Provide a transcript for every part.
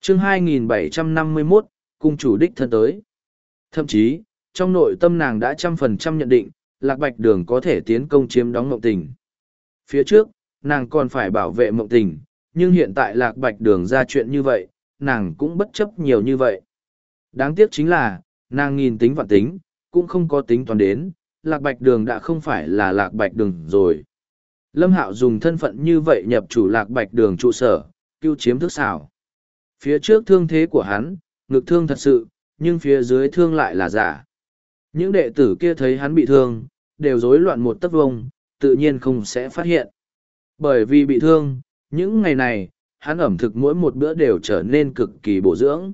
chương 2751, cung chủ đích thân tới. Thậm chí, trong nội tâm nàng đã 100% nhận định, Lạc Bạch Đường có thể tiến công chiếm đóng Mộng Tình. Phía trước, nàng còn phải bảo vệ Mộng Tình, nhưng hiện tại Lạc Bạch Đường ra chuyện như vậy, nàng cũng bất chấp nhiều như vậy. Đáng tiếc chính là, nàng nghìn tính vạn tính, cũng không có tính toán đến, Lạc Bạch Đường đã không phải là Lạc Bạch Đường rồi. Lâm Hạo dùng thân phận như vậy nhập chủ Lạc Bạch Đường trụ sở, cưu chiếm thức xảo. Phía trước thương thế của hắn, ngực thương thật sự, nhưng phía dưới thương lại là giả. Những đệ tử kia thấy hắn bị thương, đều rối loạn một tấc vông, tự nhiên không sẽ phát hiện. Bởi vì bị thương, những ngày này, hắn ẩm thực mỗi một bữa đều trở nên cực kỳ bổ dưỡng.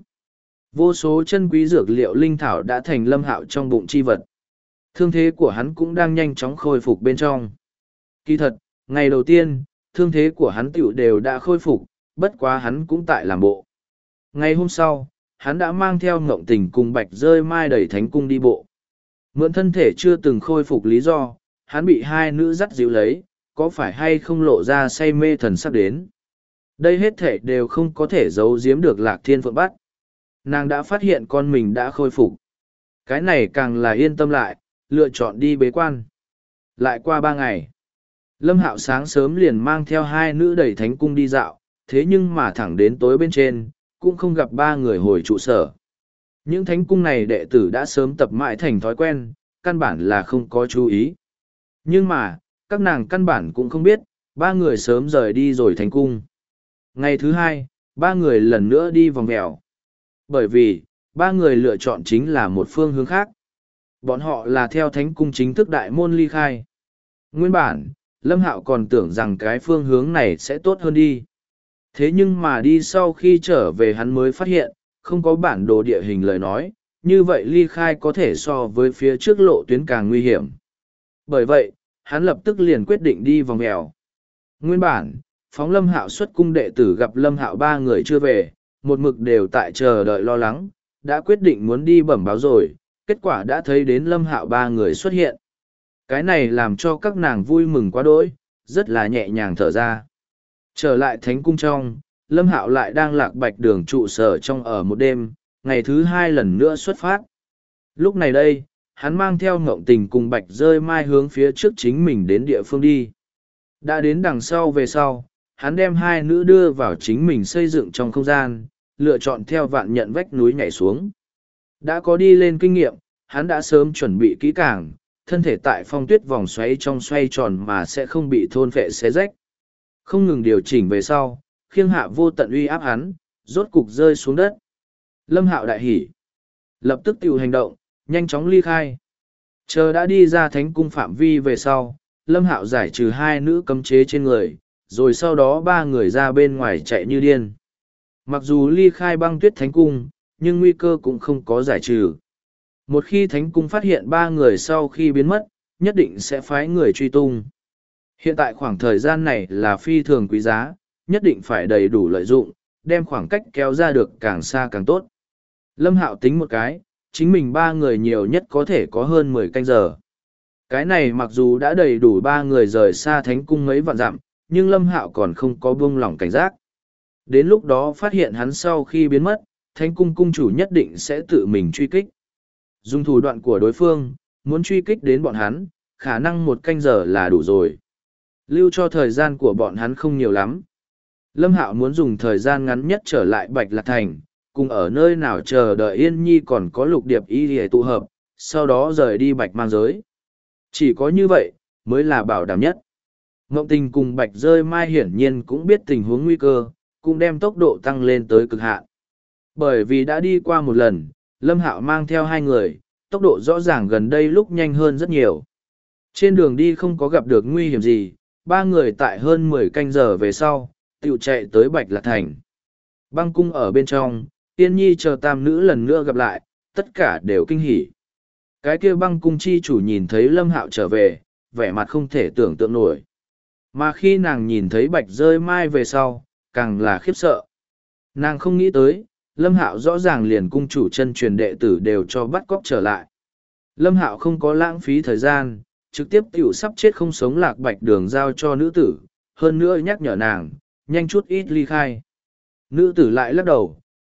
Vô số chân quý dược liệu linh thảo đã thành Lâm Hạo trong bụng chi vật. Thương thế của hắn cũng đang nhanh chóng khôi phục bên trong. Kỳ thật, ngày đầu tiên, thương thế của hắn tiểu đều đã khôi phục, bất quá hắn cũng tại làm bộ. Ngày hôm sau, hắn đã mang theo Ngộng Tình cùng Bạch Rơi Mai đẩy thánh cung đi bộ. Mượn thân thể chưa từng khôi phục lý do, hắn bị hai nữ dắt dịu lấy, có phải hay không lộ ra say mê thần sắc đến. Đây hết thể đều không có thể giấu giếm được Lạc Thiên Phượng bắt. Nàng đã phát hiện con mình đã khôi phục. Cái này càng là yên tâm lại, lựa chọn đi bế quan. Lại qua 3 ngày, Lâm Hạo sáng sớm liền mang theo hai nữ đẩy thánh cung đi dạo, thế nhưng mà thẳng đến tối bên trên, cũng không gặp 3 người hồi trụ sở. Những thánh cung này đệ tử đã sớm tập mãi thành thói quen, căn bản là không có chú ý. Nhưng mà, các nàng căn bản cũng không biết, 3 người sớm rời đi rồi thánh cung. Ngày thứ 2, 3 người lần nữa đi vòng mèo. Bởi vì, 3 người lựa chọn chính là một phương hướng khác. Bọn họ là theo thánh cung chính thức đại môn ly khai. Nguyên bản, Lâm Hạo còn tưởng rằng cái phương hướng này sẽ tốt hơn đi. Thế nhưng mà đi sau khi trở về hắn mới phát hiện, không có bản đồ địa hình lời nói, như vậy ly khai có thể so với phía trước lộ tuyến càng nguy hiểm. Bởi vậy, hắn lập tức liền quyết định đi vòng mèo. Nguyên bản, phóng Lâm Hạo xuất cung đệ tử gặp Lâm Hạo 3 người chưa về, một mực đều tại chờ đợi lo lắng, đã quyết định muốn đi bẩm báo rồi, kết quả đã thấy đến Lâm Hạo 3 người xuất hiện. Cái này làm cho các nàng vui mừng quá đỗi, rất là nhẹ nhàng thở ra. Trở lại thánh cung trong, Lâm Hạo lại đang Lạc Bạch Đường trụ sở trong ở một đêm, ngày thứ 2 lần nữa xuất phát. Lúc này đây, hắn mang theo Ngộng Tình cùng Bạch Rơi Mai hướng phía trước chính mình đến địa phương đi. Đã đến đằng sau về sau, hắn đem hai nữ đưa vào chính mình xây dựng trong không gian, lựa chọn theo vạn nhận vách núi nhảy xuống. Đã có đi lên kinh nghiệm, hắn đã sớm chuẩn bị kỹ càng, thân thể tại phong tuyết vòng xoáy trong xoay tròn mà sẽ không bị thôn phệ xé rách. Không ngừng điều chỉnh về sau, khiêng hạ vô tận uy áp hắn, rốt cục rơi xuống đất. Lâm Hạo đại hỉ, lập tức tiêu hành động, nhanh chóng ly khai. Chờ đã đi ra thánh cung phạm vi về sau, Lâm Hạo giải trừ hai nữ cấm chế trên người, rồi sau đó 3 người ra bên ngoài chạy như điên. Mặc dù ly khai băng tuyết thánh cung, nhưng nguy cơ cũng không có giải trừ. Một khi thánh cung phát hiện 3 người sau khi biến mất, nhất định sẽ phái người truy tung. Hiện tại khoảng thời gian này là phi thường quý giá, nhất định phải đầy đủ lợi dụng, đem khoảng cách kéo ra được càng xa càng tốt. Lâm Hạo tính một cái, chính mình 3 người nhiều nhất có thể có hơn 10 canh giờ. Cái này mặc dù đã đầy đủ 3 người rời xa thánh cung mấy vạn dặm, nhưng Lâm Hạo còn không có buông lỏng cảnh giác. Đến lúc đó phát hiện hắn sau khi biến mất, thánh cung cung chủ nhất định sẽ tự mình truy kích. Dùng thủ đoạn của đối phương, muốn truy kích đến bọn hắn, khả năng 1 canh giờ là đủ rồi. Lưu cho thời gian của bọn hắn không nhiều lắm. Lâm Hạo muốn dùng thời gian ngắn nhất trở lại Bạch Lạc Thành, cùng ở nơi nào chờ đợi Yên Nhi còn có Lục Điệp Y để tụ hợp, sau đó rời đi Bạch Mang Giới. Chỉ có như vậy, mới là bảo đảm nhất. Ngộng Tình cùng Bạch Rơi Mai hiển nhiên cũng biết tình huống nguy cơ, cũng đem tốc độ tăng lên tới cực hạn. Bởi vì đã đi qua một lần, Lâm Hạo mang theo 2 người, tốc độ rõ ràng gần đây lúc nhanh hơn rất nhiều. Trên đường đi không có gặp được nguy hiểm gì, 3 người tại hơn 10 canh giờ về sau, tiểu chạy tới Bạch Lạc Thành. Băng cung ở bên trong, Tiên Nhi chờ tam nữ lần nữa gặp lại, tất cả đều kinh hỉ. Cái kia băng cung chi chủ nhìn thấy Lâm Hạo trở về, vẻ mặt không thể tưởng tượng nổi. Mà khi nàng nhìn thấy Bạch Rơi Mai về sau, càng là khiếp sợ. Nàng không nghĩ tới, Lâm Hạo rõ ràng liền cung chủ chân truyền đệ tử đều cho bắt cóc trở lại. Lâm Hạo không có lãng phí thời gian, trực tiếp tiểu sắp chết không sống Lạc Bạch Đường giao cho nữ tử, hơn nữa nhắc nhở nàng, nhanh chút ít ly khai. Nữ tử lại lắc đầu,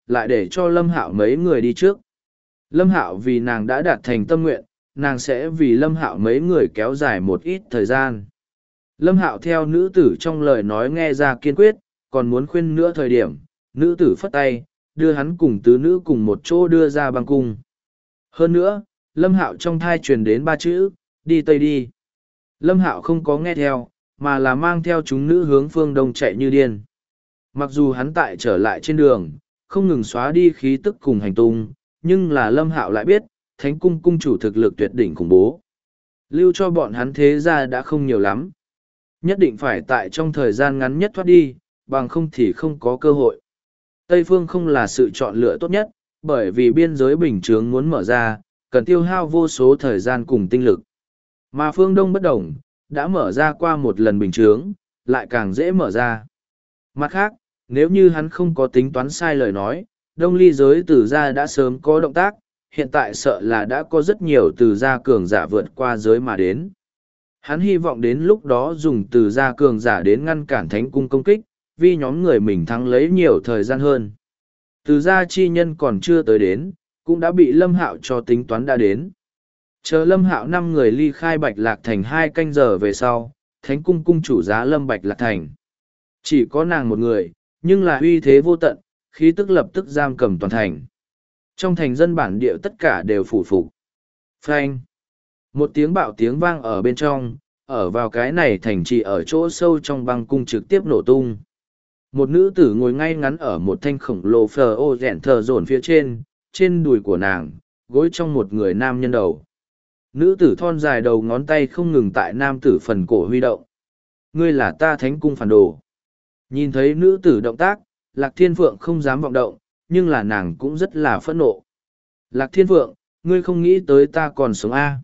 lại để cho Lâm Hạo mấy người đi trước. Lâm Hạo vì nàng đã đạt thành tâm nguyện, nàng sẽ vì Lâm Hạo mấy người kéo dài một ít thời gian. Lâm Hạo theo nữ tử trong lời nói nghe ra kiên quyết, còn muốn khuyên nữa thời điểm, nữ tử phất tay, đưa hắn cùng tứ nữ cùng một chỗ đưa ra băng cung. Hơn nữa, Lâm Hạo trong thai truyền đến ba chữ, đi Tây đi. Lâm Hạo không có nghe theo, mà là mang theo chúng nữ hướng phương đông chạy như điên. Mặc dù hắn tại trở lại trên đường, không ngừng xóa đi khí tức cùng hành tung, nhưng là Lâm Hạo lại biết, Thánh cung cung chủ thực lực tuyệt đỉnh khủng bố. Lưu cho bọn hắn thế ra đã không nhiều lắm. Nhất định phải tại trong thời gian ngắn nhất thoát đi, bằng không thì không có cơ hội. Tây phương không là sự chọn lựa tốt nhất, bởi vì biên giới bình chướng muốn mở ra, cần tiêu hao vô số thời gian cùng tinh lực. Mà phương đông bất đồng, đã mở ra qua một lần bình chướng, lại càng dễ mở ra. Mặt khác, nếu như hắn không có tính toán sai lời nói, đông ly giới từ gia đã sớm có động tác, hiện tại sợ là đã có rất nhiều từ gia cường giả vượt qua giới mà đến. Hắn hy vọng đến lúc đó dùng từ gia cường giả đến ngăn cản thánh cung công kích, vì nhóm người mình thắng lấy nhiều thời gian hơn. Từ gia chi nhân còn chưa tới đến, cũng đã bị Lâm Hạo cho tính toán đã đến. Chờ Lâm Hạo 5 người ly khai Bạch Lạc Thành 2 canh giờ về sau, thánh cung cung chủ giá Lâm Bạch Lạc Thành. Chỉ có nàng một người, nhưng là uy thế vô tận, khí tức lập tức giam cầm toàn thành. Trong thành dân bản địa tất cả đều phủ phục. Phanh! Một tiếng bạo tiếng vang ở bên trong, ở vào cái này thành trì ở chỗ sâu trong băng cung trực tiếp nổ tung. Một nữ tử ngồi ngay ngắn ở một thanh khổng lồ phờ ô rẽn thờ dồn phía trên đùi của nàng, gối trong một người nam nhân đầu. Nữ tử thon dài đầu ngón tay không ngừng tại nam tử phần cổ huy động. Ngươi là ta thánh cung phản đồ. Nhìn thấy nữ tử động tác, Lạc Thiên Phượng không dám vọng động, nhưng là nàng cũng rất là phẫn nộ. Lạc Thiên Phượng, ngươi không nghĩ tới ta còn sống A.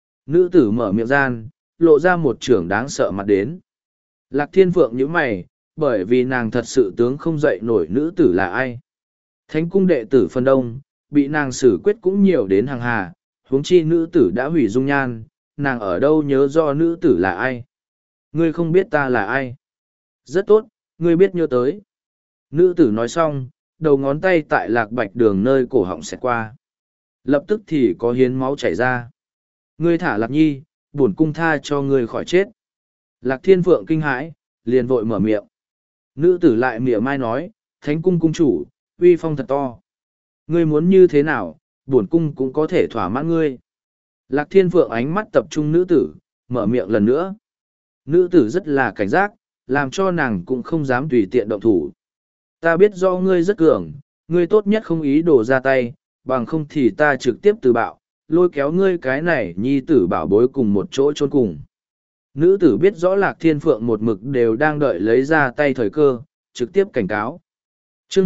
Nữ tử mở miệng gian, lộ ra một trưởng đáng sợ mặt đến. Lạc Thiên Phượng nhíu mày, bởi vì nàng thật sự tướng không dậy nổi nữ tử là ai. Thánh cung đệ tử phân đông, bị nàng xử quyết cũng nhiều đến hàng hà, huống chi nữ tử đã hủy dung nhan, nàng ở đâu nhớ do nữ tử là ai. Ngươi không biết ta là ai. Rất tốt, ngươi biết nhớ tới. Nữ tử nói xong, đầu ngón tay tại Lạc Bạch Đường nơi cổ họng xẹt qua. Lập tức thì có hiến máu chảy ra. Ngươi thả Lạc Nhi, bổn cung tha cho ngươi khỏi chết. Lạc Thiên Phượng kinh hãi, liền vội mở miệng. Nữ tử lại mỉa mai nói, thánh cung cung chủ, uy phong thật to. Ngươi muốn như thế nào, bổn cung cũng có thể thỏa mãn ngươi. Lạc Thiên Phượng ánh mắt tập trung nữ tử, mở miệng lần nữa. Nữ tử rất là cảnh giác, làm cho nàng cũng không dám tùy tiện động thủ. Ta biết do ngươi rất cường, ngươi tốt nhất không ý đồ ra tay, bằng không thì ta trực tiếp từ bạo, lôi kéo ngươi cái này nhi tử bảo bối cùng một chỗ chôn cùng. Nữ tử biết rõ Lạc Thiên Phượng một mực đều đang đợi lấy ra tay thời cơ, trực tiếp cảnh cáo. Chương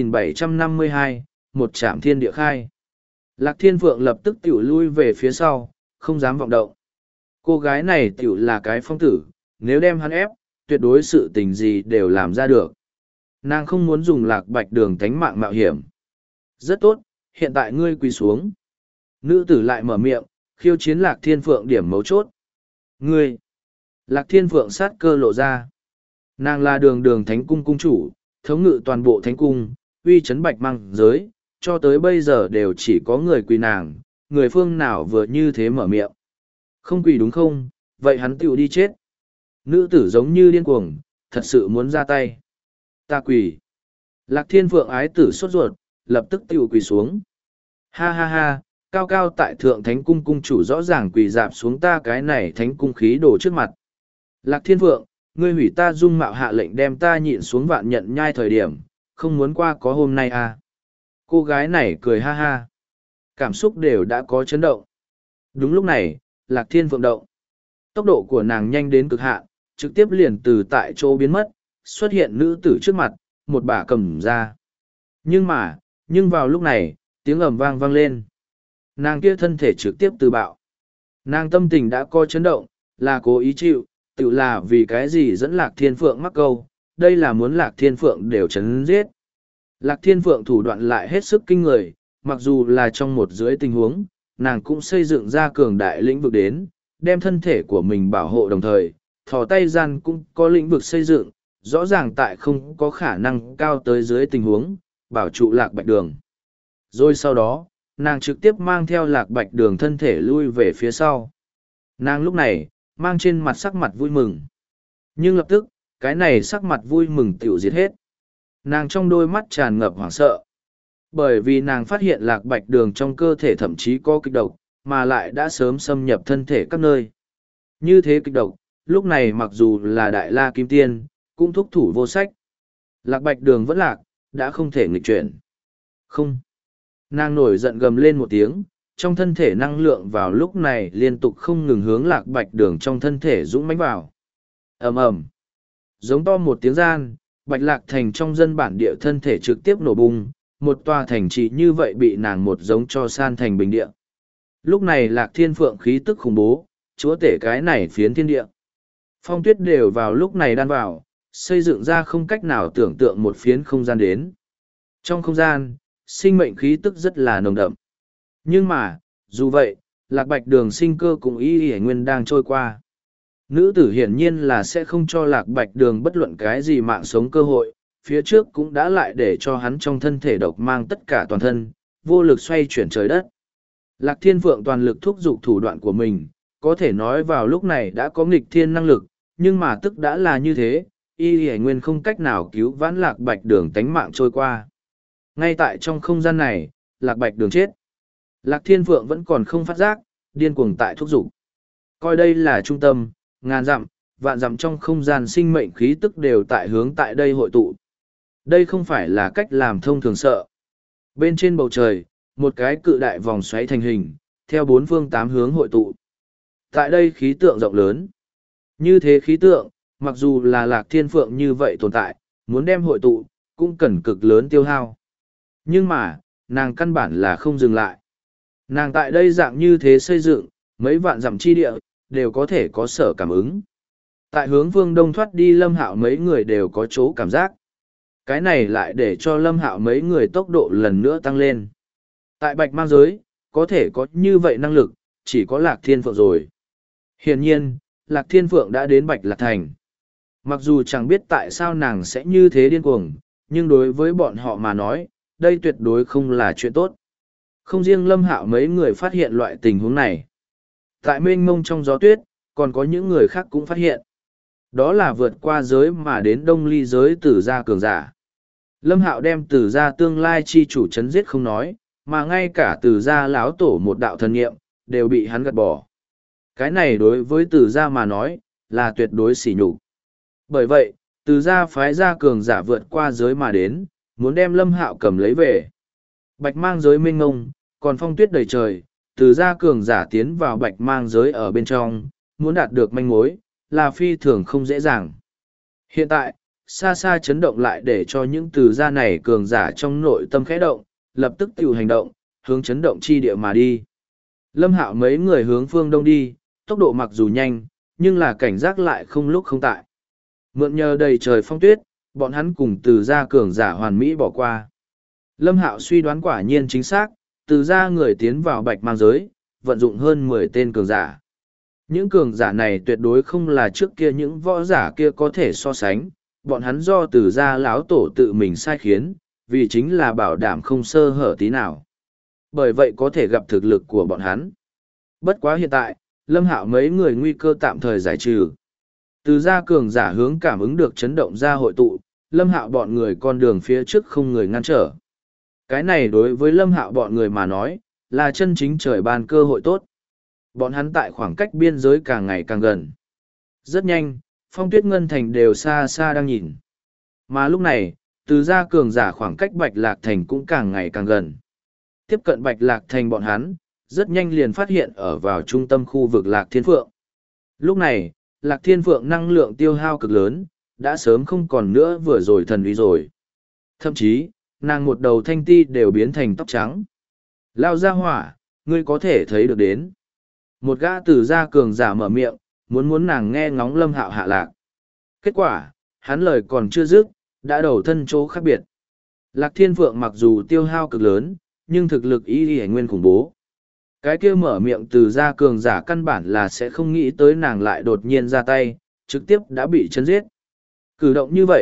2752, một trạm thiên địa khai. Lạc Thiên Phượng lập tức tiểu lui về phía sau, không dám vọng động. Cô gái này tiểu là cái phong tử, nếu đem hắn ép, tuyệt đối sự tình gì đều làm ra được. Nàng không muốn dùng Lạc Bạch Đường tánh mạng mạo hiểm. Rất tốt, hiện tại ngươi quỳ xuống. Nữ tử lại mở miệng, khiêu chiến Lạc Thiên Phượng điểm mấu chốt. Ngươi! Lạc Thiên Phượng sát cơ lộ ra. Nàng là đường thánh cung cung chủ, thống ngự toàn bộ thánh cung, uy chấn bạch mang giới, cho tới bây giờ đều chỉ có người quỳ nàng, người phương nào vừa như thế mở miệng. Không quỳ đúng không, vậy hắn tiểu đi chết. Nữ tử giống như điên cuồng, thật sự muốn ra tay. Ta quỳ. Lạc Thiên Phượng ái tử sốt ruột, lập tức tiểu quỳ xuống. Ha ha ha, cao cao tại thượng thánh cung cung chủ rõ ràng quỳ dạp xuống ta cái này thánh cung khí đồ trước mặt. Lạc Thiên Phượng, ngươi hủy ta dung mạo hạ lệnh đem ta nhịn xuống vạn nhận nhai thời điểm, không muốn qua có hôm nay à. Cô gái này cười ha ha. Cảm xúc đều đã có chấn động. Đúng lúc này, Lạc Thiên Phượng động. Tốc độ của nàng nhanh đến cực hạn, trực tiếp liền từ tại chỗ biến mất, xuất hiện nữ tử trước mặt, một bả cầm ra. Nhưng vào lúc này, tiếng ầm vang vang lên. Nàng kia thân thể trực tiếp từ bạo. Nàng tâm tình đã có chấn động, là cố ý chịu, tự là vì cái gì dẫn Lạc Thiên Phượng mắc câu, đây là muốn Lạc Thiên Phượng đều chấn giết. Lạc Thiên Phượng thủ đoạn lại hết sức kinh người, mặc dù là trong một dưới tình huống, nàng cũng xây dựng ra cường đại lĩnh vực đến, đem thân thể của mình bảo hộ đồng thời, thò tay gian cũng có lĩnh vực xây dựng, rõ ràng tại không có khả năng cao tới dưới tình huống, bảo trụ Lạc Bạch Đường. Rồi sau đó, nàng trực tiếp mang theo Lạc Bạch Đường thân thể lui về phía sau. Nàng lúc này, mang trên mặt sắc mặt vui mừng. Nhưng lập tức, cái này sắc mặt vui mừng tiểu diệt hết. Nàng trong đôi mắt tràn ngập hoảng sợ. Bởi vì nàng phát hiện Lạc Bạch Đường trong cơ thể thậm chí có kịch độc, mà lại đã sớm xâm nhập thân thể các nơi. Như thế kịch độc, lúc này mặc dù là Đại La Kim Tiên, cũng thúc thủ vô sách. Lạc Bạch Đường vẫn lạc, đã không thể nghịch chuyển. Không. Nàng nổi giận gầm lên một tiếng, trong thân thể năng lượng vào lúc này liên tục không ngừng hướng Lạc Bạch Đường trong thân thể dũng mãnh vào. Ầm ầm. Giống to một tiếng gian, Bạch Lạc Thành trong dân bản địa thân thể trực tiếp nổ bung, một tòa thành trì như vậy bị nàng một giống cho san thành bình địa. Lúc này Lạc Thiên Phượng khí tức khủng bố, chúa tể cái này phiến thiên địa. Phong tuyết đều vào lúc này đan vào, xây dựng ra không cách nào tưởng tượng một phiến không gian đến. Trong không gian, sinh mệnh khí tức rất là nồng đậm. Nhưng mà, dù vậy, Lạc Bạch Đường sinh cơ cùng y nguyên đang trôi qua. Nữ tử hiển nhiên là sẽ không cho Lạc Bạch Đường bất luận cái gì mạng sống cơ hội, phía trước cũng đã lại để cho hắn trong thân thể độc mang tất cả toàn thân, vô lực xoay chuyển trời đất. Lạc Thiên Phượng toàn lực thúc giục thủ đoạn của mình, có thể nói vào lúc này đã có nghịch thiên năng lực, nhưng mà tức đã là như thế, y nguyên không cách nào cứu vãn Lạc Bạch Đường tánh mạng trôi qua. Ngay tại trong không gian này, Lạc Bạch Đường chết. Lạc Thiên Phượng vẫn còn không phát giác, điên cuồng tại thúc giục. Coi đây là trung tâm, ngàn dặm, vạn dặm trong không gian sinh mệnh khí tức đều tại hướng tại đây hội tụ. Đây không phải là cách làm thông thường sợ. Bên trên bầu trời, một cái cự đại vòng xoáy thành hình, theo bốn phương tám hướng hội tụ. Tại đây khí tượng rộng lớn. Như thế khí tượng, mặc dù là Lạc Thiên Phượng như vậy tồn tại, muốn đem hội tụ, cũng cần cực lớn tiêu hao. Nhưng mà, nàng căn bản là không dừng lại. Nàng tại đây dạng như thế xây dựng, mấy vạn dặm chi địa, đều có thể có sở cảm ứng. Tại hướng phương đông thoát đi Lâm Hạo mấy người đều có chỗ cảm giác. Cái này lại để cho Lâm Hạo mấy người tốc độ lần nữa tăng lên. Tại Bạch Mang giới, có thể có như vậy năng lực, chỉ có Lạc Thiên Phượng rồi. Hiển nhiên, Lạc Thiên Phượng đã đến Bạch Lạc Thành. Mặc dù chẳng biết tại sao nàng sẽ như thế điên cuồng, nhưng đối với bọn họ mà nói, đây tuyệt đối không là chuyện tốt. Không riêng Lâm Hạo mấy người phát hiện loại tình huống này. Tại mênh mông trong gió tuyết, còn có những người khác cũng phát hiện. Đó là vượt qua giới mà đến đông ly giới Tử gia cường giả. Lâm Hạo đem Tử gia tương lai chi chủ chấn giết không nói, mà ngay cả Tử gia lão tổ một đạo thần niệm, đều bị hắn gạt bỏ. Cái này đối với Tử gia mà nói, là tuyệt đối sỉ nhục. Bởi vậy, Tử gia phái gia cường giả vượt qua giới mà đến, muốn đem Lâm Hạo cầm lấy về. Bạch mang giới mênh mông, còn phong tuyết đầy trời, Tử gia cường giả tiến vào bạch mang giới ở bên trong, muốn đạt được manh mối, là phi thường không dễ dàng. Hiện tại, xa xa chấn động lại để cho những Tử gia này cường giả trong nội tâm khẽ động, lập tức tiểu hành động, hướng chấn động chi địa mà đi. Lâm Hạo mấy người hướng phương đông đi, tốc độ mặc dù nhanh, nhưng là cảnh giác lại không lúc không tại. Mượn nhờ đầy trời phong tuyết, bọn hắn cùng Tử gia cường giả hoàn mỹ bỏ qua. Lâm Hạo suy đoán quả nhiên chính xác, Tử gia người tiến vào bạch mang giới, vận dụng hơn 10 tên cường giả. Những cường giả này tuyệt đối không là trước kia những võ giả kia có thể so sánh, bọn hắn do Tử gia lão tổ tự mình sai khiến, vì chính là bảo đảm không sơ hở tí nào. Bởi vậy có thể gặp thực lực của bọn hắn. Bất quá hiện tại, Lâm Hạo mấy người nguy cơ tạm thời giải trừ. Tử gia cường giả hướng cảm ứng được chấn động ra hội tụ, Lâm Hạo bọn người con đường phía trước không người ngăn trở. Cái này đối với Lâm Hạo bọn người mà nói, là chân chính trời ban cơ hội tốt. Bọn hắn tại khoảng cách biên giới càng ngày càng gần. Rất nhanh, phong tuyết ngân thành đều xa xa đang nhìn. Mà lúc này, Từ gia cường giả khoảng cách Bạch Lạc Thành cũng càng ngày càng gần. Tiếp cận Bạch Lạc Thành bọn hắn, rất nhanh liền phát hiện ở vào trung tâm khu vực Lạc Thiên Phượng. Lúc này, Lạc Thiên Phượng năng lượng tiêu hao cực lớn, đã sớm không còn nữa vừa rồi thần uy rồi. Thậm chí, nàng một đầu thanh ti đều biến thành tóc trắng. Lao ra hỏa, ngươi có thể thấy được đến. Một gã Tử gia cường giả mở miệng, muốn nàng nghe ngóng Lâm Hạo hạ lạc. Kết quả, hắn lời còn chưa dứt, đã đầu thân chỗ khác biệt. Lạc Thiên Phượng mặc dù tiêu hao cực lớn, nhưng thực lực y nguyên khủng bố. Cái kia mở miệng Tử gia cường giả căn bản là sẽ không nghĩ tới nàng lại đột nhiên ra tay, trực tiếp đã bị chấn giết. Cử động như vậy,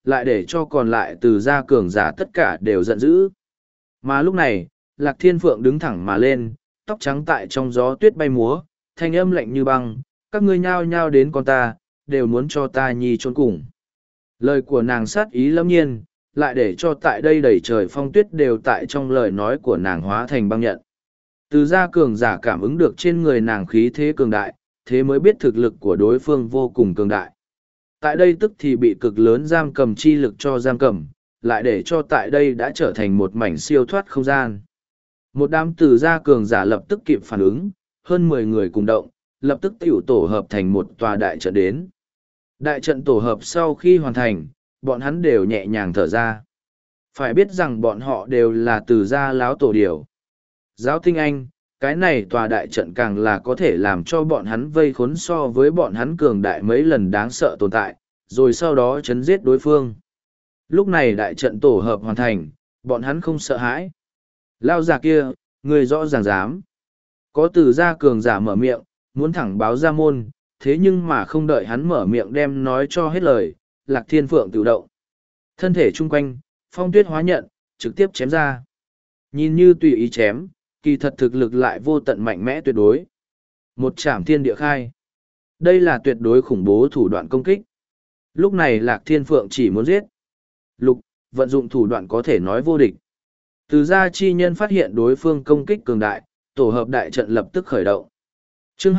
lại để cho còn lại từ gia cường giả tất cả đều giận dữ. Mà lúc này, Lạc Thiên Phượng đứng thẳng mà lên, tóc trắng tại trong gió tuyết bay múa, thanh âm lạnh như băng, các ngươi nhao nhao đến con ta, đều muốn cho ta nhi trốn cùng. Lời của nàng sát ý lâm nhiên, lại để cho tại đây đầy trời phong tuyết đều tại trong lời nói của nàng hóa thành băng nhận. Từ gia cường giả cảm ứng được trên người nàng khí thế cường đại, thế mới biết thực lực của đối phương vô cùng cường đại. Tại đây tức thì bị cực lớn giam cầm chi lực cho giam cầm, lại để cho tại đây đã trở thành một mảnh siêu thoát không gian. Một đám từ gia cường giả lập tức kịp phản ứng, hơn 10 người cùng động, lập tức tiểu tổ hợp thành một tòa đại trận đến. Đại trận tổ hợp sau khi hoàn thành, bọn hắn đều nhẹ nhàng thở ra. Phải biết rằng bọn họ đều là từ gia láo tổ điều. Giáo tinh anh, cái này tòa đại trận càng là có thể làm cho bọn hắn vây khốn so với bọn hắn cường đại mấy lần đáng sợ tồn tại, rồi sau đó chấn giết đối phương. Lúc này đại trận tổ hợp hoàn thành, bọn hắn không sợ hãi. Lao già kia, người rõ ràng dám. Có từ gia cường giả mở miệng, muốn thẳng báo ra môn, thế nhưng mà không đợi hắn mở miệng đem nói cho hết lời, Lạc Thiên Phượng tự động. Thân thể chung quanh, phong tuyết hóa nhận, trực tiếp chém ra. Nhìn như tùy ý chém, kỳ thật thực lực lại vô tận mạnh mẽ tuyệt đối. Một trảm thiên địa khai. Đây là tuyệt đối khủng bố thủ đoạn công kích. Lúc này Lạc Thiên Phượng chỉ muốn giết. Lục, vận dụng thủ đoạn có thể nói vô địch. Từ gia chi nhân phát hiện đối phương công kích cường đại, tổ hợp đại trận lập tức khởi động. Chương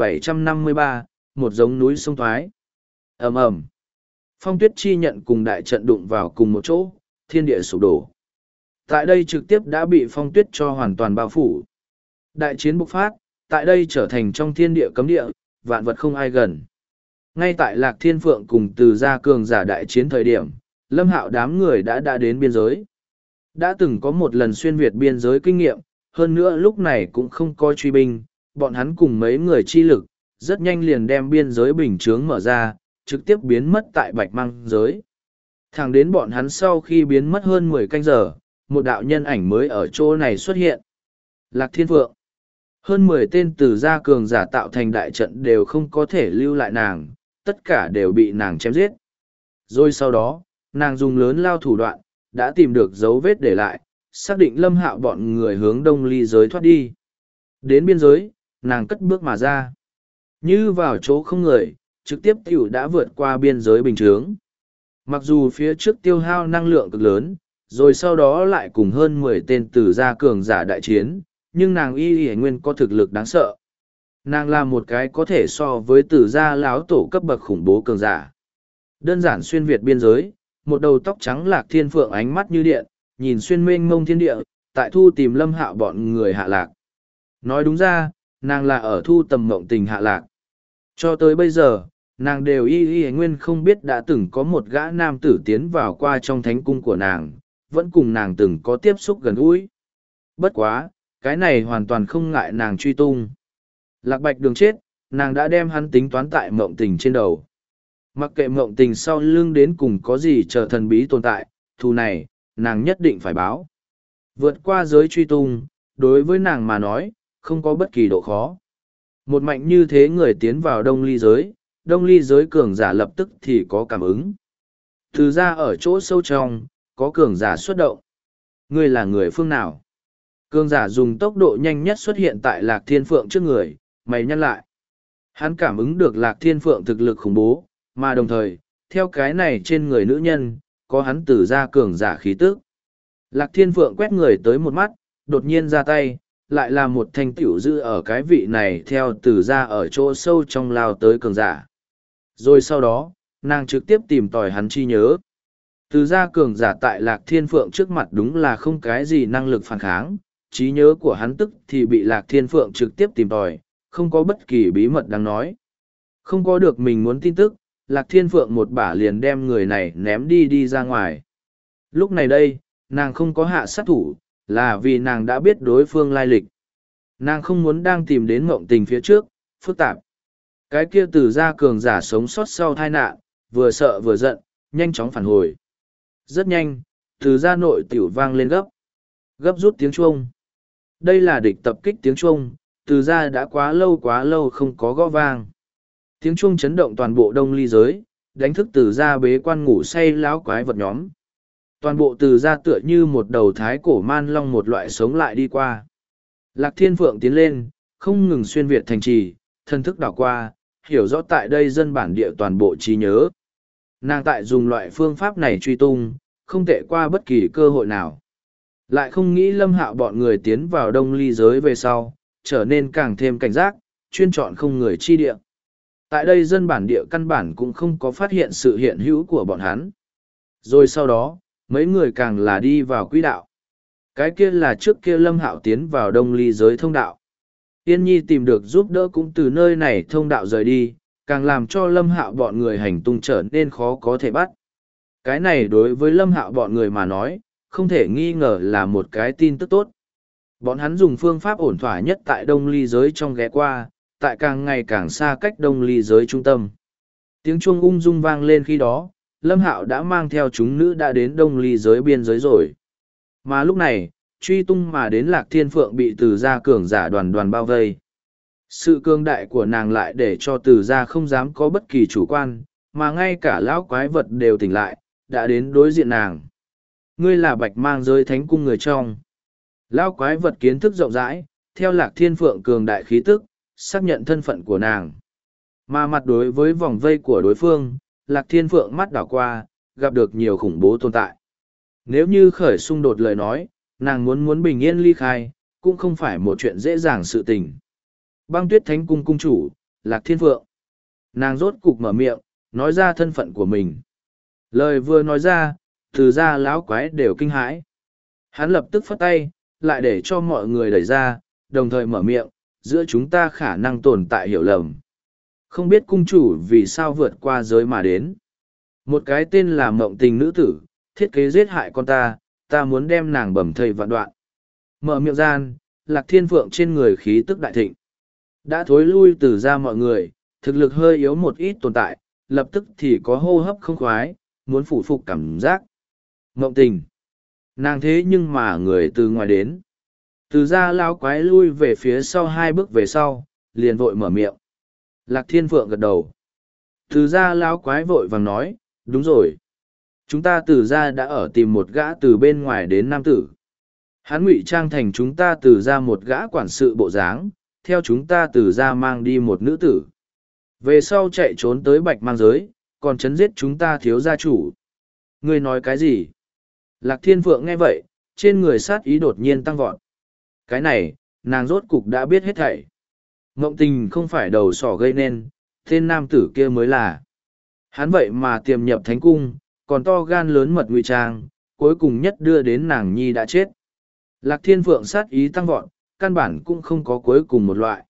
2753, một giống núi sông thoái. Ầm ầm. Phong tuyết chi nhận cùng đại trận đụng vào cùng một chỗ, thiên địa sụp đổ. Tại đây trực tiếp đã bị phong tuyết cho hoàn toàn bao phủ. Đại chiến bộc phát, tại đây trở thành trong thiên địa cấm địa, vạn vật không ai gần. Ngay tại Lạc Thiên Phượng cùng từ gia cường giả đại chiến thời điểm, Lâm Hạo đám người đã đến biên giới. Đã từng có một lần xuyên Việt biên giới kinh nghiệm, hơn nữa lúc này cũng không có truy binh, bọn hắn cùng mấy người chi lực, rất nhanh liền đem biên giới bình chướng mở ra, trực tiếp biến mất tại Bạch Mang giới. Thẳng đến bọn hắn sau khi biến mất hơn 10 canh giờ, một đạo nhân ảnh mới ở chỗ này xuất hiện. Lạc Thiên Phượng. Hơn 10 tên từ gia cường giả tạo thành đại trận đều không có thể lưu lại nàng, tất cả đều bị nàng chém giết. Rồi sau đó, nàng dùng lớn lao thủ đoạn, đã tìm được dấu vết để lại, xác định Lâm Hạo bọn người hướng đông ly giới thoát đi. Đến biên giới, nàng cất bước mà ra. Như vào chỗ không người, trực tiếp tiểu đã vượt qua biên giới bình chướng. Mặc dù phía trước tiêu hao năng lượng cực lớn, rồi sau đó lại cùng hơn 10 tên từ gia cường giả đại chiến, nhưng nàng y nguyên có thực lực đáng sợ. Nàng là một cái có thể so với từ gia láo tổ cấp bậc khủng bố cường giả. Đơn giản xuyên Việt biên giới, một đầu tóc trắng Lạc Thiên Phượng ánh mắt như điện, nhìn xuyên mênh mông thiên địa, tại thu tìm Lâm Hạo bọn người hạ lạc. Nói đúng ra, nàng là ở thu tầm mộng tình hạ lạc. Cho tới bây giờ, nàng đều y nguyên không biết đã từng có một gã nam tử tiến vào qua trong thánh cung của nàng, vẫn cùng nàng từng có tiếp xúc gần gũi. Bất quá, cái này hoàn toàn không ngại nàng truy tung. Lạc Bạch Đường chết, nàng đã đem hắn tính toán tại mộng tình trên đầu. Mặc kệ mộng tình sau lưng đến cùng có gì chờ thần bí tồn tại, thù này, nàng nhất định phải báo. Vượt qua giới truy tung, đối với nàng mà nói, không có bất kỳ độ khó. Một mạnh như thế người tiến vào đông ly giới cường giả lập tức thì có cảm ứng. Từ ra ở chỗ sâu trong, có cường giả xuất động. Ngươi là người phương nào? Cường giả dùng tốc độ nhanh nhất xuất hiện tại Lạc Thiên Phượng trước người, mày nhăn lại. Hắn cảm ứng được Lạc Thiên Phượng thực lực khủng bố, mà đồng thời, theo cái này trên người nữ nhân, có hắn từ ra cường giả khí tức. Lạc Thiên Phượng quét người tới một mắt, đột nhiên ra tay, lại là một thanh tiểu dư ở cái vị này theo từ ra ở chỗ sâu trong lao tới cường giả. Rồi sau đó, nàng trực tiếp tìm tòi hắn chi nhớ. Từ ra cường giả tại Lạc Thiên Phượng trước mặt đúng là không cái gì năng lực phản kháng, trí nhớ của hắn tức thì bị Lạc Thiên Phượng trực tiếp tìm tòi, không có bất kỳ bí mật đáng nói. Không có được mình muốn tin tức, Lạc Thiên Phượng một bả liền đem người này ném đi ra ngoài. Lúc này đây, nàng không có hạ sát thủ, là vì nàng đã biết đối phương lai lịch. Nàng không muốn đang tìm đến mộng tình phía trước, phức tạp. Cái kia từ gia cường giả sống sót sau tai nạn, vừa sợ vừa giận, nhanh chóng phản hồi. Rất nhanh, từ gia nội tiểu vang lên gấp rút tiếng chuông. Đây là địch tập kích tiếng chuông, từ gia đã quá lâu không có gõ vang. Tiếng chuông chấn động toàn bộ đông ly giới, đánh thức từ gia bế quan ngủ say lão quái vật nhóm. Toàn bộ từ gia tựa như một đầu thái cổ man long một loại sống lại đi qua. Lạc Thiên Phượng tiến lên, không ngừng xuyên việt thành trì, thân thức đảo qua, hiểu rõ tại đây dân bản địa toàn bộ trí nhớ. Nàng tại dùng loại phương pháp này truy tung, không tệ qua bất kỳ cơ hội nào. Lại không nghĩ Lâm Hạo bọn người tiến vào đông ly giới về sau, trở nên càng thêm cảnh giác, chuyên chọn không người chi địa. Tại đây dân bản địa căn bản cũng không có phát hiện sự hiện hữu của bọn hắn. Rồi sau đó, mấy người càng là đi vào quỹ đạo. Cái kia là trước kia Lâm Hạo tiến vào đông ly giới thông đạo. Yên Nhi tìm được giúp đỡ cũng từ nơi này thông đạo rời đi, càng làm cho Lâm Hạo bọn người hành tung trở nên khó có thể bắt. Cái này đối với Lâm Hạo bọn người mà nói, không thể nghi ngờ là một cái tin tức tốt. Bọn hắn dùng phương pháp ổn thỏa nhất tại đông ly giới trong ghé qua, tại càng ngày càng xa cách đông ly giới trung tâm. Tiếng chuông ung dung vang lên khi đó, Lâm Hạo đã mang theo chúng nữ đã đến đông ly giới biên giới rồi. Mà lúc này, truy tung mà đến Lạc Thiên Phượng bị từ gia cường giả đoàn đoàn bao vây. Sự cương đại của nàng lại để cho từ gia không dám có bất kỳ chủ quan, mà ngay cả lão quái vật đều tỉnh lại, đã đến đối diện nàng. Ngươi là Bạch Mang giới thánh cung người trong. Lão quái vật kiến thức rộng rãi, theo Lạc Thiên Phượng cường đại khí tức, xác nhận thân phận của nàng. Mà mặt đối với vòng vây của đối phương, Lạc Thiên Phượng mắt đảo qua, gặp được nhiều khủng bố tồn tại. Nếu như khởi xung đột lời nói, nàng muốn bình yên ly khai, cũng không phải một chuyện dễ dàng sự tình. Băng Tuyết Thánh Cung cung chủ, Lạc Thiên Phượng. Nàng rốt cục mở miệng, nói ra thân phận của mình. Lời vừa nói ra, từ ra lão quái đều kinh hãi. Hắn lập tức phất tay, lại để cho mọi người đẩy ra, đồng thời mở miệng, giữa chúng ta khả năng tồn tại hiểu lầm. Không biết cung chủ vì sao vượt qua giới mà đến. Một cái tên là Mộng Tình nữ tử, thiết kế giết hại con ta muốn đem nàng bầm thây vạn đoạn. Mở miệng gian, Lạc Thiên Phượng trên người khí tức đại thịnh. Đã thối lui từ ra mọi người, thực lực hơi yếu một ít tồn tại, lập tức thì có hô hấp không khoái, muốn phủ phục cảm giác. Mộng Tình. Nàng thế nhưng mà người từ ngoài đến. Từ ra lao quái lui về phía sau 2 bước về sau, liền vội mở miệng. Lạc Thiên Phượng gật đầu. Từ ra lao quái vội vàng nói, đúng rồi. Chúng ta từ ra đã ở tìm một gã từ bên ngoài đến nam tử. Hắn ngụy trang thành chúng ta từ ra một gã quản sự bộ dáng, theo chúng ta từ ra mang đi một nữ tử. Về sau chạy trốn tới Bạch Mang giới, còn chấn giết chúng ta thiếu gia chủ. Ngươi nói cái gì? Lạc Thiên Phượng nghe vậy, trên người sát ý đột nhiên tăng vọt. Cái này, nàng rốt cục đã biết hết thảy. Mộng Tình không phải đầu sỏ gây nên, tên nam tử kia mới là. Hắn vậy mà tiềm nhập thánh cung, còn to gan lớn mật ngụy trang, cuối cùng nhất đưa đến nàng nhi đã chết. Lạc Thiên Phượng sát ý tăng vọt, căn bản cũng không có cuối cùng một loại.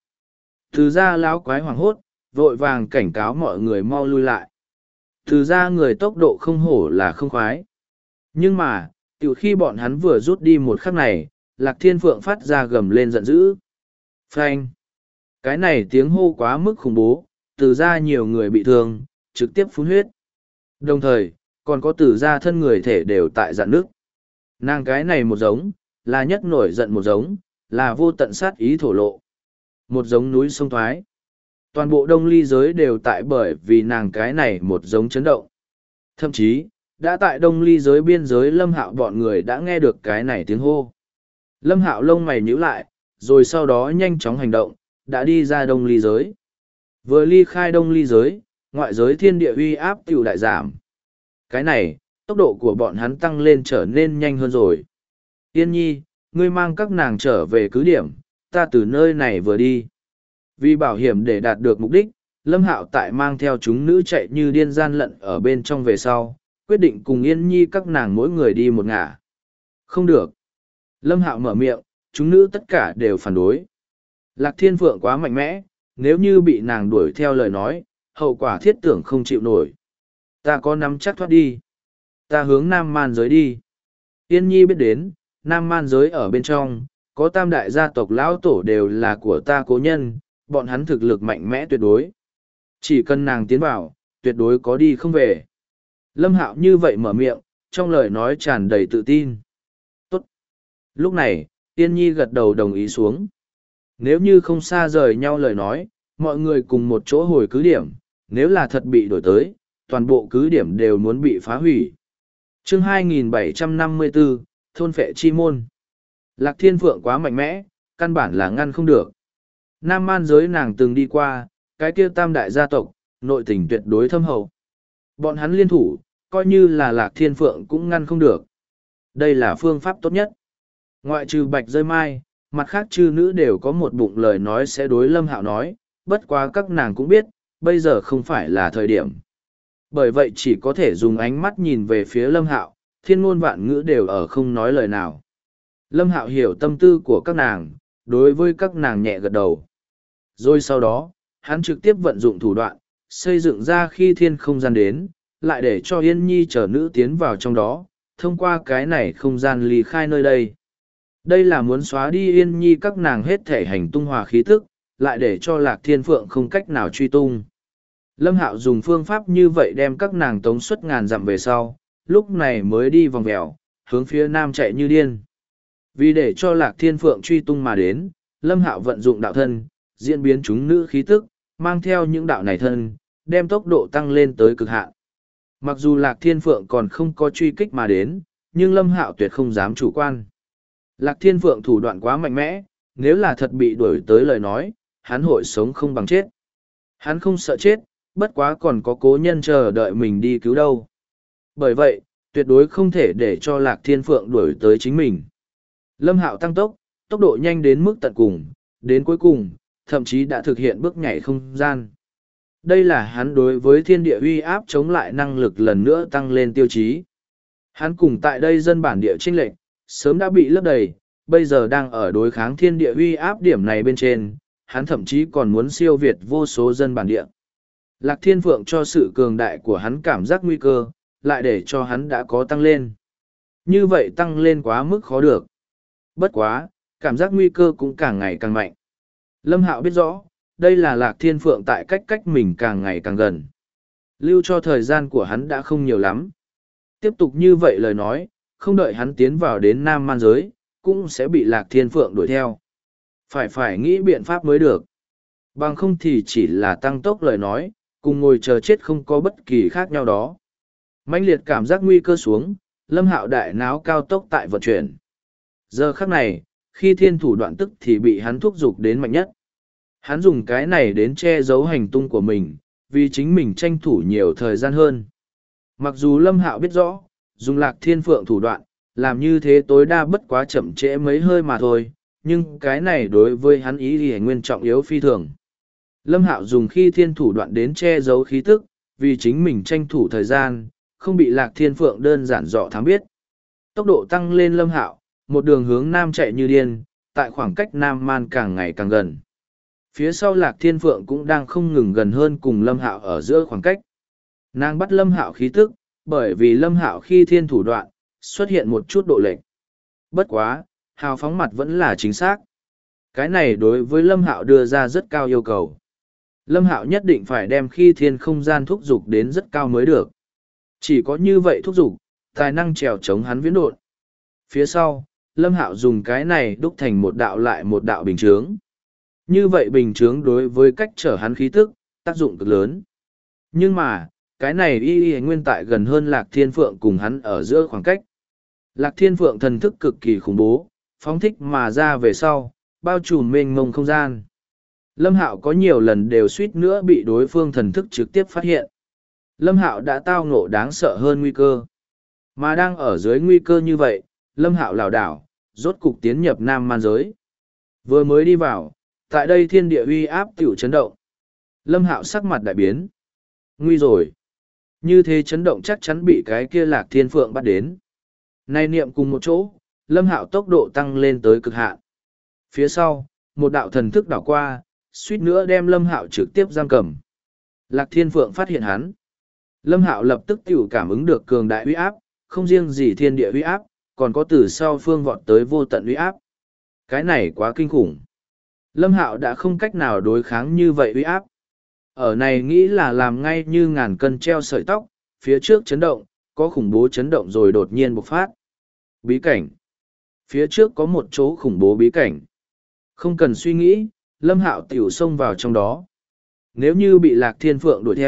Từ ra lão quái hoảng hốt, vội vàng cảnh cáo mọi người mau lui lại. Từ ra người tốc độ không hổ là không khoái. Nhưng mà, từ khi bọn hắn vừa rút đi một khắc này, Lạc Thiên Phượng phát ra gầm lên giận dữ. Phanh! Cái này tiếng hô quá mức khủng bố, từ ra nhiều người bị thương, trực tiếp phun huyết. Đồng thời, còn có từ ra thân người thể đều tại dạn nước. Nàng cái này một giống, là nhất nổi giận một giống, là vô tận sát ý thổ lộ. Một giống núi sông thoái. Toàn bộ đông ly giới đều tại bởi vì nàng cái này một giống chấn động. Thậm chí, đã tại đông ly giới biên giới Lâm Hạo bọn người đã nghe được cái này tiếng hô. Lâm Hạo lông mày nhíu lại, rồi sau đó nhanh chóng hành động, đã đi ra đông ly giới. Vừa ly khai đông ly giới, ngoại giới thiên địa uy áp tiểu đại giảm. Cái này, tốc độ của bọn hắn tăng lên trở nên nhanh hơn rồi. Yên Nhi, ngươi mang các nàng trở về cứ điểm, ta từ nơi này vừa đi. Vì bảo hiểm để đạt được mục đích, Lâm Hạo tại mang theo chúng nữ chạy như điên gian lận ở bên trong về sau, quyết định cùng Yên Nhi các nàng mỗi người đi một ngả. Không được. Lâm Hạo mở miệng, chúng nữ tất cả đều phản đối. Lạc Thiên Phượng quá mạnh mẽ, nếu như bị nàng đuổi theo lời nói, hậu quả thiết tưởng không chịu nổi. Ta có nắm chắc thoát đi. Ta hướng Nam Man giới đi. Yên Nhi biết đến, Nam Man giới ở bên trong, có tam đại gia tộc lão tổ đều là của ta cố nhân, bọn hắn thực lực mạnh mẽ tuyệt đối. Chỉ cần nàng tiến vào, tuyệt đối có đi không về. Lâm Hạo như vậy mở miệng, trong lời nói tràn đầy tự tin. Tốt. Lúc này, Yên Nhi gật đầu đồng ý xuống. Nếu như không xa rời nhau lời nói, mọi người cùng một chỗ hồi cứ điểm, nếu là thật bị đổi tới, toàn bộ cứ điểm đều muốn bị phá hủy. Chương 2754, Thôn Phệ Chi Môn. Lạc Thiên Phượng quá mạnh mẽ, căn bản là ngăn không được. Nam man giới nàng từng đi qua, cái kia tam đại gia tộc, nội tình tuyệt đối thâm hậu. Bọn hắn liên thủ, coi như là Lạc Thiên Phượng cũng ngăn không được. Đây là phương pháp tốt nhất. Ngoại trừ Bạch Rơi Mai, mặt khác chư nữ đều có một bụng lời nói sẽ đối Lâm Hạo nói, bất quá các nàng cũng biết, bây giờ không phải là thời điểm. Bởi vậy chỉ có thể dùng ánh mắt nhìn về phía Lâm Hạo, thiên ngôn vạn ngữ đều ở không nói lời nào. Lâm Hạo hiểu tâm tư của các nàng, đối với các nàng nhẹ gật đầu. Rồi sau đó, hắn trực tiếp vận dụng thủ đoạn, xây dựng ra khi thiên không gian đến, lại để cho Yên Nhi chờ nữ tiến vào trong đó, thông qua cái này không gian ly khai nơi đây. Đây là muốn xóa đi Yên Nhi các nàng hết thể hành tung hòa khí tức, lại để cho Lạc Thiên Phượng không cách nào truy tung. Lâm Hạo dùng phương pháp như vậy đem các nàng tống suất ngàn dặm về sau, lúc này mới đi vòng vèo, hướng phía nam chạy như điên. Vì để cho Lạc Thiên Phượng truy tung mà đến, Lâm Hạo vận dụng đạo thân, diễn biến chúng nữ khí tức, mang theo những đạo này thân, đem tốc độ tăng lên tới cực hạn. Mặc dù Lạc Thiên Phượng còn không có truy kích mà đến, nhưng Lâm Hạo tuyệt không dám chủ quan. Lạc Thiên Phượng thủ đoạn quá mạnh mẽ, nếu là thật bị đuổi tới lời nói, hắn hội sống không bằng chết. Hắn không sợ chết, bất quá còn có cố nhân chờ đợi mình đi cứu đâu. Bởi vậy, tuyệt đối không thể để cho Lạc Thiên Phượng đuổi tới chính mình. Lâm Hạo tăng tốc, tốc độ nhanh đến mức tận cùng, đến cuối cùng, thậm chí đã thực hiện bước nhảy không gian. Đây là hắn đối với thiên địa uy áp chống lại năng lực lần nữa tăng lên tiêu chí. Hắn cùng tại đây dân bản địa chênh lệch, sớm đã bị lấp đầy, bây giờ đang ở đối kháng thiên địa uy áp điểm này bên trên, hắn thậm chí còn muốn siêu việt vô số dân bản địa. Lạc Thiên Phượng cho sự cường đại của hắn cảm giác nguy cơ, lại để cho hắn đã có tăng lên. Như vậy tăng lên quá mức khó được. Bất quá, cảm giác nguy cơ cũng càng ngày càng mạnh. Lâm Hạo biết rõ, đây là Lạc Thiên Phượng tại cách mình càng ngày càng gần. Lưu cho thời gian của hắn đã không nhiều lắm. Tiếp tục như vậy lời nói, không đợi hắn tiến vào đến Nam Man giới, cũng sẽ bị Lạc Thiên Phượng đuổi theo. Phải nghĩ biện pháp mới được. Bằng không thì chỉ là tăng tốc lời nói, cùng ngồi chờ chết không có bất kỳ khác nhau đó. Mãnh liệt cảm giác nguy cơ xuống, Lâm Hạo đại náo cao tốc tại vận chuyển. Giờ khắc này, khi thiên thủ đoạn tức thì bị hắn thúc giục đến mạnh nhất. Hắn dùng cái này đến che giấu hành tung của mình, vì chính mình tranh thủ nhiều thời gian hơn. Mặc dù Lâm Hạo biết rõ, dùng Lạc Thiên Phượng thủ đoạn, làm như thế tối đa bất quá chậm trễ mấy hơi mà thôi, nhưng cái này đối với hắn ý thì nguyên trọng yếu phi thường. Lâm Hạo dùng khi thiên thủ đoạn đến che giấu khí tức, vì chính mình tranh thủ thời gian, không bị Lạc Thiên Phượng đơn giản dọ thám biết. Tốc độ tăng lên Lâm Hạo, một đường hướng nam chạy như điên, tại khoảng cách Nam Man càng ngày càng gần. Phía sau Lạc Thiên Phượng cũng đang không ngừng gần hơn cùng Lâm Hạo ở giữa khoảng cách. Nàng bắt Lâm Hạo khí tức, bởi vì Lâm Hạo khi thiên thủ đoạn, xuất hiện một chút độ lệch. Bất quá, hào phóng mặt vẫn là chính xác. Cái này đối với Lâm Hạo đưa ra rất cao yêu cầu. Lâm Hạo nhất định phải đem khi thiên không gian thúc dục đến rất cao mới được. Chỉ có như vậy thúc dục, tài năng trèo chống hắn viễn độn. Phía sau, Lâm Hạo dùng cái này đúc thành một đạo lại một đạo bình chướng. Như vậy bình chướng đối với cách trở hắn khí tức, tác dụng cực lớn. Nhưng mà, cái này y nguyên tại gần hơn Lạc Thiên Phượng cùng hắn ở giữa khoảng cách. Lạc Thiên Phượng thần thức cực kỳ khủng bố, phóng thích mà ra về sau, bao trùm mênh mông không gian. Lâm Hạo có nhiều lần đều suýt nữa bị đối phương thần thức trực tiếp phát hiện. Lâm Hạo đã tao ngộ đáng sợ hơn nguy cơ. Mà đang ở dưới nguy cơ như vậy, Lâm Hạo lảo đảo, rốt cục tiến nhập Nam Man giới. Vừa mới đi vào, tại đây thiên địa uy áp tiểu chấn động. Lâm Hạo sắc mặt đại biến. Nguy rồi. Như thế chấn động chắc chắn bị cái kia Lạc Thiên Phượng bắt đến. Nay niệm cùng một chỗ, Lâm Hạo tốc độ tăng lên tới cực hạn. Phía sau, một đạo thần thức đảo qua, suýt nữa đem Lâm Hạo trực tiếp giam cầm. Lạc Thiên Phượng phát hiện hắn. Lâm Hạo lập tức tiểu cảm ứng được cường đại uy áp, không riêng gì thiên địa uy áp, còn có từ sau phương vọt tới vô tận uy áp. Cái này quá kinh khủng. Lâm Hạo đã không cách nào đối kháng như vậy uy áp. Ở này nghĩ là làm ngay như ngàn cân treo sợi tóc, phía trước chấn động, có khủng bố chấn động rồi đột nhiên bộc phát. Bí cảnh. Phía trước có một chỗ khủng bố bí cảnh. Không cần suy nghĩ, Lâm Hạo tiểu xông vào trong đó. Nếu như bị Lạc Thiên Phượng đuổi theo,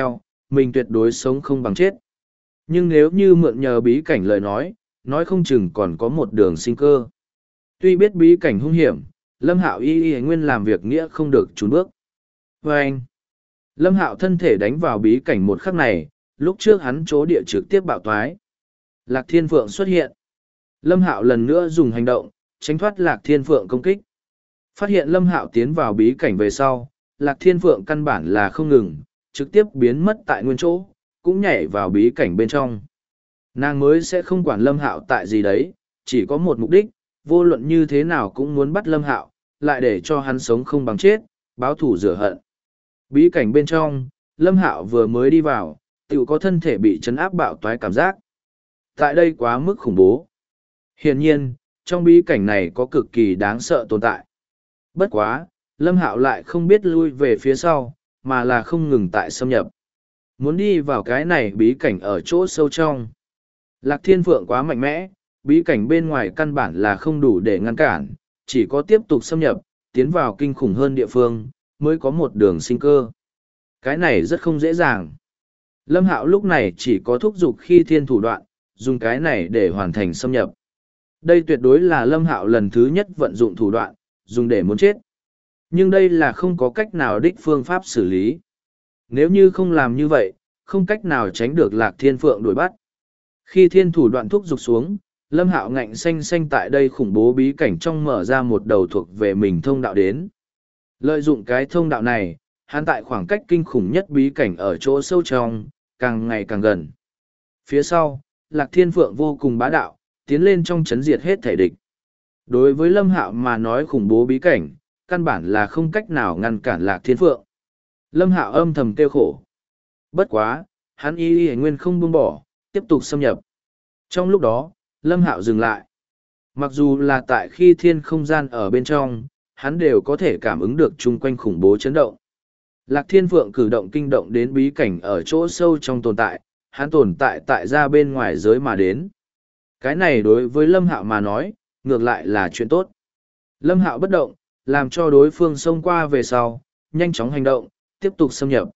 mình tuyệt đối sống không bằng chết. Nhưng nếu như mượn nhờ bí cảnh lời nói không chừng còn có một đường sinh cơ. Tuy biết bí cảnh hung hiểm, Lâm Hạo y nguyên làm việc nghĩa không được trốn bước. Và anh, Lâm Hạo thân thể đánh vào bí cảnh một khắc này, lúc trước hắn chỗ địa trực tiếp bạo toái. Lạc Thiên Phượng xuất hiện. Lâm Hạo lần nữa dùng hành động, tránh thoát Lạc Thiên Phượng công kích. Phát hiện Lâm Hạo tiến vào bí cảnh về sau, Lạc Thiên Phượng căn bản là không ngừng, trực tiếp biến mất tại nguyên chỗ, cũng nhảy vào bí cảnh bên trong. Nàng mới sẽ không quản Lâm Hạo tại gì đấy, chỉ có một mục đích, vô luận như thế nào cũng muốn bắt Lâm Hạo, lại để cho hắn sống không bằng chết, báo thù rửa hận. Bí cảnh bên trong, Lâm Hạo vừa mới đi vào, tựu có thân thể bị chấn áp bạo toái cảm giác. Tại đây quá mức khủng bố. Hiển nhiên, trong bí cảnh này có cực kỳ đáng sợ tồn tại. Bất quá, Lâm Hạo lại không biết lui về phía sau, mà là không ngừng tại xâm nhập. Muốn đi vào cái này bí cảnh ở chỗ sâu trong. Lạc Thiên Phượng quá mạnh mẽ, bí cảnh bên ngoài căn bản là không đủ để ngăn cản, chỉ có tiếp tục xâm nhập, tiến vào kinh khủng hơn địa phương, mới có một đường sinh cơ. Cái này rất không dễ dàng. Lâm Hạo lúc này chỉ có thúc giục khi thiên thủ đoạn, dùng cái này để hoàn thành xâm nhập. Đây tuyệt đối là Lâm Hạo lần thứ nhất vận dụng thủ đoạn, dùng để muốn chết. Nhưng đây là không có cách nào đích phương pháp xử lý. Nếu như không làm như vậy, không cách nào tránh được Lạc Thiên Phượng đuổi bắt. Khi thiên thủ đoạn thúc giục xuống, Lâm Hạo ngạnh xanh xanh tại đây khủng bố bí cảnh trong mở ra một đầu thuộc về mình thông đạo đến. Lợi dụng cái thông đạo này, hắn tại khoảng cách kinh khủng nhất bí cảnh ở chỗ sâu trong, càng ngày càng gần. Phía sau, Lạc Thiên Phượng vô cùng bá đạo, tiến lên trong chấn diệt hết thể địch. Đối với Lâm Hạo mà nói khủng bố bí cảnh, căn bản là không cách nào ngăn cản Lạc Thiên Phượng. Lâm Hạo âm thầm kêu khổ. Bất quá, hắn y nguyên không buông bỏ, tiếp tục xâm nhập. Trong lúc đó, Lâm Hạo dừng lại. Mặc dù là tại khi thiên không gian ở bên trong, hắn đều có thể cảm ứng được chung quanh khủng bố chấn động. Lạc Thiên Phượng cử động kinh động đến bí cảnh ở chỗ sâu trong tồn tại, hắn tồn tại ra bên ngoài giới mà đến. Cái này đối với Lâm Hạo mà nói, ngược lại là chuyện tốt. Lâm Hạo bất động, làm cho đối phương xông qua về sau, nhanh chóng hành động, tiếp tục xâm nhập.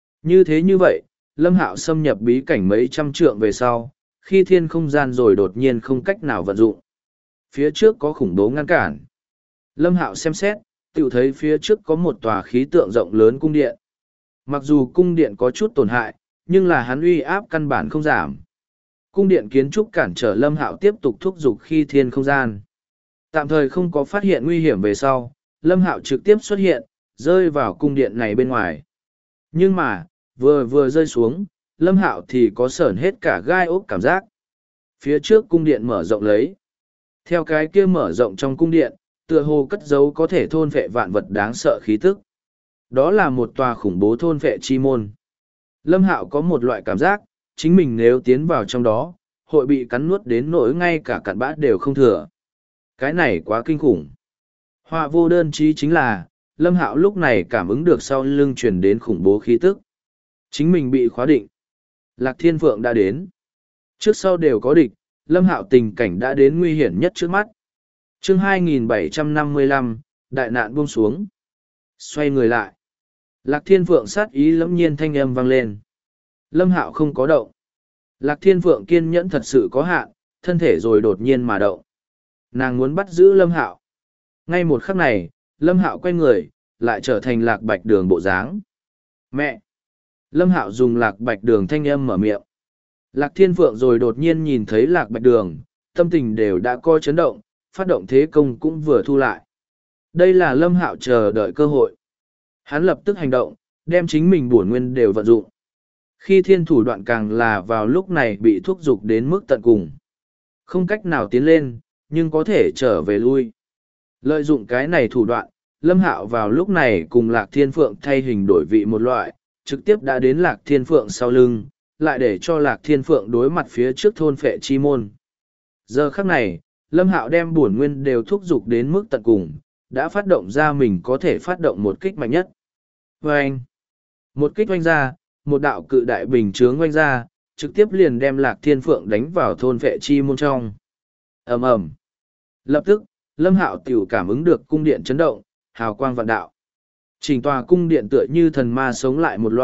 Như vậy, Lâm Hạo xâm nhập bí cảnh mấy trăm trượng về sau, khi thiên không gian rồi đột nhiên không cách nào vận dụng. Phía trước có khủng bố ngăn cản. Lâm Hạo xem xét, tự thấy phía trước có một tòa khí tượng rộng lớn cung điện. Mặc dù cung điện có chút tổn hại, nhưng là hắn uy áp căn bản không giảm. Cung điện kiến trúc cản trở Lâm Hạo tiếp tục thúc giục khi thiên không gian. Tạm thời không có phát hiện nguy hiểm về sau, Lâm Hạo trực tiếp xuất hiện, rơi vào cung điện này bên ngoài. Nhưng mà, vừa rơi xuống, Lâm Hạo thì có sởn hết cả gai ốc cảm giác. Phía trước cung điện mở rộng lấy. Theo cái kia mở rộng trong cung điện, tựa hồ cất giấu có thể thôn phệ vạn vật đáng sợ khí tức. Đó là một tòa khủng bố thôn phệ chi môn. Lâm Hạo có một loại cảm giác, chính mình nếu tiến vào trong đó, hội bị cắn nuốt đến nỗi ngay cả cặn bã đều không thừa. Cái này quá kinh khủng. Họa vô đơn chí chính là, Lâm Hạo lúc này cảm ứng được sau lưng truyền đến khủng bố khí tức. Chính mình bị khóa định. Lạc Thiên Phượng đã đến. Trước sau đều có địch, Lâm Hạo tình cảnh đã đến nguy hiểm nhất trước mắt. Chương 2755, đại nạn buông xuống. Xoay người lại. Lạc Thiên Phượng sát ý lẫm nhiên thanh âm vang lên. Lâm Hạo không có động. Lạc Thiên Phượng kiên nhẫn thật sự có hạn, thân thể rồi đột nhiên mà động. Nàng muốn bắt giữ Lâm Hạo. Ngay một khắc này, Lâm Hạo quay người, lại trở thành Lạc Bạch Đường bộ dáng. Mẹ! Lâm Hạo dùng Lạc Bạch Đường thanh âm mở miệng. Lạc Thiên Phượng rồi đột nhiên nhìn thấy Lạc Bạch Đường, tâm tình đều đã coi chấn động, phát động thế công cũng vừa thu lại. Đây là Lâm Hạo chờ đợi cơ hội. Hắn lập tức hành động, đem chính mình bổn nguyên đều vận dụng. Khi thiên thủ đoạn càng là vào lúc này bị thúc giục đến mức tận cùng. Không cách nào tiến lên, nhưng có thể trở về lui. Lợi dụng cái này thủ đoạn, Lâm Hạo vào lúc này cùng Lạc Thiên Phượng thay hình đổi vị một loại, trực tiếp đã đến Lạc Thiên Phượng sau lưng, lại để cho Lạc Thiên Phượng đối mặt phía trước thôn phệ chi môn. Giờ khắc này, Lâm Hạo đem bổn nguyên đều thúc giục đến mức tận cùng, đã phát động ra mình có thể phát động một kích mạnh nhất. Vâng! Một kích oanh ra, một đạo cự đại bình chướng oanh ra, trực tiếp liền đem Lạc Thiên Phượng đánh vào thôn phệ chi môn trong. Ầm ầm! Lập tức, Lâm Hạo tiểu cảm ứng được cung điện chấn động, hào quang vạn đạo. Chỉnh tòa cung điện tựa như thần ma sống lại một loại,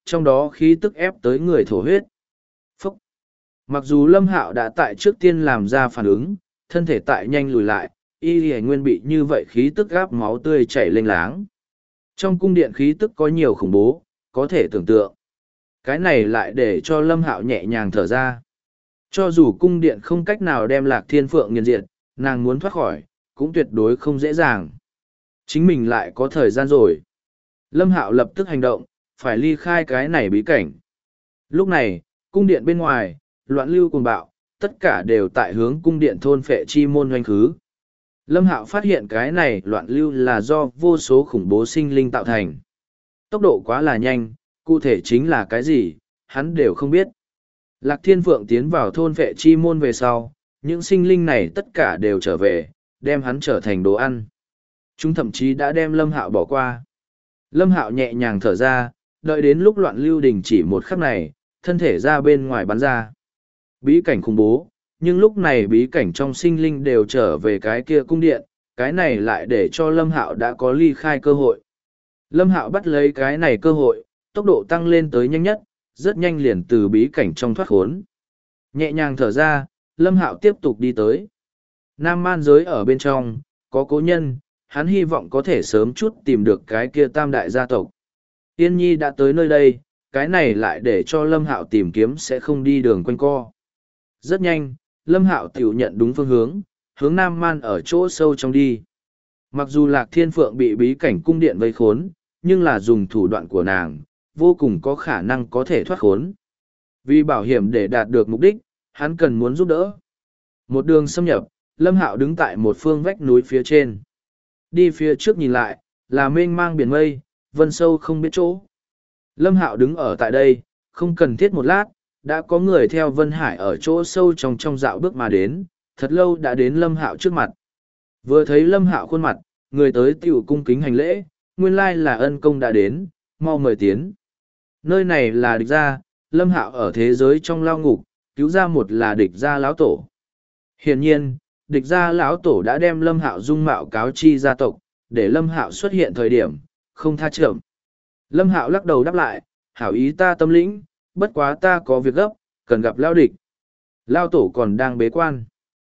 trong đó khí tức ép tới người thổ huyết. Phúc! Mặc dù Lâm Hạo đã tại trước tiên làm ra phản ứng, thân thể tại nhanh lùi lại, y lìa nguyên bị như vậy khí tức gáp máu tươi chảy lênh láng. Trong cung điện khí tức có nhiều khủng bố, có thể tưởng tượng. Cái này lại để cho Lâm Hạo nhẹ nhàng thở ra. Cho dù cung điện không cách nào đem Lạc Thiên Phượng nghiền diệt, nàng muốn thoát khỏi, cũng tuyệt đối không dễ dàng. Chính mình lại có thời gian rồi. Lâm Hạo lập tức hành động, phải ly khai cái này bí cảnh. Lúc này, cung điện bên ngoài, loạn lưu cuồng bạo, tất cả đều tại hướng cung điện thôn phệ chi môn hoành khứ. Lâm Hạo phát hiện cái này loạn lưu là do vô số khủng bố sinh linh tạo thành. Tốc độ quá là nhanh, cụ thể chính là cái gì, hắn đều không biết. Lạc Thiên Phượng tiến vào thôn phệ chi môn về sau, những sinh linh này tất cả đều trở về, đem hắn trở thành đồ ăn. Chúng thậm chí đã đem Lâm Hạo bỏ qua. Lâm Hạo nhẹ nhàng thở ra, đợi đến lúc loạn lưu đình chỉ một khắc này, thân thể ra bên ngoài bắn ra. Bí cảnh khủng bố, nhưng lúc này bí cảnh trong sinh linh đều trở về cái kia cung điện, cái này lại để cho Lâm Hạo đã có ly khai cơ hội. Lâm Hạo bắt lấy cái này cơ hội, tốc độ tăng lên tới nhanh nhất, rất nhanh liền từ bí cảnh trong thoát khốn. Nhẹ nhàng thở ra, Lâm Hạo tiếp tục đi tới. Nam man giới ở bên trong, có cố nhân, hắn hy vọng có thể sớm chút tìm được cái kia tam đại gia tộc. Tiên Nhi đã tới nơi đây, cái này lại để cho Lâm Hạo tìm kiếm sẽ không đi đường quanh co. Rất nhanh, Lâm Hạo tiểu nhận đúng phương hướng, hướng Nam Man ở chỗ sâu trong đi. Mặc dù Lạc Thiên Phượng bị bí cảnh cung điện vây khốn, nhưng là dùng thủ đoạn của nàng, vô cùng có khả năng có thể thoát khốn. Vì bảo hiểm để đạt được mục đích, hắn cần muốn giúp đỡ. Một đường xâm nhập, Lâm Hạo đứng tại một phương vách núi phía trên. Đi phía trước nhìn lại, là mênh mang biển mây, vân sâu không biết chỗ. Lâm Hạo đứng ở tại đây, không cần thiết một lát, đã có người theo Vân Hải ở chỗ sâu trong dạo bước mà đến, thật lâu đã đến Lâm Hạo trước mặt. Vừa thấy Lâm Hạo khuôn mặt, người tới tiểu cung kính hành lễ, nguyên lai là ân công đã đến, mau mời tiến. Nơi này là địch gia, Lâm Hạo ở thế giới trong lao ngục, cứu ra một là địch gia lão tổ. Hiển nhiên, địch gia lão tổ đã đem Lâm Hạo dung mạo cáo chi gia tộc, để Lâm Hạo xuất hiện thời điểm, không tha chậm. Lâm Hạo lắc đầu đáp lại, hảo ý ta tâm lĩnh, bất quá ta có việc gấp, cần gặp lao địch. Lao tổ còn đang bế quan.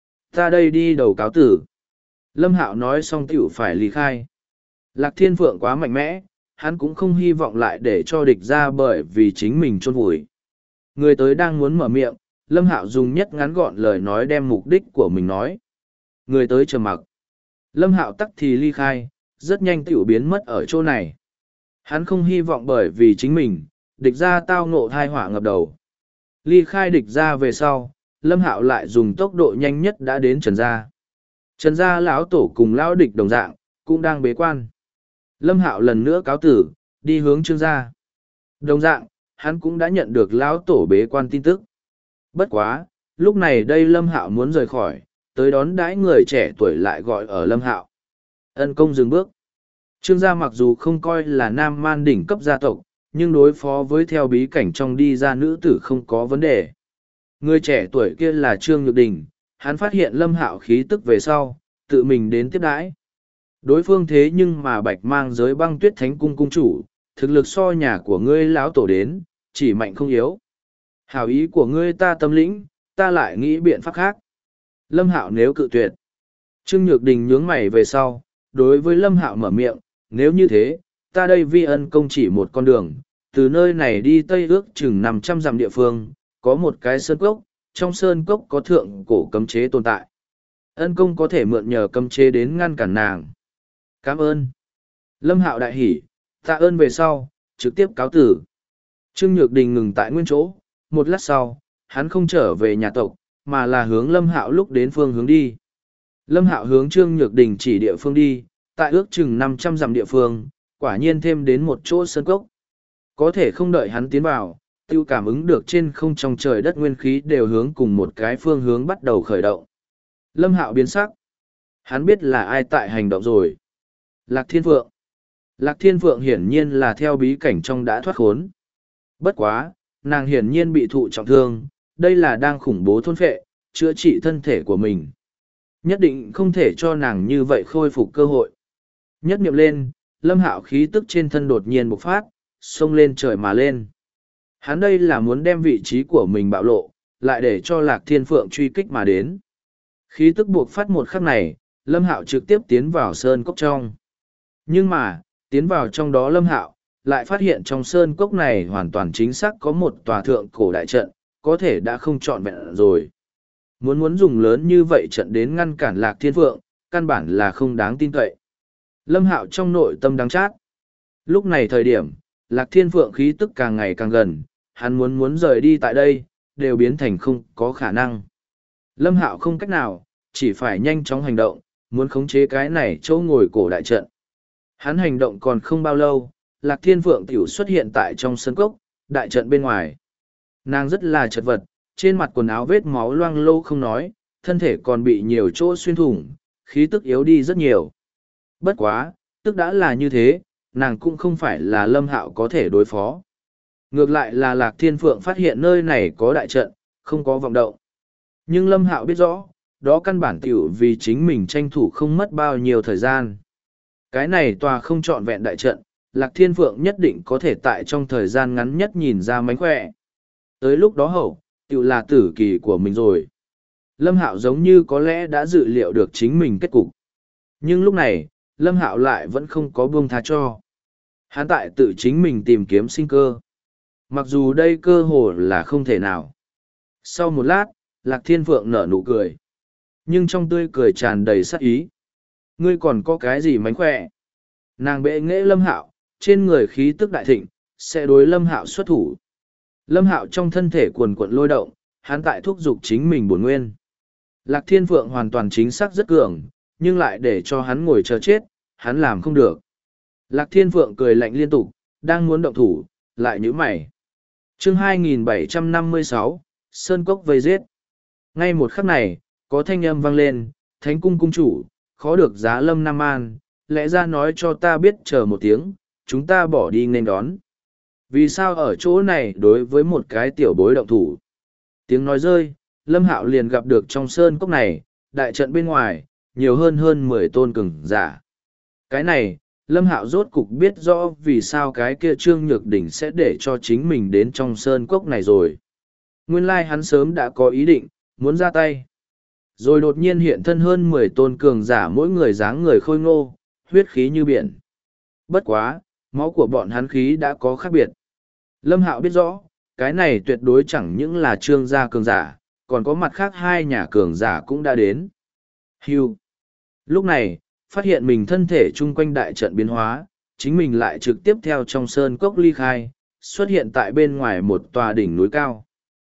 Ta đây đi đầu cáo tử. Lâm Hạo nói xong tiểu phải ly khai. Lạc Thiên Phượng quá mạnh mẽ, hắn cũng không hy vọng lại để cho địch ra bởi vì chính mình chôn vùi. Người tới đang muốn mở miệng, Lâm Hạo dùng nhất ngắn gọn lời nói đem mục đích của mình nói. Người tới trầm mặc. Lâm Hạo tắc thì ly khai, rất nhanh tiểu biến mất ở chỗ này. Hắn không hy vọng bởi vì chính mình, địch ra tao ngộ thai họa ngập đầu. Ly khai địch ra về sau, Lâm Hạo lại dùng tốc độ nhanh nhất đã đến Trần Gia. Trần Gia lão tổ cùng lão địch đồng dạng, cũng đang bế quan. Lâm Hạo lần nữa cáo tử, đi hướng Trương Gia. Đồng dạng, hắn cũng đã nhận được lão tổ bế quan tin tức. Bất quá, lúc này đây Lâm Hạo muốn rời khỏi, tới đón đãi người trẻ tuổi lại gọi ở Lâm Hạo. Ân công dừng bước. Trương gia mặc dù không coi là nam man đỉnh cấp gia tộc, nhưng đối phó với theo bí cảnh trong đi ra nữ tử không có vấn đề. Người trẻ tuổi kia là Trương Nhược Đình, hắn phát hiện Lâm Hạo khí tức về sau, tự mình đến tiếp đãi. Đối phương thế nhưng mà bạch mang giới băng tuyết thánh cung cung chủ, thực lực so nhà của ngươi lão tổ đến, chỉ mạnh không yếu. Hảo ý của ngươi ta tâm lĩnh, ta lại nghĩ biện pháp khác. Lâm Hạo nếu cự tuyệt. Trương Nhược Đình nhướng mày về sau, đối với Lâm Hạo mở miệng, nếu như thế, ta đây vi ân công chỉ một con đường, từ nơi này đi Tây ước chừng 500 dặm địa phương, có một cái sơn cốc, trong sơn cốc có thượng cổ cấm chế tồn tại. Ân công có thể mượn nhờ cấm chế đến ngăn cản nàng. Cảm ơn. Lâm Hạo đại hỉ, tạ ơn về sau, trực tiếp cáo tử. Trương Nhược Đình ngừng tại nguyên chỗ, một lát sau, hắn không trở về nhà tộc, mà là hướng Lâm Hạo lúc đến phương hướng đi. Lâm Hạo hướng Trương Nhược Đình chỉ địa phương đi, tại ước chừng 500 dặm địa phương, quả nhiên thêm đến một chỗ sơn cốc. Có thể không đợi hắn tiến vào, tiêu cảm ứng được trên không trong trời đất nguyên khí đều hướng cùng một cái phương hướng bắt đầu khởi động. Lâm Hạo biến sắc. Hắn biết là ai tại hành động rồi. Lạc Thiên Phượng. Lạc Thiên Phượng hiển nhiên là theo bí cảnh trong đã thoát khốn. Bất quá, nàng hiển nhiên bị thụ trọng thương, đây là đang khủng bố thôn phệ, chữa trị thân thể của mình. Nhất định không thể cho nàng như vậy khôi phục cơ hội. Nhất niệm lên, Lâm Hạo khí tức trên thân đột nhiên bộc phát, xông lên trời mà lên. Hắn đây là muốn đem vị trí của mình bạo lộ, lại để cho Lạc Thiên Phượng truy kích mà đến. Khí tức buộc phát một khắc này, Lâm Hạo trực tiếp tiến vào sơn cốc trong. Nhưng mà, tiến vào trong đó Lâm Hạo, lại phát hiện trong sơn cốc này hoàn toàn chính xác có một tòa thượng cổ đại trận, có thể đã không trọn vẹn rồi. Muốn dùng lớn như vậy trận đến ngăn cản Lạc Thiên Phượng, căn bản là không đáng tin cậy. Lâm Hạo trong nội tâm đắng chát. Lúc này thời điểm, Lạc Thiên Phượng khí tức càng ngày càng gần, hắn muốn rời đi tại đây, đều biến thành không có khả năng. Lâm Hạo không cách nào, chỉ phải nhanh chóng hành động, muốn khống chế cái này chỗ ngồi cổ đại trận. Hắn hành động còn không bao lâu, Lạc Thiên Phượng tiểu xuất hiện tại trong sân cốc, đại trận bên ngoài. Nàng rất là chật vật, trên mặt quần áo vết máu loang lô không nói, thân thể còn bị nhiều chỗ xuyên thủng, khí tức yếu đi rất nhiều. Bất quá, tức đã là như thế, nàng cũng không phải là Lâm Hạo có thể đối phó. Ngược lại là Lạc Thiên Phượng phát hiện nơi này có đại trận, không có vọng động. Nhưng Lâm Hạo biết rõ, đó căn bản tiểu vì chính mình tranh thủ không mất bao nhiêu thời gian. Cái này tòa không trọn vẹn đại trận, Lạc Thiên Phượng nhất định có thể tại trong thời gian ngắn nhất nhìn ra mánh khỏe. Tới lúc đó hậu, tiểu là tử kỳ của mình rồi. Lâm Hạo giống như có lẽ đã dự liệu được chính mình kết cục. Nhưng lúc này, Lâm Hạo lại vẫn không có buông tha cho. Hắn tại tự chính mình tìm kiếm sinh cơ. Mặc dù đây cơ hồ là không thể nào. Sau một lát, Lạc Thiên Phượng nở nụ cười. Nhưng trong tươi cười tràn đầy sát ý. Ngươi còn có cái gì mánh khỏe? Nàng bệ nghệ Lâm Hạo, trên người khí tức đại thịnh, sẽ đối Lâm Hạo xuất thủ. Lâm Hạo trong thân thể cuồn cuộn lôi động, hắn tại thúc giục chính mình bổn nguyên. Lạc Thiên Phượng hoàn toàn chính xác rất cường, nhưng lại để cho hắn ngồi chờ chết, hắn làm không được. Lạc Thiên Phượng cười lạnh liên tục, đang muốn động thủ, lại nhíu mày. Chương 2756, Sơn Cốc vây giết. Ngay một khắc này, có thanh âm vang lên, Thánh cung cung chủ, khó được giá Lâm Nam An, lẽ ra nói cho ta biết chờ một tiếng, chúng ta bỏ đi nên đón. Vì sao ở chỗ này đối với một cái tiểu bối động thủ? Tiếng nói rơi, Lâm Hạo liền gặp được trong sơn cốc này, đại trận bên ngoài, nhiều hơn 10 tôn cường giả. Cái này, Lâm Hạo rốt cục biết rõ vì sao cái kia Trương Nhược Đỉnh sẽ để cho chính mình đến trong sơn cốc này rồi. Nguyên lai hắn sớm đã có ý định, muốn ra tay. Rồi đột nhiên hiện thân hơn 10 tôn cường giả mỗi người dáng người khôi ngô, huyết khí như biển. Bất quá, máu của bọn hắn khí đã có khác biệt. Lâm Hạo biết rõ, cái này tuyệt đối chẳng những là Trương gia cường giả, còn có mặt khác hai nhà cường giả cũng đã đến. Hưu. Lúc này, phát hiện mình thân thể chung quanh đại trận biến hóa, chính mình lại trực tiếp theo trong sơn cốc ly khai, xuất hiện tại bên ngoài một tòa đỉnh núi cao.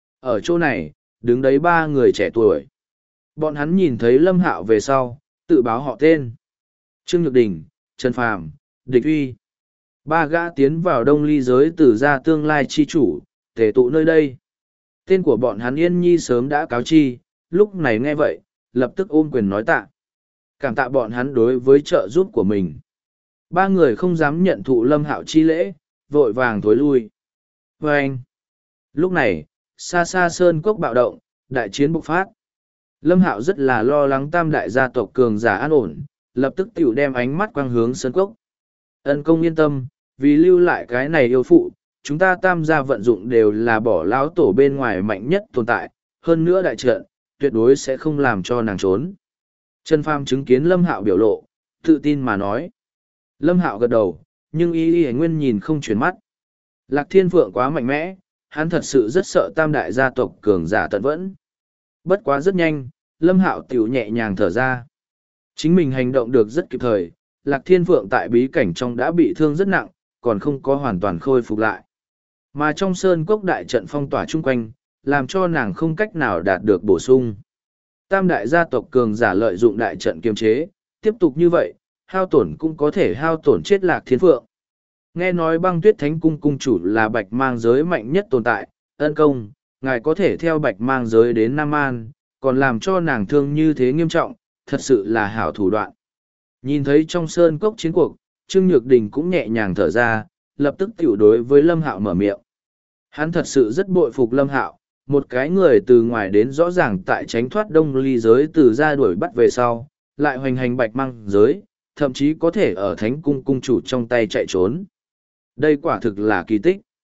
Ở chỗ này, đứng đấy ba người trẻ tuổi. Bọn hắn nhìn thấy Lâm Hạo về sau, tự báo họ tên. Trương Nhược Đình, Trần Phàm, Địch Uy. Ba gã tiến vào đông ly giới từ gia tương lai chi chủ, tề tụ nơi đây. Tên của bọn hắn Yên Nhi sớm đã cáo chi, lúc này nghe vậy, lập tức ôm quyền nói tạ. Cảm tạ bọn hắn đối với trợ giúp của mình. Ba người không dám nhận thụ Lâm Hạo chi lễ, vội vàng thối lui. Và anh. Lúc này, xa xa sơn cốc bạo động, đại chiến bộc phát. Lâm Hạo rất là lo lắng tam đại gia tộc cường giả an ổn, lập tức tiểu đem ánh mắt quang hướng sơn cốc. Ân công yên tâm, vì lưu lại cái này yêu phụ, chúng ta tam gia vận dụng đều là bỏ lão tổ bên ngoài mạnh nhất tồn tại, hơn nữa đại trận, tuyệt đối sẽ không làm cho nàng trốn. Trần Phàm chứng kiến Lâm Hạo biểu lộ, tự tin mà nói. Lâm Hạo gật đầu, nhưng y nguyên nhìn không chuyển mắt. Lạc Thiên Phượng quá mạnh mẽ, hắn thật sự rất sợ tam đại gia tộc cường giả tận vẫn. Bất quá rất nhanh, Lâm Hạo tiểu nhẹ nhàng thở ra. Chính mình hành động được rất kịp thời, Lạc Thiên Phượng tại bí cảnh trong đã bị thương rất nặng, còn không có hoàn toàn khôi phục lại. Mà trong sơn cốc đại trận phong tỏa chung quanh, làm cho nàng không cách nào đạt được bổ sung. Tam đại gia tộc cường giả lợi dụng đại trận kiềm chế, tiếp tục như vậy, hao tổn cũng có thể hao tổn chết Lạc Thiên Phượng. Nghe nói Băng Tuyết Thánh cung cung chủ là Bạch Mang giới mạnh nhất tồn tại, ân công, ngài có thể theo Bạch Mang giới đến Nam An, còn làm cho nàng thương như thế nghiêm trọng, thật sự là hảo thủ đoạn. Nhìn thấy trong sơn cốc chiến cuộc, Trương Nhược Đình cũng nhẹ nhàng thở ra, lập tức tiểu đối với Lâm Hạo mở miệng. Hắn thật sự rất bội phục Lâm Hạo, một cái người từ ngoài đến rõ ràng tại tránh thoát đông ly giới từ ra đuổi bắt về sau, lại hoành hành Bạch Mang giới, thậm chí có thể ở Thánh cung cung chủ trong tay chạy trốn. Đây quả thực là kỳ tích.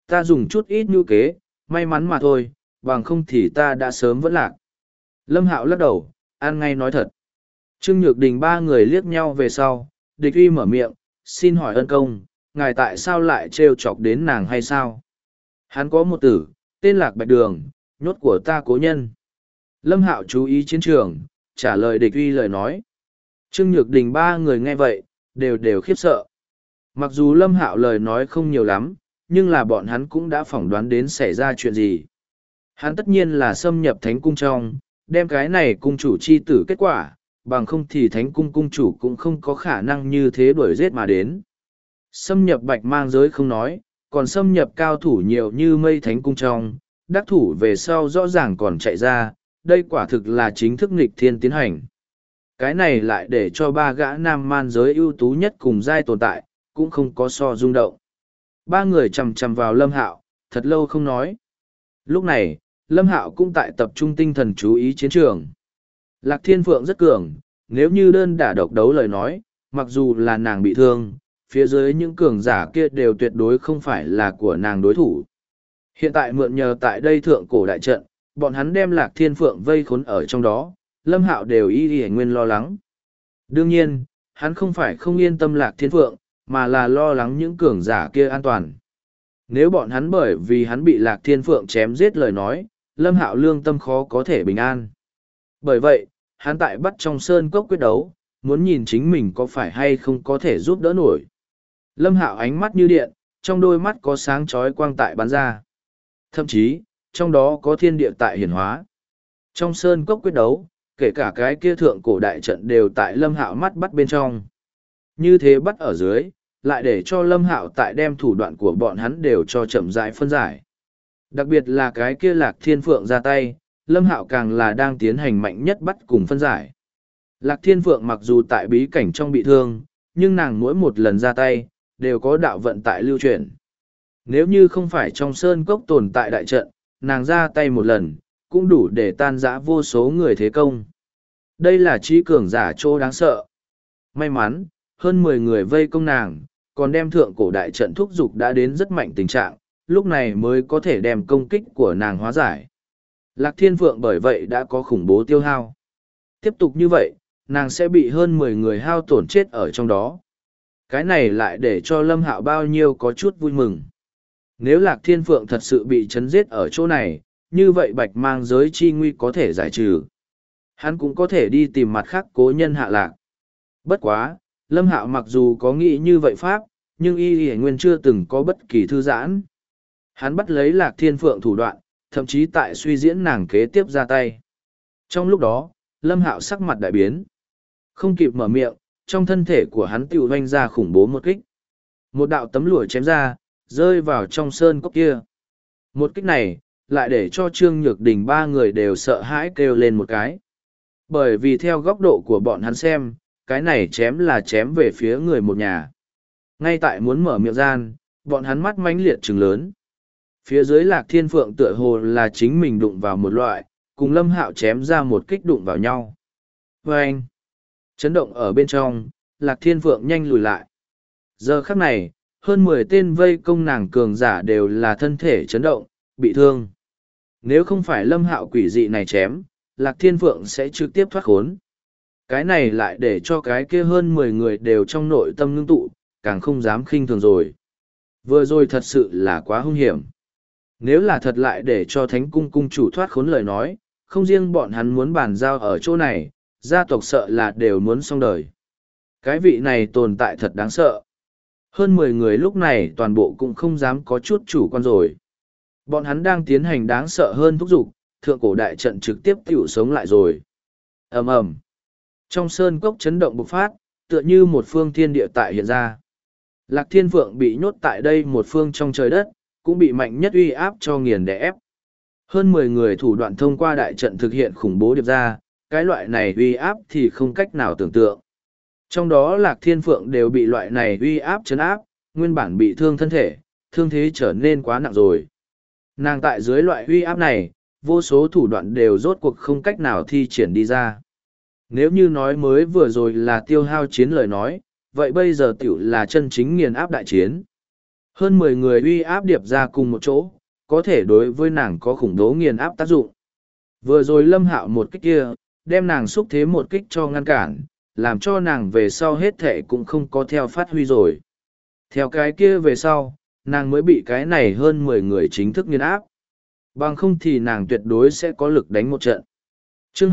Ta dùng chút ít mưu kế, may mắn mà thôi, bằng không thì ta đã sớm vẫn lạc. Lâm Hạo lắc đầu, ăn ngay nói thật. Trương Nhược Đình ba người liếc nhau về sau, địch uy mở miệng, xin hỏi ân công, ngài tại sao lại trêu chọc đến nàng hay sao? Hắn có một tử, tên Lạc Bạch Đường, nhốt của ta cố nhân. Lâm Hạo chú ý chiến trường, trả lời địch uy lời nói. Trương Nhược Đình ba người nghe vậy, đều khiếp sợ. Mặc dù Lâm Hạo lời nói không nhiều lắm, nhưng là bọn hắn cũng đã phỏng đoán đến xảy ra chuyện gì. Hắn tất nhiên là xâm nhập thánh cung trong, đem cái này cung chủ chi tử kết quả, bằng không thì thánh cung cung chủ cũng không có khả năng như thế đuổi giết mà đến. Xâm nhập bạch mang giới không nói, còn xâm nhập cao thủ nhiều như mây thánh cung trong, đắc thủ về sau rõ ràng còn chạy ra, đây quả thực là chính thức nghịch thiên tiến hành. Cái này lại để cho ba gã nam man giới ưu tú nhất cùng giai tồn tại, cũng không có so rung động. Ba người chằm chằm vào Lâm Hạo, thật lâu không nói. Lúc này, Lâm Hạo cũng tại tập trung tinh thần chú ý chiến trường. Lạc Thiên Phượng rất cường, nếu như đơn đả độc đấu lời nói, mặc dù là nàng bị thương, phía dưới những cường giả kia đều tuyệt đối không phải là của nàng đối thủ. Hiện tại mượn nhờ tại đây thượng cổ đại trận, bọn hắn đem Lạc Thiên Phượng vây khốn ở trong đó, Lâm Hạo đều y nguyên lo lắng. Đương nhiên, hắn không phải không yên tâm Lạc Thiên Phượng, mà là lo lắng những cường giả kia an toàn. Nếu bọn hắn bởi vì hắn bị Lạc Thiên Phượng chém giết lời nói, Lâm Hạo lương tâm khó có thể bình an. Bởi vậy, hắn tại bắt trong sơn cốc quyết đấu, muốn nhìn chính mình có phải hay không có thể giúp đỡ nổi. Lâm Hạo ánh mắt như điện, trong đôi mắt có sáng chói quang tại bắn ra. Thậm chí, trong đó có thiên địa tại hiển hóa. Trong sơn cốc quyết đấu, kể cả cái kia thượng cổ đại trận đều tại Lâm Hạo mắt bắt bên trong. Như thế bắt ở dưới, lại để cho Lâm Hạo tại đem thủ đoạn của bọn hắn đều cho chậm rãi phân giải. Đặc biệt là cái kia Lạc Thiên Phượng ra tay, Lâm Hạo càng là đang tiến hành mạnh nhất bắt cùng phân giải. Lạc Thiên Phượng mặc dù tại bí cảnh trong bị thương, nhưng nàng mỗi một lần ra tay, đều có đạo vận tại lưu chuyển. Nếu như không phải trong sơn cốc tồn tại đại trận, nàng ra tay một lần, cũng đủ để tan rã vô số người thế công. Đây là trí cường giả chỗ đáng sợ. May mắn, hơn 10 người vây công nàng, còn đem thượng cổ đại trận thúc dục đã đến rất mạnh tình trạng, lúc này mới có thể đem công kích của nàng hóa giải. Lạc Thiên Phượng bởi vậy đã có khủng bố tiêu hao. Tiếp tục như vậy, nàng sẽ bị hơn 10 người hao tổn chết ở trong đó. Cái này lại để cho Lâm Hạo bao nhiêu có chút vui mừng. Nếu Lạc Thiên Phượng thật sự bị chấn giết ở chỗ này, như vậy bạch mang giới chi nguy có thể giải trừ. Hắn cũng có thể đi tìm mặt khác cố nhân hạ lạc. Bất quá, Lâm Hạo mặc dù có nghĩ như vậy pháp, nhưng y nguyên chưa từng có bất kỳ thư giãn. Hắn bắt lấy Lạc Thiên Phượng thủ đoạn, thậm chí tại suy diễn nàng kế tiếp ra tay. Trong lúc đó, Lâm Hạo sắc mặt đại biến. Không kịp mở miệng, trong thân thể của hắn tiểu hoanh ra khủng bố một kích. Một đạo tấm lụa chém ra, rơi vào trong sơn cốc kia. Một kích này, lại để cho Trương Nhược Đình ba người đều sợ hãi kêu lên một cái. Bởi vì theo góc độ của bọn hắn xem, cái này chém là chém về phía người một nhà. Ngay tại muốn mở miệng gian, bọn hắn mắt mãnh liệt trừng lớn. Phía dưới Lạc Thiên Phượng tựa hồ là chính mình đụng vào một loại, cùng Lâm Hạo chém ra một kích đụng vào nhau. Và anh, chấn động ở bên trong, Lạc Thiên Phượng nhanh lùi lại. Giờ khắc này, hơn 10 tên vây công nàng cường giả đều là thân thể chấn động, bị thương. Nếu không phải Lâm Hạo quỷ dị này chém, Lạc Thiên Phượng sẽ trực tiếp thoát khốn. Cái này lại để cho cái kia hơn 10 người đều trong nội tâm ngưng tụ, càng không dám khinh thường rồi. Vừa rồi thật sự là quá hung hiểm. Nếu là thật lại để cho Thánh Cung cung chủ thoát khốn lời nói, không riêng bọn hắn muốn bàn giao ở chỗ này, gia tộc sợ là đều muốn xong đời. Cái vị này tồn tại thật đáng sợ. Hơn 10 người lúc này toàn bộ cũng không dám có chút chủ quan rồi. Bọn hắn đang tiến hành đáng sợ hơn thúc giục, thượng cổ đại trận trực tiếp tiểu sống lại rồi. Ầm ầm. Trong sơn cốc chấn động bộc phát, tựa như một phương thiên địa tại hiện ra. Lạc Thiên Phượng bị nhốt tại đây một phương trong trời đất, cũng bị mạnh nhất uy áp cho nghiền đè ép. Hơn 10 người thủ đoạn thông qua đại trận thực hiện khủng bố điệp ra, cái loại này uy áp thì không cách nào tưởng tượng. Trong đó Lạc Thiên Phượng đều bị loại này uy áp chấn áp, nguyên bản bị thương thân thể, thương thế trở nên quá nặng rồi. Nàng tại dưới loại uy áp này, vô số thủ đoạn đều rốt cuộc không cách nào thi triển đi ra. Nếu như nói mới vừa rồi là tiêu hao chiến lời nói, vậy bây giờ tiểu là chân chính nghiền áp đại chiến. Hơn 10 người uy áp điệp ra cùng một chỗ, có thể đối với nàng có khủng bố nghiền áp tác dụng. Vừa rồi Lâm Hạo một kích kia, đem nàng xúc thế một kích cho ngăn cản, làm cho nàng về sau hết thệ cũng không có theo phát huy rồi. Theo cái kia về sau, nàng mới bị cái này hơn 10 người chính thức nghiền áp. Bằng không thì nàng tuyệt đối sẽ có lực đánh một trận. Chương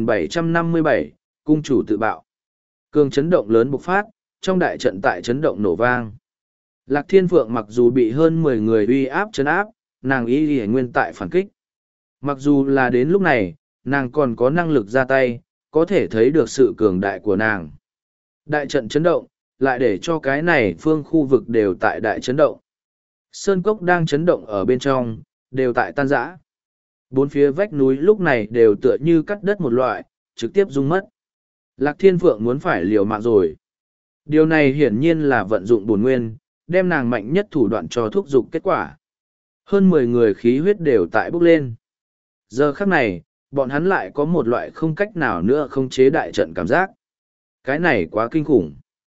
2757, Cung chủ tự bạo. Cường chấn động lớn bộc phát, trong đại trận tại chấn động nổ vang. Lạc Thiên Phượng mặc dù bị hơn 10 người uy áp chấn áp, nàng y nguyên tại phản kích. Mặc dù là đến lúc này, nàng còn có năng lực ra tay, có thể thấy được sự cường đại của nàng. Đại trận chấn động, lại để cho cái này phương khu vực đều tại đại chấn động. Sơn cốc đang chấn động ở bên trong, đều tại tan rã. Bốn phía vách núi lúc này đều tựa như cắt đất một loại, trực tiếp rung mất. Lạc Thiên Phượng muốn phải liều mạng rồi. Điều này hiển nhiên là vận dụng bổn nguyên, đem nàng mạnh nhất thủ đoạn cho thúc giục kết quả. Hơn 10 người khí huyết đều tại bốc lên. Giờ khắc này, bọn hắn lại có một loại không cách nào nữa không chế đại trận cảm giác. Cái này quá kinh khủng.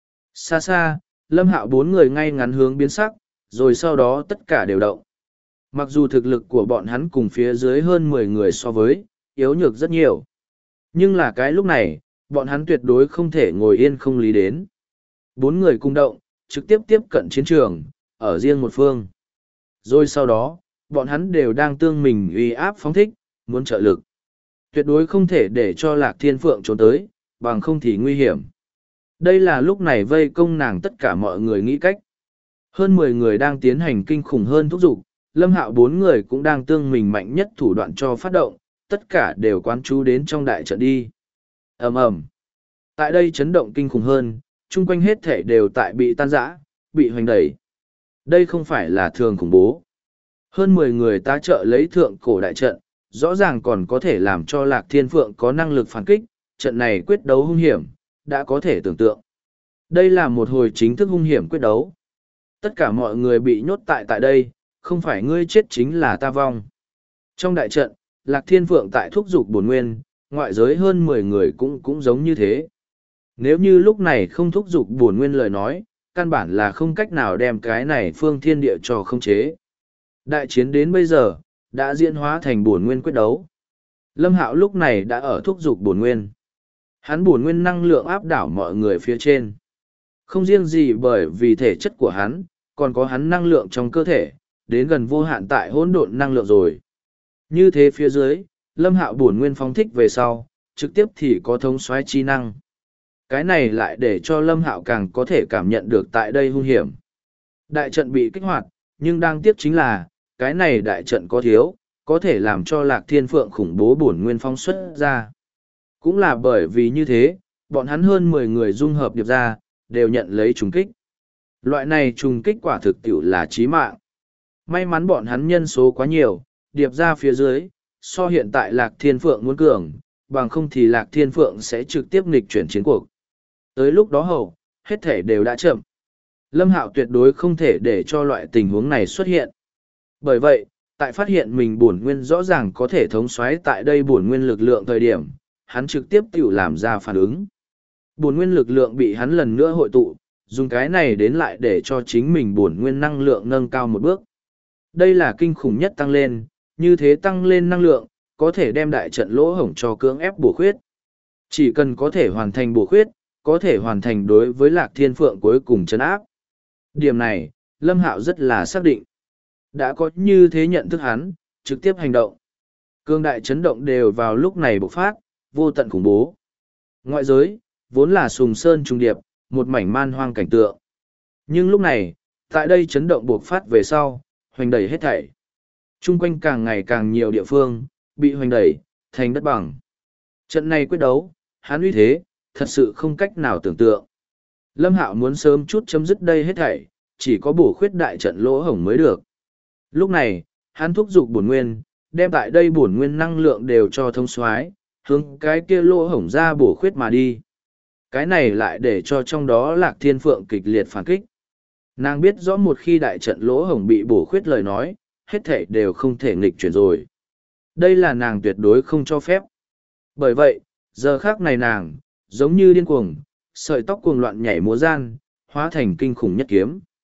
Xa xa, Lâm Hạo bốn người ngay ngắn hướng biến sắc, rồi sau đó tất cả đều động. Mặc dù thực lực của bọn hắn cùng phía dưới hơn 10 người so với, yếu nhược rất nhiều. Nhưng là cái lúc này, bọn hắn tuyệt đối không thể ngồi yên không lý đến. Bốn người cùng động, trực tiếp tiếp cận chiến trường, ở riêng một phương. Rồi sau đó, bọn hắn đều đang tương mình uy áp phóng thích, muốn trợ lực. Tuyệt đối không thể để cho Lạc Thiên Phượng trốn tới, bằng không thì nguy hiểm. Đây là lúc này vây công nàng tất cả mọi người nghĩ cách. Hơn 10 người đang tiến hành kinh khủng hơn thúc giục, Lâm Hạo bốn người cũng đang tương mình mạnh nhất thủ đoạn cho phát động, tất cả đều quán chú đến trong đại trận đi. Ầm ầm. Tại đây chấn động kinh khủng hơn, chung quanh hết thể đều tại bị tan rã, bị hoành đẩy. Đây không phải là thường khủng bố. Hơn 10 người tá trợ lấy thượng cổ đại trận, rõ ràng còn có thể làm cho Lạc Thiên Phượng có năng lực phản kích, trận này quyết đấu hung hiểm, đã có thể tưởng tượng. Đây là một hồi chính thức hung hiểm quyết đấu. Tất cả mọi người bị nhốt tại đây, không phải ngươi chết chính là ta vong. Trong đại trận, Lạc Thiên Phượng tại thúc giục bổn nguyên, ngoại giới hơn 10 người cũng giống như thế. Nếu như lúc này không thúc giục bổn nguyên lời nói, căn bản là không cách nào đem cái này phương thiên địa cho khống chế. Đại chiến đến bây giờ, đã diễn hóa thành bổn nguyên quyết đấu. Lâm Hạo lúc này đã ở thúc giục bổn nguyên. Hắn bổn nguyên năng lượng áp đảo mọi người phía trên. Không riêng gì bởi vì thể chất của hắn, còn có hắn năng lượng trong cơ thể, đến gần vô hạn tại hỗn độn năng lượng rồi. Như thế phía dưới, Lâm Hạo bổn nguyên phóng thích về sau, trực tiếp thì có thống soái chi năng. Cái này lại để cho Lâm Hạo càng có thể cảm nhận được tại đây hung hiểm. Đại trận bị kích hoạt, nhưng đang tiếc chính là, cái này đại trận có thiếu, có thể làm cho Lạc Thiên Phượng khủng bố bổn nguyên phóng xuất ra. Cũng là bởi vì như thế, bọn hắn hơn 10 người dung hợp điệp ra, đều nhận lấy trùng kích. Loại này trùng kích quả thực tiểu là chí mạng. May mắn bọn hắn nhân số quá nhiều, điệp ra phía dưới, so hiện tại Lạc Thiên Phượng muốn cường, bằng không thì Lạc Thiên Phượng sẽ trực tiếp nghịch chuyển chiến cuộc. Tới lúc đó hầu, hết thể đều đã chậm. Lâm Hạo tuyệt đối không thể để cho loại tình huống này xuất hiện. Bởi vậy, tại phát hiện mình bổn nguyên rõ ràng có thể thống soái tại đây bổn nguyên lực lượng thời điểm, hắn trực tiếp tự làm ra phản ứng. Bổn nguyên lực lượng bị hắn lần nữa hội tụ, dùng cái này đến lại để cho chính mình bổn nguyên năng lượng nâng cao một bước. Đây là kinh khủng nhất tăng lên, như thế tăng lên năng lượng, có thể đem đại trận lỗ hổng cho cưỡng ép bổ khuyết. Chỉ cần có thể hoàn thành bổ khuyết, có thể hoàn thành đối với Lạc Thiên Phượng cuối cùng trấn áp. Điểm này, Lâm Hạo rất là xác định. Đã có như thế nhận thức hắn, trực tiếp hành động. Cương đại chấn động đều vào lúc này bộc phát, vô tận khủng bố. Ngoại giới, vốn là sùng sơn trung điệp, một mảnh man hoang cảnh tượng. Nhưng lúc này, tại đây chấn động bộc phát về sau, hoành đẩy hết thảy. Trung quanh càng ngày càng nhiều địa phương, bị hoành đẩy, thành đất bằng. Trận này quyết đấu, hắn uy thế, thật sự không cách nào tưởng tượng. Lâm Hạo muốn sớm chút chấm dứt đây hết thảy, chỉ có bổ khuyết đại trận lỗ hổng mới được. Lúc này, hắn thúc giục bổn nguyên, đem tại đây bổn nguyên năng lượng đều cho thông soái, hướng cái kia lỗ hổng ra bổ khuyết mà đi. Cái này lại để cho trong đó Lạc Thiên Phượng kịch liệt phản kích. Nàng biết rõ một khi đại trận lỗ hổng bị bổ khuyết lời nói, hết thảy đều không thể nghịch chuyển rồi. Đây là nàng tuyệt đối không cho phép. Bởi vậy, giờ khác này nàng, giống như điên cuồng, sợi tóc cuồng loạn nhảy múa gian, hóa thành kinh khủng nhất kiếm.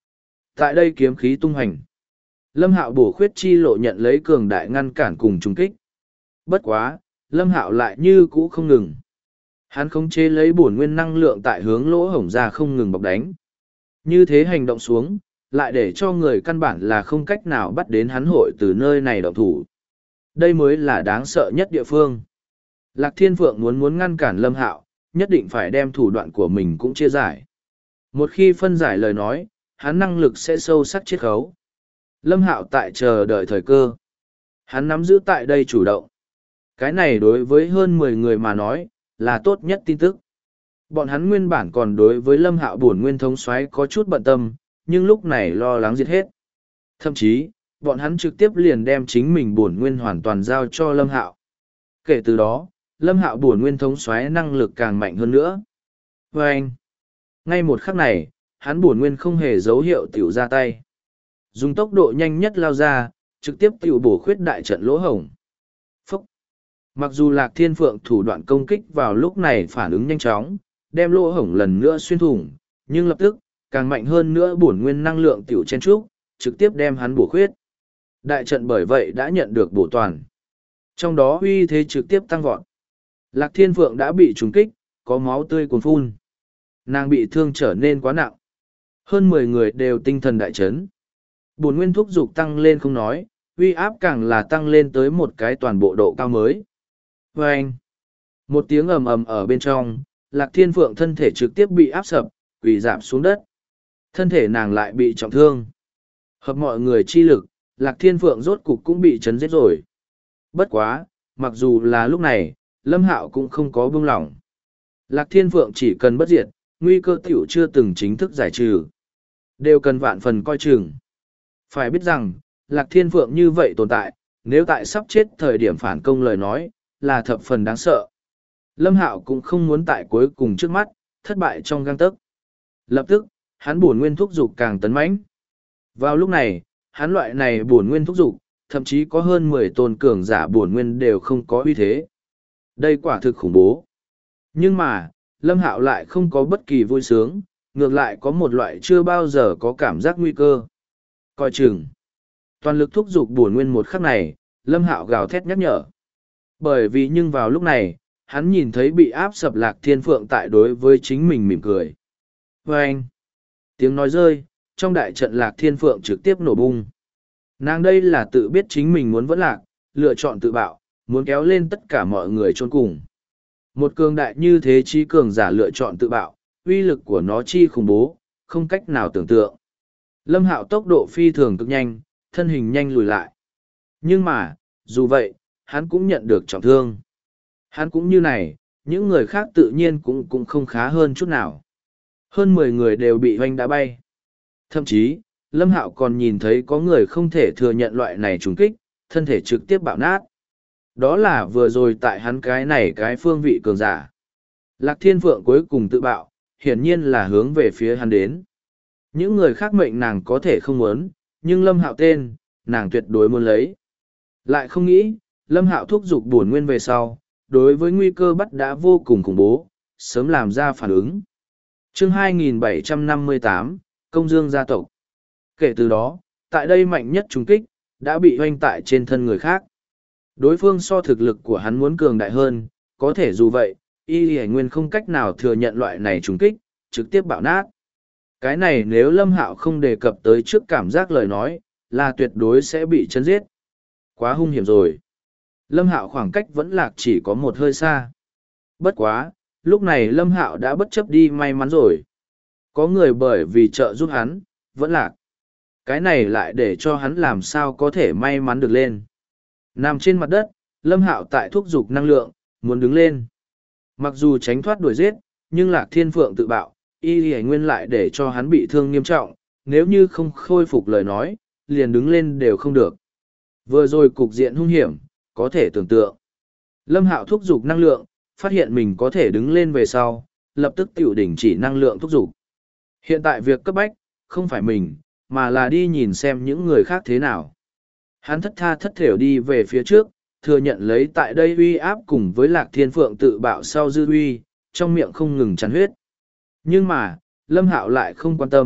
Tại đây kiếm khí tung hành. Lâm Hạo bổ khuyết chi lộ nhận lấy cường đại ngăn cản cùng trùng kích. Bất quá, Lâm Hạo lại như cũ không ngừng. Hắn khống chế lấy bổn nguyên năng lượng tại hướng lỗ hổng ra không ngừng bọc đánh. Như thế hành động xuống, lại để cho người căn bản là không cách nào bắt đến hắn hội từ nơi này động thủ. Đây mới là đáng sợ nhất địa phương. Lạc Thiên Phượng muốn ngăn cản Lâm Hạo, nhất định phải đem thủ đoạn của mình cũng chia giải. Một khi phân giải lời nói, hắn năng lực sẽ sâu sắc chiết khấu. Lâm Hạo tại chờ đợi thời cơ. Hắn nắm giữ tại đây chủ động. Cái này đối với hơn 10 người mà nói, là tốt nhất tin tức. Bọn hắn nguyên bản còn đối với Lâm Hạo bổn nguyên thống soái có chút bận tâm, nhưng lúc này lo lắng giết hết. Thậm chí, bọn hắn trực tiếp liền đem chính mình bổn nguyên hoàn toàn giao cho Lâm Hạo. Kể từ đó, Lâm Hạo bổn nguyên thống soái năng lực càng mạnh hơn nữa. Và anh, ngay một khắc này, hắn bổn nguyên không hề dấu hiệu tiểu ra tay. Dùng tốc độ nhanh nhất lao ra, trực tiếp tiểu bổ khuyết đại trận lỗ hổng. Phúc! Mặc dù Lạc Thiên Phượng thủ đoạn công kích vào lúc này phản ứng nhanh chóng, đem lỗ hổng lần nữa xuyên thủng, nhưng lập tức, càng mạnh hơn nữa bổn nguyên năng lượng tiểu chen trúc, trực tiếp đem hắn bổ khuyết. Đại trận bởi vậy đã nhận được bổ toàn. Trong đó uy thế trực tiếp tăng vọt. Lạc Thiên Phượng đã bị trúng kích, có máu tươi cuồn phun. Nàng bị thương trở nên quá nặng. Hơn 10 người đều tinh thần đại chấn. Bổn nguyên thúc dục tăng lên không nói, uy áp càng là tăng lên tới một cái toàn bộ độ cao mới. Và anh, một tiếng ầm ầm ở bên trong, Lạc Thiên Phượng thân thể trực tiếp bị áp sập, quỳ rạp xuống đất. Thân thể nàng lại bị trọng thương. Hợp mọi người chi lực, Lạc Thiên Phượng rốt cục cũng bị chấn giết rồi. Bất quá, mặc dù là lúc này, Lâm Hạo cũng không có buông lỏng. Lạc Thiên Phượng chỉ cần bất diệt, nguy cơ tiểu chưa từng chính thức giải trừ. Đều cần vạn phần coi chừng. Phải biết rằng, Lạc Thiên Phượng như vậy tồn tại, nếu tại sắp chết thời điểm phản công lời nói, là thập phần đáng sợ. Lâm Hạo cũng không muốn tại cuối cùng trước mắt, thất bại trong gang tấc. Lập tức, hắn bổn nguyên thúc dục càng tấn mãnh. Vào lúc này, hắn loại này bổn nguyên thúc dục, thậm chí có hơn 10 tôn cường giả bổn nguyên đều không có uy thế. Đây quả thực khủng bố. Nhưng mà, Lâm Hạo lại không có bất kỳ vui sướng, ngược lại có một loại chưa bao giờ có cảm giác nguy cơ. Coi chừng. Toàn lực thúc dục bổn nguyên một khắc này, Lâm Hạo gào thét nhắc nhở. Bởi vì nhưng vào lúc này, hắn nhìn thấy bị áp sập Lạc Thiên Phượng tại đối với chính mình mỉm cười. Và anh, tiếng nói rơi, trong đại trận Lạc Thiên Phượng trực tiếp nổ bung. Nàng đây là tự biết chính mình muốn vẫn lạc, lựa chọn tự bạo, muốn kéo lên tất cả mọi người chôn cùng. Một cường đại như thế trí cường giả lựa chọn tự bạo, uy lực của nó chi khủng bố, không cách nào tưởng tượng. Lâm Hạo tốc độ phi thường cực nhanh, thân hình nhanh lùi lại. Nhưng mà, dù vậy, hắn cũng nhận được trọng thương. Hắn cũng như này, những người khác tự nhiên cũng không khá hơn chút nào. Hơn 10 người đều bị hoanh đã bay. Thậm chí, Lâm Hạo còn nhìn thấy có người không thể thừa nhận loại này trùng kích, thân thể trực tiếp bạo nát. Đó là vừa rồi tại hắn cái phương vị cường giả. Lạc Thiên Phượng cuối cùng tự bạo, hiển nhiên là hướng về phía hắn đến. Những người khác mệnh nàng có thể không muốn, nhưng Lâm Hạo tên, nàng tuyệt đối muốn lấy. Lại không nghĩ, Lâm Hạo thúc giục bổn nguyên về sau, đối với nguy cơ bắt đã vô cùng khủng bố, sớm làm ra phản ứng. Chương 2758, Công Dương gia tộc. Kể từ đó, tại đây mạnh nhất trùng kích, đã bị hoanh tại trên thân người khác. Đối phương so thực lực của hắn muốn cường đại hơn, có thể dù vậy, y hải nguyên không cách nào thừa nhận loại này trùng kích, trực tiếp bạo nát. Cái này nếu Lâm Hạo không đề cập tới trước cảm giác lời nói, là tuyệt đối sẽ bị chấn giết. Quá hung hiểm rồi. Lâm Hạo khoảng cách vẫn lạc chỉ có một hơi xa. Bất quá, lúc này Lâm Hạo đã bất chấp đi may mắn rồi. Có người bởi vì trợ giúp hắn, vẫn lạc. Cái này lại để cho hắn làm sao có thể may mắn được lên. Nằm trên mặt đất, Lâm Hạo tại thúc giục năng lượng, muốn đứng lên. Mặc dù tránh thoát đuổi giết, nhưng Lạc Thiên Phượng tự bạo, y hải nguyên lại để cho hắn bị thương nghiêm trọng, nếu như không khôi phục lời nói, liền đứng lên đều không được. Vừa rồi cục diện hung hiểm, có thể tưởng tượng. Lâm Hạo thúc giục năng lượng, phát hiện mình có thể đứng lên về sau, lập tức tiểu đỉnh chỉ năng lượng thúc giục. Hiện tại việc cấp bách, không phải mình, mà là đi nhìn xem những người khác thế nào. Hắn thất tha thất thểu đi về phía trước, thừa nhận lấy tại đây uy áp cùng với Lạc Thiên Phượng tự bạo sau dư uy, trong miệng không ngừng chắn huyết. Nhưng mà, Lâm Hạo lại không quan tâm,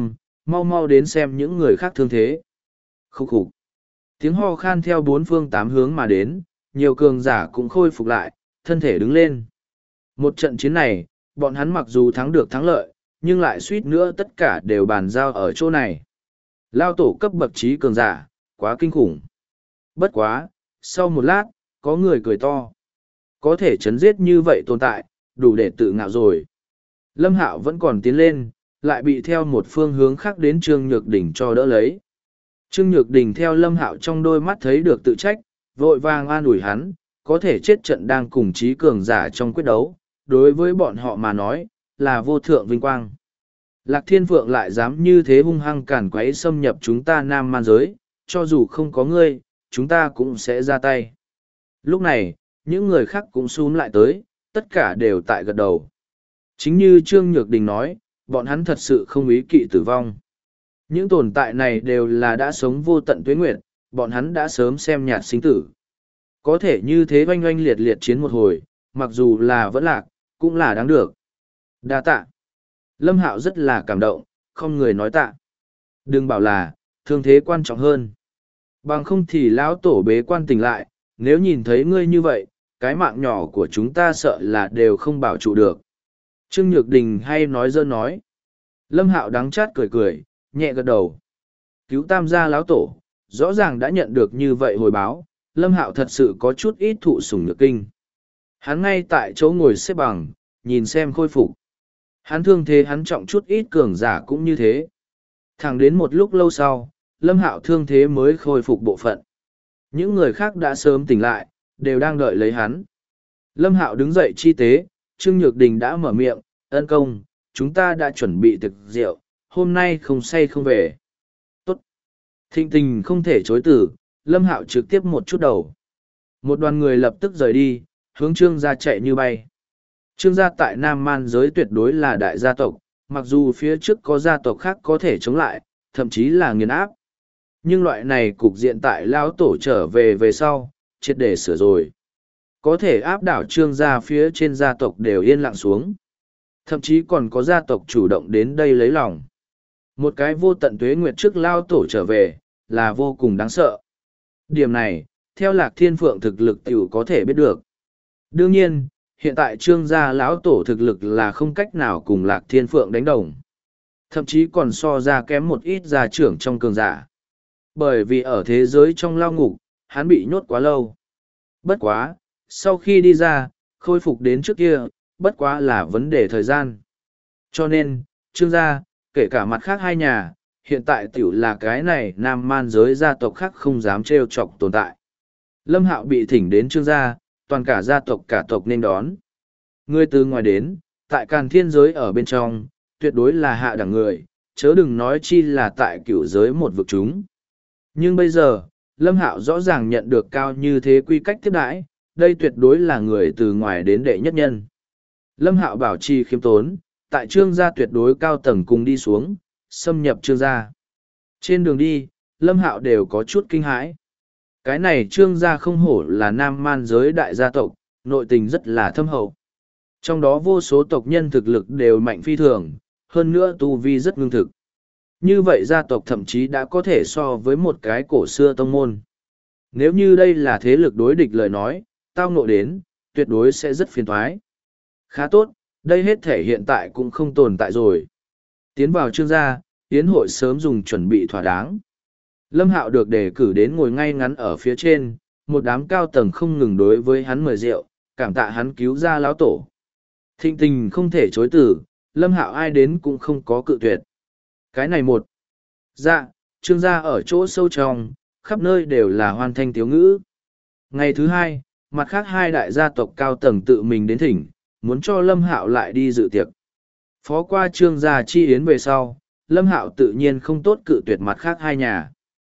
mau mau đến xem những người khác thương thế. Khúc khục. Tiếng ho khan theo bốn phương tám hướng mà đến, nhiều cường giả cũng khôi phục lại, thân thể đứng lên. Một trận chiến này, bọn hắn mặc dù thắng được thắng lợi, nhưng lại suýt nữa tất cả đều bàn giao ở chỗ này. Lao tổ cấp bậc trí cường giả, quá kinh khủng. Bất quá, sau một lát, có người cười to. Có thể chấn giết như vậy tồn tại, đủ để tự ngạo rồi. Lâm Hạo vẫn còn tiến lên, lại bị theo một phương hướng khác đến Trương Nhược Đình cho đỡ lấy. Trương Nhược Đình theo Lâm Hạo trong đôi mắt thấy được tự trách, vội vàng an ủi hắn, có thể chết trận đang cùng trí cường giả trong quyết đấu, đối với bọn họ mà nói, là vô thượng vinh quang. Lạc Thiên Phượng lại dám như thế hung hăng cản quấy xâm nhập chúng ta Nam Man giới, cho dù không có ngươi, chúng ta cũng sẽ ra tay. Lúc này, những người khác cũng xúm lại tới, tất cả đều tại gật đầu. Chính như Trương Nhược Đình nói, bọn hắn thật sự không ý kỵ tử vong. Những tồn tại này đều là đã sống vô tận tuế nguyệt, bọn hắn đã sớm xem nhạt sinh tử. Có thể như thế oanh oanh liệt liệt chiến một hồi, mặc dù là vẫn lạc, cũng là đáng được. Đa tạ. Lâm Hạo rất là cảm động, không người nói tạ. Đừng bảo là, thương thế quan trọng hơn. Bằng không thì lão tổ bế quan tỉnh lại, nếu nhìn thấy ngươi như vậy, cái mạng nhỏ của chúng ta sợ là đều không bảo trụ được. Trương Nhược Đình hay nói dơ nói. Lâm Hạo đắng chát cười cười, nhẹ gật đầu. Cứu tam gia lão tổ, rõ ràng đã nhận được như vậy hồi báo, Lâm Hạo thật sự có chút ít thụ sủng nhược kinh. Hắn ngay tại chỗ ngồi xếp bằng, nhìn xem khôi phục. Hắn thương thế hắn trọng chút ít cường giả cũng như thế. Thẳng đến một lúc lâu sau, Lâm Hạo thương thế mới khôi phục bộ phận. Những người khác đã sớm tỉnh lại, đều đang đợi lấy hắn. Lâm Hạo đứng dậy chi tế, Trương Nhược Đình đã mở miệng, ân công, chúng ta đã chuẩn bị thực rượu, hôm nay không say không về. Tốt. Thịnh tình không thể chối từ, Lâm Hạo trực tiếp một chút đầu. Một đoàn người lập tức rời đi, hướng Trương gia chạy như bay. Trương gia tại Nam Man giới tuyệt đối là đại gia tộc, mặc dù phía trước có gia tộc khác có thể chống lại, thậm chí là nghiền áp. Nhưng loại này cục diện tại lão tổ trở về sau, triệt để sửa rồi. Có thể áp đảo Trương gia phía trên gia tộc đều yên lặng xuống. Thậm chí còn có gia tộc chủ động đến đây lấy lòng. Một cái vô tận tuế nguyệt trước lao tổ trở về, là vô cùng đáng sợ. Điểm này, theo Lạc Thiên Phượng thực lực tiểu có thể biết được. Đương nhiên, hiện tại Trương gia lão tổ thực lực là không cách nào cùng Lạc Thiên Phượng đánh đồng. Thậm chí còn so ra kém một ít gia trưởng trong cường giả. Bởi vì ở thế giới trong lao ngục, hắn bị nhốt quá lâu. Bất quá, sau khi đi ra, khôi phục đến trước kia, bất quá là vấn đề thời gian. Cho nên, Trương gia, kể cả mặt khác hai nhà, hiện tại tiểu là cái này Nam Man giới gia tộc khác không dám trêu chọc tồn tại. Lâm Hạo bị thỉnh đến Trương gia, toàn cả gia tộc cả tộc nên đón. Người từ ngoài đến, tại Càn Thiên giới ở bên trong, tuyệt đối là hạ đẳng người, chớ đừng nói chi là tại cửu giới một vực chúng. Nhưng bây giờ, Lâm Hạo rõ ràng nhận được cao như thế quy cách tiếp đãi, đây tuyệt đối là người từ ngoài đến đệ nhất nhân. Lâm Hạo bảo trì khiêm tốn, tại Trương gia tuyệt đối cao tầng cùng đi xuống, xâm nhập Trương gia. Trên đường đi, Lâm Hạo đều có chút kinh hãi. Cái này Trương gia không hổ là Nam Man giới đại gia tộc, nội tình rất là thâm hậu. Trong đó vô số tộc nhân thực lực đều mạnh phi thường, hơn nữa tu vi rất ngưng thực. Như vậy gia tộc thậm chí đã có thể so với một cái cổ xưa tông môn. Nếu như đây là thế lực đối địch lời nói, tao ngộ đến, tuyệt đối sẽ rất phiền toái. Khá tốt, đây hết thể hiện tại cũng không tồn tại rồi. Tiến vào Trương gia, yến hội sớm dùng chuẩn bị thỏa đáng. Lâm Hạo được đề cử đến ngồi ngay ngắn ở phía trên, một đám cao tầng không ngừng đối với hắn mời rượu, cảm tạ hắn cứu ra lão tổ. Thịnh tình không thể chối từ, Lâm Hạo ai đến cũng không có cự tuyệt. Cái này một. Dạ, Trương gia ở chỗ sâu trong, khắp nơi đều là hoan thanh tiếu ngữ. Ngày thứ hai, mặt khác hai đại gia tộc cao tầng tự mình đến thỉnh, muốn cho Lâm Hạo lại đi dự tiệc. Phó qua Trương gia chi yến về sau, Lâm Hạo tự nhiên không tốt cự tuyệt mặt khác hai nhà.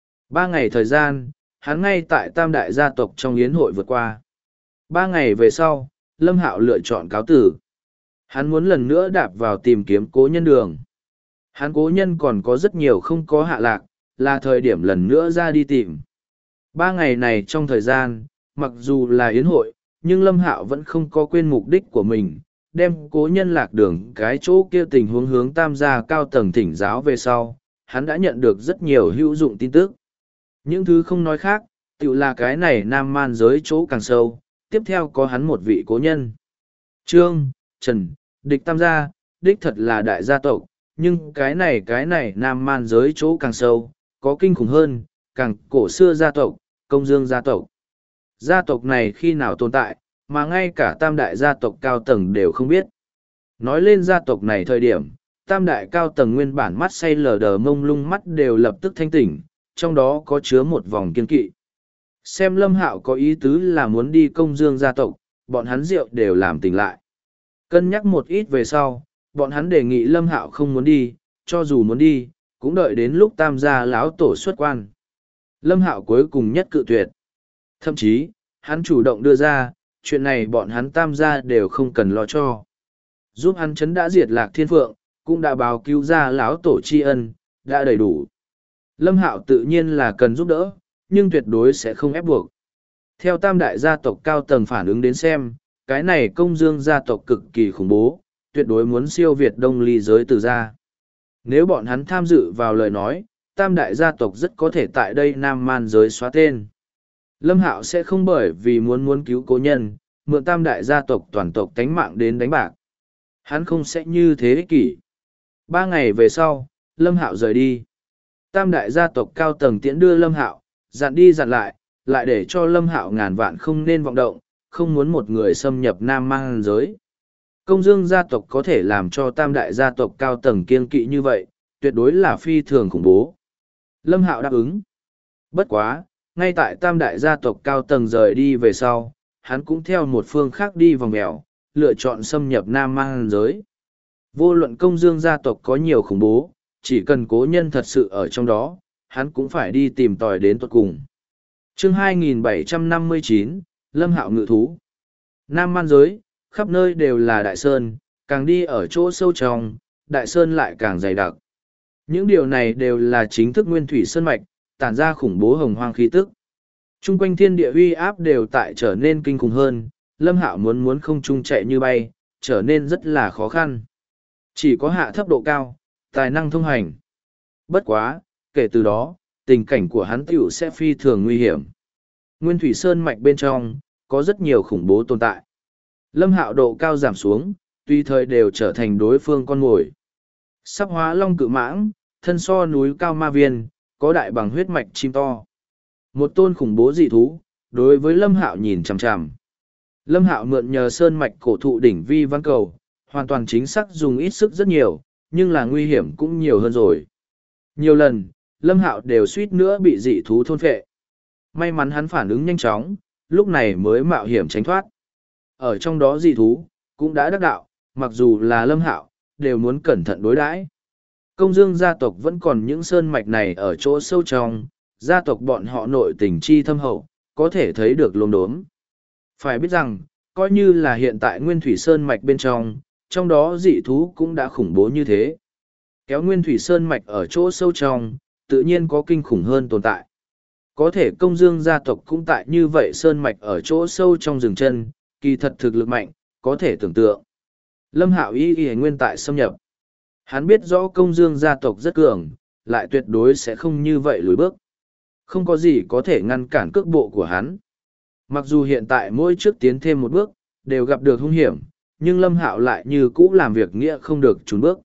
3 ngày thời gian, hắn ngay tại tam đại gia tộc trong yến hội vượt qua. 3 ngày về sau, Lâm Hạo lựa chọn cáo tử. Hắn muốn lần nữa đạp vào tìm kiếm cố nhân đường. Hắn cố nhân còn có rất nhiều không có hạ lạc, là thời điểm lần nữa ra đi tìm. 3 ngày này trong thời gian, mặc dù là yến hội, nhưng Lâm Hạo vẫn không có quên mục đích của mình, đem cố nhân lạc đường cái chỗ kia tình huống hướng tam gia cao tầng thỉnh giáo về sau, hắn đã nhận được rất nhiều hữu dụng tin tức. Những thứ không nói khác, tự là cái này nam man giới chỗ càng sâu, tiếp theo có hắn một vị cố nhân. Trương, Trần, địch tam gia, đích thật là đại gia tộc, nhưng cái này nam man giới chỗ càng sâu, có kinh khủng hơn, càng cổ xưa gia tộc, Công Dương gia tộc. Gia tộc này khi nào tồn tại, mà ngay cả tam đại gia tộc cao tầng đều không biết. Nói lên gia tộc này thời điểm, tam đại cao tầng nguyên bản mắt say lờ đờ mông lung mắt đều lập tức thanh tỉnh, trong đó có chứa một vòng kiên kỵ. Xem Lâm Hạo có ý tứ là muốn đi Công Dương gia tộc, bọn hắn rượu đều làm tỉnh lại. Cân nhắc một ít về sau, bọn hắn đề nghị Lâm Hạo không muốn đi, cho dù muốn đi, cũng đợi đến lúc tam gia lão tổ xuất quan. Lâm Hạo cuối cùng nhất cự tuyệt. Thậm chí, hắn chủ động đưa ra, chuyện này bọn hắn tam gia đều không cần lo cho. Giúp hắn chấn đã diệt Lạc Thiên Phượng, cũng đã báo cứu ra lão tổ tri ân, đã đầy đủ. Lâm Hạo tự nhiên là cần giúp đỡ, nhưng tuyệt đối sẽ không ép buộc. Theo tam đại gia tộc cao tầng phản ứng đến xem, cái này Công Dương gia tộc cực kỳ khủng bố, tuyệt đối muốn siêu việt Đông Ly giới từ gia. Nếu bọn hắn tham dự vào lời nói, tam đại gia tộc rất có thể tại đây Nam Man giới xóa tên. Lâm Hạo sẽ không bởi vì muốn cứu cố nhân, mượn tam đại gia tộc toàn tộc tánh mạng đến đánh bạc. Hắn không sẽ như thế ích kỷ. 3 ngày về sau, Lâm Hạo rời đi. Tam đại gia tộc cao tầng tiễn đưa Lâm Hạo, dặn đi dặn lại để cho Lâm Hạo ngàn vạn không nên vọng động, không muốn một người xâm nhập Nam Man giới. Công Dương gia tộc có thể làm cho tam đại gia tộc cao tầng kiên kỵ như vậy, tuyệt đối là phi thường khủng bố. Lâm Hạo đáp ứng. Bất quá, ngay tại tam đại gia tộc cao tầng rời đi về sau, hắn cũng theo một phương khác đi vòng mèo, lựa chọn xâm nhập Nam Man giới. Vô luận Công Dương gia tộc có nhiều khủng bố, chỉ cần cố nhân thật sự ở trong đó, hắn cũng phải đi tìm tòi đến tuột cùng. Chương 2759, Lâm Hạo ngự thú. Nam Man giới, khắp nơi đều là đại sơn, càng đi ở chỗ sâu trong, đại sơn lại càng dày đặc. Những điều này đều là chính thức nguyên thủy sơn mạch, tản ra khủng bố hồng hoang khí tức. Trung quanh thiên địa uy áp đều tại trở nên kinh khủng hơn, Lâm Hạo muốn không trung chạy như bay, trở nên rất là khó khăn. Chỉ có hạ thấp độ cao, tài năng thông hành. Bất quá, kể từ đó, tình cảnh của hắn tiểu sẽ phi thường nguy hiểm. Nguyên thủy sơn mạch bên trong, có rất nhiều khủng bố tồn tại. Lâm Hạo độ cao giảm xuống, tùy thời đều trở thành đối phương con mồi. Sắp hóa long cự mãng, thân so núi cao ma viên, có đại bằng huyết mạch chim to. Một tôn khủng bố dị thú, đối với Lâm Hạo nhìn chằm chằm. Lâm Hạo mượn nhờ sơn mạch cổ thụ đỉnh vi văn cầu, hoàn toàn chính xác dùng ít sức rất nhiều, nhưng là nguy hiểm cũng nhiều hơn rồi. Nhiều lần, Lâm Hạo đều suýt nữa bị dị thú thôn phệ. May mắn hắn phản ứng nhanh chóng, lúc này mới mạo hiểm tránh thoát. Ở trong đó dị thú, cũng đã đắc đạo, mặc dù là Lâm Hạo, đều muốn cẩn thận đối đãi. Công Dương gia tộc vẫn còn những sơn mạch này ở chỗ sâu trong, gia tộc bọn họ nội tình chi thâm hậu, có thể thấy được lồn đốm. Phải biết rằng, coi như là hiện tại Nguyên Thủy Sơn mạch bên trong đó dị thú cũng đã khủng bố như thế. Kéo Nguyên Thủy Sơn mạch ở chỗ sâu trong, tự nhiên có kinh khủng hơn tồn tại. Có thể Công Dương gia tộc cũng tại như vậy Sơn mạch ở chỗ sâu trong rừng chân, kỳ thật thực lực mạnh, có thể tưởng tượng. Lâm Hạo y nguyên tại xâm nhập. Hắn biết rõ Công Dương gia tộc rất cường, lại tuyệt đối sẽ không như vậy lùi bước. Không có gì có thể ngăn cản cước bộ của hắn. Mặc dù hiện tại mỗi trước tiến thêm một bước, đều gặp được hung hiểm, nhưng Lâm Hạo lại như cũ làm việc nghĩa không được trốn bước.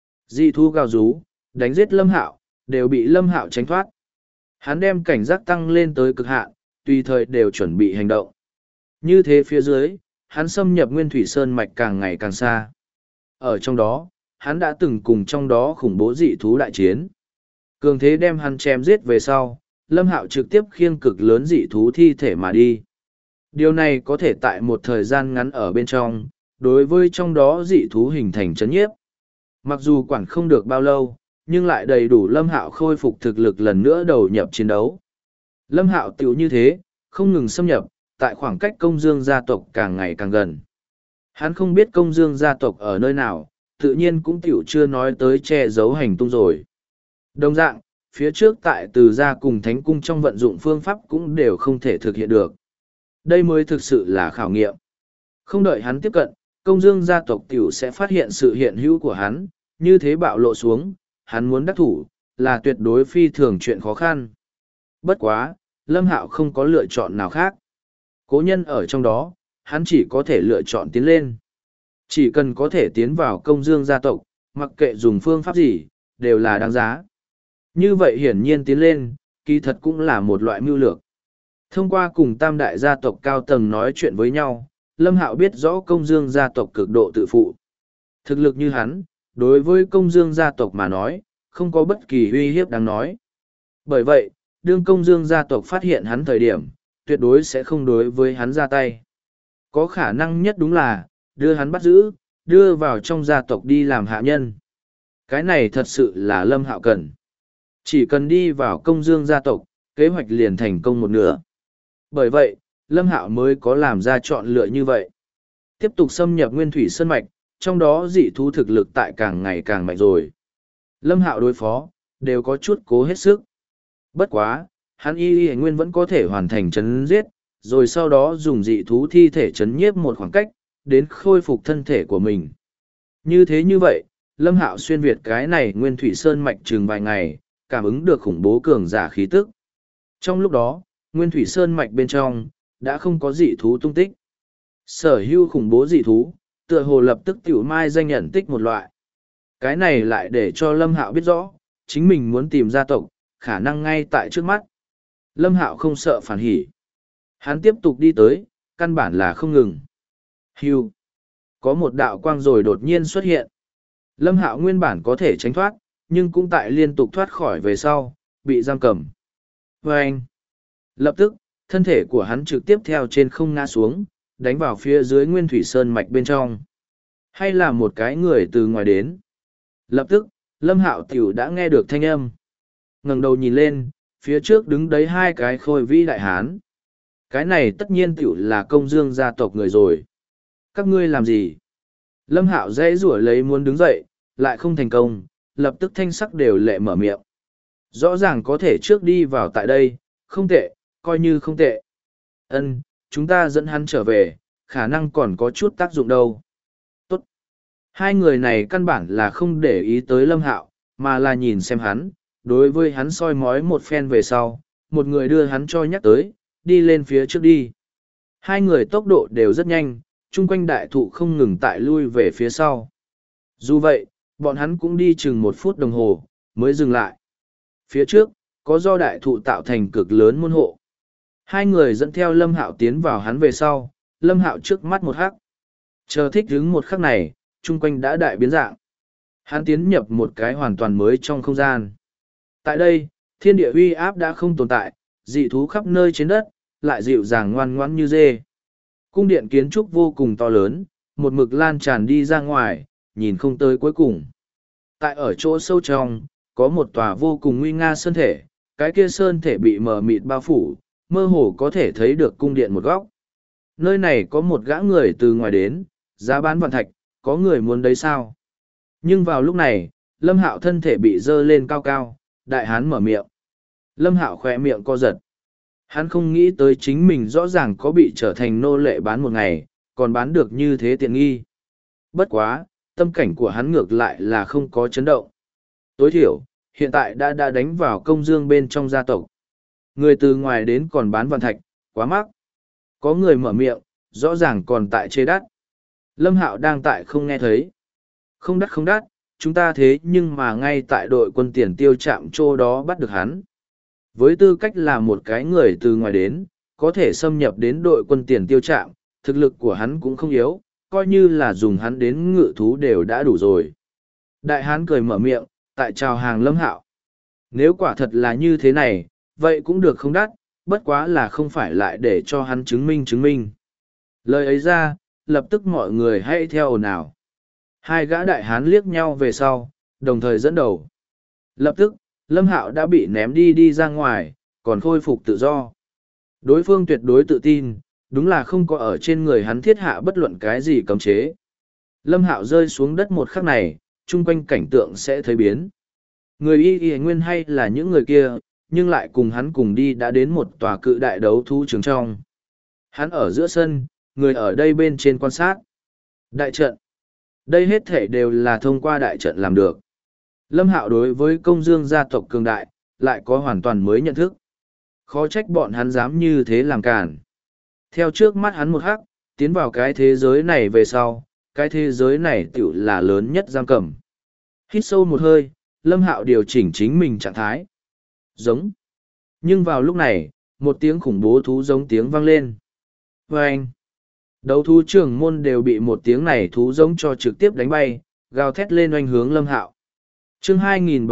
Dị thú gào rú, đánh giết Lâm Hạo, đều bị Lâm Hạo tránh thoát. Hắn đem cảnh giác tăng lên tới cực hạn, tùy thời đều chuẩn bị hành động. Như thế phía dưới, hắn xâm nhập Nguyên Thủy Sơn mạch càng ngày càng xa. Ở trong đó, hắn đã từng cùng trong đó khủng bố dị thú đại chiến. Cường thế đem hắn chém giết về sau, Lâm Hạo trực tiếp khiêng cực lớn dị thú thi thể mà đi. Điều này có thể tại một thời gian ngắn ở bên trong, đối với trong đó dị thú hình thành chấn nhiếp. Mặc dù quản không được bao lâu, nhưng lại đầy đủ Lâm Hạo khôi phục thực lực lần nữa đầu nhập chiến đấu. Lâm Hạo tiểu như thế, không ngừng xâm nhập, tại khoảng cách Công Dương gia tộc càng ngày càng gần. Hắn không biết Công Dương gia tộc ở nơi nào, tự nhiên cũng tiểu chưa nói tới che giấu hành tung rồi. Đồng dạng, phía trước tại Từ gia cùng Thánh cung trong vận dụng phương pháp cũng đều không thể thực hiện được. Đây mới thực sự là khảo nghiệm. Không đợi hắn tiếp cận, Công Dương gia tộc tiểu sẽ phát hiện sự hiện hữu của hắn, như thế bạo lộ xuống, hắn muốn đắc thủ, là tuyệt đối phi thường chuyện khó khăn. Bất quá, Lâm Hạo không có lựa chọn nào khác. Cố nhân ở trong đó, hắn chỉ có thể lựa chọn tiến lên. Chỉ cần có thể tiến vào công dương gia tộc, mặc kệ dùng phương pháp gì, đều là đáng giá. Như vậy hiển nhiên tiến lên, kỳ thật cũng là một loại mưu lược. Thông qua cùng tam đại gia tộc cao tầng nói chuyện với nhau, Lâm Hạo biết rõ công dương gia tộc cực độ tự phụ. Thực lực như hắn, đối với công dương gia tộc mà nói, không có bất kỳ uy hiếp đáng nói. Bởi vậy, đương công dương gia tộc phát hiện hắn thời điểm, tuyệt đối sẽ không đối với hắn ra tay. Có khả năng nhất đúng là, đưa hắn bắt giữ, đưa vào trong gia tộc đi làm hạ nhân. Cái này thật sự là Lâm Hạo cần. Chỉ cần đi vào công dương gia tộc, kế hoạch liền thành công một nửa. Bởi vậy, Lâm Hạo mới có làm ra chọn lựa như vậy. Tiếp tục xâm nhập Nguyên Thủy Sơn Mạch, trong đó dị thú thực lực tại càng ngày càng mạnh rồi. Lâm Hạo đối phó, đều có chút cố hết sức. Bất quá, hắn y nguyên vẫn có thể hoàn thành chấn giết, rồi sau đó dùng dị thú thi thể chấn nhiếp một khoảng cách, đến khôi phục thân thể của mình. Như thế như vậy, Lâm Hạo xuyên việt cái này Nguyên Thủy Sơn Mạch chừng vài ngày, cảm ứng được khủng bố cường giả khí tức. Trong lúc đó, Nguyên Thủy Sơn Mạch bên trong, đã không có dị thú tung tích. Sở hữu khủng bố dị thú, tựa hồ lập tức tiểu mai danh nhận tích một loại. Cái này lại để cho Lâm Hạo biết rõ, chính mình muốn tìm gia tộc, khả năng ngay tại trước mắt. Lâm Hạo không sợ phản hỉ. Hắn tiếp tục đi tới, căn bản là không ngừng. Hưu. Có một đạo quang rồi đột nhiên xuất hiện. Lâm Hạo nguyên bản có thể tránh thoát, nhưng cũng tại liên tục thoát khỏi về sau, bị giam cầm. Và anh. Lập tức, thân thể của hắn trực tiếp theo trên không ngã xuống, đánh vào phía dưới Nguyên Thủy Sơn Mạch bên trong. Hay là một cái người từ ngoài đến. Lập tức, Lâm Hạo tiểu đã nghe được thanh âm. Ngẩng đầu nhìn lên, phía trước đứng đấy hai cái khôi vĩ đại hán. Cái này tất nhiên tiểu là công dương gia tộc người rồi. Các ngươi làm gì? Lâm Hạo dễ rủa lấy muốn đứng dậy, lại không thành công, lập tức thanh sắc đều lệ mở miệng. Rõ ràng có thể trước đi vào tại đây, không tệ, coi như không tệ. Ân, chúng ta dẫn hắn trở về, khả năng còn có chút tác dụng đâu. Tốt. Hai người này căn bản là không để ý tới Lâm Hạo, mà là nhìn xem hắn, đối với hắn soi mói một phen về sau, một người đưa hắn cho nhắc tới, đi lên phía trước đi. Hai người tốc độ đều rất nhanh, chung quanh đại thụ không ngừng tại lui về phía sau. Dù vậy, bọn hắn cũng đi chừng 1 phút đồng hồ, mới dừng lại. Phía trước, có do đại thụ tạo thành cực lớn môn hộ. Hai người dẫn theo Lâm Hạo tiến vào hắn về sau, Lâm Hạo trước mắt một khắc. Chờ thích đứng một khắc này, chung quanh đã đại biến dạng. Hắn tiến nhập một cái hoàn toàn mới trong không gian. Tại đây, thiên địa uy áp đã không tồn tại, dị thú khắp nơi trên đất, lại dịu dàng ngoan ngoãn như dê. Cung điện kiến trúc vô cùng to lớn, một mực lan tràn đi ra ngoài, nhìn không tới cuối cùng. Tại ở chỗ sâu trong, có một tòa vô cùng nguy nga sơn thể, cái kia sơn thể bị mờ mịt bao phủ, mơ hồ có thể thấy được cung điện một góc. Nơi này có một gã người từ ngoài đến, giá bán vạn thạch, có người muốn đấy sao? Nhưng vào lúc này, Lâm Hạo thân thể bị dơ lên cao cao, đại hán mở miệng. Lâm Hạo khỏe miệng co giật. Hắn không nghĩ tới chính mình rõ ràng có bị trở thành nô lệ bán một ngày, còn bán được như thế tiện nghi. Bất quá, tâm cảnh của hắn ngược lại là không có chấn động. Tối thiểu, hiện tại đã đánh vào công dương bên trong gia tộc. Người từ ngoài đến còn bán vạn thạch, quá mắc. Có người mở miệng, rõ ràng còn tại chê đắt. Lâm Hạo đang tại không nghe thấy. Không đắt không đắt, chúng ta thế nhưng mà ngay tại đội quân tiền tiêu trạm chỗ đó bắt được hắn. Với tư cách là một cái người từ ngoài đến, có thể xâm nhập đến đội quân tiền tiêu trạm, thực lực của hắn cũng không yếu, coi như là dùng hắn đến ngự thú đều đã đủ rồi. Đại hán cười mở miệng, tại chào hàng Lâm Hạo. Nếu quả thật là như thế này, vậy cũng được không đắt, bất quá là không phải lại để cho hắn chứng minh. Lời ấy ra, lập tức mọi người hãy theo ồn ào. Hai gã đại hán liếc nhau về sau, đồng thời dẫn đầu. Lập tức, Lâm Hạo đã bị ném đi ra ngoài, còn khôi phục tự do. Đối phương tuyệt đối tự tin, đúng là không có ở trên người hắn thiết hạ bất luận cái gì cấm chế. Lâm Hạo rơi xuống đất một khắc này, chung quanh cảnh tượng sẽ thấy biến. Người y nguyên hay là những người kia, nhưng lại cùng hắn cùng đi đã đến một tòa cự đại đấu thú trường trong. Hắn ở giữa sân, người ở đây bên trên quan sát. Đại trận. Đây hết thể đều là thông qua đại trận làm được. Lâm Hạo đối với công dương gia tộc cường đại, lại có hoàn toàn mới nhận thức. Khó trách bọn hắn dám như thế làm cản. Theo trước mắt hắn một khắc, tiến vào cái thế giới này về sau, cái thế giới này tựu là lớn nhất giam cầm. Hít sâu một hơi, Lâm Hạo điều chỉnh chính mình trạng thái. Giống. Nhưng vào lúc này, một tiếng khủng bố thú giống tiếng vang lên. Vâng! Đấu thú trưởng môn đều bị một tiếng này thú giống cho trực tiếp đánh bay, gào thét lên oanh hướng Lâm Hạo. Chương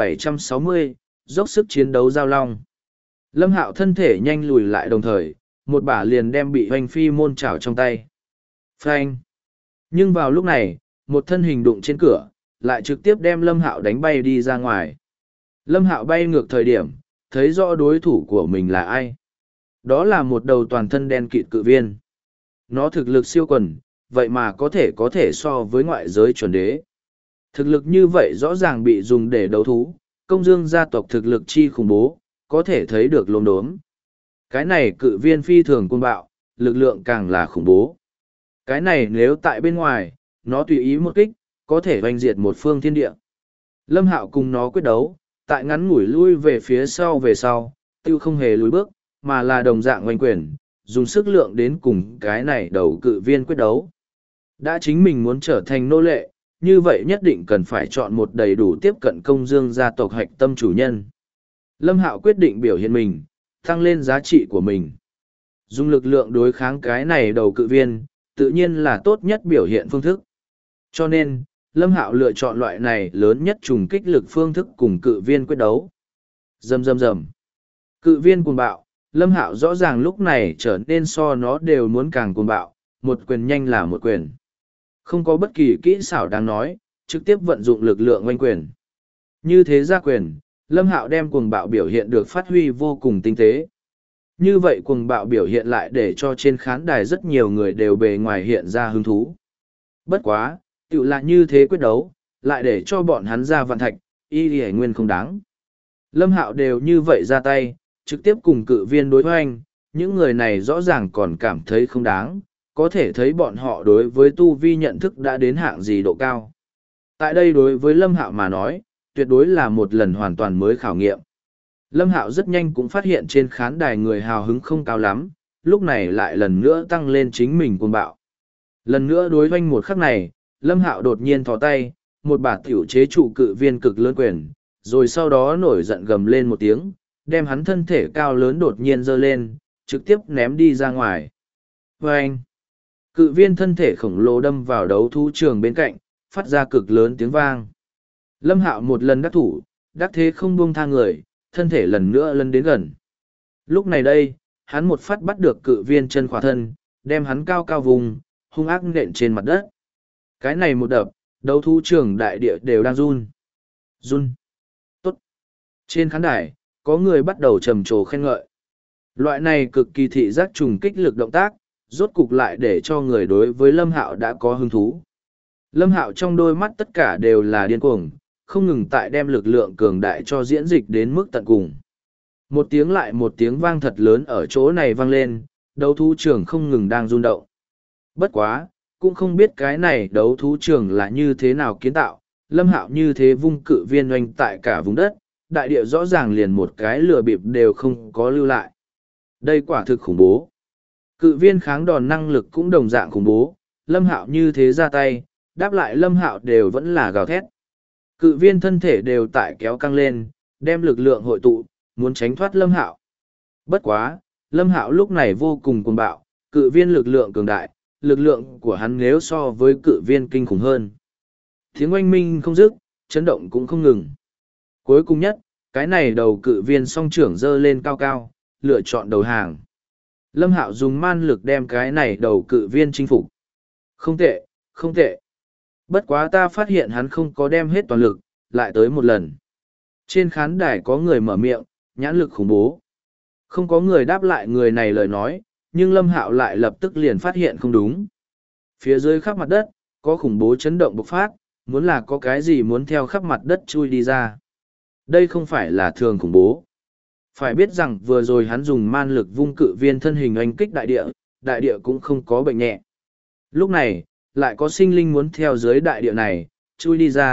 2760, dốc sức chiến đấu giao long. Lâm Hạo thân thể nhanh lùi lại đồng thời, một bả liền đem bị hoành phi môn chảo trong tay. Phanh! Nhưng vào lúc này, một thân hình đụng trên cửa, lại trực tiếp đem Lâm Hạo đánh bay đi ra ngoài. Lâm Hạo bay ngược thời điểm, thấy rõ đối thủ của mình là ai. Đó là một đầu toàn thân đen kịt cự viên. Nó thực lực siêu quần, vậy mà có thể so với ngoại giới chuẩn đế. Thực lực như vậy rõ ràng bị dùng để đấu thú, công dương gia tộc thực lực chi khủng bố, có thể thấy được lốm đốm. Cái này cự viên phi thường côn bạo, lực lượng càng là khủng bố. Cái này nếu tại bên ngoài, nó tùy ý một kích, có thể hoành diệt một phương thiên địa. Lâm Hạo cùng nó quyết đấu, tại ngắn ngủi lui về phía sau, tiêu không hề lùi bước, mà là đồng dạng hoành quyền, dùng sức lượng đến cùng cái này đầu cự viên quyết đấu. Đã chính mình muốn trở thành nô lệ, như vậy nhất định cần phải chọn một đầy đủ tiếp cận công dương gia tộc hạch tâm chủ nhân. Lâm Hạo quyết định biểu hiện mình, tăng lên giá trị của mình. Dùng lực lượng đối kháng cái này đầu cự viên, tự nhiên là tốt nhất biểu hiện phương thức. Cho nên, Lâm Hạo lựa chọn loại này lớn nhất trùng kích lực phương thức cùng cự viên quyết đấu. Rầm rầm rầm. Cự viên cuồng bạo, Lâm Hạo rõ ràng lúc này trở nên so nó đều muốn càng cuồng bạo, một quyền nhanh là một quyền. Không có bất kỳ kỹ xảo đáng nói, trực tiếp vận dụng lực lượng oanh quyền. Như thế ra quyền, Lâm Hạo đem cuồng bạo biểu hiện được phát huy vô cùng tinh tế. Như vậy cuồng bạo biểu hiện lại để cho trên khán đài rất nhiều người đều bề ngoài hiện ra hứng thú. Bất quá, tự là như thế quyết đấu, lại để cho bọn hắn ra vạn thạch, y y nguyên không đáng. Lâm Hạo đều như vậy ra tay, trực tiếp cùng cự viên đối hoành, những người này rõ ràng còn cảm thấy không đáng, có thể thấy bọn họ đối với tu vi nhận thức đã đến hạng gì độ cao. Tại đây đối với Lâm Hạo mà nói, tuyệt đối là một lần hoàn toàn mới khảo nghiệm. Lâm Hạo rất nhanh cũng phát hiện trên khán đài người hào hứng không cao lắm, lúc này lại lần nữa tăng lên chính mình cuồng bạo. Lần nữa đối hoành một khắc này, Lâm Hạo đột nhiên thò tay, một bả tiểu chế trụ cự viên cực lớn quyền, rồi sau đó nổi giận gầm lên một tiếng, đem hắn thân thể cao lớn đột nhiên giơ lên, trực tiếp ném đi ra ngoài. Vâng! Cự viên thân thể khổng lồ đâm vào đấu thú trường bên cạnh, phát ra cực lớn tiếng vang. Lâm Hạo một lần đắc thủ, đắc thế không buông tha người, thân thể lần nữa lân đến gần. Lúc này đây, hắn một phát bắt được cự viên chân khỏa thân, đem hắn cao cao vùng, hung ác nện trên mặt đất. Cái này một đập, đấu thú trường đại địa đều đang run. Run. Tốt. Trên khán đài, có người bắt đầu trầm trồ khen ngợi. Loại này cực kỳ thị giác trùng kích lực động tác, rốt cục lại để cho người đối với Lâm Hạo đã có hứng thú. Lâm Hạo trong đôi mắt tất cả đều là điên cuồng, không ngừng tại đem lực lượng cường đại cho diễn dịch đến mức tận cùng. Một tiếng lại một tiếng vang thật lớn ở chỗ này vang lên, đấu thú trường không ngừng đang rung động. Bất quá, cũng không biết cái này đấu thú trường là như thế nào kiến tạo, Lâm Hạo như thế vung cự viên oanh tại cả vùng đất, đại địa rõ ràng liền một cái lửa bịp đều không có lưu lại. Đây quả thực khủng bố. Cự viên kháng đòn năng lực cũng đồng dạng khủng bố, Lâm Hạo như thế ra tay, đáp lại Lâm Hạo đều vẫn là gào thét. Cự viên thân thể đều tại kéo căng lên, đem lực lượng hội tụ, muốn tránh thoát Lâm Hạo. Bất quá, Lâm Hạo lúc này vô cùng cuồng bạo, cự viên lực lượng cường đại, lực lượng của hắn nếu so với cự viên kinh khủng hơn. Tiếng oanh minh không dứt, chấn động cũng không ngừng. Cuối cùng nhất, cái này đầu cự viên song trưởng dơ lên cao cao, lựa chọn đầu hàng. Lâm Hạo dùng man lực đem cái này đầu cự viên chinh phục. Không tệ, không tệ. Bất quá ta phát hiện hắn không có đem hết toàn lực, lại tới một lần. Trên khán đài có người mở miệng, nhãn lực khủng bố. Không có người đáp lại người này lời nói, nhưng Lâm Hạo lại lập tức liền phát hiện không đúng. Phía dưới khắp mặt đất, có khủng bố chấn động bộc phát, muốn là có cái gì muốn theo khắp mặt đất chui đi ra. Đây không phải là thường khủng bố. Phải biết rằng vừa rồi hắn dùng man lực vung cự viên thân hình oanh kích đại địa cũng không có bệnh nhẹ. Lúc này, lại có sinh linh muốn theo dưới đại địa này, chui đi ra,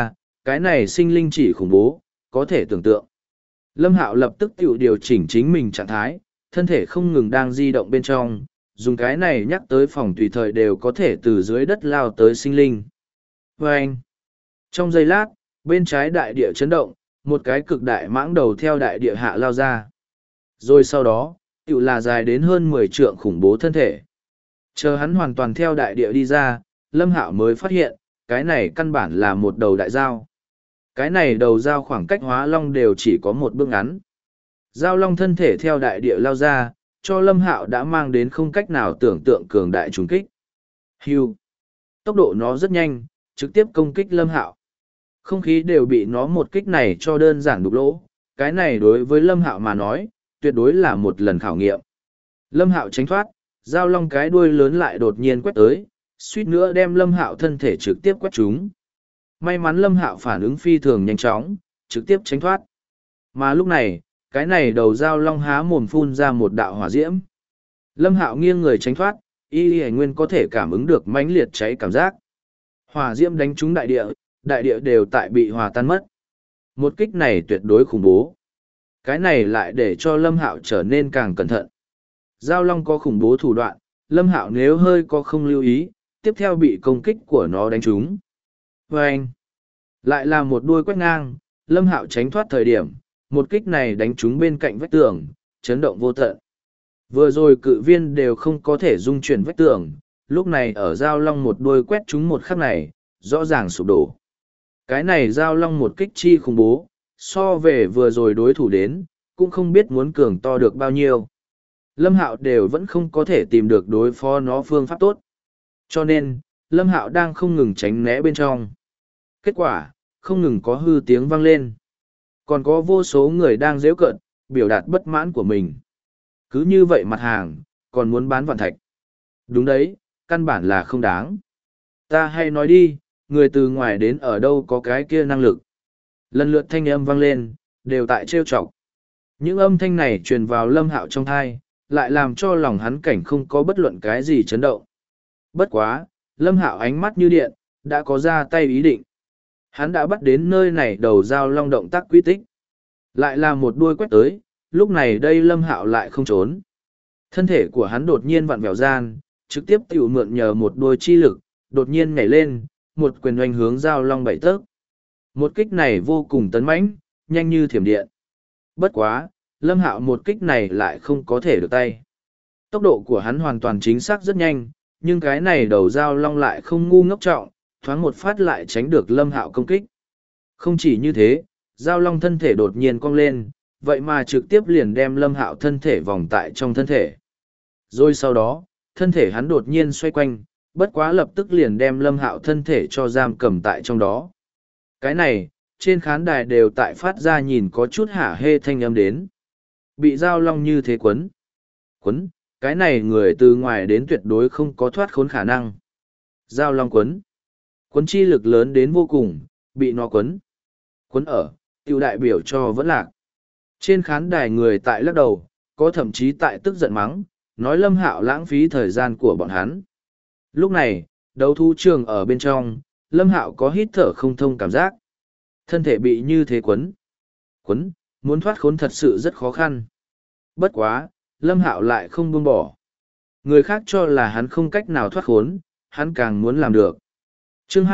cái này sinh linh chỉ khủng bố, có thể tưởng tượng. Lâm Hạo lập tức tự điều chỉnh chính mình trạng thái, thân thể không ngừng đang di động bên trong, dùng cái này nhắc tới phòng tùy thời đều có thể từ dưới đất lao tới sinh linh. Và anh, trong giây lát, bên trái đại địa chấn động, một cái cực đại mãng đầu theo đại địa hạ lao ra. Rồi sau đó, tự là dài đến hơn 10 trượng khủng bố thân thể. Chờ hắn hoàn toàn theo đại địa đi ra, Lâm Hạo mới phát hiện, cái này căn bản là một đầu đại dao. Cái này đầu dao khoảng cách hóa long đều chỉ có một bước ngắn. Dao long thân thể theo đại địa lao ra, cho Lâm Hạo đã mang đến không cách nào tưởng tượng cường đại trùng kích. Hưu. Tốc độ nó rất nhanh, trực tiếp công kích Lâm Hạo. Không khí đều bị nó một kích này cho đơn giản đục lỗ. Cái này đối với Lâm Hạo mà nói, tuyệt đối là một lần khảo nghiệm. Lâm Hạo tránh thoát, dao long cái đuôi lớn lại đột nhiên quét tới, suýt nữa đem Lâm Hạo thân thể trực tiếp quét trúng. May mắn Lâm Hạo phản ứng phi thường nhanh chóng, trực tiếp tránh thoát. Mà lúc này, cái này đầu dao long há mồm phun ra một đạo hỏa diễm. Lâm Hạo nghiêng người tránh thoát, y y nguyên có thể cảm ứng được mãnh liệt cháy cảm giác. Hỏa diễm đánh trúng đại địa đều tại bị hòa tan mất. Một kích này tuyệt đối khủng bố. Cái này lại để cho Lâm Hạo trở nên càng cẩn thận. Dao long có khủng bố thủ đoạn, Lâm Hạo nếu hơi có không lưu ý, tiếp theo bị công kích của nó đánh trúng. Và anh, lại là một đuôi quét ngang, Lâm Hạo tránh thoát thời điểm, một kích này đánh trúng bên cạnh vách tường, chấn động vô tận. Vừa rồi cự viên đều không có thể dung chuyển vách tường, lúc này ở dao long một đuôi quét trúng một khắc này, rõ ràng sụp đổ. Cái này dao long một kích chi khủng bố, so về vừa rồi đối thủ đến, cũng không biết muốn cường to được bao nhiêu. Lâm Hạo đều vẫn không có thể tìm được đối phó nó phương pháp tốt. Cho nên, Lâm Hạo đang không ngừng tránh né bên trong. Kết quả, không ngừng có hư tiếng vang lên. Còn có vô số người đang giễu cợt, biểu đạt bất mãn của mình. Cứ như vậy mặt hàng, còn muốn bán vạn thạch. Đúng đấy, căn bản là không đáng. Ta hay nói đi, người từ ngoài đến ở đâu có cái kia năng lực. Lần lượt thanh âm vang lên, đều tại trêu chọc. Những âm thanh này truyền vào Lâm Hạo trong thai, lại làm cho lòng hắn cảnh không có bất luận cái gì chấn động. Bất quá, Lâm Hạo ánh mắt như điện, đã có ra tay ý định. Hắn đã bắt đến nơi này đầu dao long động tác quy tích. Lại là một đuôi quét tới, lúc này đây Lâm Hạo lại không trốn. Thân thể của hắn đột nhiên vặn vẹo gian, trực tiếp tiểu mượn nhờ một đuôi chi lực, đột nhiên nhảy lên, một quyền oanh hướng dao long bảy tấc. Một kích này vô cùng tấn mãnh, nhanh như thiểm điện. Bất quá, Lâm Hạo một kích này lại không có thể được tay. Tốc độ của hắn hoàn toàn chính xác rất nhanh, nhưng cái này đầu dao long lại không ngu ngốc trọng, thoáng một phát lại tránh được Lâm Hạo công kích. Không chỉ như thế, dao long thân thể đột nhiên cong lên, vậy mà trực tiếp liền đem Lâm Hạo thân thể vòng tại trong thân thể. Rồi sau đó, thân thể hắn đột nhiên xoay quanh, bất quá lập tức liền đem Lâm Hạo thân thể cho giam cầm tại trong đó. Cái này, trên khán đài đều tại phát ra nhìn có chút hả hê thanh âm đến. Bị dao long như thế quấn. Quấn, cái này người từ ngoài đến tuyệt đối không có thoát khốn khả năng. Dao long quấn. Quấn chi lực lớn đến vô cùng, bị nó quấn. Quấn ở, tiêu đại biểu cho vẫn lạc. Trên khán đài người tại lắc đầu, có thậm chí tại tức giận mắng, nói Lâm Hạo lãng phí thời gian của bọn hắn. Lúc này, đấu thú trường ở bên trong, Lâm Hạo có hít thở không thông cảm giác. Thân thể bị như thế quấn. Quấn, muốn thoát khốn thật sự rất khó khăn. Bất quá, Lâm Hạo lại không buông bỏ. Người khác cho là hắn không cách nào thoát khốn, hắn càng muốn làm được. Chương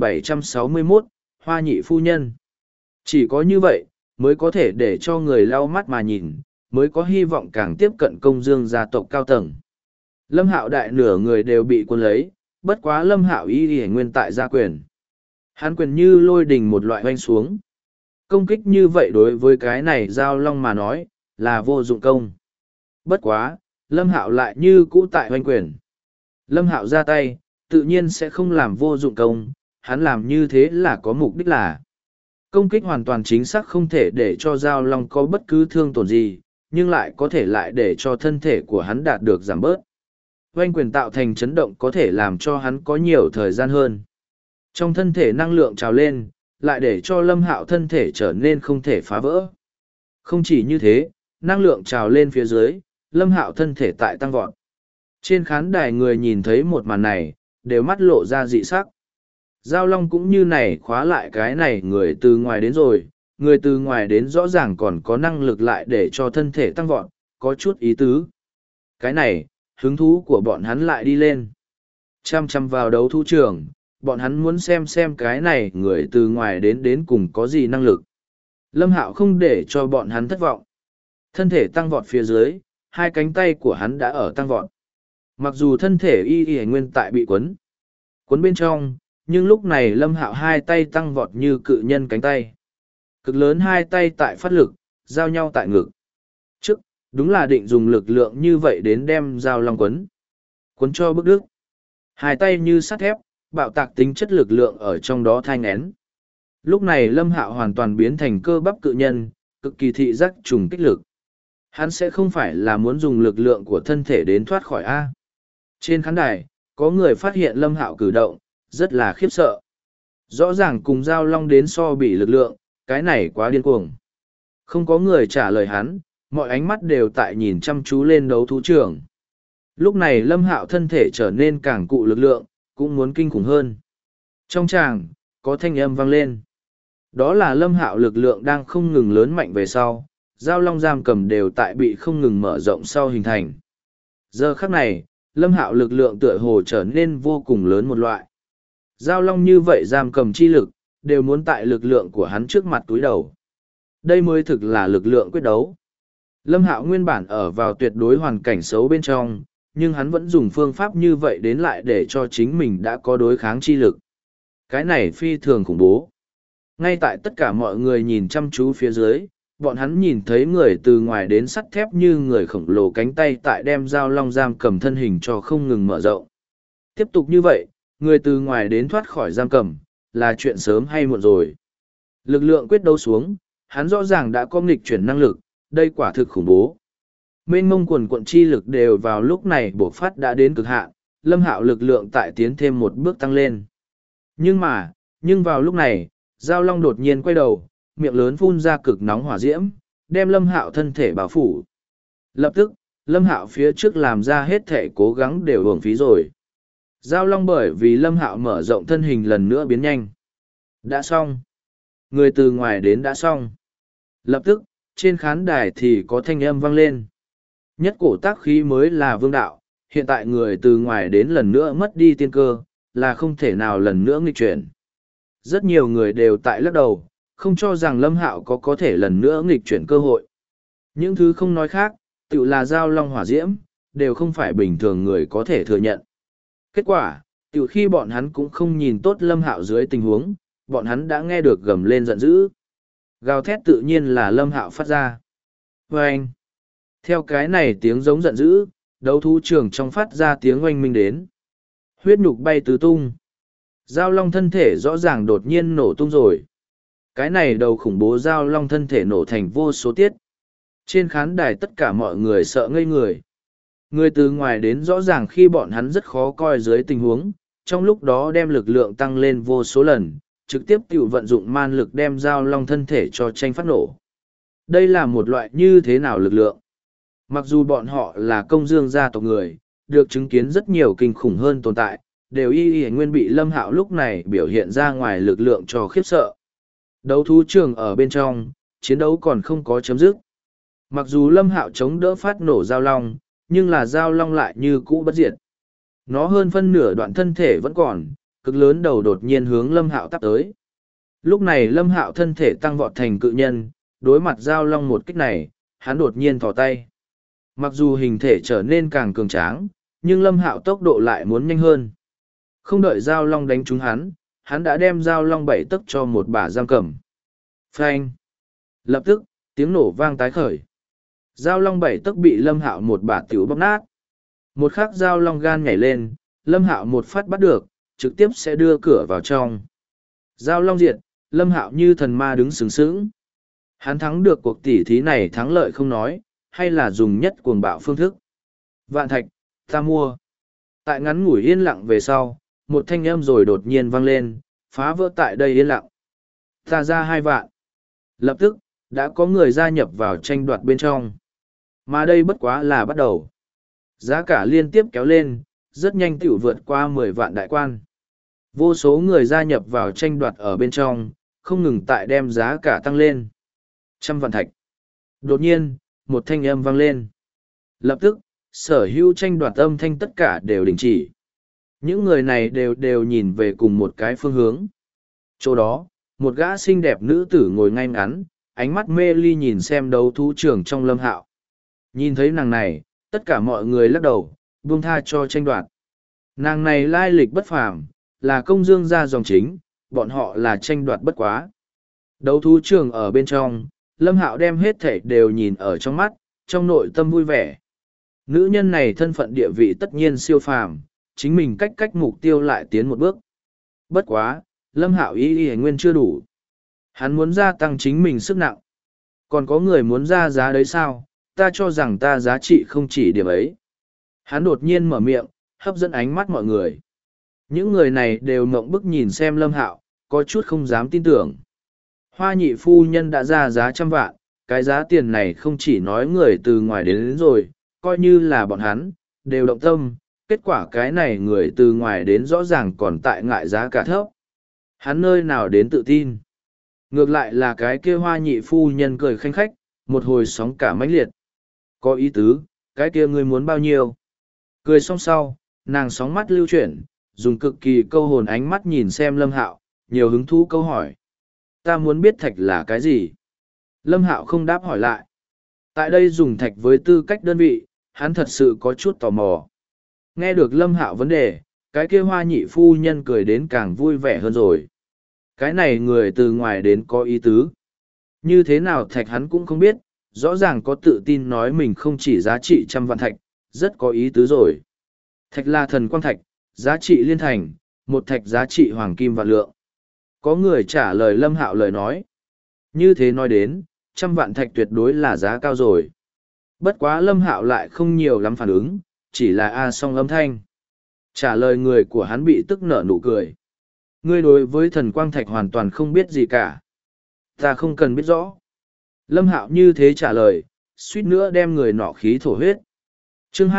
2761, Hoa Nhị Phu Nhân. Chỉ có như vậy, mới có thể để cho người lau mắt mà nhìn, mới có hy vọng càng tiếp cận công dương gia tộc cao tầng. Lâm Hạo đại nửa người đều bị cuốn lấy, bất quá Lâm Hạo y nguyên tại gia quyền. Hắn quyền như lôi đình một loại hoanh xuống. Công kích như vậy đối với cái này giao long mà nói, là vô dụng công. Bất quá, Lâm Hạo lại như cũ tại hoanh quyền. Lâm Hạo ra tay, tự nhiên sẽ không làm vô dụng công, hắn làm như thế là có mục đích là công kích hoàn toàn chính xác không thể để cho giao long có bất cứ thương tổn gì, nhưng lại có thể lại để cho thân thể của hắn đạt được giảm bớt. Oanh quyền tạo thành chấn động có thể làm cho hắn có nhiều thời gian hơn. Trong thân thể năng lượng trào lên, lại để cho Lâm Hạo thân thể trở nên không thể phá vỡ. Không chỉ như thế, năng lượng trào lên phía dưới, Lâm Hạo thân thể tại tăng vọt. Trên khán đài người nhìn thấy một màn này, đều mắt lộ ra dị sắc. Giao Long cũng như này khóa lại cái này người từ ngoài đến rồi, người từ ngoài đến rõ ràng còn có năng lực lại để cho thân thể tăng vọt, có chút ý tứ. Cái này, hứng thú của bọn hắn lại đi lên. Chăm chăm vào đấu thú trường, bọn hắn muốn xem cái này người từ ngoài đến cùng có gì năng lực. Lâm Hạo không để cho bọn hắn thất vọng. Thân thể tăng vọt phía dưới, hai cánh tay của hắn đã ở tăng vọt. Mặc dù thân thể y nguyên tại bị quấn bên trong, nhưng lúc này Lâm Hạo hai tay tăng vọt như cự nhân cánh tay. Cực lớn hai tay tại phát lực, giao nhau tại ngực. Trước, đúng là định dùng lực lượng như vậy đến đem Giao Long quấn cho bức đứt. Hai tay như sắt thép, bạo tạc tính chất lực lượng ở trong đó thai nghén. Lúc này Lâm Hạo hoàn toàn biến thành cơ bắp cự nhân, cực kỳ thị giác trùng kích lực. Hắn sẽ không phải là muốn dùng lực lượng của thân thể đến thoát khỏi A. Trên khán đài, có người phát hiện Lâm Hạo cử động, rất là khiếp sợ. Rõ ràng cùng Giao Long đến so bị lực lượng, cái này quá điên cuồng. Không có người trả lời hắn, mọi ánh mắt đều tại nhìn chăm chú lên đấu thú trường. Lúc này Lâm Hạo thân thể trở nên càng cụ lực lượng, cũng muốn kinh khủng hơn. Trong tràng, có thanh âm vang lên. Đó là Lâm Hạo lực lượng đang không ngừng lớn mạnh về sau, Giao Long giam cầm đều tại bị không ngừng mở rộng sau hình thành. Giờ khắc này, Lâm Hạo lực lượng tựa hồ trở nên vô cùng lớn một loại. Giao Long như vậy giam cầm chi lực, đều muốn tại lực lượng của hắn trước mặt túi đầu. Đây mới thực là lực lượng quyết đấu. Lâm Hạo nguyên bản ở vào tuyệt đối hoàn cảnh xấu bên trong, nhưng hắn vẫn dùng phương pháp như vậy đến lại để cho chính mình đã có đối kháng chi lực. Cái này phi thường khủng bố. Ngay tại tất cả mọi người nhìn chăm chú phía dưới, bọn hắn nhìn thấy người từ ngoài đến sắt thép như người khổng lồ cánh tay tại đem Giao Long giam cầm thân hình cho không ngừng mở rộng. Tiếp tục như vậy, người từ ngoài đến thoát khỏi giam cầm, là chuyện sớm hay muộn rồi. Lực lượng quyết đấu xuống, hắn rõ ràng đã có nghịch chuyển năng lực, đây quả thực khủng bố. Mênh mông quần quận chi lực đều vào lúc này bộc phát đã đến cực hạn, Lâm Hạo lực lượng tại tiến thêm một bước tăng lên. Nhưng vào lúc này, Giao Long đột nhiên quay đầu, miệng lớn phun ra cực nóng hỏa diễm, đem Lâm Hạo thân thể bao phủ. Lập tức, Lâm Hạo phía trước làm ra hết thể cố gắng đều uổng phí rồi. Giao Long bởi vì Lâm Hạo mở rộng thân hình lần nữa biến nhanh. Đã xong. Người từ ngoài đến đã xong. Lập tức, trên khán đài thì có thanh âm vang lên. Nhất cổ tác khí mới là vương đạo, hiện tại người từ ngoài đến lần nữa mất đi tiên cơ, là không thể nào lần nữa nghịch chuyển. Rất nhiều người đều tại lắc đầu, không cho rằng Lâm Hạo có thể lần nữa nghịch chuyển cơ hội. Những thứ không nói khác, tự là Giao Long hỏa diễm, đều không phải bình thường người có thể thừa nhận. Kết quả, tự khi bọn hắn cũng không nhìn tốt Lâm Hạo dưới tình huống, bọn hắn đã nghe được gầm lên giận dữ. Gào thét tự nhiên là Lâm Hạo phát ra. Và anh, theo cái này tiếng giống giận dữ, đấu thú trường trong phát ra tiếng oanh minh đến. Huyết nhục bay tứ tung. Giao Long thân thể rõ ràng đột nhiên nổ tung rồi. Cái này đầu khủng bố Giao Long thân thể nổ thành vô số tiết. Trên khán đài tất cả mọi người sợ ngây người. Người từ ngoài đến rõ ràng khi bọn hắn rất khó coi dưới tình huống, trong lúc đó đem lực lượng tăng lên vô số lần, trực tiếp tự vận dụng man lực đem Giao Long thân thể cho tranh phát nổ. Đây là một loại như thế nào lực lượng? Mặc dù bọn họ là công dương gia tộc người, được chứng kiến rất nhiều kinh khủng hơn tồn tại, đều y nguyên bị Lâm Hạo lúc này biểu hiện ra ngoài lực lượng cho khiếp sợ. Đấu thú trường ở bên trong, chiến đấu còn không có chấm dứt. Mặc dù Lâm Hạo chống đỡ phát nổ Giao Long, nhưng là Giao Long lại như cũ bất diệt. Nó hơn phân nửa đoạn thân thể vẫn còn, cực lớn đầu đột nhiên hướng Lâm Hạo tắp tới. Lúc này Lâm Hạo thân thể tăng vọt thành cự nhân, đối mặt Giao Long một kích này, hắn đột nhiên thò tay. Mặc dù hình thể trở nên càng cường tráng, nhưng Lâm Hạo tốc độ lại muốn nhanh hơn. Không đợi Giao Long đánh trúng hắn đã đem Giao Long bảy tấc cho một bả giam cầm. Phanh! Lập tức, tiếng nổ vang tái khởi. Giao Long bảy tấc bị Lâm Hạo một bả tiểu bóp nát. Một khắc Giao Long gan nhảy lên, Lâm Hạo một phát bắt được, trực tiếp sẽ đưa cửa vào trong. Giao Long diệt, Lâm Hạo như thần ma đứng sướng sướng. Hắn thắng được cuộc tỉ thí này thắng lợi không nói, hay là dùng nhất cuồng bạo phương thức. Vạn thạch, ta mua. Tại ngắn ngủi yên lặng về sau, một thanh âm rồi đột nhiên vang lên, phá vỡ tại đây yên lặng. Ta ra 2 vạn. Lập tức, đã có người gia nhập vào tranh đoạt bên trong. Mà đây bất quá là bắt đầu. Giá cả liên tiếp kéo lên, rất nhanh tiểu vượt qua 10 vạn đại quan. Vô số người gia nhập vào tranh đoạt ở bên trong, không ngừng tại đem giá cả tăng lên. 100 vạn thạch. Đột nhiên, một thanh âm vang lên. Lập tức, sở hữu tranh đoạt âm thanh tất cả đều đình chỉ. Những người này đều nhìn về cùng một cái phương hướng. Chỗ đó, một gã xinh đẹp nữ tử ngồi ngay ngắn, ánh mắt mê ly nhìn xem đấu thú trưởng trong Lâm Hạo. Nhìn thấy nàng này, tất cả mọi người lắc đầu, buông tha cho tranh đoạt. Nàng này lai lịch bất phàm, là công dương gia dòng chính, bọn họ là tranh đoạt bất quá. Đấu thú trường ở bên trong, Lâm Hạo đem hết thảy đều nhìn ở trong mắt, trong nội tâm vui vẻ. Nữ nhân này thân phận địa vị tất nhiên siêu phàm, chính mình cách mục tiêu lại tiến một bước. Bất quá, Lâm Hạo ý nguyên chưa đủ. Hắn muốn gia tăng chính mình sức nặng. Còn có người muốn ra giá đấy sao, ta cho rằng ta giá trị không chỉ điểm ấy. Hắn đột nhiên mở miệng, hấp dẫn ánh mắt mọi người. Những người này đều mộng bức nhìn xem Lâm Hạo, có chút không dám tin tưởng. Hoa nhị phu nhân đã ra giá 100 vạn, cái giá tiền này không chỉ nói người từ ngoài đến rồi, coi như là bọn hắn, đều động tâm, kết quả cái này người từ ngoài đến rõ ràng còn tại ngại giá cả thấp. Hắn nơi nào đến tự tin. Ngược lại là cái kia hoa nhị phu nhân cười khanh khách, một hồi sóng cả mãnh liệt. Có ý tứ, cái kia ngươi muốn bao nhiêu? Cười xong sau, nàng sóng mắt lưu chuyển, dùng cực kỳ câu hồn ánh mắt nhìn xem Lâm Hạo, nhiều hứng thú câu hỏi. Ta muốn biết thạch là cái gì? Lâm Hạo không đáp hỏi lại. Tại đây dùng thạch với tư cách đơn vị, hắn thật sự có chút tò mò. Nghe được Lâm Hạo vấn đề, cái kia hoa nhị phu nhân cười đến càng vui vẻ hơn rồi. Cái này người từ ngoài đến có ý tứ. Như thế nào thạch hắn cũng không biết, rõ ràng có tự tin nói mình không chỉ giá trị 100 vạn thạch, rất có ý tứ rồi. Thạch là thần quang thạch, giá trị liên thành, một thạch giá trị hoàng kim vạn lượng. Có người trả lời Lâm Hạo lời nói. Như thế nói đến, 100 vạn thạch tuyệt đối là giá cao rồi. Bất quá Lâm Hạo lại không nhiều lắm phản ứng, chỉ là a song âm thanh. Trả lời người của hắn bị tức nở nụ cười. Ngươi đối với thần quang thạch hoàn toàn không biết gì cả. Ta không cần biết rõ. Lâm Hạo như thế trả lời, suýt nữa đem người nọ khí thổ huyết. Chương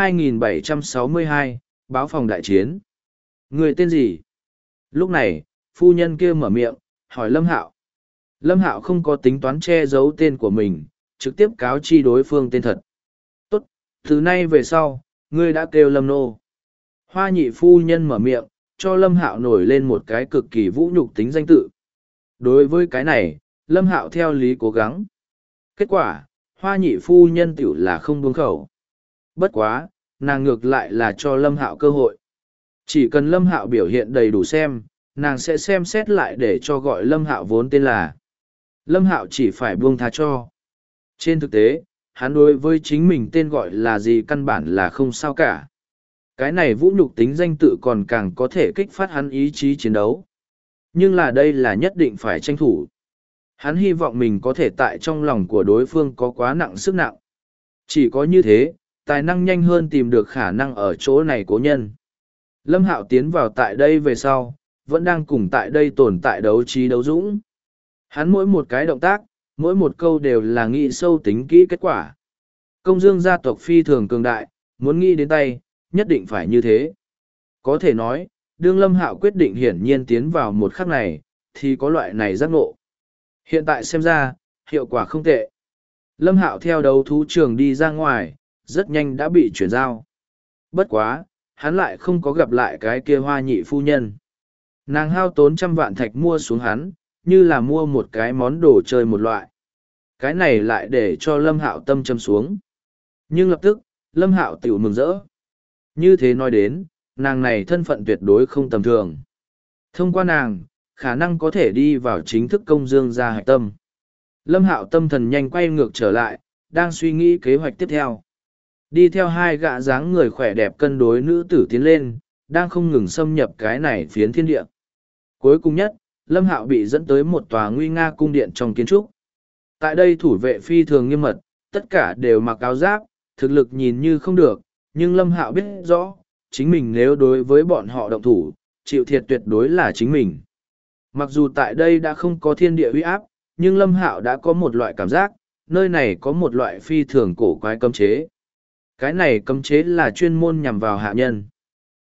2762, báo phòng đại chiến. Người tên gì? Lúc này, phu nhân kia mở miệng, hỏi Lâm Hạo. Lâm Hạo không có tính toán che giấu tên của mình, trực tiếp cáo chi đối phương tên thật. Tốt, từ nay về sau, ngươi đã kêu Lâm Nô. Hoa nhị phu nhân mở miệng, cho Lâm Hạo nổi lên một cái cực kỳ vũ nhục tính danh tự. Đối với cái này, Lâm Hạo theo lý cố gắng. Kết quả, hoa nhị phu nhân tiểu là không buông khẩu. Bất quá, nàng ngược lại là cho Lâm Hạo cơ hội. Chỉ cần Lâm Hạo biểu hiện đầy đủ xem, nàng sẽ xem xét lại để cho gọi Lâm Hạo vốn tên là. Lâm Hạo chỉ phải buông tha cho. Trên thực tế, hắn đối với chính mình tên gọi là gì căn bản là không sao cả. Cái này vũ nhục tính danh tự còn càng có thể kích phát hắn ý chí chiến đấu. Nhưng là đây là nhất định phải tranh thủ. Hắn hy vọng mình có thể tại trong lòng của đối phương có quá nặng sức nặng. Chỉ có như thế, tài năng nhanh hơn tìm được khả năng ở chỗ này cố nhân. Lâm Hạo tiến vào tại đây về sau, vẫn đang cùng tại đây tồn tại đấu trí đấu dũng. Hắn mỗi một cái động tác, mỗi một câu đều là nghĩ sâu tính kỹ kết quả. Công dương gia tộc phi thường cường đại, muốn nghĩ đến tay, nhất định phải như thế. Có thể nói, đương Lâm Hạo quyết định hiển nhiên tiến vào một khắc này, thì có loại này giác ngộ. Hiện tại xem ra, hiệu quả không tệ. Lâm Hạo theo đấu thú trường đi ra ngoài, rất nhanh đã bị chuyển giao. Bất quá, hắn lại không có gặp lại cái kia hoa nhị phu nhân. Nàng hao tốn 100 vạn thạch mua xuống hắn, như là mua một cái món đồ chơi một loại. Cái này lại để cho Lâm Hạo tâm châm xuống. Nhưng lập tức, Lâm Hạo tiểu mừng rỡ. Như thế nói đến, nàng này thân phận tuyệt đối không tầm thường. Thông qua nàng, khả năng có thể đi vào chính thức công dương gia hạch tâm. Lâm Hạo tâm thần nhanh quay ngược trở lại, đang suy nghĩ kế hoạch tiếp theo. Đi theo hai gã dáng người khỏe đẹp cân đối nữ tử tiến lên, đang không ngừng xâm nhập cái này phiến thiên địa. Cuối cùng nhất, Lâm Hạo bị dẫn tới một tòa nguy nga cung điện trong kiến trúc. Tại đây thủ vệ phi thường nghiêm mật, tất cả đều mặc áo giáp, thực lực nhìn như không được, nhưng Lâm Hạo biết rõ, chính mình nếu đối với bọn họ động thủ, chịu thiệt tuyệt đối là chính mình. Mặc dù tại đây đã không có thiên địa uy áp, nhưng Lâm Hạo đã có một loại cảm giác, nơi này có một loại phi thường cổ quái cấm chế. Cái này cấm chế là chuyên môn nhằm vào hạ nhân.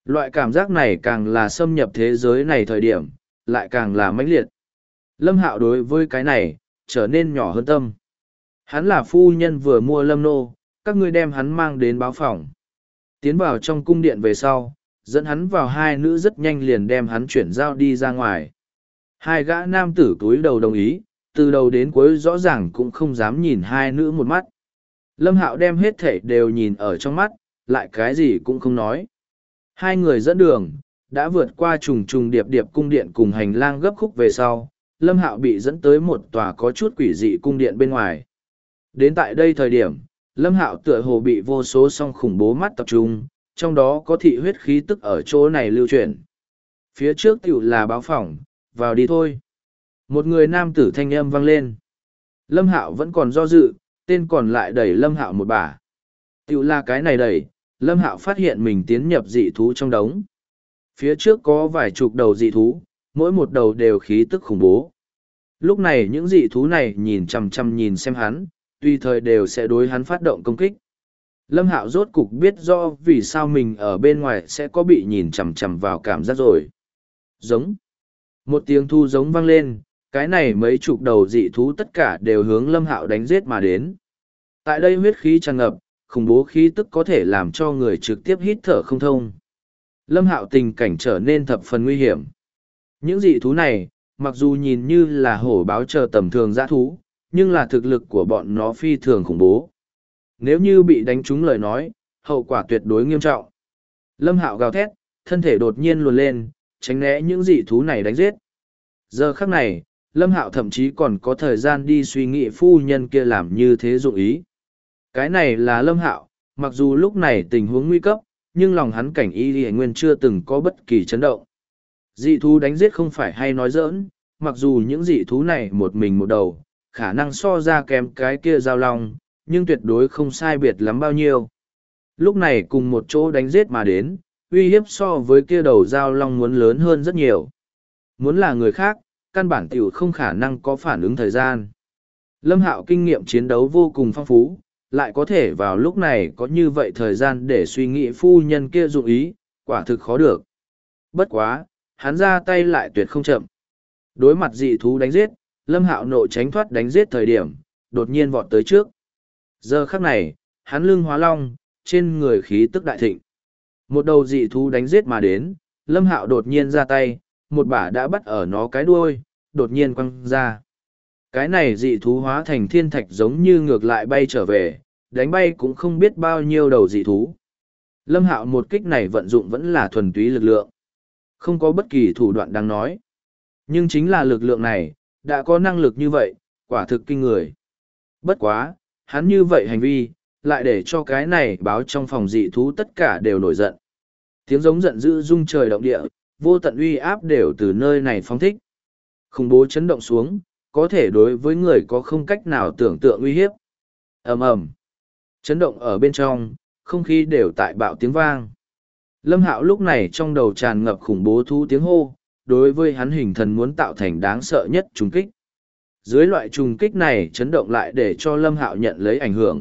Loại cảm giác này càng là xâm nhập thế giới này thời điểm, lại càng là mãnh liệt. Lâm Hạo đối với cái này, trở nên nhỏ hơn tâm. Hắn là phu nhân vừa mua Lâm Nô, các ngươi đem hắn mang đến báo phòng. Tiến vào trong cung điện về sau, dẫn hắn vào hai nữ rất nhanh liền đem hắn chuyển giao đi ra ngoài. Hai gã nam tử túi đầu đồng ý, từ đầu đến cuối rõ ràng cũng không dám nhìn hai nữ một mắt. Lâm Hạo đem hết thảy đều nhìn ở trong mắt, lại cái gì cũng không nói. Hai người dẫn đường, đã vượt qua trùng trùng điệp điệp cung điện cùng hành lang gấp khúc về sau, Lâm Hạo bị dẫn tới một tòa có chút quỷ dị cung điện bên ngoài. Đến tại đây thời điểm, Lâm Hạo tựa hồ bị vô số song khủng bố mắt tập trung, trong đó có thị huyết khí tức ở chỗ này lưu chuyển. Phía trước tiểu là báo phòng, vào đi thôi. Một người nam tử thanh âm vang lên. Lâm Hạo vẫn còn do dự, tên còn lại đẩy Lâm Hạo một bả. Tiểu là cái này đẩy, Lâm Hạo phát hiện mình tiến nhập dị thú trong đống. Phía trước có vài chục đầu dị thú, mỗi một đầu đều khí tức khủng bố. Lúc này những dị thú này nhìn chằm chằm nhìn xem hắn, tùy thời đều sẽ đối hắn phát động công kích. Lâm Hạo rốt cục biết rõ vì sao mình ở bên ngoài sẽ có bị nhìn chằm chằm vào cảm giác rồi. Giống. Một tiếng thu giống vang lên, cái này mấy chục đầu dị thú tất cả đều hướng Lâm Hạo đánh giết mà đến. Tại đây huyết khí tràn ngập, khủng bố khí tức có thể làm cho người trực tiếp hít thở không thông. Lâm Hạo tình cảnh trở nên thập phần nguy hiểm. Những dị thú này, mặc dù nhìn như là hổ báo chờ tầm thường dã thú, nhưng là thực lực của bọn nó phi thường khủng bố. Nếu như bị đánh trúng lời nói, hậu quả tuyệt đối nghiêm trọng. Lâm Hạo gào thét, thân thể đột nhiên luồn lên, tránh né những dị thú này đánh giết. Giờ khắc này, Lâm Hạo thậm chí còn có thời gian đi suy nghĩ phu nhân kia làm như thế dụng ý. Cái này là Lâm Hạo, mặc dù lúc này tình huống nguy cấp, nhưng lòng hắn cảnh y nguyên chưa từng có bất kỳ chấn động. Dị thú đánh giết không phải hay nói giỡn, mặc dù những dị thú này một mình một đầu, khả năng so ra kém cái kia giao long, nhưng tuyệt đối không sai biệt lắm bao nhiêu. Lúc này cùng một chỗ đánh giết mà đến, uy hiếp so với kia đầu giao long muốn lớn hơn rất nhiều. Muốn là người khác, căn bản tiểu không khả năng có phản ứng thời gian. Lâm Hạo kinh nghiệm chiến đấu vô cùng phong phú, lại có thể vào lúc này có như vậy thời gian để suy nghĩ phu nhân kia dụng ý, quả thực khó được. Bất quá, hắn ra tay lại tuyệt không chậm. Đối mặt dị thú đánh giết, Lâm Hạo nộ tránh thoát đánh giết thời điểm, đột nhiên vọt tới trước. Giờ khắc này, hắn lưng hóa long, trên người khí tức đại thịnh. Một đầu dị thú đánh giết mà đến, Lâm Hạo đột nhiên ra tay, một bả đã bắt ở nó cái đuôi, đột nhiên quăng ra. Cái này dị thú hóa thành thiên thạch giống như ngược lại bay trở về, đánh bay cũng không biết bao nhiêu đầu dị thú. Lâm Hạo một kích này vận dụng vẫn là thuần túy lực lượng. Không có bất kỳ thủ đoạn đáng nói. Nhưng chính là lực lượng này, đã có năng lực như vậy, quả thực kinh người. Bất quá, hắn như vậy hành vi, lại để cho cái này báo trong phòng dị thú tất cả đều nổi giận. Tiếng giống giận dữ rung trời động địa, vô tận uy áp đều từ nơi này phóng thích. Khủng bố chấn động xuống, có thể đối với người có không cách nào tưởng tượng uy hiếp. Ầm ầm. Chấn động ở bên trong, không khí đều tại bạo tiếng vang. Lâm Hạo lúc này trong đầu tràn ngập khủng bố thú tiếng hô, đối với hắn hình thần muốn tạo thành đáng sợ nhất trùng kích. Dưới loại trùng kích này chấn động lại để cho Lâm Hạo nhận lấy ảnh hưởng.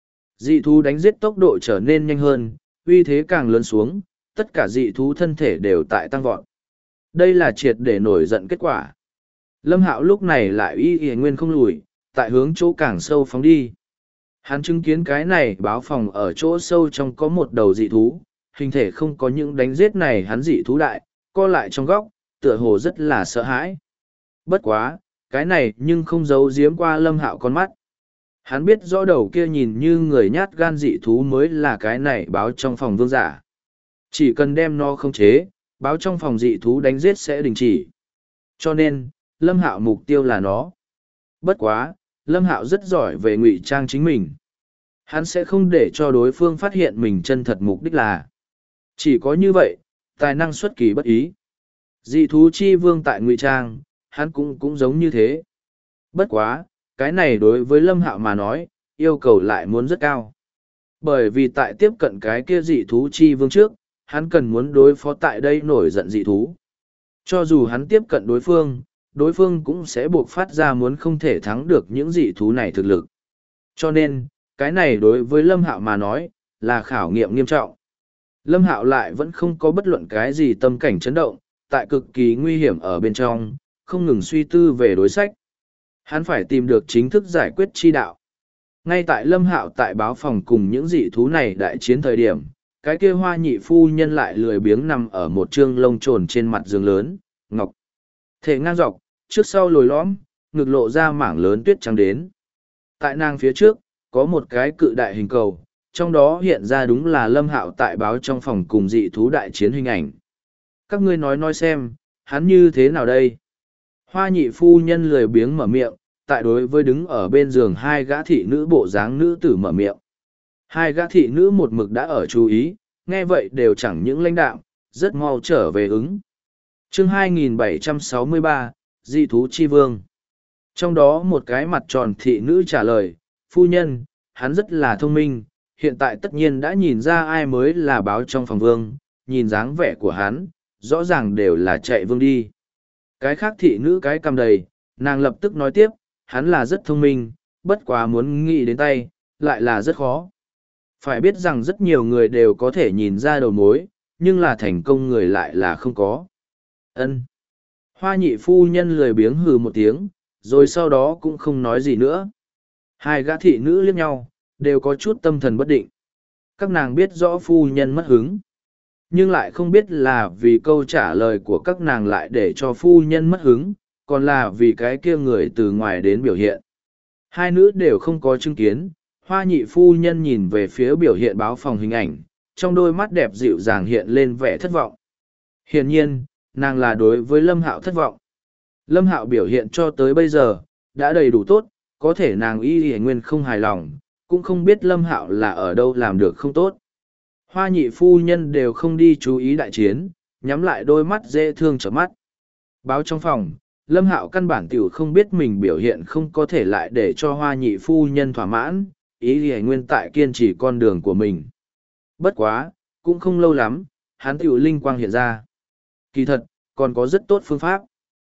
Dị thú đánh giết tốc độ trở nên nhanh hơn, uy thế càng lớn xuống, tất cả dị thú thân thể đều tại tăng vọt. Đây là triệt để nổi giận kết quả. Lâm Hạo lúc này lại y nguyên không lùi, tại hướng chỗ càng sâu phóng đi. Hắn chứng kiến cái này báo phòng ở chỗ sâu trong có một đầu dị thú, hình thể không có những đánh giết này hắn dị thú đại, co lại trong góc, tựa hồ rất là sợ hãi. Bất quá, cái này nhưng không giấu giếm qua Lâm Hạo con mắt. Hắn biết rõ đầu kia nhìn như người nhát gan dị thú mới là cái này báo trong phòng vương giả. Chỉ cần đem nó khống chế, báo trong phòng dị thú đánh giết sẽ đình chỉ. Cho nên, Lâm Hạo mục tiêu là nó. Bất quá, Lâm Hạo rất giỏi về ngụy trang chính mình. Hắn sẽ không để cho đối phương phát hiện mình chân thật mục đích là. Chỉ có như vậy, tài năng xuất kỳ bất ý. Dị thú chi vương tại ngụy trang, hắn cũng giống như thế. Bất quá, cái này đối với Lâm Hạo mà nói, yêu cầu lại muốn rất cao. Bởi vì tại tiếp cận cái kia dị thú chi vương trước, hắn cần muốn đối phó tại đây nổi giận dị thú. Cho dù hắn tiếp cận đối phương cũng sẽ buộc phát ra muốn không thể thắng được những dị thú này thực lực. Cho nên, cái này đối với Lâm Hạo mà nói, là khảo nghiệm nghiêm trọng. Lâm Hạo lại vẫn không có bất luận cái gì tâm cảnh chấn động, tại cực kỳ nguy hiểm ở bên trong, không ngừng suy tư về đối sách. Hắn phải tìm được chính thức giải quyết chi đạo. Ngay tại Lâm Hạo tại báo phòng cùng những dị thú này đại chiến thời điểm, cái kia Hoa Nhị phu nhân lại lười biếng nằm ở một trương lông trồn trên mặt giường lớn, ngọc. Thể ngang dọc, trước sau lồi lõm, ngực lộ ra mảng lớn tuyết trắng đến. Tại nàng phía trước, có một cái cự đại hình cầu, trong đó hiện ra đúng là Lâm Hạo tại báo trong phòng cùng dị thú đại chiến hình ảnh. Các ngươi nói xem, hắn như thế nào đây? Hoa Nhị phu nhân lười biếng mở miệng, tại đối với đứng ở bên giường hai gã thị nữ bộ dáng nữ tử mở miệng. Hai gã thị nữ một mực đã ở chú ý, nghe vậy đều chẳng những lãnh đạm, rất mau trở về ứng. Chương 2763, Dị thú chi vương. Trong đó một cái mặt tròn thị nữ trả lời, phu nhân, hắn rất là thông minh, hiện tại tất nhiên đã nhìn ra ai mới là báo trong phòng vương, nhìn dáng vẻ của hắn, rõ ràng đều là chạy vương đi. Cái khác thị nữ cái cầm đầy, nàng lập tức nói tiếp, hắn là rất thông minh, bất quá muốn nghĩ đến tay, lại là rất khó. Phải biết rằng rất nhiều người đều có thể nhìn ra đầu mối, nhưng là thành công người lại là không có. Ân. Hoa Nhị phu nhân lười biếng hừ một tiếng, rồi sau đó cũng không nói gì nữa. Hai gã thị nữ liếc nhau, đều có chút tâm thần bất định. Các nàng biết rõ phu nhân mất hứng, nhưng lại không biết là vì câu trả lời của các nàng lại để cho phu nhân mất hứng, còn là vì cái kia người từ ngoài đến biểu hiện. Hai nữ đều không có chứng kiến, Hoa Nhị phu nhân nhìn về phía biểu hiện báo phòng hình ảnh, trong đôi mắt đẹp dịu dàng hiện lên vẻ thất vọng. Hiển nhiên, nàng là đối với Lâm Hạo thất vọng. Lâm Hạo biểu hiện cho tới bây giờ, đã đầy đủ tốt, có thể nàng y nguyên không hài lòng, cũng không biết Lâm Hạo là ở đâu làm được không tốt. Hoa Nhị phu nhân đều không đi chú ý đại chiến, nhắm lại đôi mắt dễ thương trở mắt. Báo trong phòng, Lâm Hạo căn bản tiểu không biết mình biểu hiện không có thể lại để cho Hoa Nhị phu nhân thỏa mãn, ý y nguyên tại kiên trì con đường của mình. Bất quá, cũng không lâu lắm, hắn tiểu linh quang hiện ra. Kỳ thật, còn có rất tốt phương pháp.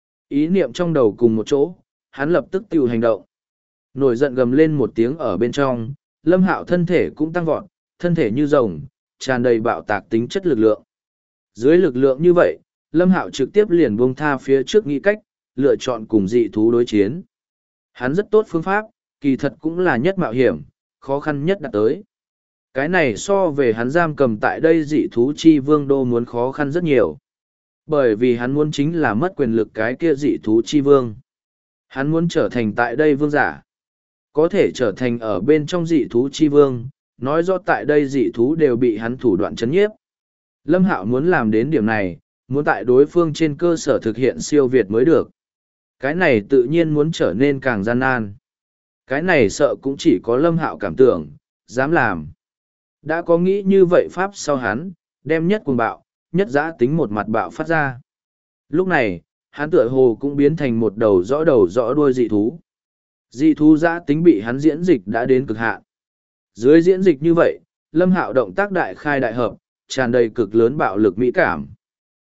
Ý niệm trong đầu cùng một chỗ, hắn lập tức tiểu hành động. Nổi giận gầm lên một tiếng ở bên trong, Lâm Hạo thân thể cũng tăng vọt, thân thể như rồng, tràn đầy bạo tạc tính chất lực lượng. Dưới lực lượng như vậy, Lâm Hạo trực tiếp liền buông tha phía trước nghĩ cách, lựa chọn cùng dị thú đối chiến. Hắn rất tốt phương pháp, kỳ thật cũng là nhất mạo hiểm, khó khăn nhất đạt tới. Cái này so về hắn giam cầm tại đây dị thú chi vương đô muốn khó khăn rất nhiều. Bởi vì hắn muốn chính là mất quyền lực cái kia dị thú chi vương. Hắn muốn trở thành tại đây vương giả. Có thể trở thành ở bên trong dị thú chi vương, nói rõ tại đây dị thú đều bị hắn thủ đoạn chấn nhiếp. Lâm Hạo muốn làm đến điểm này, muốn tại đối phương trên cơ sở thực hiện siêu việt mới được. Cái này tự nhiên muốn trở nên càng gian nan. Cái này sợ cũng chỉ có Lâm Hạo cảm tưởng, dám làm. Đã có nghĩ như vậy pháp sau hắn, đem nhất cuồng bạo, nhất dã tính một mặt bạo phát ra. Lúc này, hắn tựa hồ cũng biến thành một đầu rõ đuôi dị thú. Dị thú dã tính bị hắn diễn dịch đã đến cực hạn. Dưới diễn dịch như vậy, Lâm Hạo động tác đại khai đại hợp, tràn đầy cực lớn bạo lực mỹ cảm.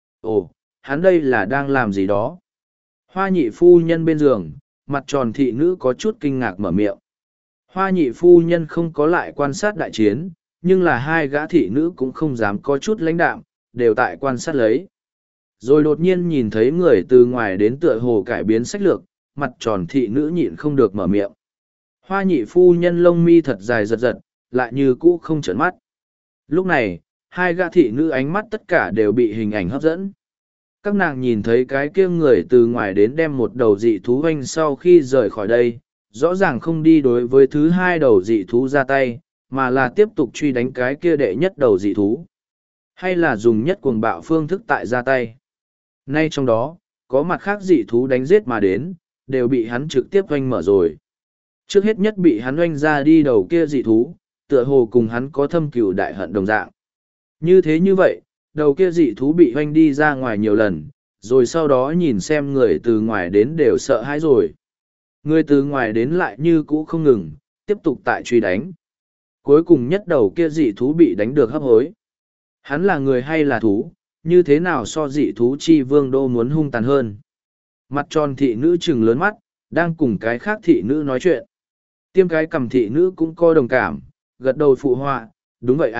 Ồ, hắn đây là đang làm gì đó? Hoa Nhị phu nhân bên giường, mặt tròn thị nữ có chút kinh ngạc mở miệng. Hoa Nhị phu nhân không có lại quan sát đại chiến, nhưng là hai gã thị nữ cũng không dám có chút lãnh đạm, đều tại quan sát lấy. Rồi đột nhiên nhìn thấy người từ ngoài đến tựa hồ cải biến sách lược, mặt tròn thị nữ nhịn không được mở miệng. Hoa Nhị phu nhân lông mi thật dài giật giật, lại như cũ không trợn mắt. Lúc này, hai gã thị nữ ánh mắt tất cả đều bị hình ảnh hấp dẫn. Các nàng nhìn thấy cái kia người từ ngoài đến đem một đầu dị thú hoanh sau khi rời khỏi đây, rõ ràng không đi đối với thứ hai đầu dị thú ra tay, mà là tiếp tục truy đánh cái kia đệ nhất đầu dị thú. Hay là dùng nhất cuồng bạo phương thức tại ra tay. Nay trong đó, có mặt khác dị thú đánh giết mà đến, đều bị hắn trực tiếp hoanh mở rồi. Trước hết nhất bị hắn hoanh ra đi đầu kia dị thú, tựa hồ cùng hắn có thâm cừu đại hận đồng dạng. Như thế như vậy, đầu kia dị thú bị hoanh đi ra ngoài nhiều lần, rồi sau đó nhìn xem người từ ngoài đến đều sợ hãi rồi. Người từ ngoài đến lại như cũ không ngừng, tiếp tục tại truy đánh. Cuối cùng nhất đầu kia dị thú bị đánh được hấp hối. Hắn là người hay là thú, như thế nào so dị thú chi vương đô muốn hung tàn hơn. Mặt tròn thị nữ trừng lớn mắt, đang cùng cái khác thị nữ nói chuyện. Tiêm cái cầm thị nữ cũng có đồng cảm, gật đầu phụ họa, đúng vậy à,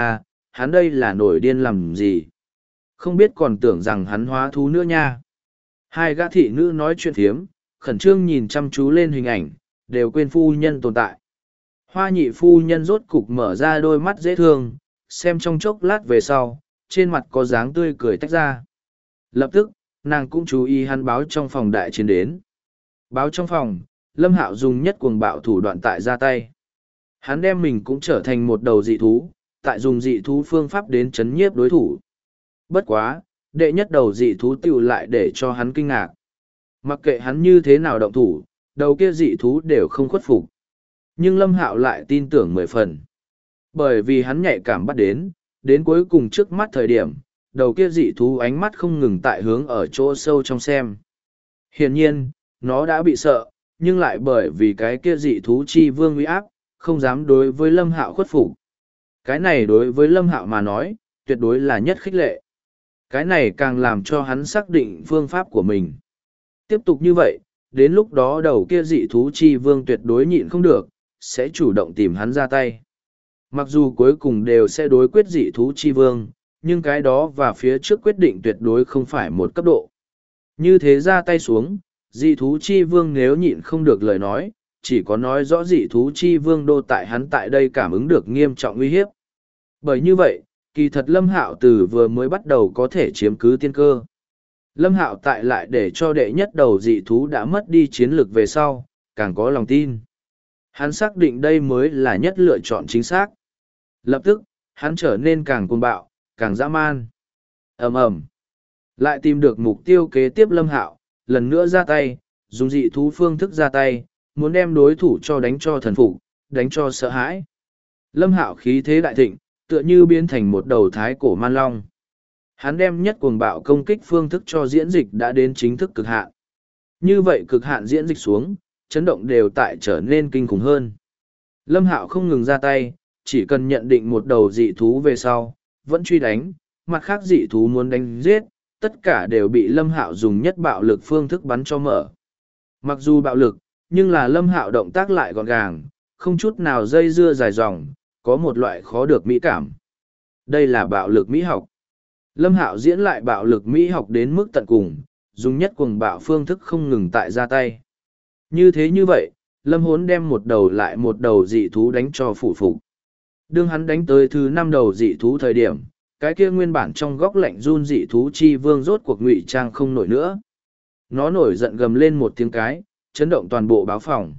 hắn đây là nổi điên làm gì? Không biết còn tưởng rằng hắn hóa thú nữa nha. Hai gã thị nữ nói chuyện phiếm, khẩn trương nhìn chăm chú lên hình ảnh, đều quên phu nhân tồn tại. Hoa nhị phu nhân rốt cục mở ra đôi mắt dễ thương, xem trong chốc lát về sau, trên mặt có dáng tươi cười tách ra. Lập tức, nàng cũng chú ý hắn báo trong phòng đại chiến đến. Báo trong phòng, Lâm Hạo dùng nhất cuồng bạo thủ đoạn tại ra tay. Hắn đem mình cũng trở thành một đầu dị thú, tại dùng dị thú phương pháp đến chấn nhiếp đối thủ. Bất quá, đệ nhất đầu dị thú tiêu lại để cho hắn kinh ngạc. Mặc kệ hắn như thế nào động thủ, đầu kia dị thú đều không khuất phục. Nhưng Lâm Hạo lại tin tưởng 10 phần. Bởi vì hắn nhạy cảm bắt đến cuối cùng trước mắt thời điểm, đầu kia dị thú ánh mắt không ngừng tại hướng ở chỗ sâu trong xem. Hiển nhiên, nó đã bị sợ, nhưng lại bởi vì cái kia dị thú chi vương uy áp, không dám đối với Lâm Hạo khuất phục. Cái này đối với Lâm Hạo mà nói, tuyệt đối là nhất khích lệ. Cái này càng làm cho hắn xác định phương pháp của mình. Tiếp tục như vậy, đến lúc đó đầu kia dị thú chi vương tuyệt đối nhịn không được, sẽ chủ động tìm hắn ra tay. Mặc dù cuối cùng đều sẽ đối quyết dị thú chi vương, nhưng cái đó và phía trước quyết định tuyệt đối không phải một cấp độ. Như thế ra tay xuống, dị thú chi vương nếu nhịn không được lời nói, chỉ có nói rõ dị thú chi vương đô tại hắn tại đây cảm ứng được nghiêm trọng uy hiếp. Bởi như vậy, kỳ thật Lâm Hạo từ vừa mới bắt đầu có thể chiếm cứ tiên cơ. Lâm Hạo tại lại để cho đệ nhất đầu dị thú đã mất đi chiến lược về sau, càng có lòng tin. Hắn xác định đây mới là nhất lựa chọn chính xác. Lập tức, hắn trở nên càng cuồng bạo, càng dã man. Ầm ầm. Lại tìm được mục tiêu kế tiếp Lâm Hạo, lần nữa ra tay, dùng dị thú phương thức ra tay, muốn đem đối thủ cho đánh cho thần phục, đánh cho sợ hãi. Lâm Hạo khí thế đại thịnh, tựa như biến thành một đầu thái cổ man long. Hắn đem nhất cuồng bạo công kích phương thức cho diễn dịch đã đến chính thức cực hạn. Như vậy cực hạn diễn dịch xuống, chấn động đều tại trở nên kinh khủng hơn. Lâm Hạo không ngừng ra tay, chỉ cần nhận định một đầu dị thú về sau, vẫn truy đánh, mặt khác dị thú muốn đánh giết, tất cả đều bị Lâm Hạo dùng nhất bạo lực phương thức bắn cho mở. Mặc dù bạo lực, nhưng là Lâm Hạo động tác lại gọn gàng, không chút nào dây dưa dài dòng, có một loại khó được mỹ cảm. Đây là bạo lực mỹ học. Lâm Hạo diễn lại bạo lực mỹ học đến mức tận cùng, dùng nhất cuồng bạo phương thức không ngừng tại ra tay. Như thế như vậy, Lâm Hốn đem một đầu lại một đầu dị thú đánh cho phủ phục. Đương hắn đánh tới thứ 5 đầu dị thú thời điểm, cái kia nguyên bản trong góc lạnh run dị thú chi vương rốt cuộc ngụy trang không nổi nữa. Nó nổi giận gầm lên một tiếng cái, chấn động toàn bộ báo phòng.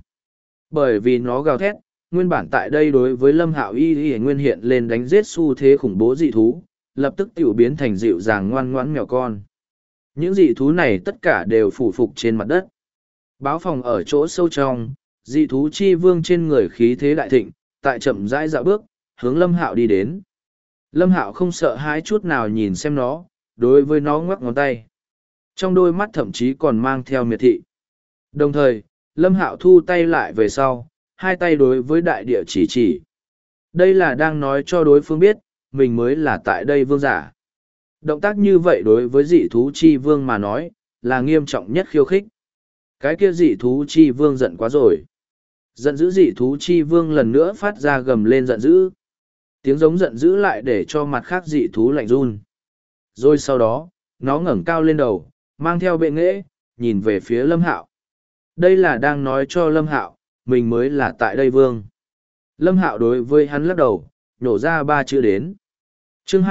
Bởi vì nó gào thét, nguyên bản tại đây đối với Lâm Hạo y nguyên hiện lên đánh giết xu thế khủng bố dị thú, lập tức tiểu biến thành dịu dàng ngoan ngoãn mèo con. Những dị thú này tất cả đều phủ phục trên mặt đất. Báo phòng ở chỗ sâu trong, dị thú chi vương trên người khí thế đại thịnh, tại chậm rãi dạo bước, hướng Lâm Hạo đi đến. Lâm Hạo không sợ hãi chút nào nhìn xem nó, đối với nó ngoắc ngón tay. Trong đôi mắt thậm chí còn mang theo miệt thị. Đồng thời, Lâm Hạo thu tay lại về sau, hai tay đối với đại địa chỉ chỉ. Đây là đang nói cho đối phương biết, mình mới là tại đây vương giả. Động tác như vậy đối với dị thú chi vương mà nói, là nghiêm trọng nhất khiêu khích. Cái kia dị thú chi vương giận quá rồi. Giận dữ dị thú chi vương lần nữa phát ra gầm lên giận dữ. Tiếng giống giận dữ lại để cho mặt khác dị thú lạnh run. Rồi sau đó, nó ngẩng cao lên đầu, mang theo bệ nghễ, nhìn về phía Lâm Hạo. Đây là đang nói cho Lâm Hạo, mình mới là tại đây vương. Lâm Hạo đối với hắn lắc đầu, nhổ ra 3 chữ đến. Chương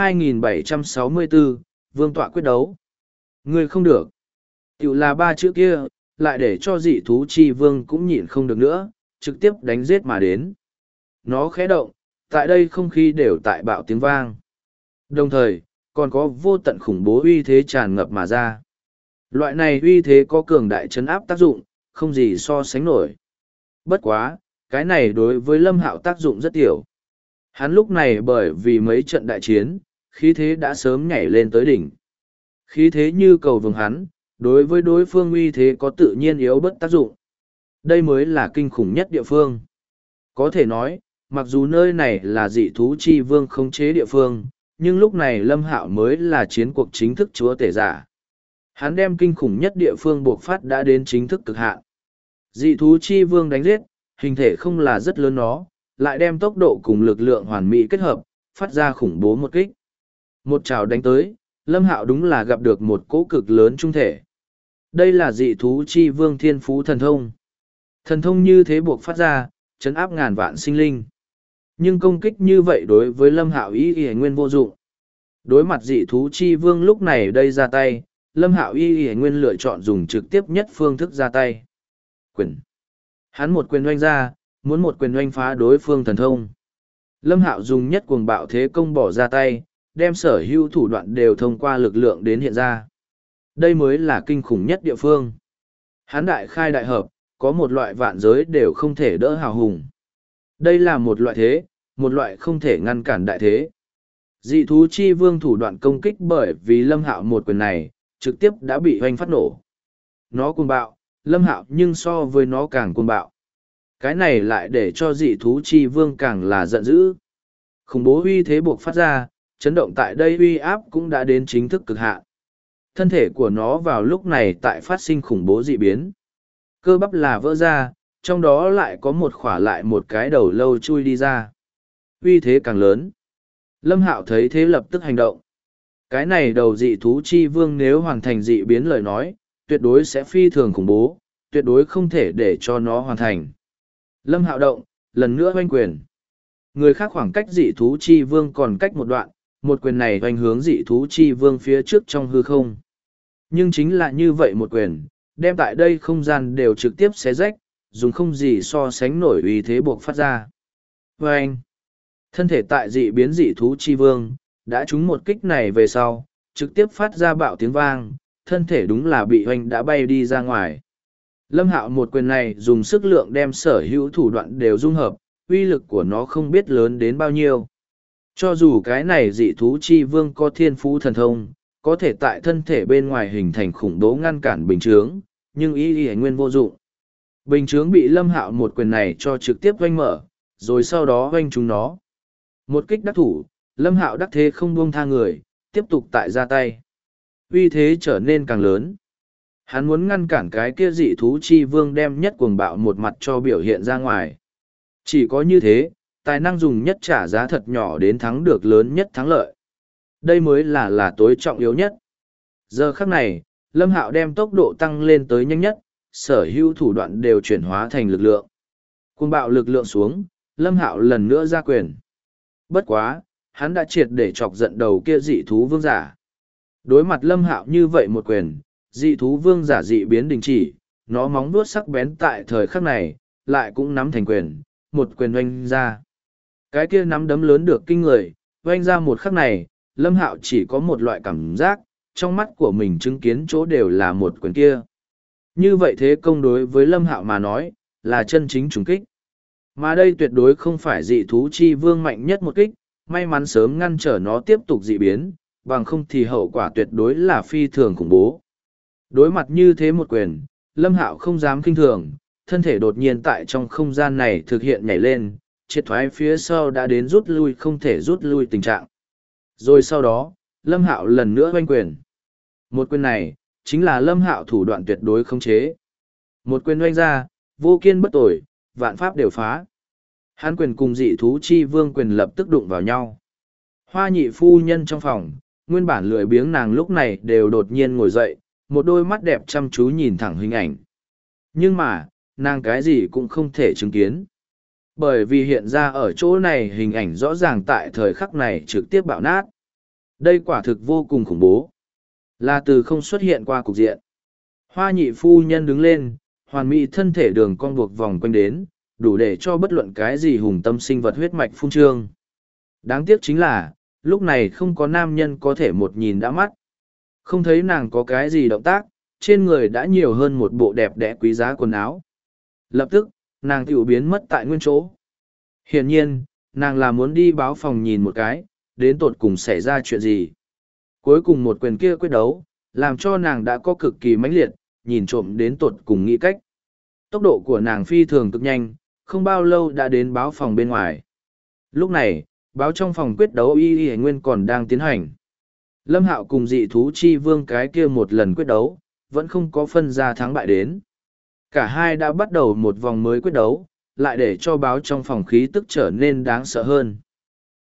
2764, Vương tọa quyết đấu. Ngươi không được. Tiểu là 3 chữ kia, lại để cho dị thú chi vương cũng nhịn không được nữa, trực tiếp đánh giết mà đến. Nó khẽ động, tại đây không khí đều tại bạo tiếng vang. Đồng thời, còn có vô tận khủng bố uy thế tràn ngập mà ra. Loại này uy thế có cường đại chấn áp tác dụng, không gì so sánh nổi. Bất quá, cái này đối với Lâm Hạo tác dụng rất tiểu. Hắn lúc này bởi vì mấy trận đại chiến, khí thế đã sớm nhảy lên tới đỉnh. Khí thế như cầu vồng hắn, đối với đối phương uy thế có tự nhiên yếu bất tác dụng. Đây mới là kinh khủng nhất địa phương. Có thể nói, mặc dù nơi này là dị thú chi vương khống chế địa phương, nhưng lúc này Lâm Hạo mới là chiến cuộc chính thức chúa tể giả. Hắn đem kinh khủng nhất địa phương buộc phát đã đến chính thức cực hạn. Dị thú chi vương đánh giết, hình thể không là rất lớn nó, lại đem tốc độ cùng lực lượng hoàn mỹ kết hợp, phát ra khủng bố một kích. Một trào đánh tới, Lâm Hạo đúng là gặp được một cỗ cực lớn trung thể. Đây là dị thú chi vương thiên phú thần thông. Thần thông như thế buộc phát ra, chấn áp ngàn vạn sinh linh. Nhưng công kích như vậy đối với Lâm Hạo y nguyên vô dụng. Đối mặt dị thú chi vương lúc này đây ra tay, Lâm Hạo y nguyên lựa chọn dùng trực tiếp nhất phương thức ra tay. Quyền. Hắn một quyền oanh ra, muốn một quyền oanh phá đối phương thần thông. Lâm Hạo dùng nhất cuồng bạo thế công bỏ ra tay, đem sở hữu thủ đoạn đều thông qua lực lượng đến hiện ra. Đây mới là kinh khủng nhất địa phương. Hắn đại khai đại hợp, có một loại vạn giới đều không thể đỡ hào hùng. Đây là một loại thế, một loại không thể ngăn cản đại thế. Dị thú chi vương thủ đoạn công kích bởi vì Lâm Hạo một quyền này, trực tiếp đã bị hoành phát nổ. Nó cuồng bạo, Lâm Hạo nhưng so với nó càng cuồng bạo. Cái này lại để cho dị thú chi vương càng là giận dữ. Khủng bố uy thế buộc phát ra, chấn động tại đây uy áp cũng đã đến chính thức cực hạn. Thân thể của nó vào lúc này tại phát sinh khủng bố dị biến. Cơ bắp là vỡ ra, trong đó lại có một khỏa lại một cái đầu lâu chui đi ra. Uy thế càng lớn. Lâm Hạo thấy thế lập tức hành động. Cái này đầu dị thú chi vương nếu hoàn thành dị biến lời nói, tuyệt đối sẽ phi thường khủng bố, tuyệt đối không thể để cho nó hoàn thành. Lâm Hạo động, lần nữa hoanh quyền. Người khác khoảng cách dị thú chi vương còn cách một đoạn, một quyền này hoành hướng dị thú chi vương phía trước trong hư không. Nhưng chính là như vậy một quyền, đem tại đây không gian đều trực tiếp xé rách, dùng không gì so sánh nổi uy thế buộc phát ra. Và anh, thân thể tại dị biến dị thú chi vương, đã trúng một kích này về sau, trực tiếp phát ra bạo tiếng vang, thân thể đúng là bị hoành đã bay đi ra ngoài. Lâm Hạo một quyền này dùng sức lượng đem sở hữu thủ đoạn đều dung hợp, uy lực của nó không biết lớn đến bao nhiêu. Cho dù cái này dị thú chi vương có thiên phú thần thông, có thể tại thân thể bên ngoài hình thành khủng bố ngăn cản bình chướng, nhưng y nguyên vô dụng. Bình chướng bị Lâm Hạo một quyền này cho trực tiếp oanh mở, rồi sau đó oanh chúng nó. Một kích đắc thủ, Lâm Hạo đắc thế không buông tha người, tiếp tục tại ra tay. Uy thế trở nên càng lớn. Hắn muốn ngăn cản cái kia dị thú chi vương đem nhất cuồng bạo một mặt cho biểu hiện ra ngoài. Chỉ có như thế, tài năng dùng nhất trả giá thật nhỏ đến thắng được lớn nhất thắng lợi. Đây mới là tối trọng yếu nhất. Giờ khắc này, Lâm Hạo đem tốc độ tăng lên tới nhanh nhất, sở hữu thủ đoạn đều chuyển hóa thành lực lượng. Cuồng bạo lực lượng xuống, Lâm Hạo lần nữa ra quyền. Bất quá, hắn đã triệt để chọc giận đầu kia dị thú vương giả. Đối mặt Lâm Hạo như vậy một quyền, dị thú vương giả dị biến đình chỉ, nó móng vuốt sắc bén tại thời khắc này, lại cũng nắm thành quyền, một quyền oanh ra. Cái kia nắm đấm lớn được kinh người, oanh ra một khắc này, Lâm Hạo chỉ có một loại cảm giác, trong mắt của mình chứng kiến chỗ đều là một quyền kia. Như vậy thế công đối với Lâm Hạo mà nói, là chân chính trùng kích. Mà đây tuyệt đối không phải dị thú chi vương mạnh nhất một kích, may mắn sớm ngăn trở nó tiếp tục dị biến, bằng không thì hậu quả tuyệt đối là phi thường khủng bố. Đối mặt như thế một quyền, Lâm Hạo không dám kinh thường, thân thể đột nhiên tại trong không gian này thực hiện nhảy lên, triệt thoái phía sau đã đến rút lui không thể rút lui tình trạng. Rồi sau đó, Lâm Hạo lần nữa hoanh quyền. Một quyền này, chính là Lâm Hạo thủ đoạn tuyệt đối khống chế. Một quyền hoanh ra, vô kiên bất tồi, vạn pháp đều phá. Hán quyền cùng dị thú chi vương quyền lập tức đụng vào nhau. Hoa nhị phu nhân trong phòng, nguyên bản lười biếng nàng lúc này đều đột nhiên ngồi dậy, một đôi mắt đẹp chăm chú nhìn thẳng hình ảnh. Nhưng mà, nàng cái gì cũng không thể chứng kiến. Bởi vì hiện ra ở chỗ này hình ảnh rõ ràng tại thời khắc này trực tiếp bạo nát. Đây quả thực vô cùng khủng bố. Là từ không xuất hiện qua cục diện. Hoa nhị phu nhân đứng lên, hoàn mỹ thân thể đường cong buộc vòng quanh đến, đủ để cho bất luận cái gì hùng tâm sinh vật huyết mạch phun trương. Đáng tiếc chính là, lúc này không có nam nhân có thể một nhìn đã mắt. Không thấy nàng có cái gì động tác, trên người đã nhiều hơn một bộ đẹp đẽ quý giá quần áo. Lập tức, nàng tiểu biến mất tại nguyên chỗ. Hiển nhiên, nàng là muốn đi báo phòng nhìn một cái, đến tột cùng xảy ra chuyện gì. Cuối cùng một quyền kia quyết đấu, làm cho nàng đã có cực kỳ mãnh liệt, nhìn trộm đến tột cùng nghĩ cách. Tốc độ của nàng phi thường cực nhanh, không bao lâu đã đến báo phòng bên ngoài. Lúc này, báo trong phòng quyết đấu y nguyên còn đang tiến hành. Lâm Hạo cùng dị thú chi vương cái kia một lần quyết đấu, vẫn không có phân ra thắng bại đến. Cả hai đã bắt đầu một vòng mới quyết đấu, lại để cho báo trong phòng khí tức trở nên đáng sợ hơn.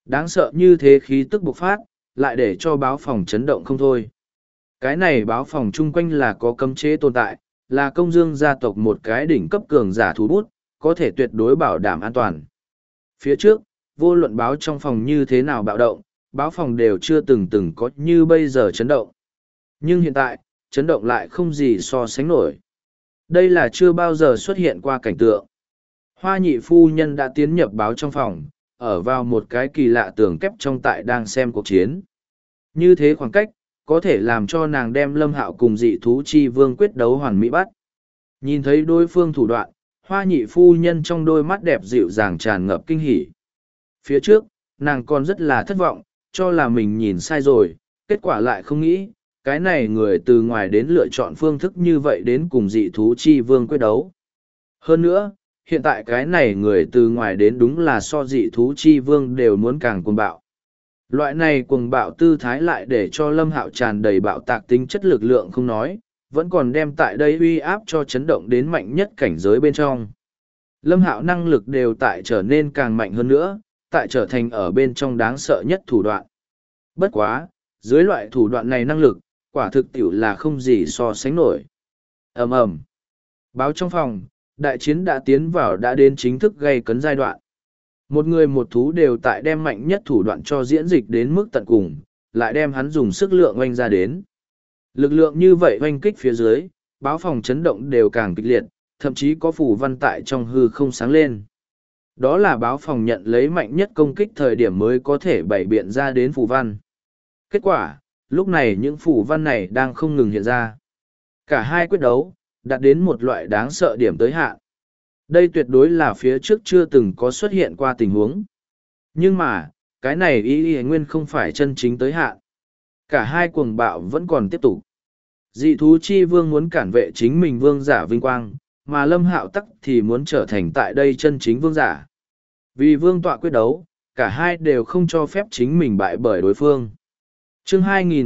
Đáng sợ như thế khí tức bộc phát, lại để cho báo phòng chấn động không thôi. Cái này báo phòng chung quanh là có cấm chế tồn tại, là công dương gia tộc một cái đỉnh cấp cường giả thú bút, có thể tuyệt đối bảo đảm an toàn. Phía trước, vô luận báo trong phòng như thế nào bạo động, báo phòng đều chưa từng có như bây giờ chấn động. Nhưng hiện tại, chấn động lại không gì so sánh nổi. Đây là chưa bao giờ xuất hiện qua cảnh tượng. Hoa nhị phu nhân đã tiến nhập báo trong phòng, ở vào một cái kỳ lạ tường kép trong tại đang xem cuộc chiến. Như thế khoảng cách, có thể làm cho nàng đem Lâm Hạo cùng dị thú chi vương quyết đấu hoàn mỹ bắt. Nhìn thấy đối phương thủ đoạn, hoa nhị phu nhân trong đôi mắt đẹp dịu dàng tràn ngập kinh hỉ. Phía trước, nàng còn rất là thất vọng, cho là mình nhìn sai rồi, kết quả lại không nghĩ, cái này người từ ngoài đến lựa chọn phương thức như vậy đến cùng dị thú chi vương quyết đấu. Hơn nữa, hiện tại cái này người từ ngoài đến đúng là so dị thú chi vương đều muốn càng cuồng bạo. Loại này cuồng bạo tư thái lại để cho Lâm Hạo tràn đầy bạo tạc tính chất lực lượng không nói, vẫn còn đem tại đây uy áp cho chấn động đến mạnh nhất cảnh giới bên trong. Lâm Hạo năng lực đều tại trở nên càng mạnh hơn nữa, tại trở thành ở bên trong đáng sợ nhất thủ đoạn. Bất quá, dưới loại thủ đoạn này năng lực, quả thực tiểu là không gì so sánh nổi. Ầm ầm. Báo trong phòng, đại chiến đã tiến vào đã đến chính thức gây cấn giai đoạn. Một người một thú đều tại đem mạnh nhất thủ đoạn cho diễn dịch đến mức tận cùng, lại đem hắn dùng sức lượng oanh ra đến. Lực lượng như vậy oanh kích phía dưới, báo phòng chấn động đều càng kịch liệt, thậm chí có phủ văn tại trong hư không sáng lên. Đó là báo phòng nhận lấy mạnh nhất công kích thời điểm mới có thể bày biện ra đến phủ văn. Kết quả, lúc này những phủ văn này đang không ngừng hiện ra. Cả hai quyết đấu, đạt đến một loại đáng sợ điểm tới hạn. Đây tuyệt đối là phía trước chưa từng có xuất hiện qua tình huống. Nhưng mà, cái này ý nguyên không phải chân chính tới hạn. Cả hai cuồng bạo vẫn còn tiếp tục. Dị thú chi vương muốn cản vệ chính mình vương giả vinh quang, mà Lâm Hạo tắc thì muốn trở thành tại đây chân chính vương giả. Vì vương tọa quyết đấu, cả hai đều không cho phép chính mình bại bởi đối phương. Chương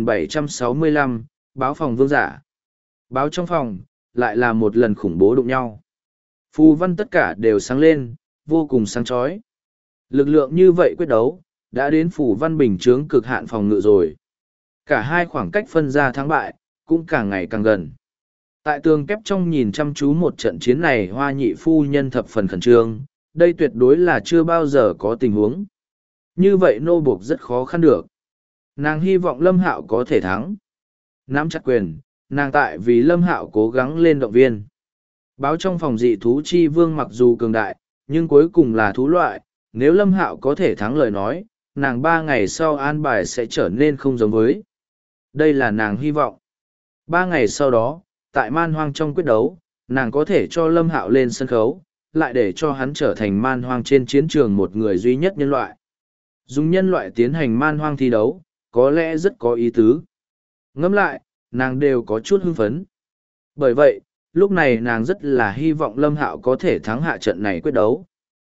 2765, báo phòng vương giả. Báo trong phòng, lại là một lần khủng bố đụng nhau. Phù văn tất cả đều sáng lên, vô cùng sáng chói. Lực lượng như vậy quyết đấu, đã đến phù văn bình chướng cực hạn phòng ngự rồi. Cả hai khoảng cách phân ra thắng bại, cũng càng ngày càng gần. Tại tường kép trong nhìn chăm chú một trận chiến này, hoa nhị phu nhân thập phần khẩn trương, đây tuyệt đối là chưa bao giờ có tình huống. Như vậy nô buộc rất khó khăn được. Nàng hy vọng Lâm Hạo có thể thắng. Nắm chặt quyền, nàng tại vì Lâm Hạo cố gắng lên động viên. Báo trong phòng dị thú chi vương mặc dù cường đại, nhưng cuối cùng là thú loại, nếu Lâm Hạo có thể thắng lời nói, nàng 3 ngày sau an bài sẽ trở nên không giống với. Đây là nàng hy vọng. 3 ngày sau đó, tại man hoang trong quyết đấu, nàng có thể cho Lâm Hạo lên sân khấu, lại để cho hắn trở thành man hoang trên chiến trường một người duy nhất nhân loại. Dùng nhân loại tiến hành man hoang thi đấu, có lẽ rất có ý tứ. Ngẫm lại, nàng đều có chút hưng phấn. Bởi vậy, lúc này nàng rất là hy vọng Lâm Hạo có thể thắng hạ trận này quyết đấu.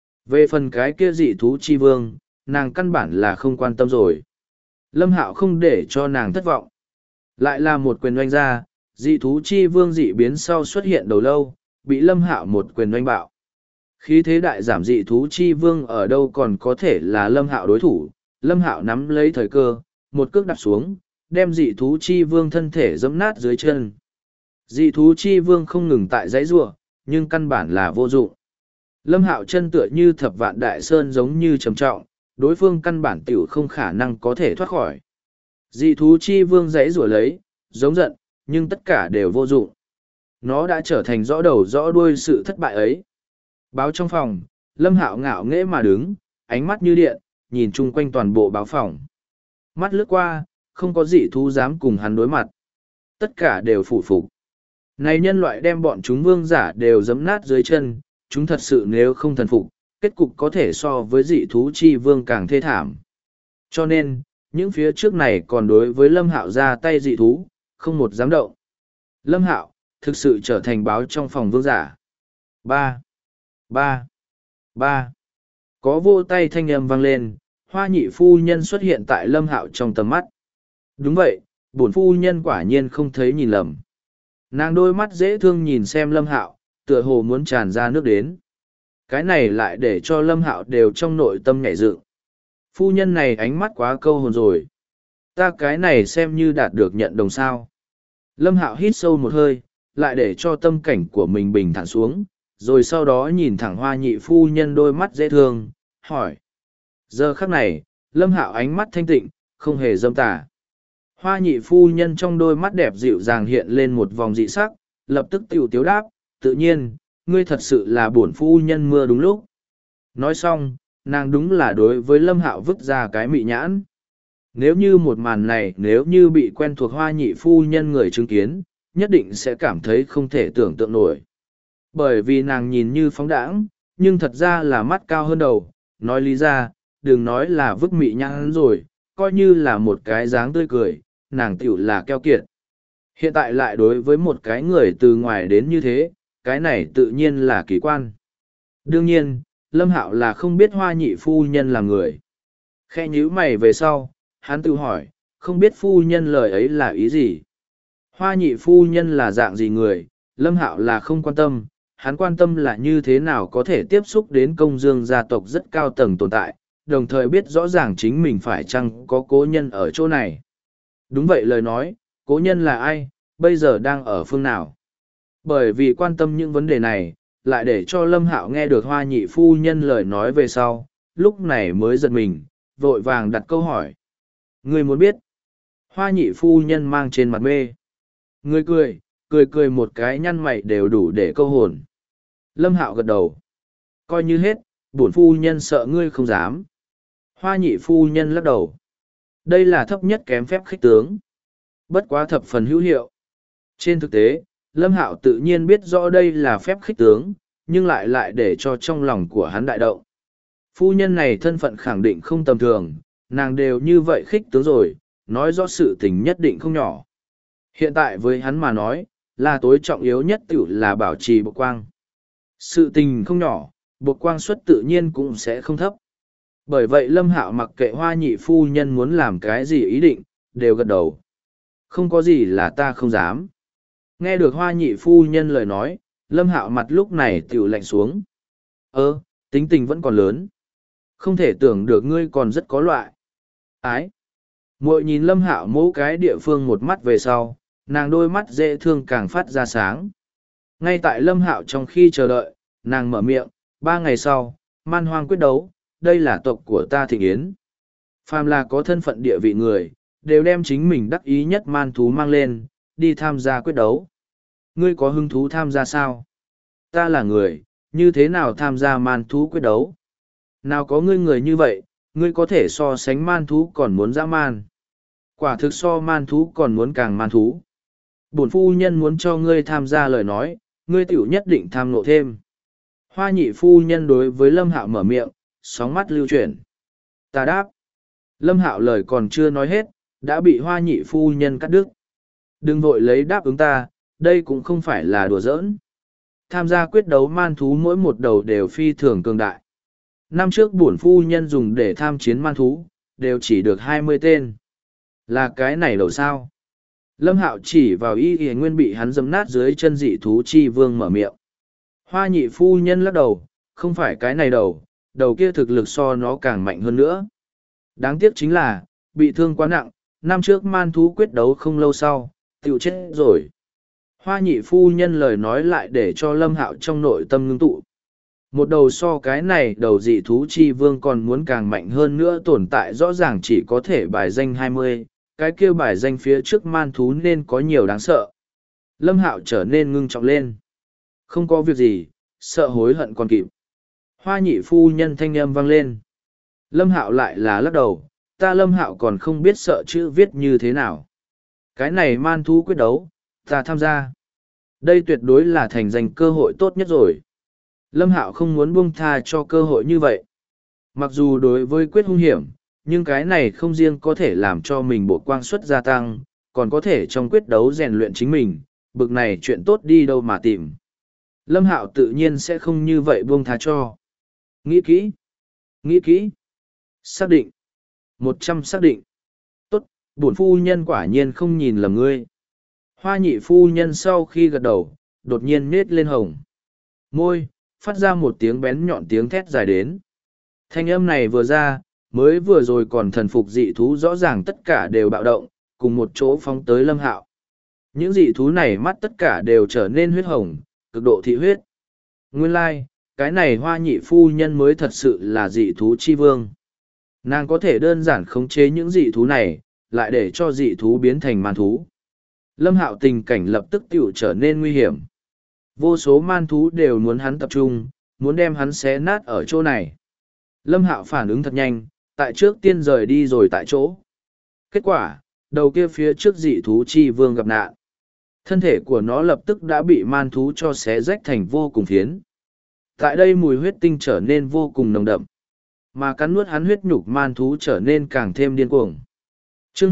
Về phần cái kia dị thú chi vương, nàng căn bản là không quan tâm rồi. Lâm Hạo không để cho nàng thất vọng. Lại là một quyền oanh ra, dị thú chi vương dị biến sau xuất hiện đầu lâu, bị Lâm Hạo một quyền oanh bạo. Khí thế đại giảm dị thú chi vương ở đâu còn có thể là Lâm Hạo đối thủ, Lâm Hạo nắm lấy thời cơ, một cước đạp xuống, đem dị thú chi vương thân thể giẫm nát dưới chân. Dị thú chi vương không ngừng tại dãy rủa, nhưng căn bản là vô dụng. Lâm Hạo chân tựa như thập vạn đại sơn giống như trầm trọng, đối phương căn bản tiểu không khả năng có thể thoát khỏi. Dị thú chi vương dãy rủa lấy, giống giận, nhưng tất cả đều vô dụng. Nó đã trở thành rõ đầu rõ đuôi sự thất bại ấy. Báo trong phòng, Lâm Hạo ngạo nghễ mà đứng, ánh mắt như điện, nhìn chung quanh toàn bộ báo phòng. Mắt lướt qua, không có dị thú dám cùng hắn đối mặt. Tất cả đều phủ phục. Này nhân loại đem bọn chúng vương giả đều giẫm nát dưới chân, chúng thật sự nếu không thần phục, kết cục có thể so với dị thú chi vương càng thê thảm. Cho nên, những phía trước này còn đối với Lâm Hạo ra tay dị thú, không một dám động. Lâm Hạo, thực sự trở thành báo trong phòng vương giả. 3. Có vô tay thanh âm vang lên, hoa nhị phu nhân xuất hiện tại Lâm Hạo trong tầm mắt. Đúng vậy, bổn phu nhân quả nhiên không thấy nhìn lầm. Nàng đôi mắt dễ thương nhìn xem Lâm Hạo, tựa hồ muốn tràn ra nước đến. Cái này lại để cho Lâm Hạo đều trong nội tâm nhảy dựng. Phu nhân này ánh mắt quá câu hồn rồi. Ta cái này xem như đạt được nhận đồng sao. Lâm Hạo hít sâu một hơi, lại để cho tâm cảnh của mình bình thản xuống, rồi sau đó nhìn thẳng Hoa Nhị phu nhân đôi mắt dễ thương, hỏi. Giờ khắc này, Lâm Hạo ánh mắt thanh tịnh, không hề dâm tà. Hoa Nhị phu nhân trong đôi mắt đẹp dịu dàng hiện lên một vòng dị sắc, lập tức tiểu tiếu đáp, tự nhiên, ngươi thật sự là bổn phu nhân mưa đúng lúc. Nói xong, nàng đúng là đối với Lâm Hạo vứt ra cái mị nhãn. Nếu như một màn này nếu như bị quen thuộc Hoa Nhị phu nhân người chứng kiến, nhất định sẽ cảm thấy không thể tưởng tượng nổi. Bởi vì nàng nhìn như phóng đãng, nhưng thật ra là mắt cao hơn đầu, nói lý ra, đừng nói là vứt mị nhãn rồi, coi như là một cái dáng tươi cười, nàng tiểu là keo kiệt. Hiện tại lại đối với một cái người từ ngoài đến như thế, cái này tự nhiên là kỳ quan. Đương nhiên, Lâm Hạo là không biết Hoa Nhị phu nhân là người. Khe nhíu mày về sau, hắn tự hỏi, không biết phu nhân lời ấy là ý gì. Hoa Nhị phu nhân là dạng gì người, Lâm Hạo là không quan tâm, hắn quan tâm là như thế nào có thể tiếp xúc đến công dương gia tộc rất cao tầng tồn tại, đồng thời biết rõ ràng chính mình phải chăng có cố nhân ở chỗ này. Đúng vậy lời nói, cố nhân là ai, bây giờ đang ở phương nào. Bởi vì quan tâm những vấn đề này, lại để cho Lâm Hạo nghe được Hoa Nhị phu nhân lời nói về sau, lúc này mới giật mình, vội vàng đặt câu hỏi. Người muốn biết, Hoa Nhị phu nhân mang trên mặt mê. Người cười một cái nhăn mày đều đủ để câu hồn. Lâm Hạo gật đầu. Coi như hết, bổn phu nhân sợ ngươi không dám. Hoa Nhị phu nhân lắc đầu. Đây là thấp nhất kém phép khích tướng. Bất quá thập phần hữu hiệu. Trên thực tế, Lâm Hạo tự nhiên biết rõ đây là phép khích tướng, nhưng lại để cho trong lòng của hắn đại động. Phu nhân này thân phận khẳng định không tầm thường, nàng đều như vậy khích tướng rồi, nói rõ sự tình nhất định không nhỏ. Hiện tại với hắn mà nói, là tối trọng yếu nhất tiểu là bảo trì bộ quang. Sự tình không nhỏ, bộ quang suất tự nhiên cũng sẽ không thấp. Bởi vậy Lâm Hạo mặc kệ Hoa Nhị phu nhân muốn làm cái gì ý định, đều gật đầu. Không có gì là ta không dám. Nghe được Hoa Nhị phu nhân lời nói, Lâm Hạo mặt lúc này tiểu lạnh xuống. Tính tình vẫn còn lớn. Không thể tưởng được ngươi còn rất có loại. Ái. Muội nhìn Lâm Hạo mỗ cái địa phương một mắt về sau, nàng đôi mắt dễ thương càng phát ra sáng. Ngay tại Lâm Hạo trong khi chờ đợi, nàng mở miệng, 3 ngày sau, man hoang quyết đấu, đây là tộc của ta Thịnh Yến. Phàm là có thân phận địa vị người, đều đem chính mình đắc ý nhất man thú mang lên, đi tham gia quyết đấu. Ngươi có hứng thú tham gia sao? Ta là người, như thế nào tham gia man thú quyết đấu? Nào có ngươi người như vậy, ngươi có thể so sánh man thú còn muốn dã man. Quả thực so man thú còn muốn càng man thú. Bổn phu nhân muốn cho ngươi tham gia lời nói, ngươi tiểu nhất định tham nộ thêm. Hoa Nhị phu nhân đối với Lâm Hạo mở miệng, sóng mắt lưu chuyển. Ta đáp. Lâm Hạo lời còn chưa nói hết, đã bị Hoa Nhị phu nhân cắt đứt. Đừng vội lấy đáp ứng ta, đây cũng không phải là đùa giỡn. Tham gia quyết đấu man thú mỗi một đầu đều phi thường cường đại. Năm trước bổn phu nhân dùng để tham chiến man thú, đều chỉ được 20 tên. Là cái này đầu sao? Lâm Hạo chỉ vào y nguyên bị hắn dẫm nát dưới chân dị thú chi vương mở miệng. Hoa Nhị phu nhân lắc đầu, không phải cái này đầu kia thực lực so nó càng mạnh hơn nữa. Đáng tiếc chính là, bị thương quá nặng, năm trước man thú quyết đấu không lâu sau, tiểu chết rồi. Hoa Nhị phu nhân lời nói lại để cho Lâm Hạo trong nội tâm ngưng tụ. Một đầu so cái này đầu dị thú chi vương còn muốn càng mạnh hơn nữa tồn tại rõ ràng chỉ có thể bài danh 20, cái kêu bài danh phía trước man thú nên có nhiều đáng sợ. Lâm Hạo trở nên ngưng trọng lên. Không có việc gì, sợ hối hận còn kịp. Hoa Nhị phu nhân thanh âm vang lên. Lâm Hạo lại là lắc đầu, ta Lâm Hạo còn không biết sợ chữ viết như thế nào. Cái này man thú quyết đấu, ta tham gia. Đây tuyệt đối là thành giành cơ hội tốt nhất rồi. Lâm Hạo không muốn buông tha cho cơ hội như vậy. Mặc dù đối với quyết hung hiểm, nhưng cái này không riêng có thể làm cho mình bộ quang suất gia tăng, còn có thể trong quyết đấu rèn luyện chính mình, bực này chuyện tốt đi đâu mà tìm. Lâm Hạo tự nhiên sẽ không như vậy buông tha cho. Nghĩ kỹ. Nghĩ kỹ. Xác định. 100 xác định. Tốt, bổn phu nhân quả nhiên không nhìn lầm ngươi. Hoa Nhị phu nhân sau khi gật đầu, đột nhiên nết lên hồng. Môi, phát ra một tiếng bén nhọn tiếng thét dài đến. Thanh âm này vừa ra, mới vừa rồi còn thần phục dị thú rõ ràng tất cả đều bạo động, cùng một chỗ phóng tới Lâm Hạo. Những dị thú này mắt tất cả đều trở nên huyết hồng, cực độ thị huyết. Nguyên lai, cái này Hoa Nhị phu nhân mới thật sự là dị thú chi vương. Nàng có thể đơn giản khống chế những dị thú này, lại để cho dị thú biến thành man thú. Lâm Hạo tình cảnh lập tức tiểu trở nên nguy hiểm. Vô số man thú đều muốn hắn tập trung, muốn đem hắn xé nát ở chỗ này. Lâm Hạo phản ứng thật nhanh, tại trước tiên rời đi rồi tại chỗ. Kết quả, đầu kia phía trước dị thú chi vương gặp nạn. Thân thể của nó lập tức đã bị man thú cho xé rách thành vô cùng phiến. Tại đây mùi huyết tinh trở nên vô cùng nồng đậm. Mà cắn nuốt hắn huyết nhục man thú trở nên càng thêm điên cuồng. Chương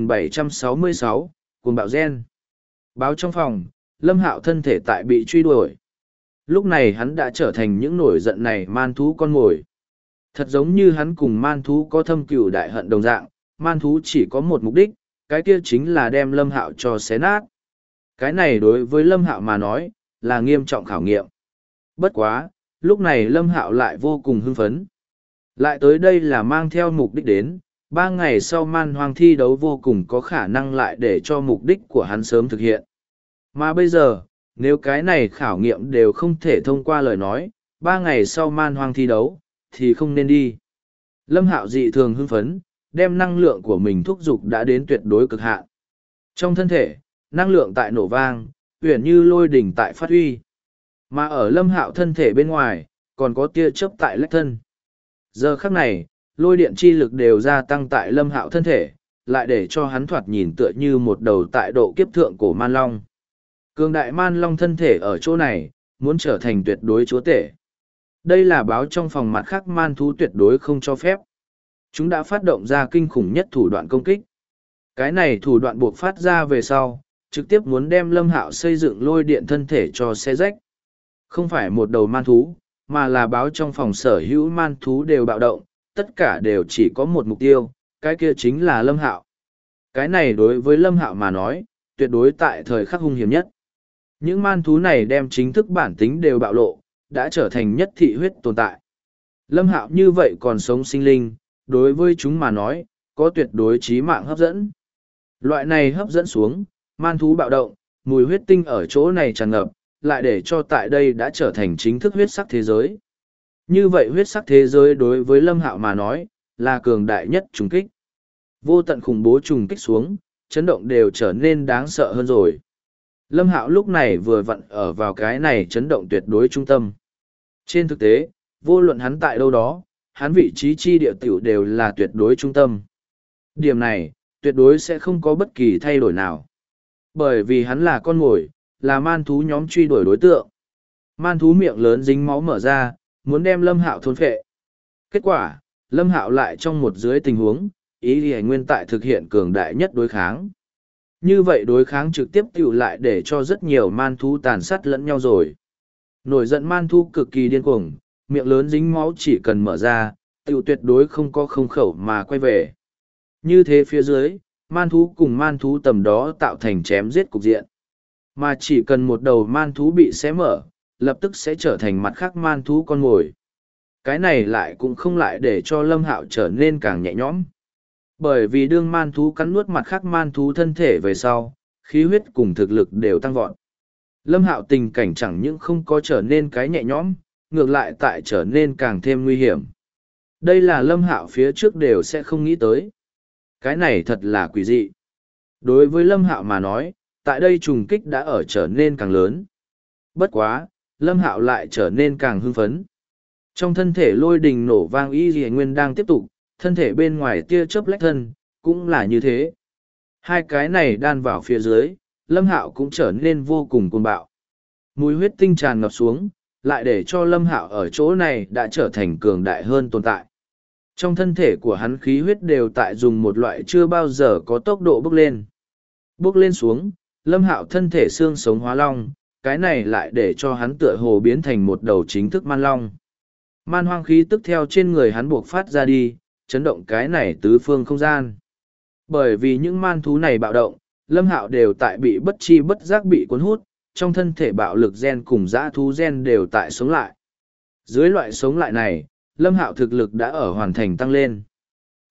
2766, cuồng bạo gen. Báo trong phòng, Lâm Hạo thân thể tại bị truy đuổi. Lúc này hắn đã trở thành những nổi giận này man thú con mồi. Thật giống như hắn cùng man thú có thâm cừu đại hận đồng dạng, man thú chỉ có một mục đích, cái kia chính là đem Lâm Hạo cho xé nát. Cái này đối với Lâm Hạo mà nói, là nghiêm trọng khảo nghiệm. Bất quá, lúc này Lâm Hạo lại vô cùng hưng phấn. Lại tới đây là mang theo mục đích đến, 3 ngày sau man hoang thi đấu vô cùng có khả năng lại để cho mục đích của hắn sớm thực hiện. Mà bây giờ, nếu cái này khảo nghiệm đều không thể thông qua lời nói, 3 ngày sau man hoang thi đấu, thì không nên đi. Lâm Hạo dị thường hưng phấn, đem năng lượng của mình thúc giục đã đến tuyệt đối cực hạn. Trong thân thể, năng lượng tại nổ vang, uyển như lôi đỉnh tại phát huy. Mà ở Lâm Hạo thân thể bên ngoài, còn có tia chớp tại lách thân. Giờ khắc này, lôi điện chi lực đều gia tăng tại Lâm Hạo thân thể, lại để cho hắn thoạt nhìn tựa như một đầu tại độ kiếp thượng của man long. Cường đại man long thân thể ở chỗ này, muốn trở thành tuyệt đối chúa tể. Đây là báo trong phòng mặt khác man thú tuyệt đối không cho phép. Chúng đã phát động ra kinh khủng nhất thủ đoạn công kích. Cái này thủ đoạn buộc phát ra về sau, trực tiếp muốn đem Lâm Hạo xây dựng lôi điện thân thể cho xé rách. Không phải một đầu man thú, mà là báo trong phòng sở hữu man thú đều bạo động, tất cả đều chỉ có một mục tiêu, cái kia chính là Lâm Hạo. Cái này đối với Lâm Hạo mà nói, tuyệt đối tại thời khắc hung hiểm nhất. Những man thú này đem chính thức bản tính đều bạo lộ, đã trở thành nhất thị huyết tồn tại. Lâm Hạo như vậy còn sống sinh linh, đối với chúng mà nói, có tuyệt đối chí mạng hấp dẫn. Loại này hấp dẫn xuống, man thú bạo động, mùi huyết tinh ở chỗ này tràn ngập, lại để cho tại đây đã trở thành chính thức huyết sắc thế giới. Như vậy huyết sắc thế giới đối với Lâm Hạo mà nói, là cường đại nhất trùng kích. Vô tận khủng bố trùng kích xuống, chấn động đều trở nên đáng sợ hơn rồi. Lâm Hạo lúc này vừa vặn ở vào cái này chấn động tuyệt đối trung tâm. Trên thực tế, vô luận hắn tại đâu đó, hắn vị trí chi địa tiểu đều là tuyệt đối trung tâm. Điểm này, tuyệt đối sẽ không có bất kỳ thay đổi nào. Bởi vì hắn là con mồi, là man thú nhóm truy đuổi đối tượng. Man thú miệng lớn dính máu mở ra, muốn đem Lâm Hạo thôn phệ. Kết quả, Lâm Hạo lại trong một dưới tình huống, ý thì nguyên tại thực hiện cường đại nhất đối kháng. Như vậy đối kháng trực tiếp tiểu lại để cho rất nhiều man thú tàn sát lẫn nhau rồi. Nổi giận man thú cực kỳ điên cuồng, miệng lớn dính máu chỉ cần mở ra, tiểu tuyệt đối không có không khẩu mà quay về. Như thế phía dưới, man thú cùng man thú tầm đó tạo thành chém giết cục diện. Mà chỉ cần một đầu man thú bị xé mở, lập tức sẽ trở thành mặt khác man thú con mồi. Cái này lại cũng không lại để cho Lâm Hạo trở nên càng nhẹ nhõm. Bởi vì đương man thú cắn nuốt mặt khác man thú thân thể về sau, khí huyết cùng thực lực đều tăng vọt. Lâm Hạo tình cảnh chẳng những không có trở nên cái nhẹ nhõm, ngược lại tại trở nên càng thêm nguy hiểm. Đây là Lâm Hạo phía trước đều sẽ không nghĩ tới. Cái này thật là quỷ dị. Đối với Lâm Hạo mà nói, tại đây trùng kích đã ở trở nên càng lớn. Bất quá, Lâm Hạo lại trở nên càng hưng phấn. Trong thân thể lôi đình nổ vang y dì nguyên đang tiếp tục, thân thể bên ngoài tia chớp lách thân, cũng là như thế. Hai cái này đan vào phía dưới, Lâm Hạo cũng trở nên vô cùng cuồng bạo. Mùi huyết tinh tràn ngập xuống, lại để cho Lâm Hạo ở chỗ này đã trở thành cường đại hơn tồn tại. Trong thân thể của hắn khí huyết đều tại dùng một loại chưa bao giờ có tốc độ bốc lên. Bốc lên xuống, Lâm Hạo thân thể xương sống hóa long, cái này lại để cho hắn tựa hồ biến thành một đầu chính thức man long. Man hoang khí tức theo trên người hắn buộc phát ra đi, chấn động cái này tứ phương không gian. Bởi vì những man thú này bạo động, Lâm Hạo đều tại bị bất chi bất giác bị cuốn hút, trong thân thể bạo lực gen cùng dã thú gen đều tại sống lại. Dưới loại sống lại này, Lâm Hạo thực lực đã ở hoàn thành tăng lên.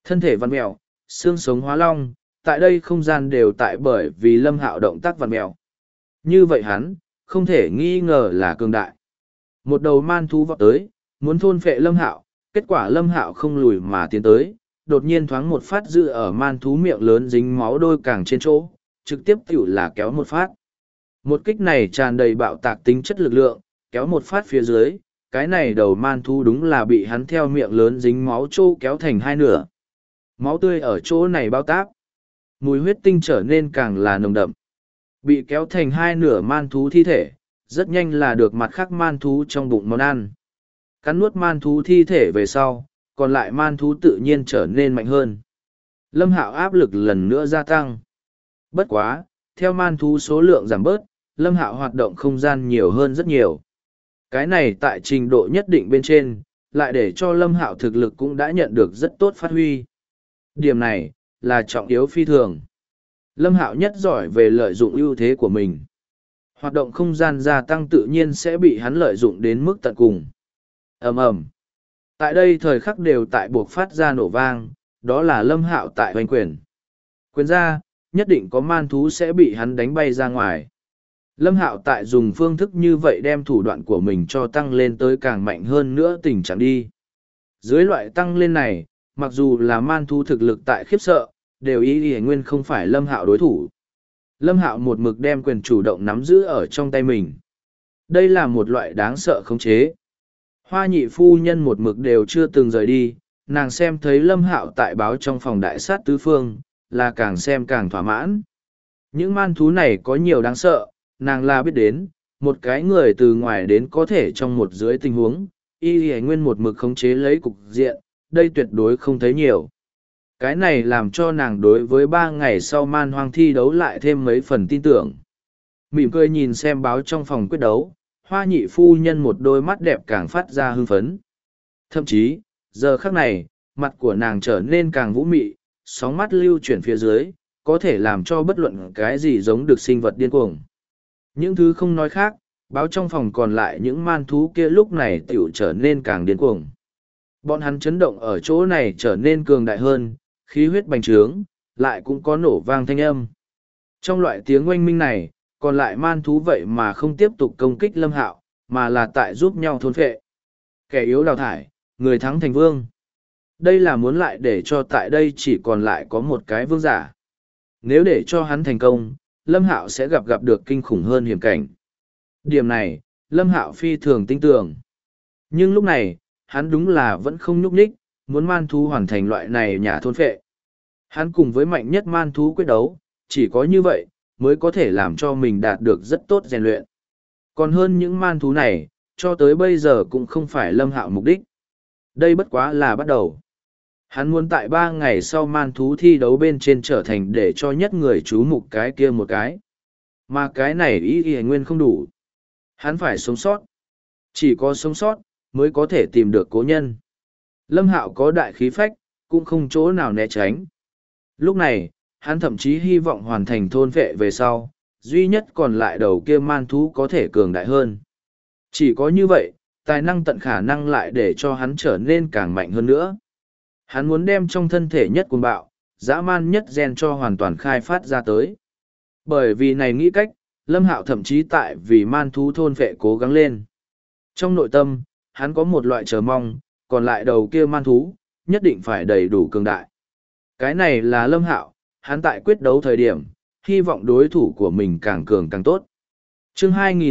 Thân thể vặn mẹo, xương sống hóa long, tại đây không gian đều tại bởi vì Lâm Hạo động tác vặn mẹo. Như vậy hắn, không thể nghi ngờ là cường đại. Một đầu man thú vọt tới, muốn thôn phệ Lâm Hạo, kết quả Lâm Hạo không lùi mà tiến tới, đột nhiên thoáng một phát dự ở man thú miệng lớn dính máu đôi càng trên chỗ, trực tiếp tiểu là kéo một phát. Một kích này tràn đầy bạo tạc tính chất lực lượng, kéo một phát phía dưới, cái này đầu man thú đúng là bị hắn theo miệng lớn dính máu trô kéo thành hai nửa. Máu tươi ở chỗ này bao táp. Mùi huyết tinh trở nên càng là nồng đậm. Bị kéo thành hai nửa man thú thi thể, rất nhanh là được mặt khác man thú trong bụng món ăn. Cắn nuốt man thú thi thể về sau, còn lại man thú tự nhiên trở nên mạnh hơn. Lâm Hạo áp lực lần nữa gia tăng. Bất quá, theo man thú số lượng giảm bớt, Lâm Hạo hoạt động không gian nhiều hơn rất nhiều. Cái này tại trình độ nhất định bên trên, lại để cho Lâm Hạo thực lực cũng đã nhận được rất tốt phát huy. Điểm này, là trọng yếu phi thường. Lâm Hạo nhất giỏi về lợi dụng ưu thế của mình. Hoạt động không gian gia tăng tự nhiên sẽ bị hắn lợi dụng đến mức tận cùng. Ầm ầm. Tại đây thời khắc đều tại buộc phát ra nổ vang, đó là Lâm Hạo tại hoành quyền. Quyền ra, nhất định có man thú sẽ bị hắn đánh bay ra ngoài. Lâm Hạo tại dùng phương thức như vậy đem thủ đoạn của mình cho tăng lên tới càng mạnh hơn nữa tình trạng đi. Dưới loại tăng lên này, mặc dù là man thú thực lực tại khiếp sợ, đều ý nguyên không phải Lâm Hạo đối thủ. Lâm Hạo một mực đem quyền chủ động nắm giữ ở trong tay mình. Đây là một loại đáng sợ khống chế. Hoa nhị phu nhân một mực đều chưa từng rời đi, nàng xem thấy Lâm Hạo tại báo trong phòng đại sát tứ phương, là càng xem càng thỏa mãn. Những man thú này có nhiều đáng sợ, nàng là biết đến, một cái người từ ngoài đến có thể trong một dưới tình huống, y nguyên một mực khống chế lấy cục diện, đây tuyệt đối không thấy nhiều. Cái này làm cho nàng đối với 3 ngày sau man hoang thi đấu lại thêm mấy phần tin tưởng. Mỉm cười nhìn xem báo trong phòng quyết đấu, hoa nhị phu nhân một đôi mắt đẹp càng phát ra hưng phấn. Thậm chí, giờ khắc này, mặt của nàng trở nên càng vũ mị, sóng mắt lưu chuyển phía dưới, có thể làm cho bất luận cái gì giống được sinh vật điên cuồng. Những thứ không nói khác, báo trong phòng còn lại những man thú kia lúc này tiểu trở nên càng điên cuồng. Bọn hắn chấn động ở chỗ này trở nên cường đại hơn, khí huyết bành trướng, lại cũng có nổ vang thanh âm. Trong loại tiếng oanh minh này, còn lại man thú vậy mà không tiếp tục công kích Lâm Hạo, mà là tại giúp nhau thôn phệ. Kẻ yếu đào thải, người thắng thành vương. Đây là muốn lại để cho tại đây chỉ còn lại có một cái vương giả. Nếu để cho hắn thành công, Lâm Hạo sẽ gặp được kinh khủng hơn hiểm cảnh. Điểm này, Lâm Hạo phi thường tin tưởng. Nhưng lúc này, hắn đúng là vẫn không nhúc nhích, muốn man thú hoàn thành loại này nhà thôn phệ. Hắn cùng với mạnh nhất man thú quyết đấu, chỉ có như vậy, mới có thể làm cho mình đạt được rất tốt rèn luyện. Còn hơn những man thú này, cho tới bây giờ cũng không phải Lâm Hạo mục đích. Đây bất quá là bắt đầu. Hắn muốn tại 3 ngày sau man thú thi đấu bên trên trở thành để cho nhất người chú mục cái kia một cái. Mà cái này ý nguyên không đủ. Hắn phải sống sót. Chỉ có sống sót, mới có thể tìm được cố nhân. Lâm Hạo có đại khí phách, cũng không chỗ nào né tránh. Lúc này, hắn thậm chí hy vọng hoàn thành thôn vệ về sau, duy nhất còn lại đầu kia man thú có thể cường đại hơn. Chỉ có như vậy, tài năng tận khả năng lại để cho hắn trở nên càng mạnh hơn nữa. Hắn muốn đem trong thân thể nhất cuồng bạo, dã man nhất gen cho hoàn toàn khai phát ra tới. Bởi vì này nghĩ cách, Lâm Hạo thậm chí tại vì man thú thôn vệ cố gắng lên. Trong nội tâm, hắn có một loại chờ mong, còn lại đầu kia man thú, nhất định phải đầy đủ cường đại. Cái này là Lâm Hạo, hắn tại quyết đấu thời điểm, hy vọng đối thủ của mình càng cường càng tốt. Chương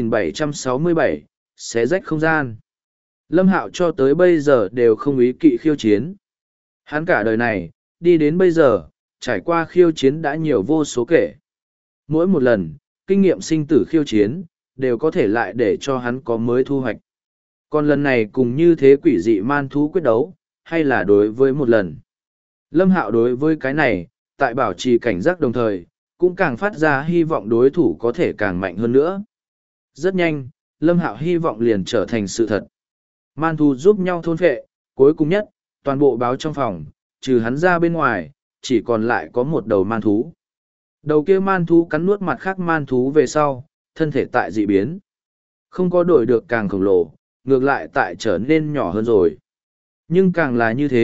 2767, xé rách không gian. Lâm Hạo cho tới bây giờ đều không ý kỵ khiêu chiến. Hắn cả đời này, đi đến bây giờ, trải qua khiêu chiến đã nhiều vô số kể. Mỗi một lần, kinh nghiệm sinh tử khiêu chiến, đều có thể lại để cho hắn có mới thu hoạch. Còn lần này cùng như thế quỷ dị man thú quyết đấu, hay là đối với một lần. Lâm Hạo đối với cái này, tại bảo trì cảnh giác đồng thời, cũng càng phát ra hy vọng đối thủ có thể càng mạnh hơn nữa. Rất nhanh, Lâm Hạo hy vọng liền trở thành sự thật. Man thú giúp nhau thôn phệ, cuối cùng nhất, toàn bộ báo trong phòng, trừ hắn ra bên ngoài, chỉ còn lại có một đầu man thú. Đầu kia man thú cắn nuốt mặt khác man thú về sau, thân thể tại dị biến. Không có đổi được càng khổng lồ, ngược lại tại trở nên nhỏ hơn rồi. Nhưng càng là như thế,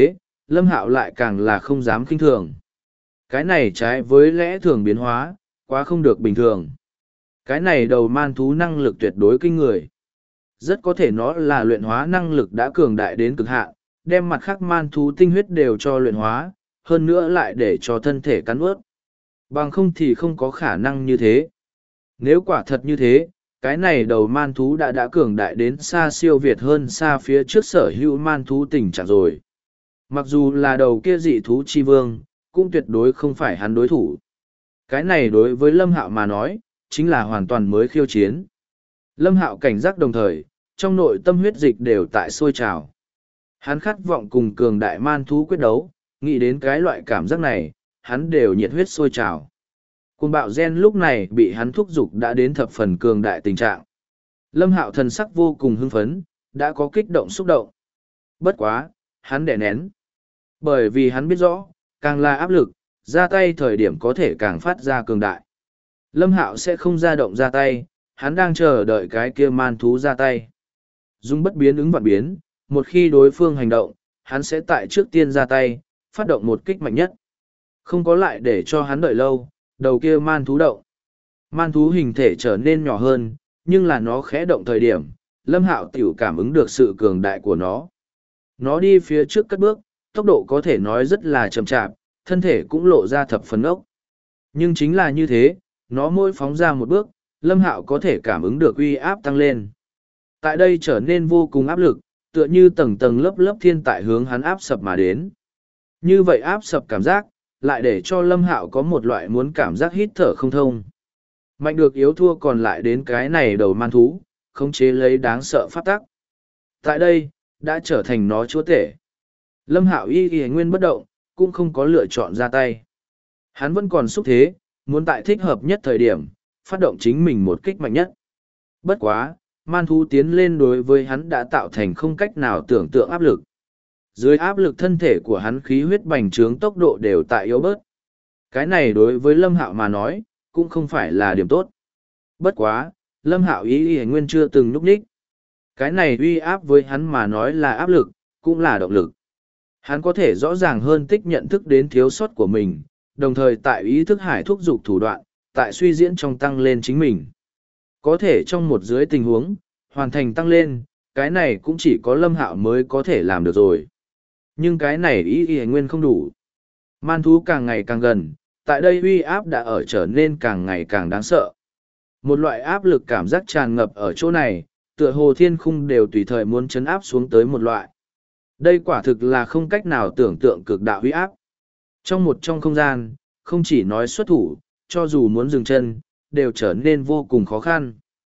Lâm Hạo lại càng là không dám khinh thường. Cái này trái với lẽ thường biến hóa, quá không được bình thường. Cái này đầu man thú năng lực tuyệt đối kinh người. Rất có thể nó là luyện hóa năng lực đã cường đại đến cực hạn, đem mặt khác man thú tinh huyết đều cho luyện hóa, hơn nữa lại để cho thân thể cắn ướt. Bằng không thì không có khả năng như thế. Nếu quả thật như thế, cái này đầu man thú đã cường đại đến xa siêu việt hơn xa phía trước sở hữu man thú tình trạng rồi. Mặc dù là đầu kia dị thú chi vương, cũng tuyệt đối không phải hắn đối thủ. Cái này đối với Lâm Hạo mà nói, chính là hoàn toàn mới khiêu chiến. Lâm Hạo cảnh giác đồng thời, trong nội tâm huyết dịch đều tại sôi trào. Hắn khát vọng cùng cường đại man thú quyết đấu, nghĩ đến cái loại cảm giác này, hắn đều nhiệt huyết sôi trào. Cuồng bạo gen lúc này bị hắn thúc giục đã đến thập phần cường đại tình trạng. Lâm Hạo thần sắc vô cùng hưng phấn, đã có kích động xúc động. Bất quá, hắn đè nén. Bởi vì hắn biết rõ, càng là áp lực, ra tay thời điểm có thể càng phát ra cường đại. Lâm Hạo sẽ không ra động ra tay, hắn đang chờ đợi cái kia man thú ra tay. Dung bất biến ứng vạn biến, một khi đối phương hành động, hắn sẽ tại trước tiên ra tay, phát động một kích mạnh nhất. Không có lại để cho hắn đợi lâu, đầu kia man thú động. Man thú hình thể trở nên nhỏ hơn, nhưng là nó khẽ động thời điểm, Lâm Hạo tiểu cảm ứng được sự cường đại của nó. Nó đi phía trước cất bước, tốc độ có thể nói rất là chậm chạp, thân thể cũng lộ ra thập phần ốc. Nhưng chính là như thế, nó mỗi phóng ra một bước, Lâm Hạo có thể cảm ứng được uy áp tăng lên. Tại đây trở nên vô cùng áp lực, tựa như tầng tầng lớp lớp thiên tại hướng hắn áp sập mà đến. Như vậy áp sập cảm giác, lại để cho Lâm Hạo có một loại muốn cảm giác hít thở không thông. Mạnh được yếu thua còn lại đến cái này đầu man thú, khống chế lấy đáng sợ pháp tắc. Tại đây, đã trở thành nó chúa tể. Lâm Hạo y nguyên bất động, cũng không có lựa chọn ra tay. Hắn vẫn còn xúc thế, muốn tại thích hợp nhất thời điểm, phát động chính mình một kích mạnh nhất. Bất quá, man thú tiến lên đối với hắn đã tạo thành không cách nào tưởng tượng áp lực. Dưới áp lực thân thể của hắn khí huyết bành trướng tốc độ đều tại yếu bớt. Cái này đối với Lâm Hạo mà nói, cũng không phải là điểm tốt. Bất quá, Lâm Hạo ý nguyên chưa từng núp ních. Cái này uy áp với hắn mà nói là áp lực, cũng là động lực. Hắn có thể rõ ràng hơn tích nhận thức đến thiếu sót của mình, đồng thời tại ý thức hải thúc dục thủ đoạn, tại suy diễn trong tăng lên chính mình. Có thể trong một dưới tình huống, hoàn thành tăng lên, cái này cũng chỉ có Lâm Hạo mới có thể làm được rồi. Nhưng cái này ý nguyên không đủ. Man thú càng ngày càng gần, tại đây uy áp đã ở trở nên càng ngày càng đáng sợ. Một loại áp lực cảm giác tràn ngập ở chỗ này, tựa hồ thiên khung đều tùy thời muốn chấn áp xuống tới một loại. Đây quả thực là không cách nào tưởng tượng cực đạo uy áp. Trong không gian, không chỉ nói xuất thủ, cho dù muốn dừng chân, đều trở nên vô cùng khó khăn.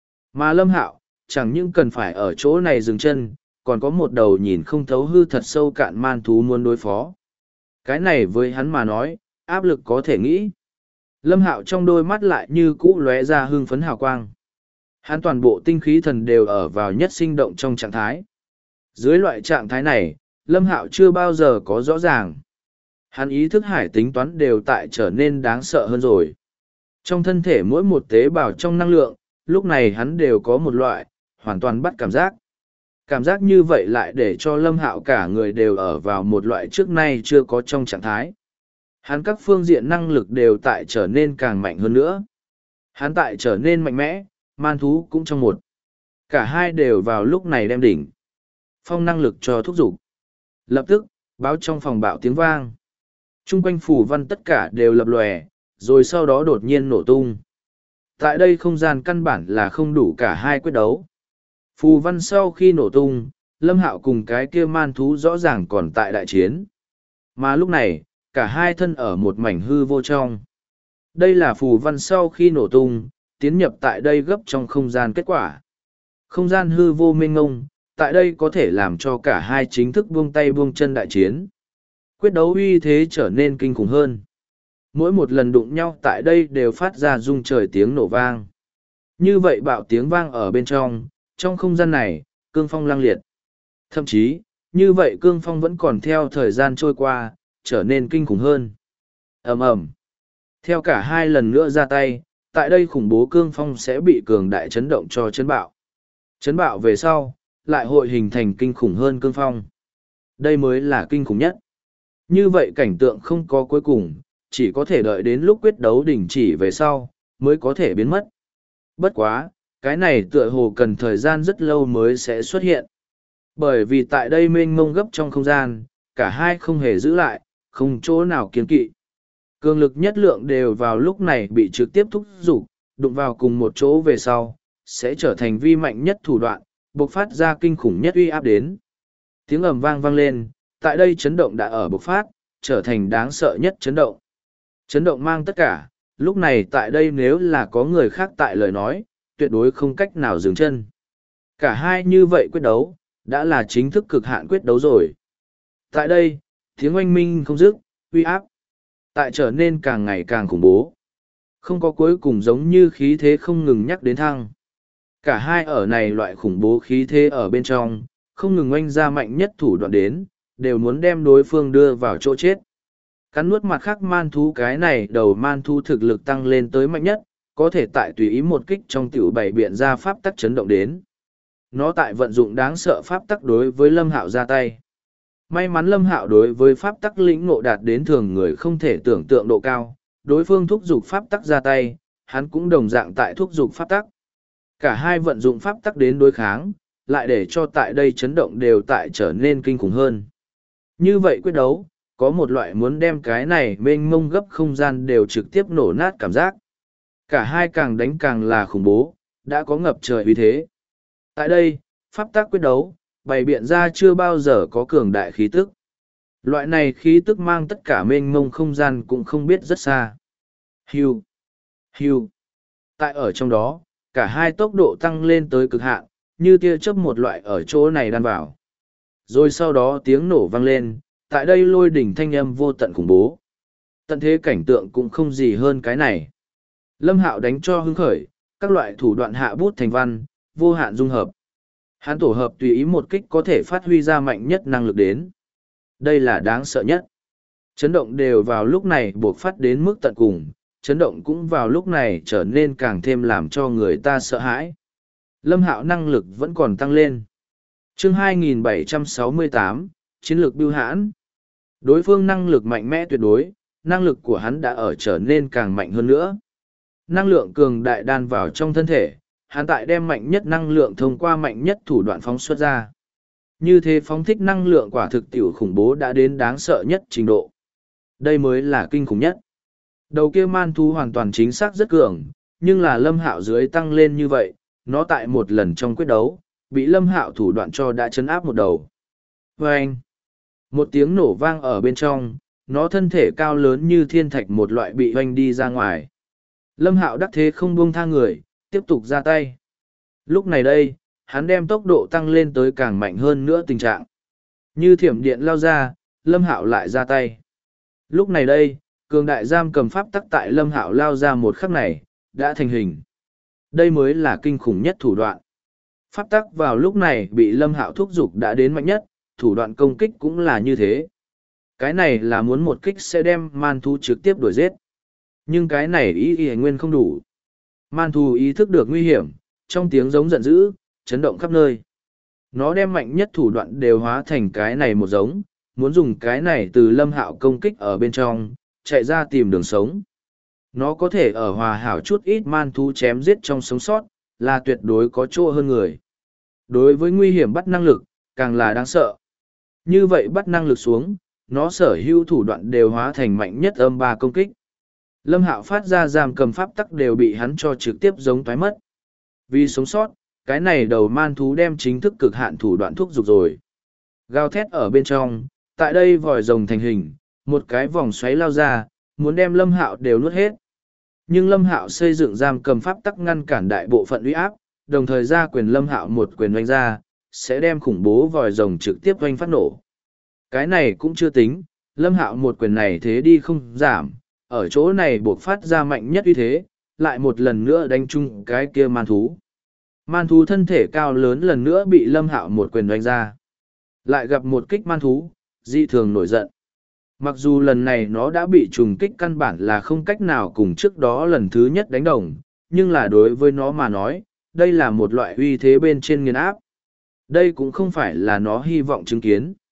Mà Lâm Hạo, chẳng những cần phải ở chỗ này dừng chân, còn có một đầu nhìn không thấu hư thật sâu cạn man thú muốn đối phó. Cái này với hắn mà nói, áp lực có thể nghĩ. Lâm Hạo trong đôi mắt lại như cũ lóe ra hưng phấn hào quang. Hắn toàn bộ tinh khí thần đều ở vào nhất sinh động trong trạng thái. Dưới loại trạng thái này, Lâm Hạo chưa bao giờ có rõ ràng. Hắn ý thức hải tính toán đều tại trở nên đáng sợ hơn rồi. Trong thân thể mỗi một tế bào trong năng lượng, lúc này hắn đều có một loại, hoàn toàn bắt cảm giác. Cảm giác như vậy lại để cho Lâm Hạo cả người đều ở vào một loại trước nay chưa có trong trạng thái. Hắn các phương diện năng lực đều tại trở nên càng mạnh hơn nữa. Hắn tại trở nên mạnh mẽ, man thú cũng trong một. Cả hai đều vào lúc này đem đỉnh. Phong năng lực cho thúc giục. Lập tức, báo trong phòng bạo tiếng vang. Trung quanh phủ văn tất cả đều lập lòe, rồi sau đó đột nhiên nổ tung. Tại đây không gian căn bản là không đủ cả hai quyết đấu. Phù văn sau khi nổ tung, Lâm Hạo cùng cái kia man thú rõ ràng còn tại đại chiến. Mà lúc này, cả hai thân ở một mảnh hư vô trong. Đây là phù văn sau khi nổ tung, tiến nhập tại đây gấp trong không gian kết quả. Không gian hư vô mênh ngông, tại đây có thể làm cho cả hai chính thức buông tay buông chân đại chiến. Quyết đấu uy thế trở nên kinh khủng hơn. Mỗi một lần đụng nhau tại đây đều phát ra rung trời tiếng nổ vang. Như vậy bạo tiếng vang ở bên trong không gian này, cương phong lăng liệt. Thậm chí, như vậy cương phong vẫn còn theo thời gian trôi qua, trở nên kinh khủng hơn. Ầm ầm. Theo cả hai lần nữa ra tay, tại đây khủng bố cương phong sẽ bị cường đại chấn động cho chấn bạo. Chấn bạo về sau, lại hội hình thành kinh khủng hơn cương phong. Đây mới là kinh khủng nhất. Như vậy cảnh tượng không có cuối cùng, chỉ có thể đợi đến lúc quyết đấu đình chỉ về sau, mới có thể biến mất. Bất quá, cái này tựa hồ cần thời gian rất lâu mới sẽ xuất hiện. Bởi vì tại đây mênh mông gấp trong không gian, cả hai không hề giữ lại, không chỗ nào kiên kỵ. Cường lực nhất lượng đều vào lúc này bị trực tiếp thúc giục, đụng vào cùng một chỗ về sau, sẽ trở thành vi mạnh nhất thủ đoạn, bộc phát ra kinh khủng nhất uy áp đến. Tiếng ầm vang vang lên, tại đây chấn động đã ở bộc phát, trở thành đáng sợ nhất chấn động. Chấn động mang tất cả, lúc này tại đây nếu là có người khác tại lời nói, tuyệt đối không cách nào dừng chân. Cả hai như vậy quyết đấu, đã là chính thức cực hạn quyết đấu rồi. Tại đây, tiếng oanh minh không dứt, uy áp, tại trở nên càng ngày càng khủng bố. Không có cuối cùng giống như khí thế không ngừng nhắc đến thăng. Cả hai ở này loại khủng bố khí thế ở bên trong, không ngừng oanh ra mạnh nhất thủ đoạn đến, đều muốn đem đối phương đưa vào chỗ chết. Cắn nuốt mặt khác man thú cái này đầu man thú thực lực tăng lên tới mạnh nhất, có thể tại tùy ý một kích trong tiểu bảy biện ra pháp tắc chấn động đến. Nó tại vận dụng đáng sợ pháp tắc đối với Lâm Hạo ra tay. May mắn Lâm Hạo đối với pháp tắc lĩnh ngộ đạt đến thường người không thể tưởng tượng độ cao, đối phương thúc giục pháp tắc ra tay, hắn cũng đồng dạng tại thúc giục pháp tắc. Cả hai vận dụng pháp tắc đến đối kháng, lại để cho tại đây chấn động đều tại trở nên kinh khủng hơn. Như vậy quyết đấu, có một loại muốn đem cái này mênh mông gấp không gian đều trực tiếp nổ nát cảm giác. Cả hai càng đánh càng là khủng bố, đã có ngập trời uy thế. Tại đây, pháp tắc quyết đấu, bày biện ra chưa bao giờ có cường đại khí tức. Loại này khí tức mang tất cả mênh mông không gian cũng không biết rất xa. Hiu, hiu. Tại ở trong đó, cả hai tốc độ tăng lên tới cực hạn, như tia chớp một loại ở chỗ này đan vào. Rồi sau đó tiếng nổ vang lên, tại đây lôi đỉnh thanh âm vô tận khủng bố. Tận thế cảnh tượng cũng không gì hơn cái này. Lâm Hạo đánh cho hứng khởi, các loại thủ đoạn hạ bút thành văn, vô hạn dung hợp. Hắn tổ hợp tùy ý một kích có thể phát huy ra mạnh nhất năng lực đến. Đây là đáng sợ nhất. Chấn động đều vào lúc này buộc phát đến mức tận cùng, chấn động cũng vào lúc này trở nên càng thêm làm cho người ta sợ hãi. Lâm Hạo năng lực vẫn còn tăng lên. Chương 2768, Chiến lược bưu hãn. Đối phương năng lực mạnh mẽ tuyệt đối, năng lực của hắn đã ở trở nên càng mạnh hơn nữa. Năng lượng cường đại đan vào trong thân thể, hắn tại đem mạnh nhất năng lượng thông qua mạnh nhất thủ đoạn phóng xuất ra. Như thế phóng thích năng lượng quả thực tiểu khủng bố đã đến đáng sợ nhất trình độ. Đây mới là kinh khủng nhất. Đầu kia man thú hoàn toàn chính xác rất cường, nhưng là Lâm Hạo dưới tăng lên như vậy, nó tại một lần trong quyết đấu, bị Lâm Hạo thủ đoạn cho đã chấn áp một đầu. Vâng! Một tiếng nổ vang ở bên trong, nó thân thể cao lớn như thiên thạch một loại bị hoanh đi ra ngoài. Lâm Hạo đắc thế không buông tha người, tiếp tục ra tay. Lúc này đây, hắn đem tốc độ tăng lên tới càng mạnh hơn nữa tình trạng. Như thiểm điện lao ra, Lâm Hạo lại ra tay. Lúc này đây, cường đại giam cầm pháp tắc tại Lâm Hạo lao ra một khắc này, đã thành hình. Đây mới là kinh khủng nhất thủ đoạn. Pháp tắc vào lúc này bị Lâm Hạo thúc giục đã đến mạnh nhất, thủ đoạn công kích cũng là như thế. Cái này là muốn một kích sẽ đem man thú trực tiếp đuổi giết. Nhưng cái này ý nguyên không đủ. Man thú ý thức được nguy hiểm, trong tiếng giống giận dữ, chấn động khắp nơi. Nó đem mạnh nhất thủ đoạn đều hóa thành cái này một giống, muốn dùng cái này từ Lâm Hạo công kích ở bên trong, chạy ra tìm đường sống. Nó có thể ở hòa hảo chút ít man thú chém giết trong sống sót, là tuyệt đối có chỗ hơn người. Đối với nguy hiểm bắt năng lực, càng là đáng sợ. Như vậy bắt năng lực xuống, nó sở hữu thủ đoạn đều hóa thành mạnh nhất âm ba công kích. Lâm Hạo phát ra giam cầm pháp tắc đều bị hắn cho trực tiếp giống toái mất. Vì sống sót, cái này đầu man thú đem chính thức cực hạn thủ đoạn thúc giục rồi. Gào thét ở bên trong, tại đây vòi rồng thành hình, một cái vòng xoáy lao ra, muốn đem Lâm Hạo đều nuốt hết. Nhưng Lâm Hạo xây dựng giam cầm pháp tắc ngăn cản đại bộ phận uy áp, đồng thời ra quyền Lâm Hạo một quyền oanh ra, sẽ đem khủng bố vòi rồng trực tiếp oanh phát nổ. Cái này cũng chưa tính, Lâm Hạo một quyền này thế đi không giảm, ở chỗ này buộc phát ra mạnh nhất uy thế, lại một lần nữa đánh chung cái kia man thú. Man thú thân thể cao lớn lần nữa bị Lâm Hạo một quyền đánh ra. Lại gặp một kích man thú, dị thường nổi giận. Mặc dù lần này nó đã bị trùng kích căn bản là không cách nào cùng trước đó lần thứ nhất đánh đồng, nhưng là đối với nó mà nói, đây là một loại uy thế bên trên nghiền áp. Đây cũng không phải là nó hy vọng chứng kiến.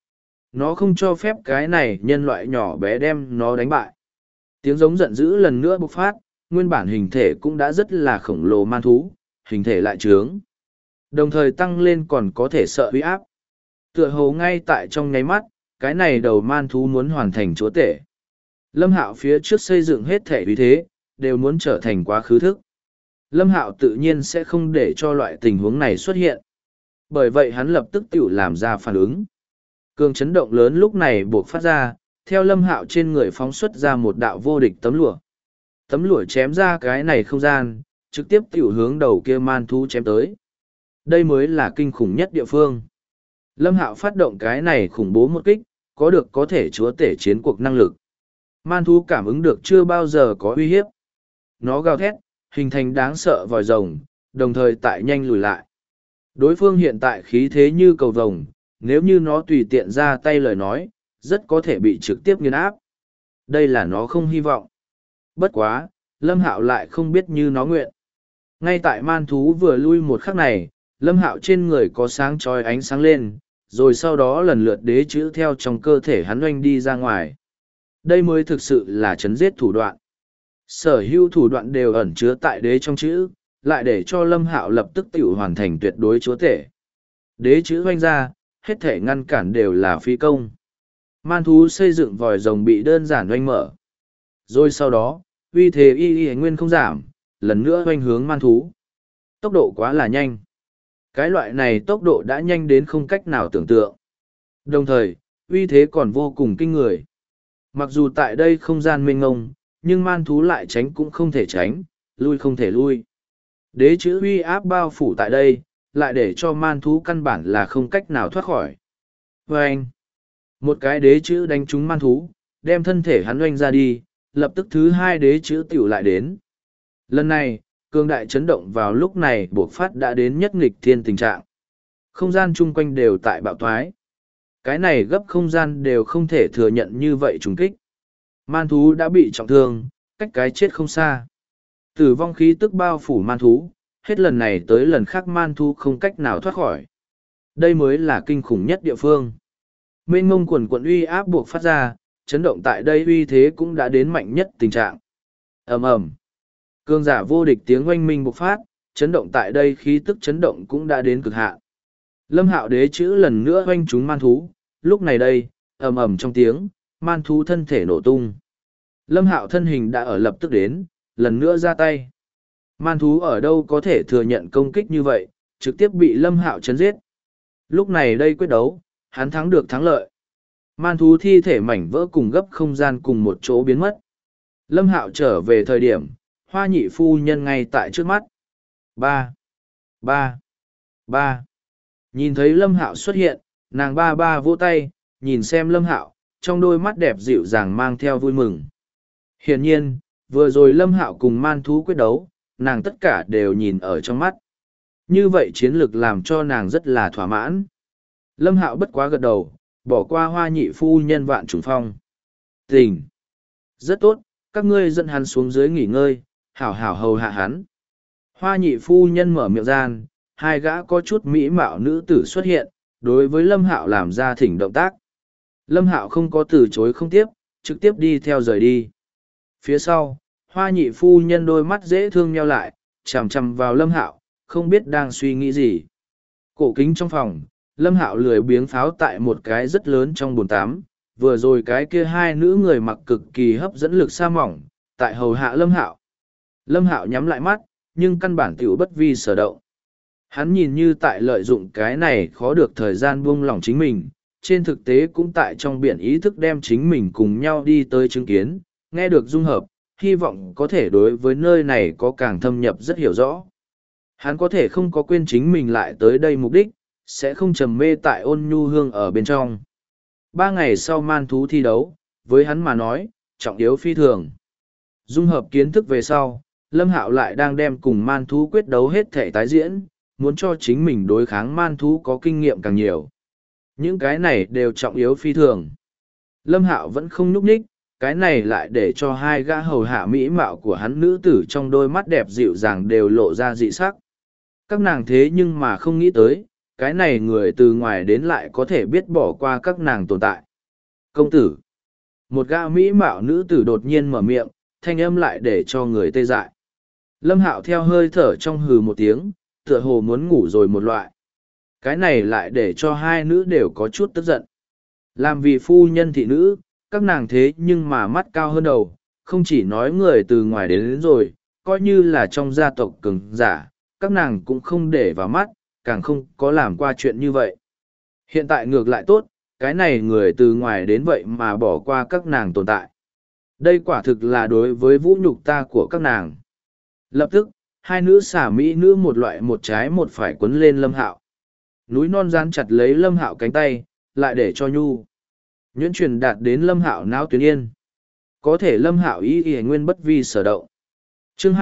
nó không cho phép cái này nhân loại nhỏ bé đem nó đánh bại. Tiếng giống giận dữ lần nữa bộc phát, nguyên bản hình thể cũng đã rất là khổng lồ man thú, hình thể lại trướng. Đồng thời tăng lên còn có thể sợ uy áp. Tựa hồ ngay tại trong nháy mắt, cái này đầu man thú muốn hoàn thành chúa tể. Lâm Hạo phía trước xây dựng hết thể uy thế, đều muốn trở thành quá khứ thức. Lâm Hạo tự nhiên sẽ không để cho loại tình huống này xuất hiện. Bởi vậy hắn lập tức tự làm ra phản ứng. Cường chấn động lớn lúc này buộc phát ra, theo Lâm Hạo trên người phóng xuất ra một đạo vô địch tấm lụa. Tấm lụa chém ra cái này không gian, trực tiếp tiểu hướng đầu kia man thú chém tới. Đây mới là kinh khủng nhất địa phương. Lâm Hạo phát động cái này khủng bố một kích, có thể chúa tể chiến cuộc năng lực. Man thú cảm ứng được chưa bao giờ có uy hiếp. Nó gào thét, hình thành đáng sợ vòi rồng, đồng thời tại nhanh lùi lại. Đối phương hiện tại khí thế như cầu vồng, nếu như nó tùy tiện ra tay lời nói, rất có thể bị trực tiếp nghiền áp. Đây là nó không hy vọng. Bất quá, Lâm Hạo lại không biết như nó nguyện. Ngay tại man thú vừa lui một khắc này, Lâm Hạo trên người có sáng chói ánh sáng lên, rồi sau đó lần lượt đế chữ theo trong cơ thể hắn oanh đi ra ngoài. Đây mới thực sự là chấn giết thủ đoạn. Sở hữu thủ đoạn đều ẩn chứa tại đế trong chữ, lại để cho Lâm Hạo lập tức tiểu hoàn thành tuyệt đối chúa tể. Đế chữ oanh ra, hết thể ngăn cản đều là phi công. Man thú xây dựng vòi rồng bị đơn giản oanh mở. Rồi sau đó, uy thế y nguyên không giảm, lần nữa oanh hướng man thú. Tốc độ quá là nhanh. Cái loại này tốc độ đã nhanh đến không cách nào tưởng tượng. Đồng thời, uy thế còn vô cùng kinh người. Mặc dù tại đây không gian mênh ngông, nhưng man thú lại tránh cũng không thể tránh, lui không thể lui. Đế chữ uy áp bao phủ tại đây, lại để cho man thú căn bản là không cách nào thoát khỏi. Vâng! Một cái đế chữ đánh trúng man thú, đem thân thể hắn oanh ra đi, lập tức thứ hai đế chữ tiểu lại đến. Lần này, cường đại chấn động vào lúc này buộc phát đã đến nhất nghịch thiên tình trạng. Không gian chung quanh đều tại bạo thoái. Cái này gấp không gian đều không thể thừa nhận như vậy trùng kích. Man thú đã bị trọng thương, cách cái chết không xa. Tử vong khí tức bao phủ man thú, hết lần này tới lần khác man thú không cách nào thoát khỏi. Đây mới là kinh khủng nhất địa phương. Mênh mông quần quận uy áp buộc phát ra, chấn động tại đây uy thế cũng đã đến mạnh nhất tình trạng. Ầm ầm. Cương giả vô địch tiếng oanh minh bộc phát, chấn động tại đây khí tức chấn động cũng đã đến cực hạn. Lâm Hạo đế chữ lần nữa oanh trúng man thú, lúc này đây, ầm ầm trong tiếng, man thú thân thể nổ tung. Lâm Hạo thân hình đã ở lập tức đến, lần nữa ra tay. Man thú ở đâu có thể thừa nhận công kích như vậy, trực tiếp bị Lâm Hạo chấn giết. Lúc này đây quyết đấu, hắn thắng được thắng lợi. Man thú thi thể mảnh vỡ cùng gấp không gian cùng một chỗ biến mất. Lâm Hạo trở về thời điểm, Hoa nhị phu nhân ngay tại trước mắt. Ba, ba, ba. Nhìn thấy Lâm Hạo xuất hiện, nàng ba ba vỗ tay, nhìn xem Lâm Hạo, trong đôi mắt đẹp dịu dàng mang theo vui mừng. Hiển nhiên, vừa rồi Lâm Hạo cùng man thú quyết đấu, nàng tất cả đều nhìn ở trong mắt. Như vậy chiến lược làm cho nàng rất là thỏa mãn. Lâm Hạo bất quá gật đầu, bỏ qua Hoa nhị phu nhân Vạn Trùng Phong. Tình. Rất tốt, các ngươi dẫn hắn xuống dưới nghỉ ngơi, hảo hảo hầu hạ hắn. Hoa nhị phu nhân mở miệng gian, hai gã có chút mỹ mạo nữ tử xuất hiện, đối với Lâm Hạo làm ra thỉnh động tác. Lâm Hạo không có từ chối không tiếp, trực tiếp đi theo rời đi. Phía sau, Hoa nhị phu nhân đôi mắt dễ thương nheo lại, chằm chằm vào Lâm Hạo, không biết đang suy nghĩ gì. Cổ kính trong phòng, Lâm Hạo lười biếng pháo tại một cái rất lớn trong bồn tắm, vừa rồi cái kia hai nữ người mặc cực kỳ hấp dẫn lực sa mỏng, tại hầu hạ Lâm Hạo. Lâm Hạo nhắm lại mắt, nhưng căn bản tiểu bất vi sở động. Hắn nhìn như tại lợi dụng cái này khó được thời gian buông lỏng chính mình, trên thực tế cũng tại trong biển ý thức đem chính mình cùng nhau đi tới chứng kiến, nghe được dung hợp, hy vọng có thể đối với nơi này có càng thâm nhập rất hiểu rõ. Hắn có thể không có quên chính mình lại tới đây mục đích, sẽ không trầm mê tại ôn nhu hương ở bên trong. 3 ngày sau man thú thi đấu, với hắn mà nói, trọng yếu phi thường. Dung hợp kiến thức về sau, Lâm Hạo lại đang đem cùng man thú quyết đấu hết thể tái diễn, muốn cho chính mình đối kháng man thú có kinh nghiệm càng nhiều. Những cái này đều trọng yếu phi thường. Lâm Hạo vẫn không nhúc nhích, cái này lại để cho hai gã hầu hạ mỹ mạo của hắn nữ tử trong đôi mắt đẹp dịu dàng đều lộ ra dị sắc. Các nàng thế nhưng mà không nghĩ tới, cái này người từ ngoài đến lại có thể biết bỏ qua các nàng tồn tại. Công tử. Một gã mỹ mạo nữ tử đột nhiên mở miệng, thanh âm lại để cho người tê dại. Lâm Hạo theo hơi thở trong hừ một tiếng, tựa hồ muốn ngủ rồi một loại. Cái này lại để cho hai nữ đều có chút tức giận. Làm vì phu nhân thị nữ, các nàng thế nhưng mà mắt cao hơn đầu, không chỉ nói người từ ngoài đến rồi, coi như là trong gia tộc cường giả, các nàng cũng không để vào mắt, càng không có làm qua chuyện như vậy. Hiện tại ngược lại tốt, cái này người từ ngoài đến vậy mà bỏ qua các nàng tồn tại. Đây quả thực là đối với vũ nhục ta của các nàng. Lập tức, hai nữ xả mỹ nữ một loại một trái một phải quấn lên Lâm Hạo. Núi non dán chặt lấy Lâm Hạo cánh tay, lại để cho nhu nhuyễn truyền đạt đến Lâm Hạo não tuyến yên. Có thể Lâm Hạo ý y nguyên bất vi sở động. Chương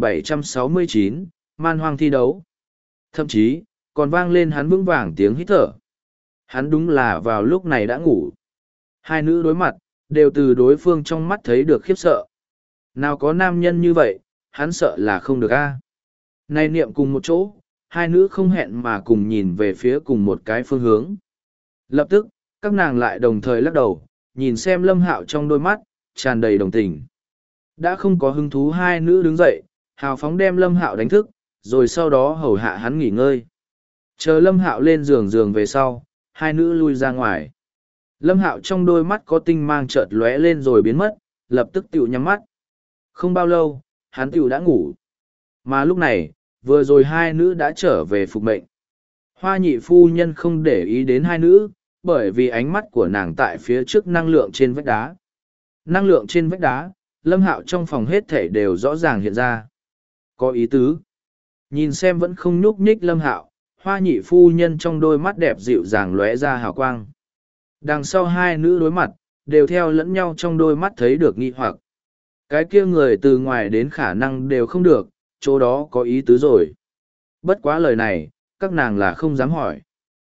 2769, Man Hoang thi đấu. Thậm chí, còn vang lên hắn vững vàng tiếng hít thở. Hắn đúng là vào lúc này đã ngủ. Hai nữ đối mặt, đều từ đối phương trong mắt thấy được khiếp sợ. Nào có nam nhân như vậy, hắn sợ là không được a. Nay niệm cùng một chỗ, hai nữ không hẹn mà cùng nhìn về phía cùng một cái phương hướng. Lập tức, các nàng lại đồng thời lắc đầu, nhìn xem Lâm Hạo trong đôi mắt, tràn đầy đồng tình. Đã không có hứng thú hai nữ đứng dậy, hào phóng đem Lâm Hạo đánh thức, rồi sau đó hầu hạ hắn nghỉ ngơi. Chờ Lâm Hạo lên giường về sau, hai nữ lui ra ngoài. Lâm Hạo trong đôi mắt có tinh mang chợt lóe lên rồi biến mất, lập tức tựu nhắm mắt. Không bao lâu, hắn tựu đã ngủ. Mà lúc này, vừa rồi hai nữ đã trở về phục mệnh. Hoa nhị phu nhân không để ý đến hai nữ, bởi vì ánh mắt của nàng tại phía trước năng lượng trên vách đá. Năng lượng trên vách đá, Lâm Hạo trong phòng hết thể đều rõ ràng hiện ra. Có ý tứ. Nhìn xem vẫn không nhúc nhích Lâm Hạo, hoa nhị phu nhân trong đôi mắt đẹp dịu dàng lóe ra hào quang. Đằng sau hai nữ đối mặt, đều theo lẫn nhau trong đôi mắt thấy được nghi hoặc. Cái kia người từ ngoài đến khả năng đều không được, chỗ đó có ý tứ rồi. Bất quá lời này, các nàng là không dám hỏi.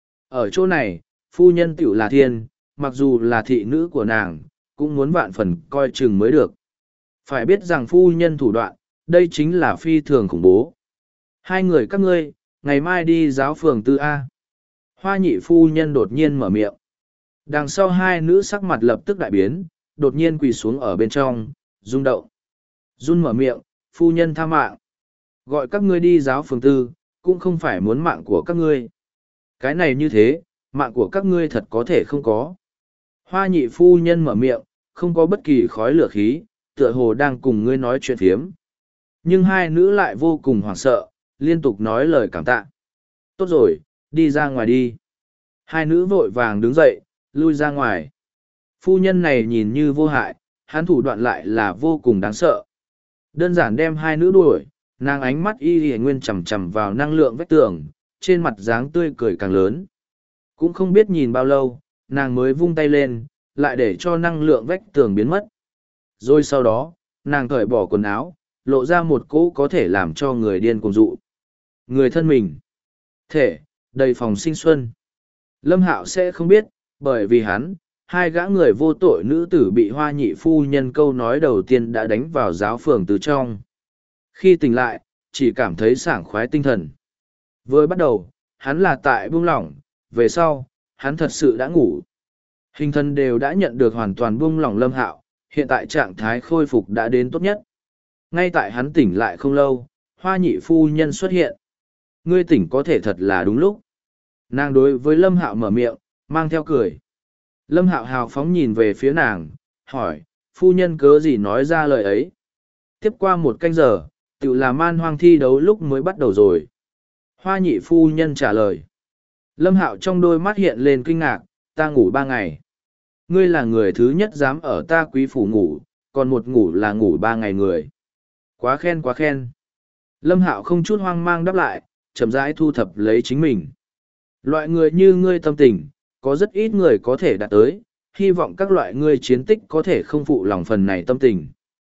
Ở chỗ này, phu nhân tiểu là thiên, mặc dù là thị nữ của nàng, cũng muốn vạn phần coi chừng mới được. Phải biết rằng phu nhân thủ đoạn, đây chính là phi thường khủng bố. Hai người các ngươi, ngày mai đi giáo phường tư A. Hoa nhị phu nhân đột nhiên mở miệng. Đằng sau hai nữ sắc mặt lập tức đại biến, đột nhiên quỳ xuống ở bên trong, rung động. Run mở miệng, phu nhân tha mạng. Gọi các ngươi đi giáo phường tư, cũng không phải muốn mạng của các ngươi. Cái này như thế, mạng của các ngươi thật có thể không có. Hoa nhị phu nhân mở miệng, không có bất kỳ khói lửa khí, tựa hồ đang cùng ngươi nói chuyện phiếm. Nhưng hai nữ lại vô cùng hoảng sợ, liên tục nói lời cảm tạ. Tốt rồi, đi ra ngoài đi. Hai nữ vội vàng đứng dậy, lui ra ngoài. Phu nhân này nhìn như vô hại, hắn thủ đoạn lại là vô cùng đáng sợ. Đơn giản đem hai nữ đuổi, nàng ánh mắt y y nguyên chằm chằm vào năng lượng vách tường, trên mặt dáng tươi cười càng lớn. Cũng không biết nhìn bao lâu, nàng mới vung tay lên, lại để cho năng lượng vách tường biến mất. Rồi sau đó, nàng cởi bỏ quần áo, lộ ra một cỗ có thể làm cho người điên cuồng dụ. Người thân mình. Thể, đầy phòng sinh xuân. Lâm Hạo sẽ không biết, bởi vì hắn, hai gã người vô tội nữ tử bị hoa nhị phu nhân câu nói đầu tiên đã đánh vào giáo phường từ trong. Khi tỉnh lại, chỉ cảm thấy sảng khoái tinh thần. Vừa bắt đầu, hắn là tại buông lỏng, về sau, hắn thật sự đã ngủ. Hình thân đều đã nhận được hoàn toàn buông lỏng Lâm Hạo, hiện tại trạng thái khôi phục đã đến tốt nhất. Ngay tại hắn tỉnh lại không lâu, hoa nhị phu nhân xuất hiện. Ngươi tỉnh có thể thật là đúng lúc. Nàng đối với Lâm Hạo mở miệng, mang theo cười. Lâm Hạo hào phóng nhìn về phía nàng, hỏi, phu nhân cớ gì nói ra lời ấy. Tiếp qua một canh giờ, tự là man hoang thi đấu lúc mới bắt đầu rồi. Hoa nhị phu nhân trả lời. Lâm Hạo trong đôi mắt hiện lên kinh ngạc, ta ngủ 3 ngày. Ngươi là người thứ nhất dám ở ta quý phủ ngủ, còn một ngủ là ngủ 3 ngày người. Quá khen quá khen. Lâm Hạo không chút hoang mang đáp lại, chậm rãi thu thập lấy chính mình. Loại người như ngươi tâm tình, có rất ít người có thể đạt tới, hy vọng các loại ngươi chiến tích có thể không phụ lòng phần này tâm tình.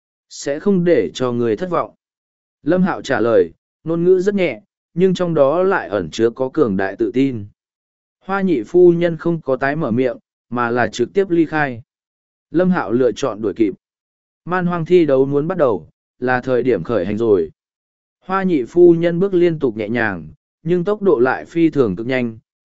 Sẽ không để cho ngươi thất vọng. Lâm Hạo trả lời, ngôn ngữ rất nhẹ, nhưng trong đó lại ẩn chứa có cường đại tự tin. Hoa nhị phu nhân không có tái mở miệng, mà là trực tiếp ly khai. Lâm Hạo lựa chọn đuổi kịp. Man hoang thi đấu muốn bắt đầu, là thời điểm khởi hành rồi. Hoa nhị phu nhân bước liên tục nhẹ nhàng, nhưng tốc độ lại phi thường cực nhanh,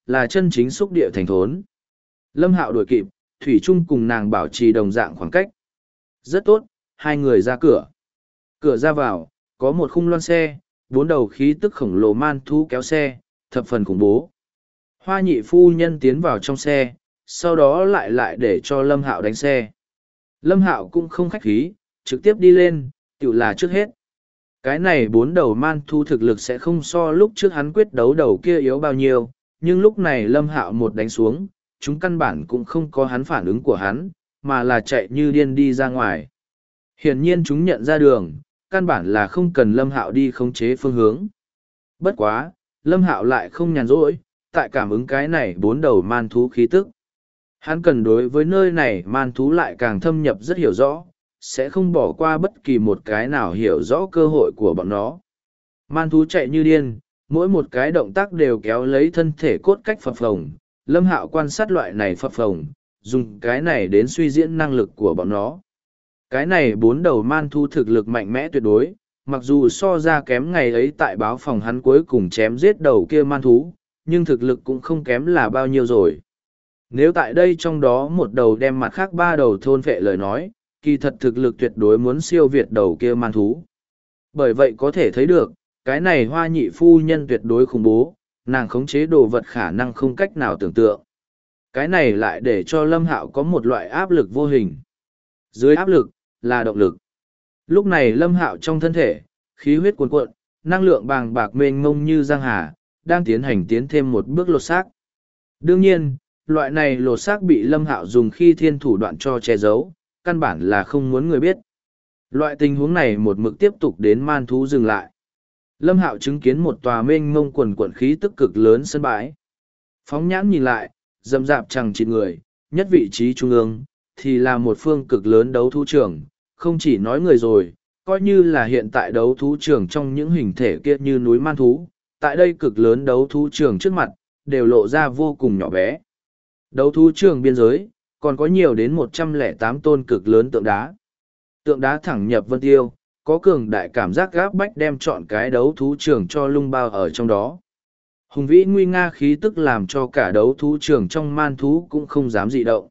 là chân chính xúc địa thành thốn. Lâm Hạo đuổi kịp, thủy chung cùng nàng bảo trì đồng dạng khoảng cách. Rất tốt, hai người ra cửa. Cửa ra vào, có một khung loan xe, bốn đầu khí tức khổng lồ man thú kéo xe, thập phần khủng bố. Hoa nhị phu nhân tiến vào trong xe, sau đó lại để cho Lâm Hạo đánh xe. Lâm Hạo cũng không khách khí, trực tiếp đi lên, tự là trước hết. Cái này bốn đầu man thú thực lực sẽ không so lúc trước hắn quyết đấu đầu kia yếu bao nhiêu, nhưng lúc này Lâm Hạo một đánh xuống, chúng căn bản cũng không có hắn phản ứng của hắn, mà là chạy như điên đi ra ngoài. Hiển nhiên chúng nhận ra đường, căn bản là không cần Lâm Hạo đi khống chế phương hướng. Bất quá, Lâm Hạo lại không nhàn rỗi, tại cảm ứng cái này bốn đầu man thú khí tức. Hắn cần đối với nơi này man thú lại càng thâm nhập rất hiểu rõ, sẽ không bỏ qua bất kỳ một cái nào hiểu rõ cơ hội của bọn nó. Man thú chạy như điên, mỗi một cái động tác đều kéo lấy thân thể cốt cách phập phồng. Lâm Hạo quan sát loại này phập phồng, dùng cái này đến suy diễn năng lực của bọn nó. Cái này bốn đầu man thú thực lực mạnh mẽ tuyệt đối, mặc dù so ra kém ngày ấy tại báo phòng hắn cuối cùng chém giết đầu kia man thú, nhưng thực lực cũng không kém là bao nhiêu rồi. Nếu tại đây trong đó một đầu đem mặt khác ba đầu thôn phệ lời nói, kỳ thật thực lực tuyệt đối muốn siêu việt đầu kia man thú. Bởi vậy có thể thấy được, cái này hoa nhị phu nhân tuyệt đối khủng bố, nàng khống chế đồ vật khả năng không cách nào tưởng tượng. Cái này lại để cho Lâm Hạo có một loại áp lực vô hình. Dưới áp lực, là động lực. Lúc này Lâm Hạo trong thân thể, khí huyết cuồn cuộn, năng lượng bàng bạc mênh mông như giang hà, đang tiến thêm một bước lột xác. Đương nhiên, loại này lột xác bị Lâm Hạo dùng khi thiên thủ đoạn cho che giấu, căn bản là không muốn người biết. Loại tình huống này một mực tiếp tục đến man thú dừng lại. Lâm Hạo chứng kiến một tòa mênh mông quần quận khí tức cực lớn sân bãi. Phóng nhãn nhìn lại, rậm rạp chẳng chịt người, nhất vị trí trung ương, thì là một phương cực lớn đấu thú trường, không chỉ nói người rồi, coi như là hiện tại đấu thú trường trong những hình thể kia như núi man thú, tại đây cực lớn đấu thú trường trước mặt, đều lộ ra vô cùng nhỏ bé. Đấu thú trường biên giới, còn có nhiều đến 108 tôn cực lớn tượng đá. Tượng đá thẳng nhập vân tiêu, có cường đại cảm giác gáp bách đem chọn cái đấu thú trường cho lung bao ở trong đó. Hùng vĩ nguy nga khí tức làm cho cả đấu thú trường trong man thú cũng không dám dị động.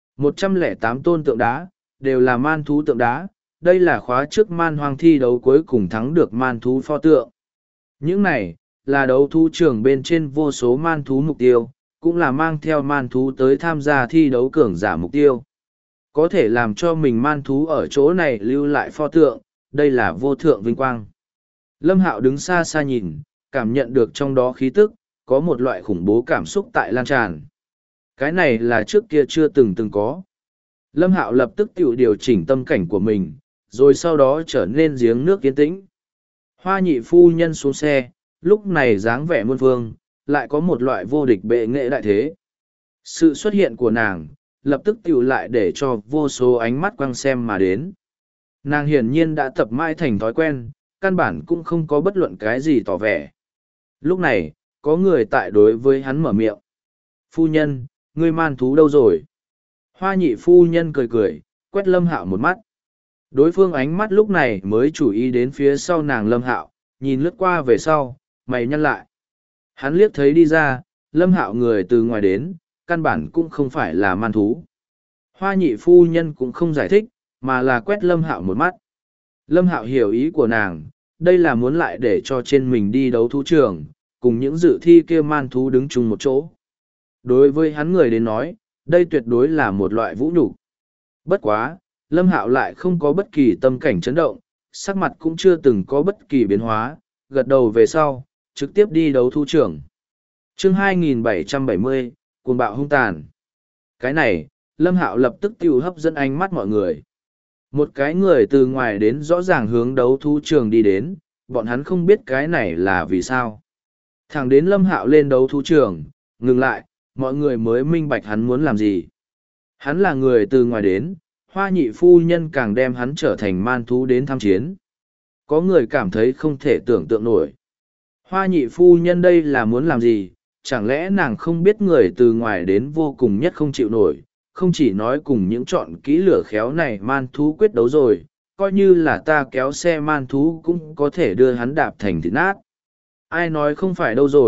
108 tôn tượng đá, đều là man thú tượng đá, đây là khóa trước man hoang thi đấu cuối cùng thắng được man thú pho tượng. Những này, là đấu thú trường bên trên vô số man thú mục tiêu, cũng là mang theo man thú tới tham gia thi đấu cường giả mục tiêu. Có thể làm cho mình man thú ở chỗ này lưu lại pho tượng, đây là vô thượng vinh quang. Lâm Hạo đứng xa xa nhìn, cảm nhận được trong đó khí tức, có một loại khủng bố cảm xúc tại lan tràn. Cái này là trước kia chưa từng có. Lâm Hạo lập tức tự điều chỉnh tâm cảnh của mình, rồi sau đó trở nên giếng nước yên tĩnh. Hoa nhị phu nhân xuống xe, lúc này dáng vẻ muôn phương, lại có một loại vô địch bệ nghệ đại thế. Sự xuất hiện của nàng, lập tức tự lại để cho vô số ánh mắt quăng xem mà đến. Nàng hiển nhiên đã tập mãi thành thói quen, căn bản cũng không có bất luận cái gì tỏ vẻ. Lúc này, có người tại đối với hắn mở miệng. Phu nhân, ngươi man thú đâu rồi? Hoa nhị phu nhân cười cười, quét Lâm Hạo một mắt. Đối phương ánh mắt lúc này mới chú ý đến phía sau nàng Lâm Hạo, nhìn lướt qua về sau, mày nhăn lại. Hắn liếc thấy đi ra, Lâm Hạo người từ ngoài đến, căn bản cũng không phải là man thú. Hoa nhị phu nhân cũng không giải thích, mà là quét Lâm Hạo một mắt. Lâm Hạo hiểu ý của nàng, đây là muốn lại để cho trên mình đi đấu thú trường, cùng những dự thi kia man thú đứng chung một chỗ. Đối với hắn người đến nói, đây tuyệt đối là một loại vũ nhục. Bất quá, Lâm Hạo lại không có bất kỳ tâm cảnh chấn động, sắc mặt cũng chưa từng có bất kỳ biến hóa, gật đầu về sau, trực tiếp đi đấu thú trường. Chương 2770, cuồng bạo hung tàn. Cái này, Lâm Hạo lập tức tiêu hấp dẫn ánh mắt mọi người. Một cái người từ ngoài đến rõ ràng hướng đấu thú trường đi đến, bọn hắn không biết cái này là vì sao. Thẳng đến Lâm Hạo lên đấu thú trường, ngừng lại, mọi người mới minh bạch hắn muốn làm gì. Hắn là người từ ngoài đến, hoa nhị phu nhân càng đem hắn trở thành man thú đến tham chiến. Có người cảm thấy không thể tưởng tượng nổi. Hoa nhị phu nhân đây là muốn làm gì, chẳng lẽ nàng không biết người từ ngoài đến vô cùng nhất không chịu nổi, không chỉ nói cùng những chọn kỹ lửa khéo này man thú quyết đấu rồi, coi như là ta kéo xe man thú cũng có thể đưa hắn đạp thành thịt nát. Ai nói không phải đâu rồi,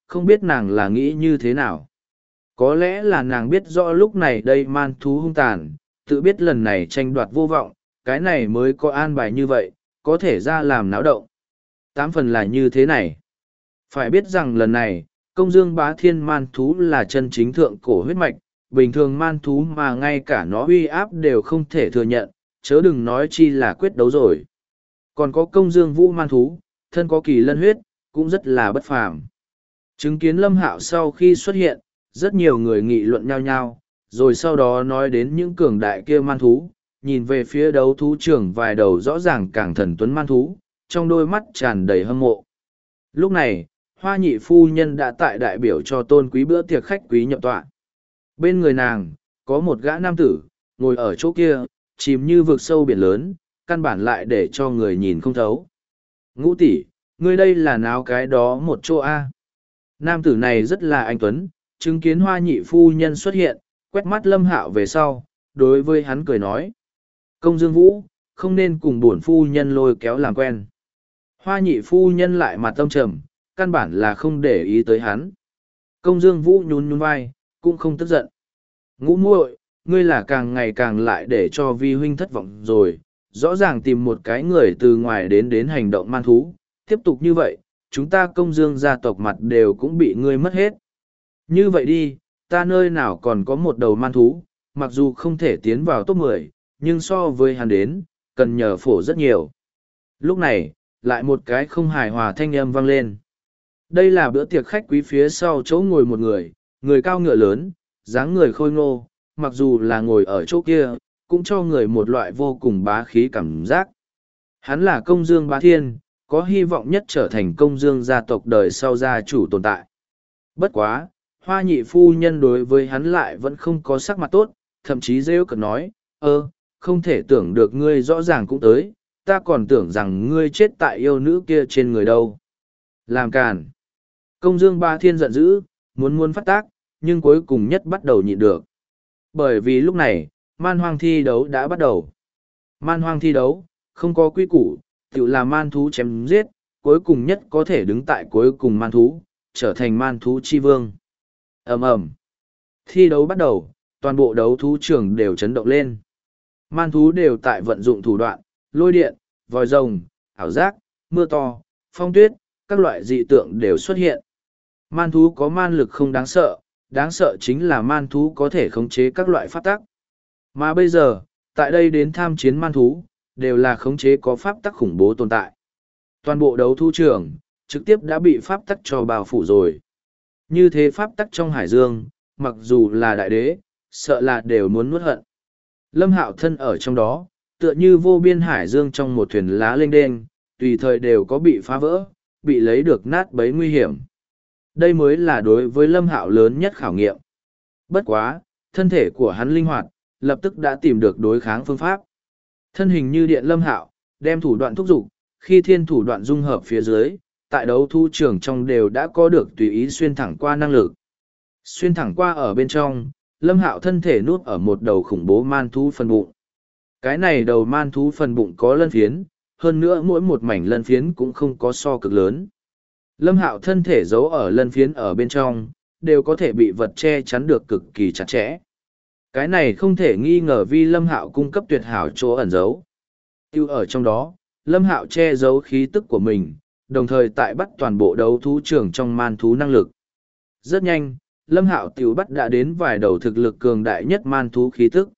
không biết nàng là nghĩ như thế nào. Có lẽ là nàng biết rõ lúc này đây man thú hung tàn, tự biết lần này tranh đoạt vô vọng, cái này mới có an bài như vậy, có thể ra làm náo động. 8 phần là như thế này. Phải biết rằng lần này, công dương bá thiên man thú là chân chính thượng cổ huyết mạch, bình thường man thú mà ngay cả nó uy áp đều không thể thừa nhận, chớ đừng nói chi là quyết đấu rồi. Còn có công dương vũ man thú, thân có kỳ lân huyết, cũng rất là bất phàm. Chứng kiến Lâm Hạo sau khi xuất hiện, rất nhiều người nghị luận nhau nhau, rồi sau đó nói đến những cường đại kia man thú, nhìn về phía đấu thú trưởng vài đầu rõ ràng càng thần tuấn man thú, trong đôi mắt tràn đầy hâm mộ. Lúc này, Hoa Nhị phu nhân đã tại đại biểu cho tôn quý bữa tiệc khách quý nhậm tọa. Bên người nàng, có một gã nam tử, ngồi ở chỗ kia, chìm như vực sâu biển lớn, căn bản lại để cho người nhìn không thấu. Ngũ tỷ, ngươi đây là náo cái đó một chỗ A. Nam tử này rất là anh tuấn, chứng kiến Hoa Nhị phu nhân xuất hiện, quét mắt Lâm Hạo về sau, đối với hắn cười nói. Công Dương Vũ, không nên cùng bổn phu nhân lôi kéo làm quen. Hoa Nhị phu nhân lại mặt tâm trầm, căn bản là không để ý tới hắn. Công Dương Vũ nhún nhún vai, cũng không tức giận. Ngũ muội, ngươi là càng ngày càng lại để cho vi huynh thất vọng rồi, rõ ràng tìm một cái người từ ngoài đến hành động man thú, tiếp tục như vậy, chúng ta công dương gia tộc mặt đều cũng bị ngươi mất hết. Như vậy đi, ta nơi nào còn có một đầu man thú, mặc dù không thể tiến vào top 10, nhưng so với hắn đến, cần nhờ phổ rất nhiều. Lúc này, lại một cái không hài hòa thanh âm vang lên. Đây là bữa tiệc khách quý phía sau chỗ ngồi một người, người cao ngựa lớn, dáng người khôi ngô, mặc dù là ngồi ở chỗ kia, cũng cho người một loại vô cùng bá khí cảm giác. Hắn là công dương bá thiên, có hy vọng nhất trở thành công dương gia tộc đời sau gia chủ tồn tại. Bất quá, Hoa Nhị phu nhân đối với hắn lại vẫn không có sắc mặt tốt, thậm chí rêu cực nói, không thể tưởng được ngươi rõ ràng cũng tới, ta còn tưởng rằng ngươi chết tại yêu nữ kia trên người đâu. Làm càn. Công dương bá thiên giận dữ, muốn phát tác, nhưng cuối cùng nhất bắt đầu nhịn được. Bởi vì lúc này, man hoang thi đấu đã bắt đầu. Man hoang thi đấu, không có quy củ, tự là man thú chém giết, cuối cùng nhất có thể đứng tại cuối cùng man thú, trở thành man thú chi vương. Ầm ầm. Thi đấu bắt đầu, toàn bộ đấu thú trường đều chấn động lên. Man thú đều tại vận dụng thủ đoạn, lôi điện, vòi rồng, ảo giác, mưa to, phong tuyết, các loại dị tượng đều xuất hiện. Man thú có man lực không đáng sợ chính là man thú có thể khống chế các loại pháp tắc. Mà bây giờ, tại đây đến tham chiến man thú, đều là khống chế có pháp tắc khủng bố tồn tại. Toàn bộ đấu thú trường, trực tiếp đã bị pháp tắc cho bao phủ rồi. Như thế pháp tắc trong hải dương, mặc dù là đại đế, sợ là đều muốn nuốt hận. Lâm Hạo thân ở trong đó, tựa như vô biên hải dương trong một thuyền lá lênh đênh, tùy thời đều có bị phá vỡ, bị lấy được nát bấy nguy hiểm. Đây mới là đối với Lâm Hạo lớn nhất khảo nghiệm. Bất quá, thân thể của hắn linh hoạt, lập tức đã tìm được đối kháng phương pháp. Thân hình như điện Lâm Hạo, đem thủ đoạn thúc giục, khi thiên thủ đoạn dung hợp phía dưới, tại đấu thu trường trong đều đã có được tùy ý xuyên thẳng qua năng lực. Xuyên thẳng qua ở bên trong, Lâm Hạo thân thể nuốt ở một đầu khủng bố man thú phần bụng. Cái này đầu man thú phần bụng có lân phiến, hơn nữa mỗi một mảnh lân phiến cũng không có so cực lớn. Lâm Hạo thân thể giấu ở lân phiến ở bên trong, đều có thể bị vật che chắn được cực kỳ chặt chẽ. Cái này không thể nghi ngờ vì Lâm Hạo cung cấp tuyệt hảo chỗ ẩn giấu. Tiêu ở trong đó, Lâm Hạo che giấu khí tức của mình, đồng thời tại bắt toàn bộ đấu thú trường trong man thú năng lực. Rất nhanh, Lâm Hạo tiểu bắt đã đến vài đầu thực lực cường đại nhất man thú khí tức.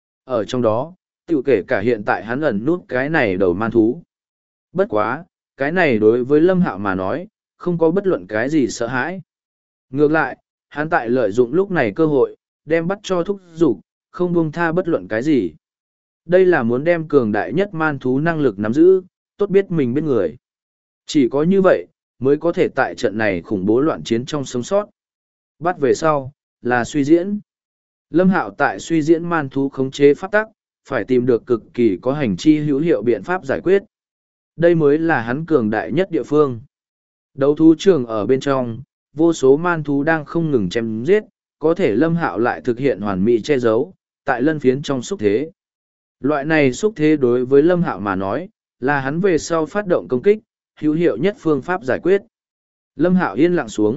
Ở trong đó, tiểu kể cả hiện tại hắn ẩn nút cái này đầu man thú. Bất quá, cái này đối với Lâm Hạo mà nói, không có bất luận cái gì sợ hãi. Ngược lại, hắn tại lợi dụng lúc này cơ hội, đem bắt cho thúc giục, không buông tha bất luận cái gì. Đây là muốn đem cường đại nhất man thú năng lực nắm giữ, tốt biết mình biết người. Chỉ có như vậy, mới có thể tại trận này khủng bố loạn chiến trong sống sót. Bắt về sau, là suy diễn. Lâm Hạo tại suy diễn man thú khống chế pháp tắc, phải tìm được cực kỳ có hành chi hữu hiệu biện pháp giải quyết. Đây mới là hắn cường đại nhất địa phương. Đấu thú trường ở bên trong, vô số man thú đang không ngừng chém giết, có thể Lâm Hạo lại thực hiện hoàn mỹ che giấu, tại lân phiến trong xúc thế. Loại này xúc thế đối với Lâm Hạo mà nói, là hắn về sau phát động công kích, hữu hiệu nhất phương pháp giải quyết. Lâm Hạo yên lặng xuống,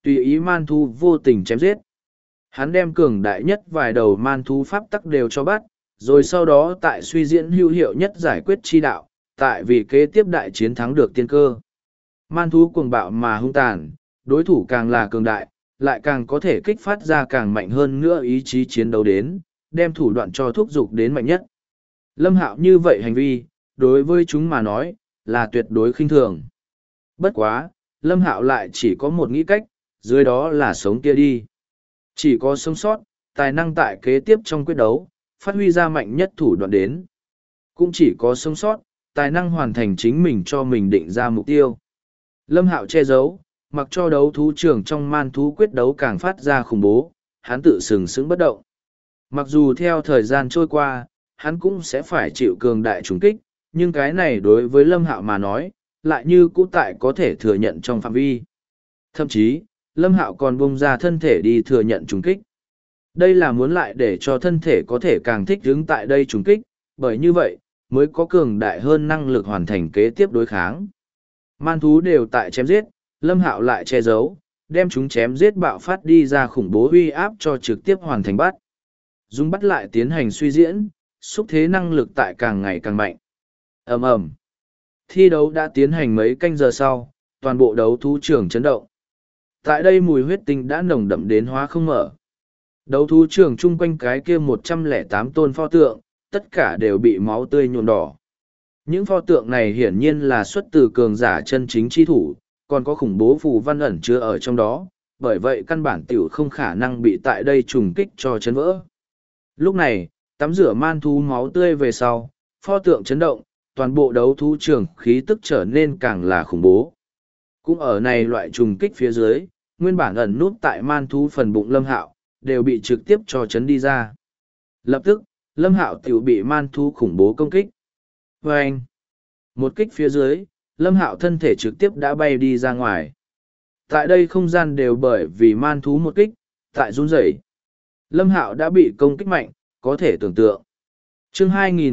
tùy ý man thú vô tình chém giết. Hắn đem cường đại nhất vài đầu man thú pháp tắc đều cho bắt, rồi sau đó tại suy diễn hữu hiệu nhất giải quyết chi đạo, tại vì kế tiếp đại chiến thắng được tiên cơ. Man thú cuồng bạo mà hung tàn, đối thủ càng là cường đại, lại càng có thể kích phát ra càng mạnh hơn nữa ý chí chiến đấu đến, đem thủ đoạn cho thúc giục đến mạnh nhất. Lâm Hạo như vậy hành vi, đối với chúng mà nói, là tuyệt đối khinh thường. Bất quá, Lâm Hạo lại chỉ có một nghĩ cách, dưới đó là sống kia đi. Chỉ có sống sót, tài năng tại kế tiếp trong quyết đấu, phát huy ra mạnh nhất thủ đoạn đến. Cũng chỉ có sống sót, tài năng hoàn thành chính mình cho mình định ra mục tiêu. Lâm Hạo che giấu, mặc cho đấu thú trường trong man thú quyết đấu càng phát ra khủng bố, hắn tự sừng sững bất động. Mặc dù theo thời gian trôi qua, hắn cũng sẽ phải chịu cường đại trùng kích, nhưng cái này đối với Lâm Hạo mà nói, lại như cũ tại có thể thừa nhận trong phạm vi. Thậm chí, Lâm Hạo còn bung ra thân thể đi thừa nhận trùng kích. Đây là muốn lại để cho thân thể có thể càng thích ứng tại đây trùng kích, bởi như vậy, mới có cường đại hơn năng lực hoàn thành kế tiếp đối kháng. Man thú đều tại chém giết, Lâm Hạo lại che giấu, đem chúng chém giết bạo phát đi ra khủng bố uy áp cho trực tiếp hoàn thành bắt. Dung bắt lại tiến hành suy diễn, xúc thế năng lực tại càng ngày càng mạnh. Ầm ầm. Thi đấu đã tiến hành mấy canh giờ sau, toàn bộ đấu thú trường chấn động. Tại đây mùi huyết tinh đã nồng đậm đến hóa không mở. Đấu thú trường chung quanh cái kia 108 tôn pho tượng, tất cả đều bị máu tươi nhuộm đỏ. Những pho tượng này hiển nhiên là xuất từ cường giả chân chính chi thủ, còn có khủng bố phù văn ẩn chứa ở trong đó, bởi vậy căn bản tiểu không khả năng bị tại đây trùng kích cho chấn vỡ. Lúc này, tắm rửa man thú máu tươi về sau, pho tượng chấn động, toàn bộ đấu thú trường khí tức trở nên càng là khủng bố. Cũng ở này loại trùng kích phía dưới, nguyên bản ẩn nút tại man thú phần bụng Lâm Hạo, đều bị trực tiếp cho chấn đi ra. Lập tức, Lâm Hạo tiểu bị man thú khủng bố công kích. Vâng! Một kích phía dưới, Lâm Hạo thân thể trực tiếp đã bay đi ra ngoài. Tại đây không gian đều bởi vì man thú một kích, tại run rẩy. Lâm Hạo đã bị công kích mạnh, có thể tưởng tượng. Chương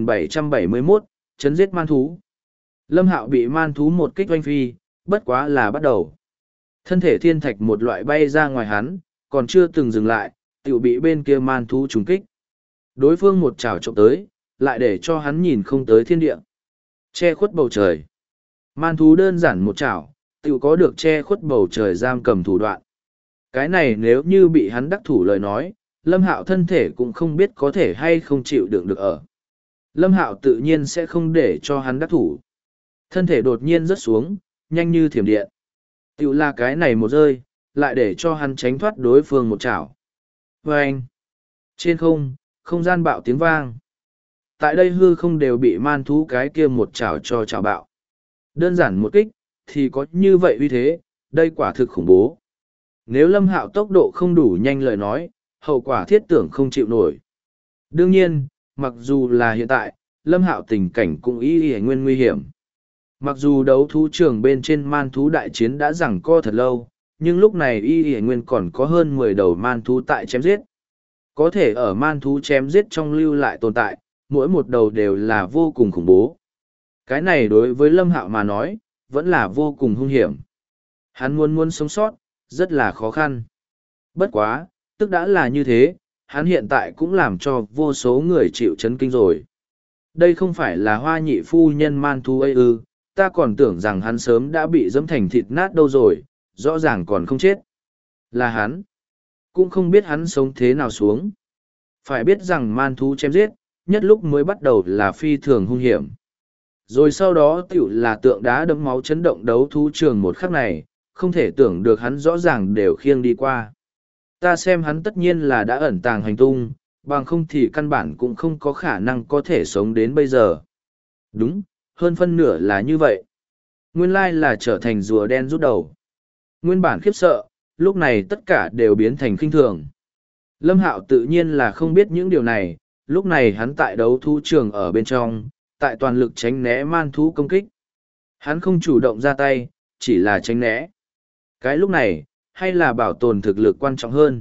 2771, chấn giết man thú. Lâm Hạo bị man thú một kích oanh phi, bất quá là bắt đầu. Thân thể thiên thạch một loại bay ra ngoài hắn, còn chưa từng dừng lại, tiểu bị bên kia man thú trúng kích. Đối phương một chảo trộm tới, lại để cho hắn nhìn không tới thiên địa. Che khuất bầu trời. Man thú đơn giản một chảo, tiểu có được che khuất bầu trời giam cầm thủ đoạn. Cái này nếu như bị hắn đắc thủ lời nói, Lâm Hạo thân thể cũng không biết có thể hay không chịu đựng được ở. Lâm Hạo tự nhiên sẽ không để cho hắn đắc thủ. Thân thể đột nhiên rớt xuống, nhanh như thiểm điện. Tiểu là cái này một rơi, lại để cho hắn tránh thoát đối phương một chảo. Vâng! Trên không, không gian bạo tiếng vang. Tại đây hư không đều bị man thú cái kia một chảo cho chảo bạo. Đơn giản một kích, thì có như vậy uy thế, đây quả thực khủng bố. Nếu Lâm Hạo tốc độ không đủ nhanh lời nói, hậu quả thiết tưởng không chịu nổi. Đương nhiên, mặc dù là hiện tại, Lâm Hạo tình cảnh cũng y nguyên nguy hiểm. Mặc dù đấu thú trường bên trên man thú đại chiến đã giằng co thật lâu, nhưng lúc này y nguyên còn có hơn 10 đầu man thú tại chém giết. Có thể ở man thú chém giết trong lưu lại tồn tại, mỗi một đầu đều là vô cùng khủng bố. Cái này đối với Lâm Hạo mà nói, vẫn là vô cùng hung hiểm. Hắn muốn sống sót, rất là khó khăn. Bất quá, tức đã là như thế, hắn hiện tại cũng làm cho vô số người chịu chấn kinh rồi. Đây không phải là hoa nhị phu nhân man thú ấy ư, ta còn tưởng rằng hắn sớm đã bị dẫm thành thịt nát đâu rồi, rõ ràng còn không chết. Là hắn. Cũng không biết hắn sống thế nào xuống. Phải biết rằng man thú chém giết, nhất lúc mới bắt đầu là phi thường hung hiểm. Rồi sau đó tiểu là tượng đá đấm máu chấn động đấu thú trường một khắc này, không thể tưởng được hắn rõ ràng đều khiêng đi qua. Ta xem hắn tất nhiên là đã ẩn tàng hành tung, bằng không thì căn bản cũng không có khả năng có thể sống đến bây giờ. Đúng, hơn phân nửa là như vậy. Nguyên lai là trở thành rùa đen rút đầu. Nguyên bản khiếp sợ, lúc này tất cả đều biến thành khinh thường. Lâm Hạo tự nhiên là không biết những điều này, lúc này hắn tại đấu thú trường ở bên trong, tại toàn lực tránh né man thú công kích. Hắn không chủ động ra tay, chỉ là tránh né. Cái lúc này, hay là bảo tồn thực lực quan trọng hơn.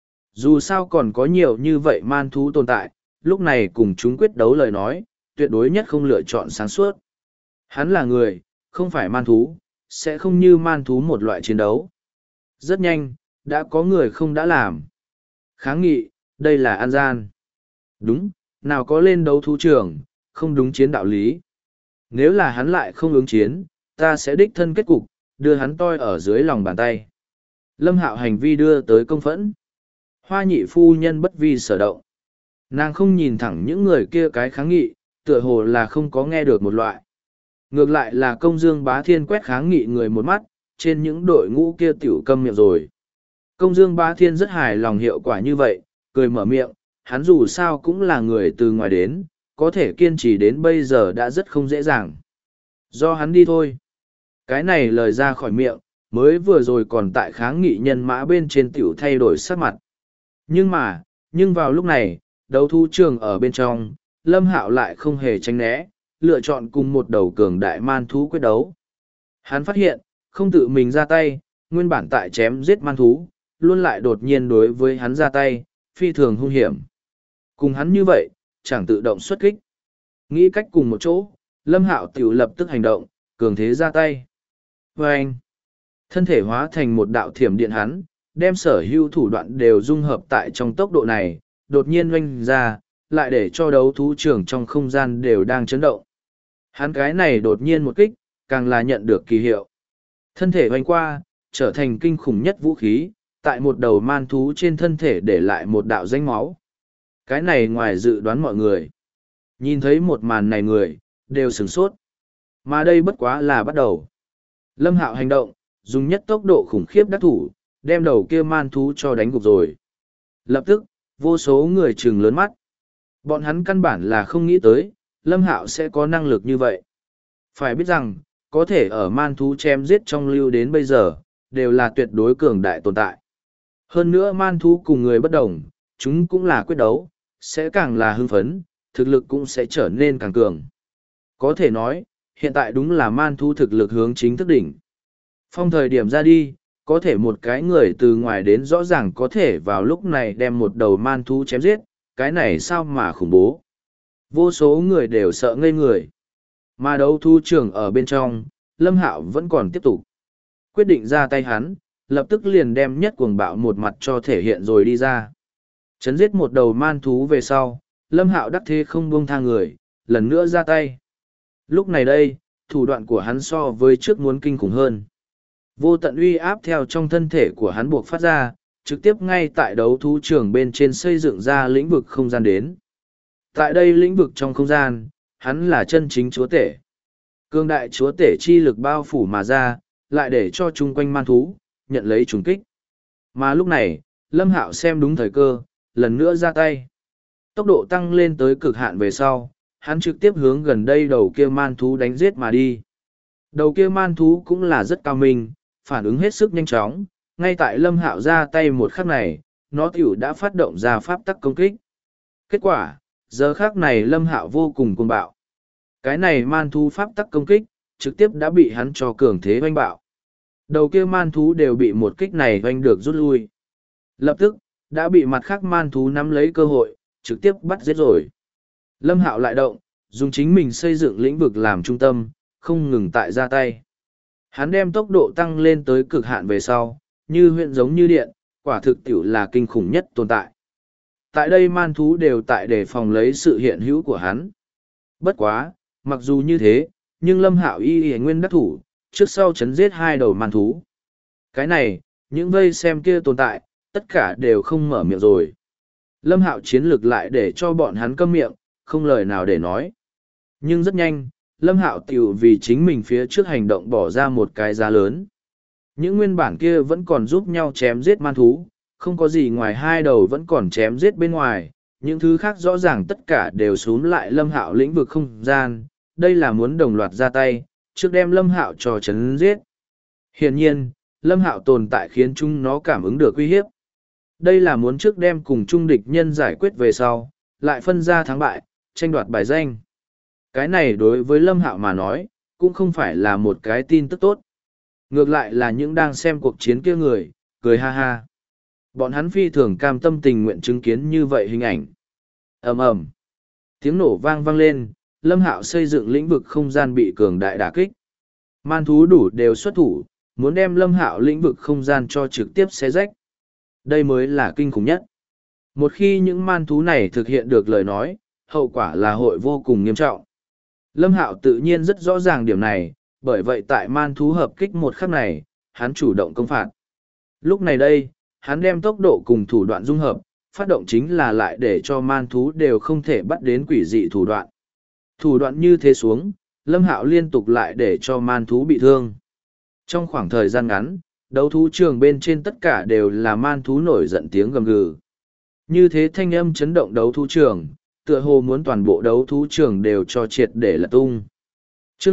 Dù sao còn có nhiều như vậy man thú tồn tại, lúc này cùng chúng quyết đấu lời nói, tuyệt đối nhất không lựa chọn sáng suốt. Hắn là người, không phải man thú, sẽ không như man thú một loại chiến đấu. Rất nhanh, đã có người không đã làm. Kháng nghị, đây là an gian. Đúng, nào có lên đấu thú trường, không đúng chiến đạo lý. Nếu là hắn lại không ứng chiến, ta sẽ đích thân kết cục, đưa hắn toi ở dưới lòng bàn tay. Lâm Hạo hành vi đưa tới công phẫn. Hoa nhị phu nhân bất vi sở động. Nàng không nhìn thẳng những người kia cái kháng nghị, tựa hồ là không có nghe được một loại. Ngược lại là công dương bá thiên quét kháng nghị người một mắt, trên những đội ngũ kia tiểu câm miệng rồi. Công dương bá thiên rất hài lòng hiệu quả như vậy, cười mở miệng, hắn dù sao cũng là người từ ngoài đến, có thể kiên trì đến bây giờ đã rất không dễ dàng. Do hắn đi thôi. Cái này lời ra khỏi miệng, mới vừa rồi còn tại kháng nghị nhân mã bên trên tiểu thay đổi sắc mặt. Nhưng vào lúc này, đấu thú trường ở bên trong, Lâm Hạo lại không hề tránh né, lựa chọn cùng một đầu cường đại man thú quyết đấu. Hắn phát hiện, không tự mình ra tay, nguyên bản tại chém giết man thú, luôn lại đột nhiên đối với hắn ra tay, phi thường hung hiểm. Cùng hắn như vậy, chẳng tự động xuất kích. Nghĩ cách cùng một chỗ, Lâm Hạo tiểu lập tức hành động, cường thế ra tay. Và anh, thân thể hóa thành một đạo thiểm điện hắn, đem sở hữu thủ đoạn đều dung hợp tại trong tốc độ này, đột nhiên oanh ra, lại để cho đấu thú trưởng trong không gian đều đang chấn động. Hắn cái này đột nhiên một kích, càng là nhận được kỳ hiệu. Thân thể oanh qua, trở thành kinh khủng nhất vũ khí, tại một đầu man thú trên thân thể để lại một đạo danh máu. Cái này ngoài dự đoán mọi người. Nhìn thấy một màn này người, đều sửng sốt. Mà đây bất quá là bắt đầu. Lâm Hạo hành động, dùng nhất tốc độ khủng khiếp đắc thủ, đem đầu kia man thú cho đánh gục rồi. Lập tức, vô số người trừng lớn mắt. Bọn hắn căn bản là không nghĩ tới, Lâm Hạo sẽ có năng lực như vậy. Phải biết rằng, có thể ở man thú chém giết trong lưu đến bây giờ, đều là tuyệt đối cường đại tồn tại. Hơn nữa man thú cùng người bất đồng, chúng cũng là quyết đấu, sẽ càng là hưng phấn, thực lực cũng sẽ trở nên càng cường. Có thể nói, hiện tại đúng là man thú thực lực hướng chính thức đỉnh. Phong thời điểm ra đi, có thể một cái người từ ngoài đến rõ ràng có thể vào lúc này đem một đầu man thú chém giết, cái này sao mà khủng bố. Vô số người đều sợ ngây người. Mà đấu thú trường ở bên trong, Lâm Hạo vẫn còn tiếp tục. Quyết định ra tay hắn, lập tức liền đem nhất cuồng bạo một mặt cho thể hiện rồi đi ra. Chấn giết một đầu man thú về sau, Lâm Hạo đắc thế không buông tha người, lần nữa ra tay. Lúc này đây, thủ đoạn của hắn so với trước muốn kinh khủng hơn. Vô tận uy áp theo trong thân thể của hắn buộc phát ra, trực tiếp ngay tại đấu thú trường bên trên xây dựng ra lĩnh vực không gian đến. Tại đây lĩnh vực trong không gian, hắn là chân chính chúa tể. Cương đại chúa tể chi lực bao phủ mà ra, lại để cho chung quanh man thú, nhận lấy trùng kích. Mà lúc này, Lâm Hạo xem đúng thời cơ, lần nữa ra tay. Tốc độ tăng lên tới cực hạn về sau, hắn trực tiếp hướng gần đây đầu kia man thú đánh giết mà đi. Đầu kia man thú cũng là rất cao minh, phản ứng hết sức nhanh chóng, ngay tại Lâm Hạo ra tay một khắc này, nó tiểu đã phát động ra pháp tắc công kích. Kết quả, giờ khắc này Lâm Hạo vô cùng cuồng bạo. Cái này man thú pháp tắc công kích, trực tiếp đã bị hắn cho cường thế oanh bạo. Đầu kia man thú đều bị một kích này oanh được rút lui. Lập tức, đã bị mặt khác man thú nắm lấy cơ hội, trực tiếp bắt giết rồi. Lâm Hạo lại động, dùng chính mình xây dựng lĩnh vực làm trung tâm, không ngừng tại ra tay. Hắn đem tốc độ tăng lên tới cực hạn về sau, như huyện giống như điện, quả thực tiểu là kinh khủng nhất tồn tại. Tại đây man thú đều tại để phòng lấy sự hiện hữu của hắn. Bất quá, mặc dù như thế, nhưng Lâm Hạo y nguyên đắc thủ, trước sau chấn giết hai đầu man thú. Cái này, những vây xem kia tồn tại, tất cả đều không mở miệng rồi. Lâm Hạo chiến lược lại để cho bọn hắn câm miệng, không lời nào để nói. Nhưng rất nhanh, Lâm Hạo tiểu vì chính mình phía trước hành động bỏ ra một cái giá lớn. Những nguyên bản kia vẫn còn giúp nhau chém giết man thú, không có gì ngoài hai đầu vẫn còn chém giết bên ngoài, những thứ khác rõ ràng tất cả đều xuống lại Lâm Hạo lĩnh vực không gian, đây là muốn đồng loạt ra tay, trước đem Lâm Hạo cho chấn giết. Hiển nhiên, Lâm Hạo tồn tại khiến chúng nó cảm ứng được uy hiếp. Đây là muốn trước đem cùng chung địch nhân giải quyết về sau, lại phân ra thắng bại, tranh đoạt bài danh. Cái này đối với Lâm Hạo mà nói, cũng không phải là một cái tin tức tốt. Ngược lại là những đang xem cuộc chiến kia người, cười ha ha. Bọn hắn phi thường cam tâm tình nguyện chứng kiến như vậy hình ảnh. Ầm ầm, tiếng nổ vang vang lên, Lâm Hạo xây dựng lĩnh vực không gian bị cường đại đả kích. Man thú đủ đều xuất thủ, muốn đem Lâm Hạo lĩnh vực không gian cho trực tiếp xé rách. Đây mới là kinh khủng nhất. Một khi những man thú này thực hiện được lời nói, hậu quả là hội vô cùng nghiêm trọng. Lâm Hạo tự nhiên rất rõ ràng điểm này, bởi vậy tại man thú hợp kích một khắc này, hắn chủ động công phạt. Lúc này đây, hắn đem tốc độ cùng thủ đoạn dung hợp, phát động chính là lại để cho man thú đều không thể bắt đến quỷ dị thủ đoạn. Thủ đoạn như thế xuống, Lâm Hạo liên tục lại để cho man thú bị thương. Trong khoảng thời gian ngắn, đấu thú trường bên trên tất cả đều là man thú nổi giận tiếng gầm gừ. Như thế thanh âm chấn động đấu thú trường, tựa hồ muốn toàn bộ đấu thú trường đều cho triệt để lật tung. Chương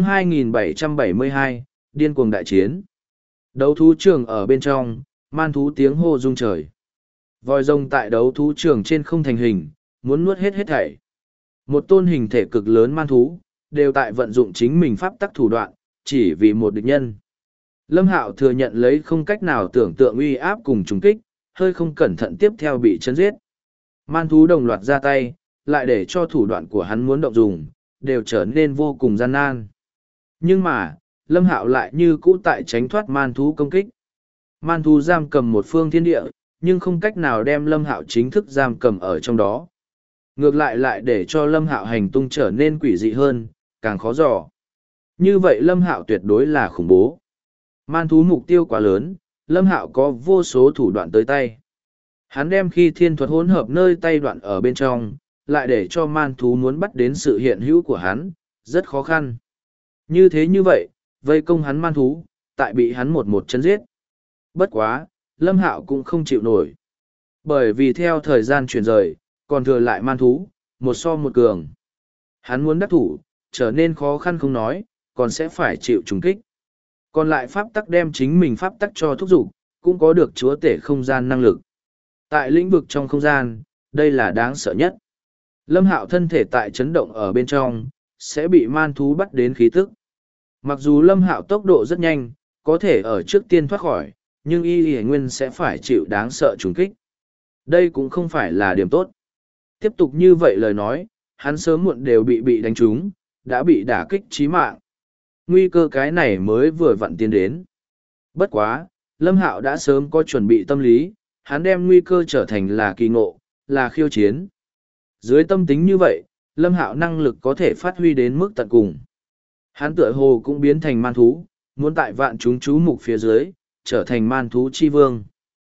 2772, Điên cuồng đại chiến. Đấu thú trường ở bên trong, man thú tiếng hô rung trời. Vòi rồng tại đấu thú trường trên không thành hình, muốn nuốt hết hết thảy. Một tôn hình thể cực lớn man thú, đều tại vận dụng chính mình pháp tắc thủ đoạn, chỉ vì một địch nhân. Lâm Hạo thừa nhận lấy không cách nào tưởng tượng uy áp cùng trùng kích, hơi không cẩn thận tiếp theo bị chấn giết. Man thú đồng loạt ra tay, lại để cho thủ đoạn của hắn muốn động dùng, đều trở nên vô cùng gian nan. Nhưng mà, Lâm Hạo lại như cũ tại tránh thoát man thú công kích. Man thú giam cầm một phương thiên địa, nhưng không cách nào đem Lâm Hạo chính thức giam cầm ở trong đó. Ngược lại để cho Lâm Hạo hành tung trở nên quỷ dị hơn, càng khó dò. Như vậy Lâm Hạo tuyệt đối là khủng bố. Man thú mục tiêu quá lớn, Lâm Hạo có vô số thủ đoạn tới tay. Hắn đem khi thiên thuật hỗn hợp nơi tay đoạn ở bên trong, lại để cho man thú muốn bắt đến sự hiện hữu của hắn, rất khó khăn. Như vậy, vây công hắn man thú, tại bị hắn một chấn giết. Bất quá, Lâm Hạo cũng không chịu nổi. Bởi vì theo thời gian chuyển rời, còn thừa lại man thú, một so một cường. Hắn muốn đắc thủ, trở nên khó khăn không nói, còn sẽ phải chịu trùng kích. Còn lại pháp tắc đem chính mình pháp tắc cho thúc giục, cũng có được chúa tể không gian năng lực. Tại lĩnh vực trong không gian, đây là đáng sợ nhất. Lâm Hạo thân thể tại chấn động ở bên trong, sẽ bị man thú bắt đến khí tức. Mặc dù Lâm Hạo tốc độ rất nhanh, có thể ở trước tiên thoát khỏi, nhưng y nguyên sẽ phải chịu đáng sợ trùng kích. Đây cũng không phải là điểm tốt. Tiếp tục như vậy lời nói, hắn sớm muộn đều bị đánh trúng, đã bị đả kích chí mạng. Nguy cơ cái này mới vừa vặn tiến đến. Bất quá, Lâm Hạo đã sớm có chuẩn bị tâm lý, hắn đem nguy cơ trở thành là kỳ ngộ, là khiêu chiến. Dưới tâm tính như vậy, Lâm Hạo năng lực có thể phát huy đến mức tận cùng. Hắn tựa hồ cũng biến thành man thú, muốn tại vạn chúng chú mục phía dưới, trở thành man thú chi vương.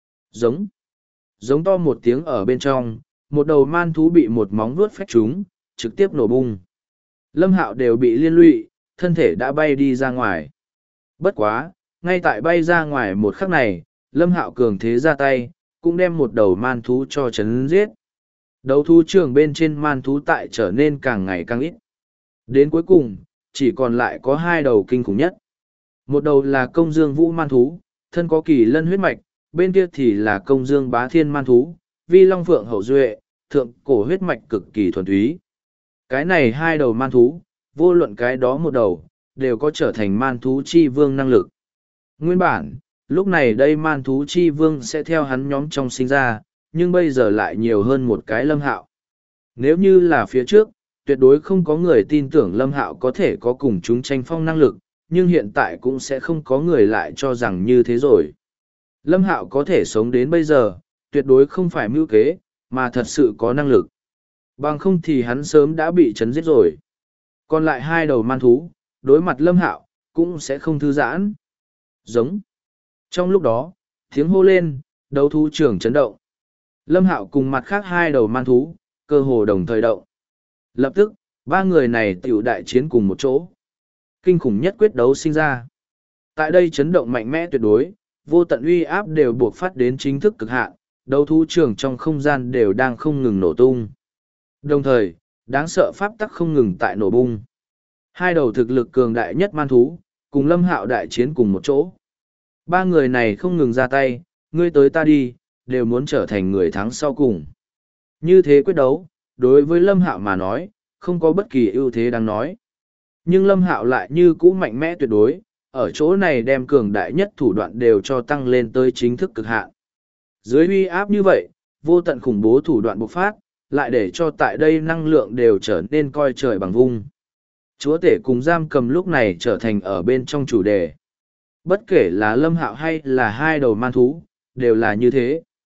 Giống to một tiếng ở bên trong, một đầu man thú bị một móng vuốt phách trúng, trực tiếp nổ bung. Lâm Hạo đều bị liên lụy, thân thể đã bay đi ra ngoài. Bất quá, ngay tại bay ra ngoài một khắc này, Lâm Hạo cường thế ra tay, cũng đem một đầu man thú cho chấn giết. Đấu thú trường bên trên man thú tại trở nên càng ngày càng ít. Đến cuối cùng, chỉ còn lại có hai đầu kinh khủng nhất. Một đầu là công dương vũ man thú, thân có kỳ lân huyết mạch, bên kia thì là công dương bá thiên man thú, vi long phượng hậu duệ, thượng cổ huyết mạch cực kỳ thuần túy. Cái này hai đầu man thú, vô luận cái đó một đầu, đều có trở thành man thú chi vương năng lực. Nguyên bản, lúc này đây man thú chi vương sẽ theo hắn nhóm trong sinh ra, nhưng bây giờ lại nhiều hơn một cái Lâm Hạo. Nếu như là phía trước, tuyệt đối không có người tin tưởng Lâm Hạo có thể có cùng chúng tranh phong năng lực, nhưng hiện tại cũng sẽ không có người lại cho rằng như thế rồi. Lâm Hạo có thể sống đến bây giờ, tuyệt đối không phải mưu kế, mà thật sự có năng lực. Bằng không thì hắn sớm đã bị chấn giết rồi. Còn lại hai đầu man thú, đối mặt Lâm Hạo, cũng sẽ không thư giãn. Giống. Trong lúc đó, tiếng hô lên, đấu thú trường chấn động. Lâm Hạo cùng mặt khác hai đầu man thú, cơ hồ đồng thời động. Lập tức, ba người này tiểu đại chiến cùng một chỗ. Kinh khủng nhất quyết đấu sinh ra. Tại đây chấn động mạnh mẽ tuyệt đối, vô tận uy áp đều buộc phát đến chính thức cực hạn, đấu thú trường trong không gian đều đang không ngừng nổ tung. Đồng thời, đáng sợ pháp tắc không ngừng tại nổ bung. Hai đầu thực lực cường đại nhất man thú, cùng Lâm Hạo đại chiến cùng một chỗ. Ba người này không ngừng ra tay, ngươi tới ta đi, đều muốn trở thành người thắng sau cùng. Như thế quyết đấu, đối với Lâm Hạo mà nói, không có bất kỳ ưu thế đáng nói. Nhưng Lâm Hạo lại như cũ mạnh mẽ tuyệt đối, ở chỗ này đem cường đại nhất thủ đoạn đều cho tăng lên tới chính thức cực hạn. Dưới uy áp như vậy, vô tận khủng bố thủ đoạn bộc phát, lại để cho tại đây năng lượng đều trở nên coi trời bằng vung. Chúa tể cùng giam cầm lúc này trở thành ở bên trong chủ đề. Bất kể là Lâm Hạo hay là hai đầu man thú, đều là như thế.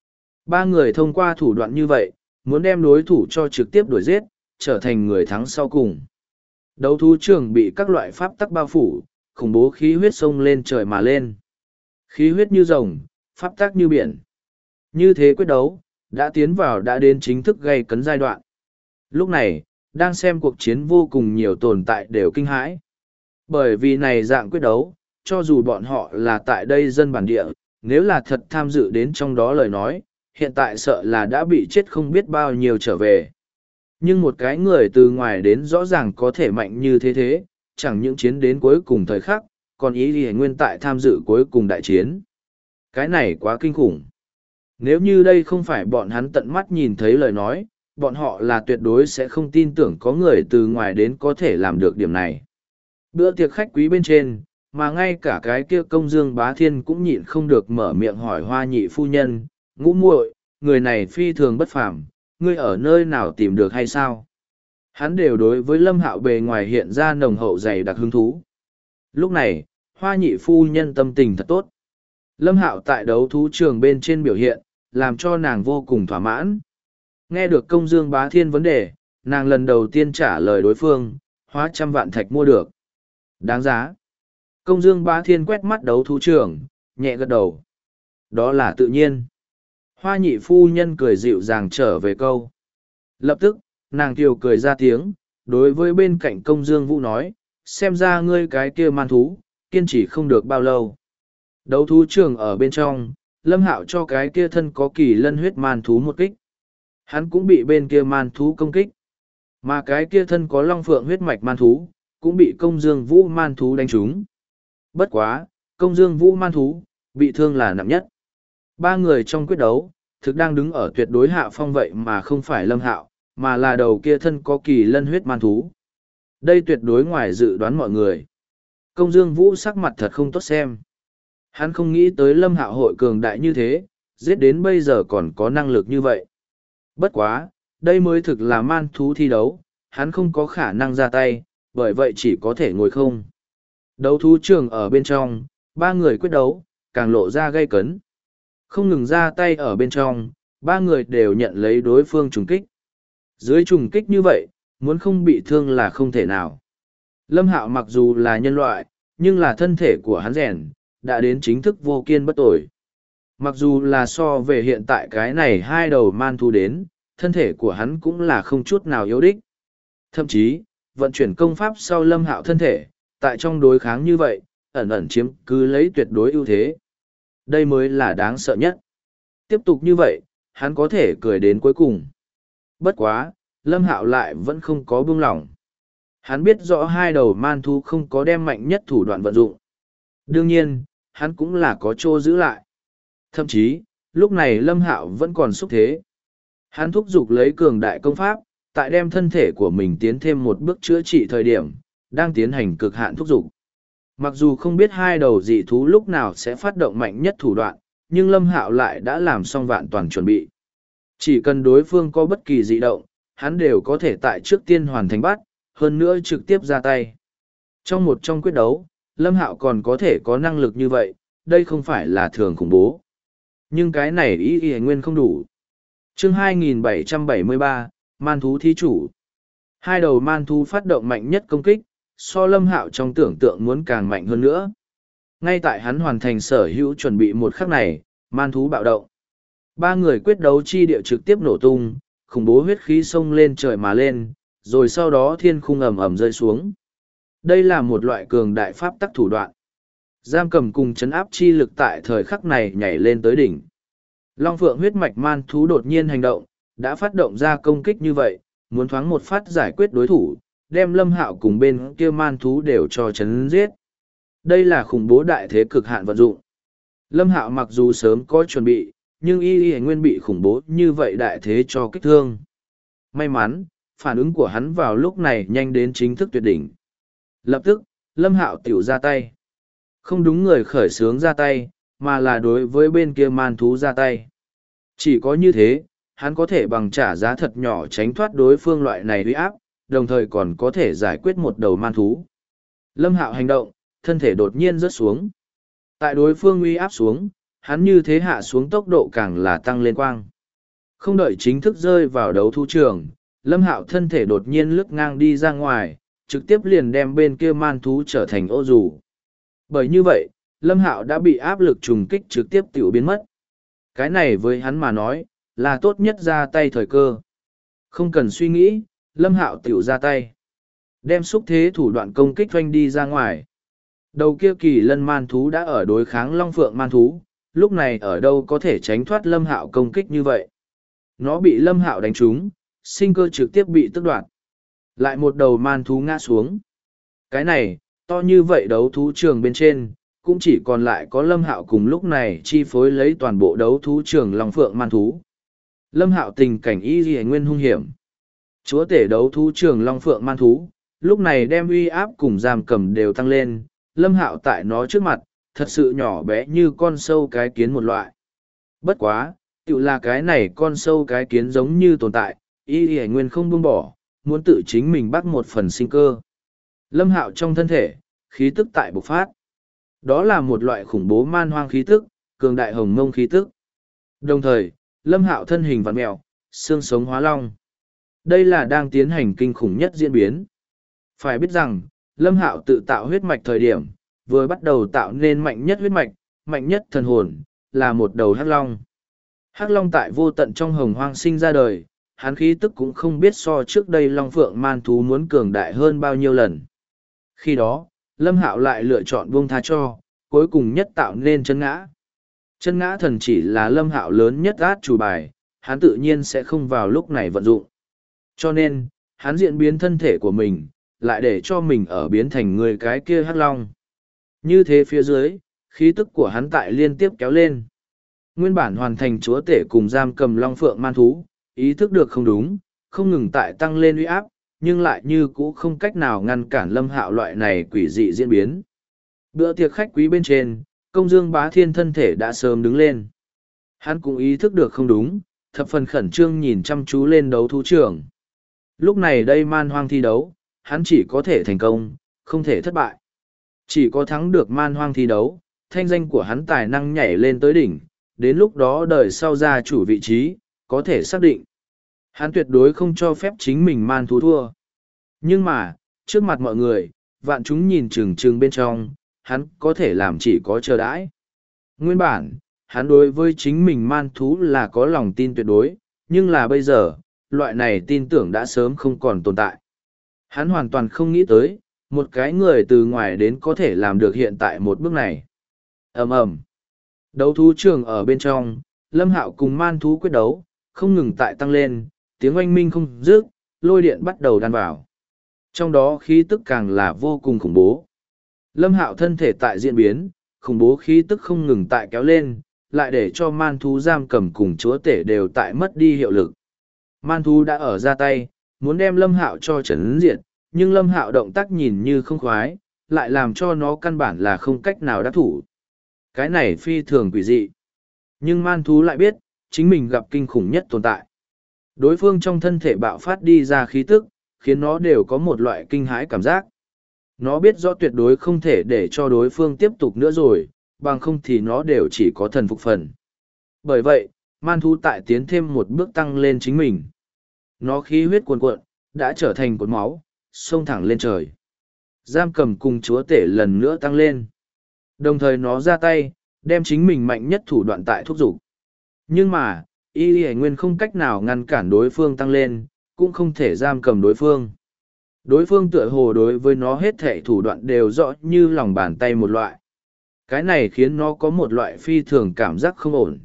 Ba người thông qua thủ đoạn như vậy, muốn đem đối thủ cho trực tiếp đuổi giết, trở thành người thắng sau cùng. Đấu thú trường bị các loại pháp tắc bao phủ, khủng bố khí huyết sông lên trời mà lên. Khí huyết như rồng, pháp tắc như biển. Như thế quyết đấu, đã tiến vào đã đến chính thức gây cấn giai đoạn. Lúc này, đang xem cuộc chiến vô cùng nhiều tồn tại đều kinh hãi. Bởi vì này dạng quyết đấu, cho dù bọn họ là tại đây dân bản địa, nếu là thật tham dự đến trong đó lời nói, hiện tại sợ là đã bị chết không biết bao nhiêu trở về. Nhưng một cái người từ ngoài đến rõ ràng có thể mạnh như thế, chẳng những chiến đến cuối cùng thời khắc, còn ý thì nguyên tại tham dự cuối cùng đại chiến. Cái này quá kinh khủng. Nếu như đây không phải bọn hắn tận mắt nhìn thấy lời nói, bọn họ là tuyệt đối sẽ không tin tưởng có người từ ngoài đến có thể làm được điểm này. Bữa tiệc khách quý bên trên, mà ngay cả cái kia công dương bá thiên cũng nhịn không được mở miệng hỏi Hoa Nhị phu nhân, Ngũ muội, người này phi thường bất phàm, ngươi ở nơi nào tìm được hay sao? Hắn đều đối với Lâm Hạo bề ngoài hiện ra nồng hậu dày đặc hứng thú. Lúc này, Hoa Nhị phu nhân tâm tình thật tốt. Lâm Hạo tại đấu thú trường bên trên biểu hiện, làm cho nàng vô cùng thỏa mãn. Nghe được công dương bá thiên vấn đề, nàng lần đầu tiên trả lời đối phương, hóa 100 vạn thạch mua được. Đáng giá. Công dương bá thiên quét mắt đấu thú trường, nhẹ gật đầu. Đó là tự nhiên. Hoa Nhị phu nhân cười dịu dàng trở về câu. Lập tức, nàng kiều cười ra tiếng, đối với bên cạnh công dương vũ nói, xem ra ngươi cái kia man thú, kiên trì không được bao lâu. Đấu thú trường ở bên trong, Lâm Hạo cho cái kia thân có kỳ lân huyết man thú một kích. Hắn cũng bị bên kia man thú công kích. Mà cái kia thân có long phượng huyết mạch man thú, cũng bị công dương vũ man thú đánh trúng. Bất quá, công dương vũ man thú, bị thương là nặng nhất. Ba người trong quyết đấu, thực đang đứng ở tuyệt đối hạ phong vậy mà không phải Lâm Hạo, mà là đầu kia thân có kỳ lân huyết man thú. Đây tuyệt đối ngoài dự đoán mọi người. Công dương vũ sắc mặt thật không tốt xem. Hắn không nghĩ tới Lâm Hạo hội cường đại như thế, giết đến bây giờ còn có năng lực như vậy. Bất quá, đây mới thực là man thú thi đấu, hắn không có khả năng ra tay, bởi vậy chỉ có thể ngồi không. Đấu thú trường ở bên trong, ba người quyết đấu, càng lộ ra gay cấn. Không ngừng ra tay ở bên trong, ba người đều nhận lấy đối phương trùng kích. Dưới trùng kích như vậy, muốn không bị thương là không thể nào. Lâm Hạo mặc dù là nhân loại, nhưng là thân thể của hắn rèn, đã đến chính thức vô kiên bất tội. Mặc dù là so về hiện tại cái này hai đầu man thú đến, thân thể của hắn cũng là không chút nào yếu đích. Thậm chí, vận chuyển công pháp sau Lâm Hạo thân thể, tại trong đối kháng như vậy, ẩn ẩn chiếm cứ lấy tuyệt đối ưu thế. Đây mới là đáng sợ nhất. Tiếp tục như vậy, hắn có thể cười đến cuối cùng. Bất quá, Lâm Hạo lại vẫn không có buông lỏng. Hắn biết rõ hai đầu man thú không có đem mạnh nhất thủ đoạn vận dụng. Đương nhiên, hắn cũng là có chỗ giữ lại. Thậm chí, lúc này Lâm Hạo vẫn còn xúc thế. Hắn thúc giục lấy cường đại công pháp, tại đem thân thể của mình tiến thêm một bước chữa trị thời điểm, đang tiến hành cực hạn thúc giục. Mặc dù không biết hai đầu dị thú lúc nào sẽ phát động mạnh nhất thủ đoạn, nhưng Lâm Hạo lại đã làm xong vạn toàn chuẩn bị. Chỉ cần đối phương có bất kỳ dị động, hắn đều có thể tại trước tiên hoàn thành bắt, hơn nữa trực tiếp ra tay. Trong quyết đấu, Lâm Hạo còn có thể có năng lực như vậy, đây không phải là thường khủng bố. Nhưng cái này ý nguyên không đủ. Chương 2773, Man thú thí chủ. Hai đầu man thú phát động mạnh nhất công kích, so Lâm Hạo trong tưởng tượng muốn càng mạnh hơn nữa. Ngay tại hắn hoàn thành sở hữu chuẩn bị một khắc này, man thú bạo động. Ba người quyết đấu chi địa trực tiếp nổ tung, khủng bố huyết khí xông lên trời mà lên, rồi sau đó thiên khung ầm ầm rơi xuống. Đây là một loại cường đại pháp tắc thủ đoạn. Giam cầm cùng chấn áp chi lực tại thời khắc này nhảy lên tới đỉnh. Long Phượng huyết mạch man thú đột nhiên hành động, đã phát động ra công kích như vậy, muốn thoáng một phát giải quyết đối thủ, đem Lâm Hạo cùng bên kia man thú đều cho chấn giết. Đây là khủng bố đại thế cực hạn vận dụng. Lâm Hạo mặc dù sớm có chuẩn bị, nhưng y nguyên bị khủng bố như vậy đại thế cho kích thương. May mắn, phản ứng của hắn vào lúc này nhanh đến chính thức tuyệt đỉnh. Lập tức, Lâm Hạo tiểu ra tay. Không đúng người khởi xướng ra tay, mà là đối với bên kia man thú ra tay. Chỉ có như thế, hắn có thể bằng trả giá thật nhỏ tránh thoát đối phương loại này uy áp, đồng thời còn có thể giải quyết một đầu man thú. Lâm Hạo hành động, thân thể đột nhiên rớt xuống. Tại đối phương uy áp xuống, hắn như thế hạ xuống tốc độ càng là tăng lên quang. Không đợi chính thức rơi vào đấu thú trường, Lâm Hạo thân thể đột nhiên lướt ngang đi ra ngoài, trực tiếp liền đem bên kia man thú trở thành ô dù. Bởi như vậy, Lâm Hạo đã bị áp lực trùng kích trực tiếp tiểu biến mất. Cái này với hắn mà nói, là tốt nhất ra tay thời cơ. Không cần suy nghĩ, Lâm Hạo tiểu ra tay. Đem xúc thế thủ đoạn công kích doanh đi ra ngoài. Đầu kia kỳ lân man thú đã ở đối kháng long phượng man thú, lúc này ở đâu có thể tránh thoát Lâm Hạo công kích như vậy. Nó bị Lâm Hạo đánh trúng, sinh cơ trực tiếp bị tước đoạt. Lại một đầu man thú ngã xuống. Cái này, to như vậy đấu thú trường bên trên, cũng chỉ còn lại có Lâm Hạo cùng lúc này chi phối lấy toàn bộ đấu thú trường long phượng man thú. Lâm Hạo tình cảnh y dị nguyên hung hiểm. Chúa tể đấu thú trường long phượng man thú, lúc này đem uy áp cùng giam cầm đều tăng lên, Lâm Hạo tại nó trước mặt, thật sự nhỏ bé như con sâu cái kiến một loại. Bất quá, tự là cái này con sâu cái kiến giống như tồn tại, y dị nguyên không buông bỏ, muốn tự chính mình bắt một phần sinh cơ. Lâm Hạo trong thân thể, khí tức tại bộc phát. Đó là một loại khủng bố man hoang khí tức, cường đại hồng mông khí tức. Đồng thời, Lâm Hạo thân hình vặn mẹo, xương sống hóa long. Đây là đang tiến hành kinh khủng nhất diễn biến. Phải biết rằng, Lâm Hạo tự tạo huyết mạch thời điểm, vừa bắt đầu tạo nên mạnh nhất huyết mạch, mạnh nhất thần hồn, là một đầu hắc long. Hắc long tại vô tận trong hồng hoang sinh ra đời, hắn khí tức cũng không biết so trước đây long phượng man thú muốn cường đại hơn bao nhiêu lần. Khi đó, Lâm Hạo lại lựa chọn buông tha cho, cuối cùng nhất tạo nên chân ngã. Chân ngã thần chỉ là Lâm Hạo lớn nhất át chủ bài, hắn tự nhiên sẽ không vào lúc này vận dụng. Cho nên, hắn diễn biến thân thể của mình, lại để cho mình ở biến thành người cái kia hắc long. Như thế phía dưới, khí tức của hắn tại liên tiếp kéo lên. Nguyên bản hoàn thành chúa tể cùng giam cầm long phượng man thú, ý thức được không đúng, không ngừng tại tăng lên uy áp, nhưng lại như cũ không cách nào ngăn cản Lâm Hạo loại này quỷ dị diễn biến. Bữa tiệc khách quý bên trên, Công Dương Bá Thiên thân thể đã sớm đứng lên. Hắn cũng ý thức được không đúng, thập phần khẩn trương nhìn chăm chú lên đấu thú trường. Lúc này đây man hoang thi đấu, hắn chỉ có thể thành công, không thể thất bại. Chỉ có thắng được man hoang thi đấu, thanh danh của hắn tài năng nhảy lên tới đỉnh, đến lúc đó đời sau gia chủ vị trí, có thể xác định. Hắn tuyệt đối không cho phép chính mình man thú thua. Nhưng mà, trước mặt mọi người, vạn chúng nhìn chừng chừng bên trong, hắn có thể làm chỉ có chờ đãi. Nguyên bản, hắn đối với chính mình man thú là có lòng tin tuyệt đối, nhưng là bây giờ, loại này tin tưởng đã sớm không còn tồn tại. Hắn hoàn toàn không nghĩ tới, một cái người từ ngoài đến có thể làm được hiện tại một bước này. Ầm ầm. Đấu thú trường ở bên trong, Lâm Hạo cùng man thú quyết đấu, không ngừng tại tăng lên, tiếng oanh minh không dứt, lôi điện bắt đầu đan vào. Trong đó khí tức càng là vô cùng khủng bố. Lâm Hạo thân thể tại diễn biến, khủng bố khí tức không ngừng tại kéo lên, lại để cho man thú giam cầm cùng chúa tể đều tại mất đi hiệu lực. Man thú đã ở ra tay, muốn đem Lâm Hạo cho trấn diệt, nhưng Lâm Hạo động tác nhìn như không khoái, lại làm cho nó căn bản là không cách nào đắc thủ. Cái này phi thường quỷ dị. Nhưng man thú lại biết, chính mình gặp kinh khủng nhất tồn tại. Đối phương trong thân thể bạo phát đi ra khí tức, khiến nó đều có một loại kinh hãi cảm giác. Nó biết rõ tuyệt đối không thể để cho đối phương tiếp tục nữa rồi, bằng không thì nó đều chỉ có thần phục phần. Bởi vậy, man thú tại tiến thêm một bước tăng lên chính mình. Nó khí huyết cuồn cuộn, đã trở thành cột máu, xông thẳng lên trời. Giam cầm cùng chúa tể lần nữa tăng lên. Đồng thời nó ra tay, đem chính mình mạnh nhất thủ đoạn tại thúc giục. Nhưng mà, y nguyên không cách nào ngăn cản đối phương tăng lên, cũng không thể giam cầm đối phương. Đối phương tựa hồ đối với nó hết thảy thủ đoạn đều rõ như lòng bàn tay một loại. Cái này khiến nó có một loại phi thường cảm giác không ổn.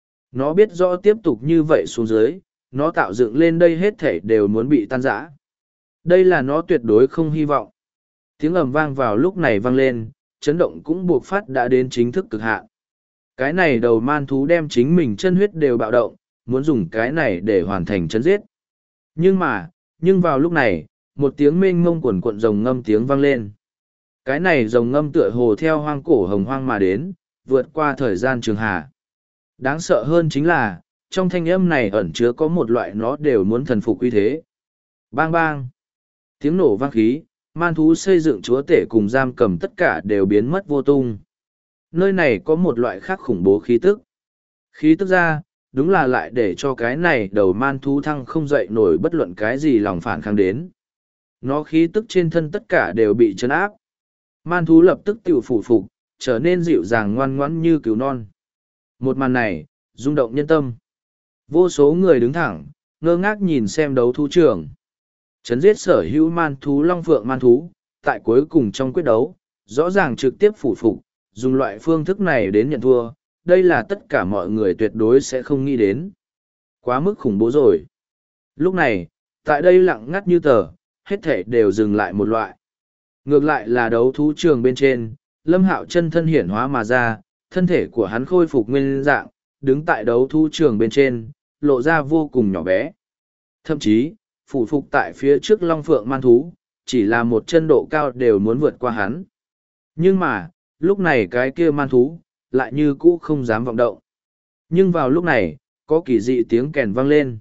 Nó biết rõ tiếp tục như vậy xuống dưới, nó tạo dựng lên đây hết thảy đều muốn bị tan rã. Đây là nó tuyệt đối không hy vọng. Tiếng ầm vang vào lúc này vang lên, chấn động cũng buộc phát đã đến chính thức cực hạn. Cái này đầu man thú đem chính mình chân huyết đều bạo động, muốn dùng cái này để hoàn thành chấn giết. Nhưng vào lúc này, một tiếng mênh mông quần cuộn rồng ngâm tiếng vang lên. Cái này rồng ngâm tựa hồ theo hoang cổ hồng hoang mà đến, vượt qua thời gian trường hà. Đáng sợ hơn chính là, trong thanh âm này ẩn chứa có một loại nó đều muốn thần phục uy thế. Bang bang. Tiếng nổ vang khí, man thú xây dựng chúa tể cùng giam cầm tất cả đều biến mất vô tung. Nơi này có một loại khác khủng bố khí tức. Khí tức ra, đúng là lại để cho cái này đầu man thú thăng không dậy nổi bất luận cái gì lòng phản kháng đến. Nó khí tức trên thân tất cả đều bị chấn áp. Man thú lập tức tự phủ phục, trở nên dịu dàng ngoan ngoãn như cứu non. Một màn này, rung động nhân tâm. Vô số người đứng thẳng, ngơ ngác nhìn xem đấu thú trường. Chấn giết sở hữu man thú long phượng man thú, tại cuối cùng trong quyết đấu, rõ ràng trực tiếp phủ phục, dùng loại phương thức này đến nhận thua, đây là tất cả mọi người tuyệt đối sẽ không nghĩ đến. Quá mức khủng bố rồi. Lúc này, tại đây lặng ngắt như tờ, hết thể đều dừng lại một loại. Ngược lại là đấu thú trường bên trên, Lâm Hạo chân thân hiển hóa mà ra, thân thể của hắn khôi phục nguyên dạng, đứng tại đấu thú trường bên trên, lộ ra vô cùng nhỏ bé. Thậm chí, phủ phục tại phía trước long phượng man thú, chỉ là một chân độ cao đều muốn vượt qua hắn. Nhưng mà, lúc này cái kia man thú, lại như cũ không dám vọng động. Nhưng vào lúc này, có kỳ dị tiếng kèn vang lên.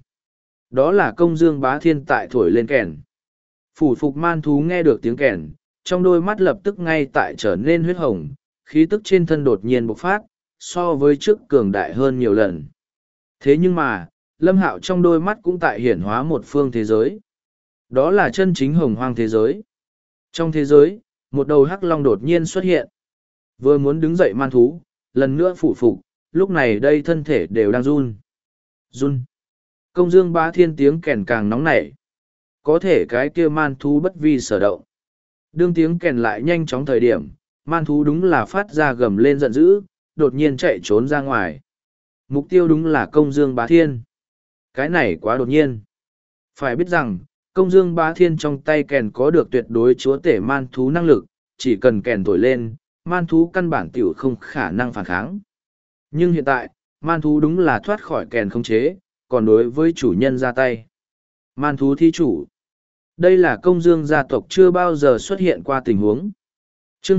Đó là công dương bá thiên tại thổi lên kèn. Phủ phục man thú nghe được tiếng kèn, trong đôi mắt lập tức ngay tại trở nên huyết hồng, khí tức trên thân đột nhiên bộc phát, so với trước cường đại hơn nhiều lần. Thế nhưng mà, Lâm Hạo trong đôi mắt cũng tại hiển hóa một phương thế giới. Đó là chân chính hồng hoang thế giới. Trong thế giới, một đầu hắc long đột nhiên xuất hiện. Vừa muốn đứng dậy man thú, lần nữa phủ phục, lúc này đây thân thể đều đang run. Run. Công dương bá thiên tiếng kèn càng nóng nảy. Có thể cái kia man thú bất vi sở động. Đương tiếng kèn lại nhanh chóng thời điểm, man thú đúng là phát ra gầm lên giận dữ, đột nhiên chạy trốn ra ngoài. Mục tiêu đúng là công dương bá thiên. Cái này quá đột nhiên. Phải biết rằng, công dương bá thiên trong tay kèn có được tuyệt đối chúa tể man thú năng lực, chỉ cần kèn thổi lên, man thú căn bản tiểu không khả năng phản kháng. Nhưng hiện tại, man thú đúng là thoát khỏi kèn khống chế, còn đối với chủ nhân ra tay. Man thú thí chủ. Đây là công dương gia tộc chưa bao giờ xuất hiện qua tình huống. Chương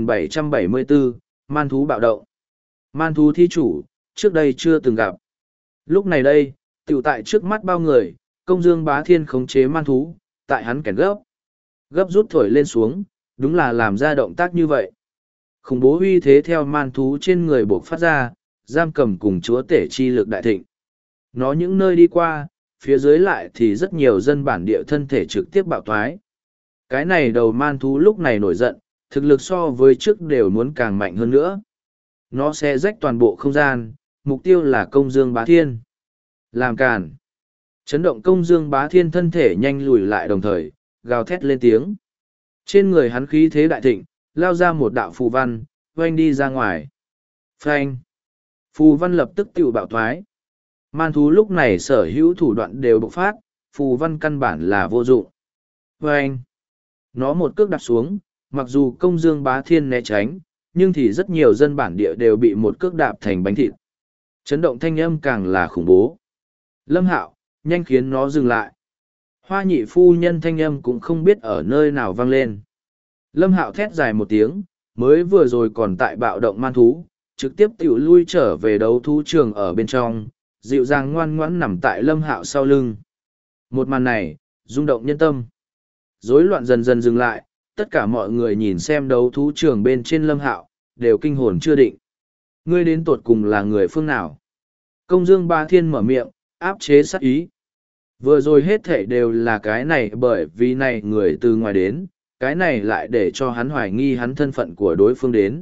2774, Man thú bạo động. Man thú thí chủ, trước đây chưa từng gặp. Lúc này đây, tiểu tại trước mắt bao người, công dương bá thiên khống chế man thú, tại hắn kèn gấp. Gấp rút thổi lên xuống, đúng là làm ra động tác như vậy. Khủng bố uy thế theo man thú trên người buộc phát ra, giam cầm cùng chúa tể chi lực đại thịnh. Nó những nơi đi qua, phía dưới lại thì rất nhiều dân bản địa thân thể trực tiếp bạo thoái. Cái này đầu man thú lúc này nổi giận, thực lực so với trước đều muốn càng mạnh hơn nữa. Nó sẽ rách toàn bộ không gian, mục tiêu là công dương bá thiên. Làm càn. Chấn động công dương bá thiên thân thể nhanh lùi lại đồng thời, gào thét lên tiếng. Trên người hắn khí thế đại thịnh, lao ra một đạo phù văn, oanh đi ra ngoài. Phanh. Phù văn lập tức tự bạo thoái. Man thú lúc này sở hữu thủ đoạn đều bộc phát, phù văn căn bản là vô dụng. Phanh. Nó một cước đạp xuống, mặc dù công dương bá thiên né tránh, nhưng thì rất nhiều dân bản địa đều bị một cước đạp thành bánh thịt. Chấn động thanh âm càng là khủng bố. Lâm Hạo, nhanh khiến nó dừng lại. Hoa nhị phu nhân thanh âm cũng không biết ở nơi nào vang lên. Lâm Hạo thét dài một tiếng, mới vừa rồi còn tại bạo động man thú, trực tiếp tiểu lui trở về đấu thú trường ở bên trong, dịu dàng ngoan ngoãn nằm tại Lâm Hạo sau lưng. Một màn này, rung động nhân tâm. Rối loạn dần dần dừng lại, tất cả mọi người nhìn xem đấu thú trường bên trên Lâm Hạo, đều kinh hồn chưa định. Ngươi đến tột cùng là người phương nào? Công dương ba thiên mở miệng, áp chế sát ý. Vừa rồi hết thể đều là cái này bởi vì này người từ ngoài đến, cái này lại để cho hắn hoài nghi hắn thân phận của đối phương đến.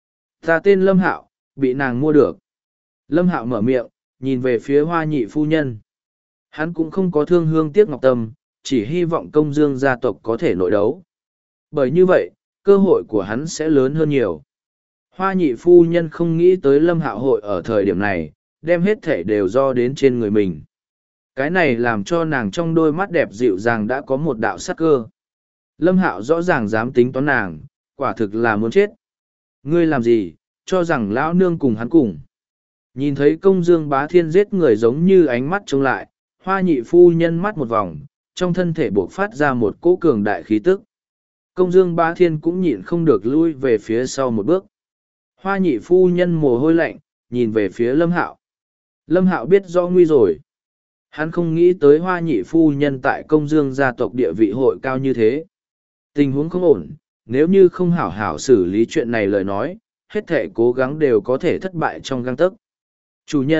Ta tên Lâm Hạo, bị nàng mua được. Lâm Hạo mở miệng, nhìn về phía hoa nhị phu nhân. Hắn cũng không có thương hương tiếc ngọc tâm, chỉ hy vọng công dương gia tộc có thể nội đấu. Bởi như vậy, cơ hội của hắn sẽ lớn hơn nhiều. Hoa nhị phu nhân không nghĩ tới Lâm Hạo hội ở thời điểm này, đem hết thể đều do đến trên người mình. Cái này làm cho nàng trong đôi mắt đẹp dịu dàng đã có một đạo sắc cơ. Lâm Hạo rõ ràng dám tính toán nàng, quả thực là muốn chết. Ngươi làm gì, cho rằng lão nương cùng hắn cùng. Nhìn thấy công dương bá thiên giết người giống như ánh mắt trông lại, hoa nhị phu nhân mắt một vòng, trong thân thể buộc phát ra một cỗ cường đại khí tức. Công dương bá thiên cũng nhịn không được lui về phía sau một bước. Hoa nhị phu nhân mồ hôi lạnh, nhìn về phía Lâm Hạo. Lâm Hạo biết rõ nguy rồi. Hắn không nghĩ tới hoa nhị phu nhân tại công dương gia tộc địa vị hội cao như thế. Tình huống không ổn, nếu như không hảo hảo xử lý chuyện này lời nói, hết thể cố gắng đều có thể thất bại trong gang tấc. Chủ nhân,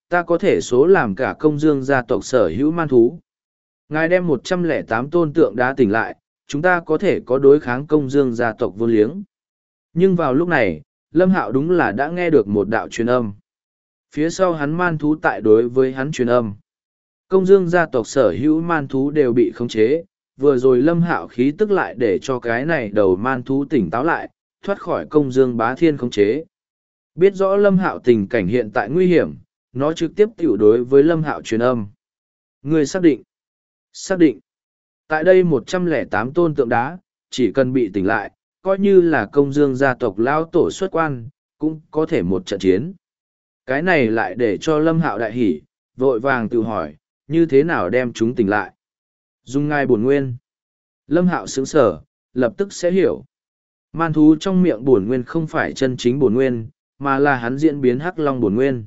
ta có thể số làm cả công dương gia tộc sở hữu man thú. Ngài đem 108 tôn tượng đá tỉnh lại, chúng ta có thể có đối kháng công dương gia tộc vô liếng. Nhưng vào lúc này, Lâm Hạo đúng là đã nghe được một đạo truyền âm. Phía sau hắn man thú tại đối với hắn truyền âm. Công dương gia tộc sở hữu man thú đều bị khống chế, vừa rồi Lâm Hạo khí tức lại để cho cái này đầu man thú tỉnh táo lại, thoát khỏi công dương bá thiên khống chế. Biết rõ Lâm Hạo tình cảnh hiện tại nguy hiểm, nó trực tiếp tiểu đối với Lâm Hạo truyền âm. Người xác định. Xác định. Tại đây 108 tôn tượng đá, chỉ cần bị tỉnh lại, coi như là công dương gia tộc lao tổ xuất quan, cũng có thể một trận chiến. Cái này lại để cho Lâm Hạo đại hỉ, vội vàng tự hỏi, như thế nào đem chúng tỉnh lại. Dùng ngài bổn nguyên. Lâm Hạo sững sở, lập tức sẽ hiểu. Man thú trong miệng bổn nguyên không phải chân chính bổn nguyên, mà là hắn diễn biến hắc long bổn nguyên.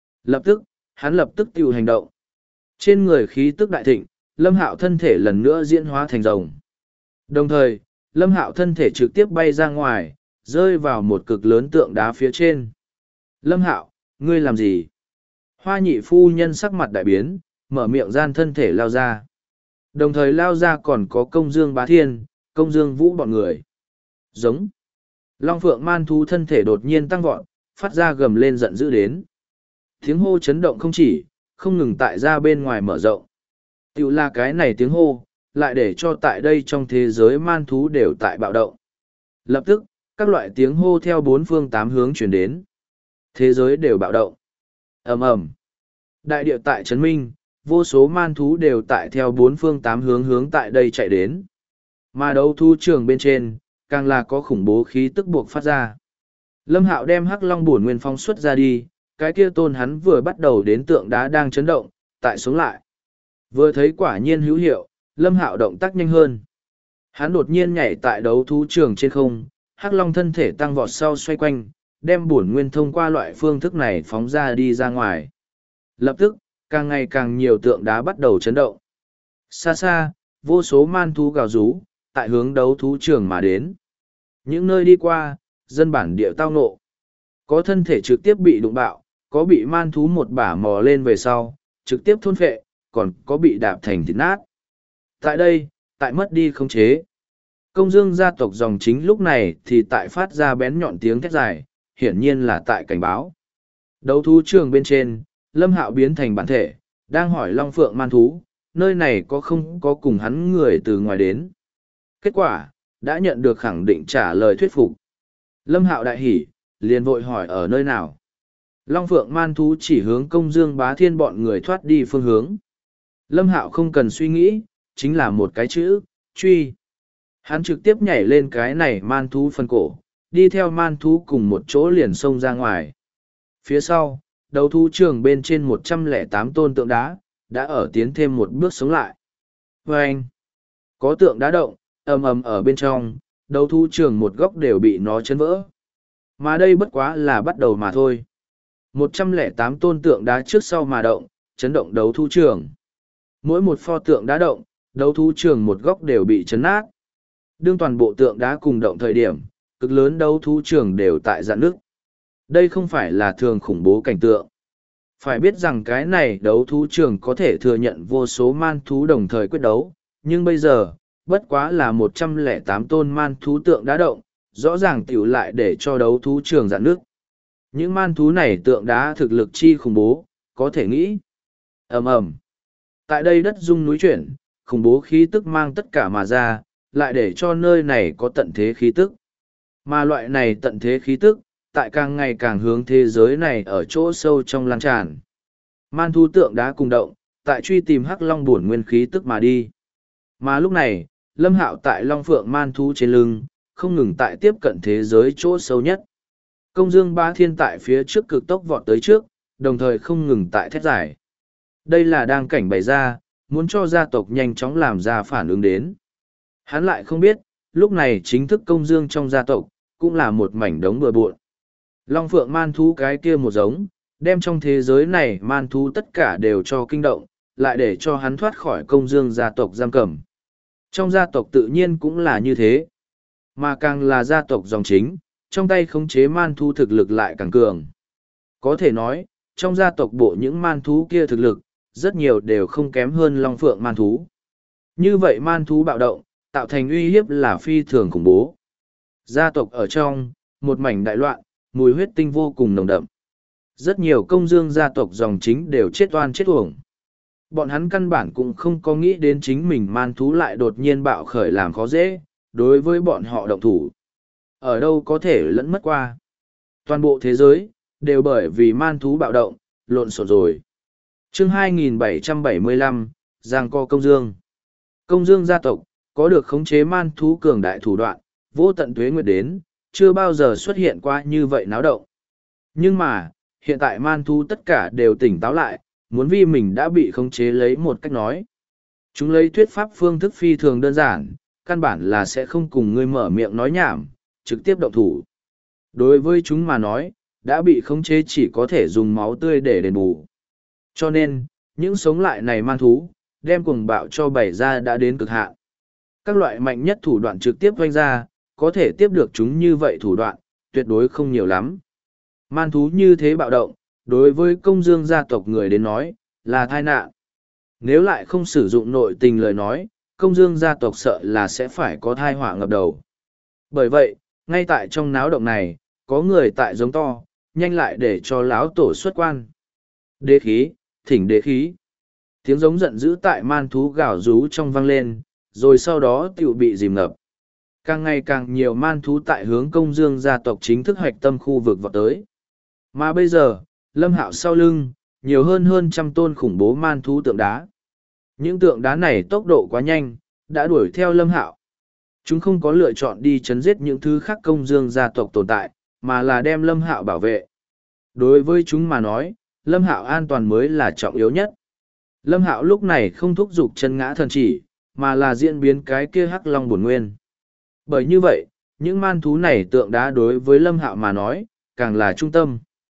Hắn lập tức tiêu hành động. Trên người khí tức đại thịnh, Lâm Hạo thân thể lần nữa diễn hóa thành rồng. Đồng thời, Lâm Hạo thân thể trực tiếp bay ra ngoài, rơi vào một cực lớn tượng đá phía trên. Lâm Hạo, ngươi làm gì? Hoa nhị phu nhân sắc mặt đại biến, mở miệng gian thân thể lao ra. Đồng thời lao ra còn có công dương bá thiên, công dương vũ bọn người. Giống. Long phượng man thú thân thể đột nhiên tăng vọt, phát ra gầm lên giận dữ đến. Tiếng hô chấn động không chỉ, không ngừng tại ra bên ngoài mở rộng. Tiểu là cái này tiếng hô, lại để cho tại đây trong thế giới man thú đều tại bạo động. Lập tức, các loại tiếng hô theo bốn phương tám hướng chuyển đến. Thế giới đều bạo động. Ầm ầm. Đại địa tại Trấn Minh, vô số man thú đều tại theo bốn phương tám hướng hướng tại đây chạy đến. Mà đấu thú trường bên trên, càng là có khủng bố khí tức buộc phát ra. Lâm Hạo đem hắc long bổn nguyên phong xuất ra đi, cái kia tôn hắn vừa bắt đầu đến tượng đá đang chấn động, tại xuống lại. Vừa thấy quả nhiên hữu hiệu, Lâm Hạo động tác nhanh hơn. Hắn đột nhiên nhảy tại đấu thú trường trên không, hắc long thân thể tăng vọt sau xoay quanh, đem bổn nguyên thông qua loại phương thức này phóng ra đi ra ngoài. Lập tức, càng ngày càng nhiều tượng đá bắt đầu chấn động. Xa xa, vô số man thú gào rú, tại hướng đấu thú trường mà đến. Những nơi đi qua, dân bản địa tao ngộ. Có thân thể trực tiếp bị đụng bạo, có bị man thú một bả mò lên về sau, trực tiếp thôn phệ, còn có bị đạp thành thịt nát. Tại đây, tại mất đi khống chế. Công dương gia tộc dòng chính lúc này thì tại phát ra bén nhọn tiếng thét dài, hiển nhiên là tại cảnh báo. Đấu thú trường bên trên, Lâm Hạo biến thành bản thể, đang hỏi Long Phượng man thú, nơi này có không có cùng hắn người từ ngoài đến. Kết quả, đã nhận được khẳng định trả lời thuyết phục. Lâm Hạo đại hỉ, liền vội hỏi ở nơi nào. Long Phượng man thú chỉ hướng công dương bá thiên bọn người thoát đi phương hướng. Lâm Hạo không cần suy nghĩ, chính là một cái chữ, truy. Hắn trực tiếp nhảy lên cái này man thú phân cổ, đi theo man thú cùng một chỗ liền xông ra ngoài. Phía sau, đấu thú trường bên trên 108 tôn tượng đá, đã ở tiến thêm một bước sống lại. Vâng! Có tượng đá động, ầm ầm ở bên trong, đấu thú trường một góc đều bị nó chấn vỡ. Mà đây bất quá là bắt đầu mà thôi. 108 tôn tượng đá trước sau mà động, chấn động đấu thú trường. Mỗi một pho tượng đá động, đấu thú trường một góc đều bị chấn nát. Đương toàn bộ tượng đá cùng động thời điểm, cực lớn đấu thú trường đều tại dạn nước. Đây không phải là thường khủng bố cảnh tượng. Phải biết rằng cái này đấu thú trường có thể thừa nhận vô số man thú đồng thời quyết đấu, nhưng bây giờ, bất quá là 108 tôn man thú tượng đá động, rõ ràng tiểu lại để cho đấu thú trường dạn nước. Những man thú này tượng đá thực lực chi khủng bố, có thể nghĩ. Ầm ầm. Tại đây đất rung núi chuyển, khủng bố khí tức mang tất cả mà ra, lại để cho nơi này có tận thế khí tức. Mà loại này tận thế khí tức, tại càng ngày càng hướng thế giới này ở chỗ sâu trong lan tràn. Man thú tượng đá cùng động, tại truy tìm hắc long bổn nguyên khí tức mà đi. Mà lúc này, Lâm Hạo tại Long Phượng man thú trên lưng, không ngừng tại tiếp cận thế giới chỗ sâu nhất. Công dương bá thiên tại phía trước cực tốc vọt tới trước, đồng thời không ngừng tại thét giải. Đây là đang cảnh bày ra, muốn cho gia tộc nhanh chóng làm ra phản ứng đến. Hắn lại không biết, lúc này chính thức công dương trong gia tộc, cũng là một mảnh đống bừa bộn. Long Phượng man thú cái kia một giống, đem trong thế giới này man thú tất cả đều cho kinh động, lại để cho hắn thoát khỏi công dương gia tộc giam cầm. Trong gia tộc tự nhiên cũng là như thế. Mà càng là gia tộc dòng chính, trong tay khống chế man thú thực lực lại càng cường. Có thể nói, trong gia tộc bộ những man thú kia thực lực, rất nhiều đều không kém hơn Long Phượng man thú. Như vậy man thú bạo động, tạo thành uy hiếp là phi thường khủng bố. Gia tộc ở trong, một mảnh đại loạn, mùi huyết tinh vô cùng nồng đậm. Rất nhiều công dương gia tộc dòng chính đều chết oan chết uổng. Bọn hắn căn bản cũng không có nghĩ đến chính mình man thú lại đột nhiên bạo khởi làm khó dễ, đối với bọn họ động thủ. Ở đâu có thể lẫn mất qua. Toàn bộ thế giới, đều bởi vì man thú bạo động, lộn xộn rồi. Chương 2775, Giang co Công Dương. Công Dương gia tộc, có được khống chế man thú cường đại thủ đoạn, vô tận tuế nguyệt đến, chưa bao giờ xuất hiện qua như vậy náo động. Nhưng mà, hiện tại man thú tất cả đều tỉnh táo lại, muốn vì mình đã bị khống chế lấy một cách nói. Chúng lấy thuyết pháp phương thức phi thường đơn giản, căn bản là sẽ không cùng ngươi mở miệng nói nhảm, trực tiếp động thủ. Đối với chúng mà nói, đã bị khống chế chỉ có thể dùng máu tươi để đền bù. Cho nên, những sống lại này man thú, đem cuồng bạo cho bày ra đã đến cực hạn. Các loại mạnh nhất thủ đoạn trực tiếp doanh ra, có thể tiếp được chúng như vậy thủ đoạn, tuyệt đối không nhiều lắm. Man thú như thế bạo động, đối với công dương gia tộc người đến nói, là tai nạn. Nếu lại không sử dụng nội tình lời nói, công dương gia tộc sợ là sẽ phải có thai họa ngập đầu. Bởi vậy, ngay tại trong náo động này, có người tại giống to, nhanh lại để cho lão tổ xuất quan. Đế khí, thỉnh đế khí. Tiếng giống giận dữ tại man thú gào rú trong vang lên, rồi sau đó tiểu bị dìm ngập. Càng ngày càng nhiều man thú tại hướng công dương gia tộc chính thức hoạch tâm khu vực vào tới. Mà bây giờ, Lâm Hạo sau lưng, nhiều hơn trăm tôn khủng bố man thú tượng đá. Những tượng đá này tốc độ quá nhanh, đã đuổi theo Lâm Hạo. Chúng không có lựa chọn đi chấn giết những thứ khác công dương gia tộc tồn tại, mà là đem Lâm Hạo bảo vệ. Đối với chúng mà nói, Lâm Hạo an toàn mới là trọng yếu nhất. Lâm Hạo lúc này không thúc giục chân ngã thần chỉ, mà là diễn biến cái kia hắc long bổn nguyên. Bởi như vậy, những man thú này tượng đá đối với Lâm Hạo mà nói, càng là trung tâm.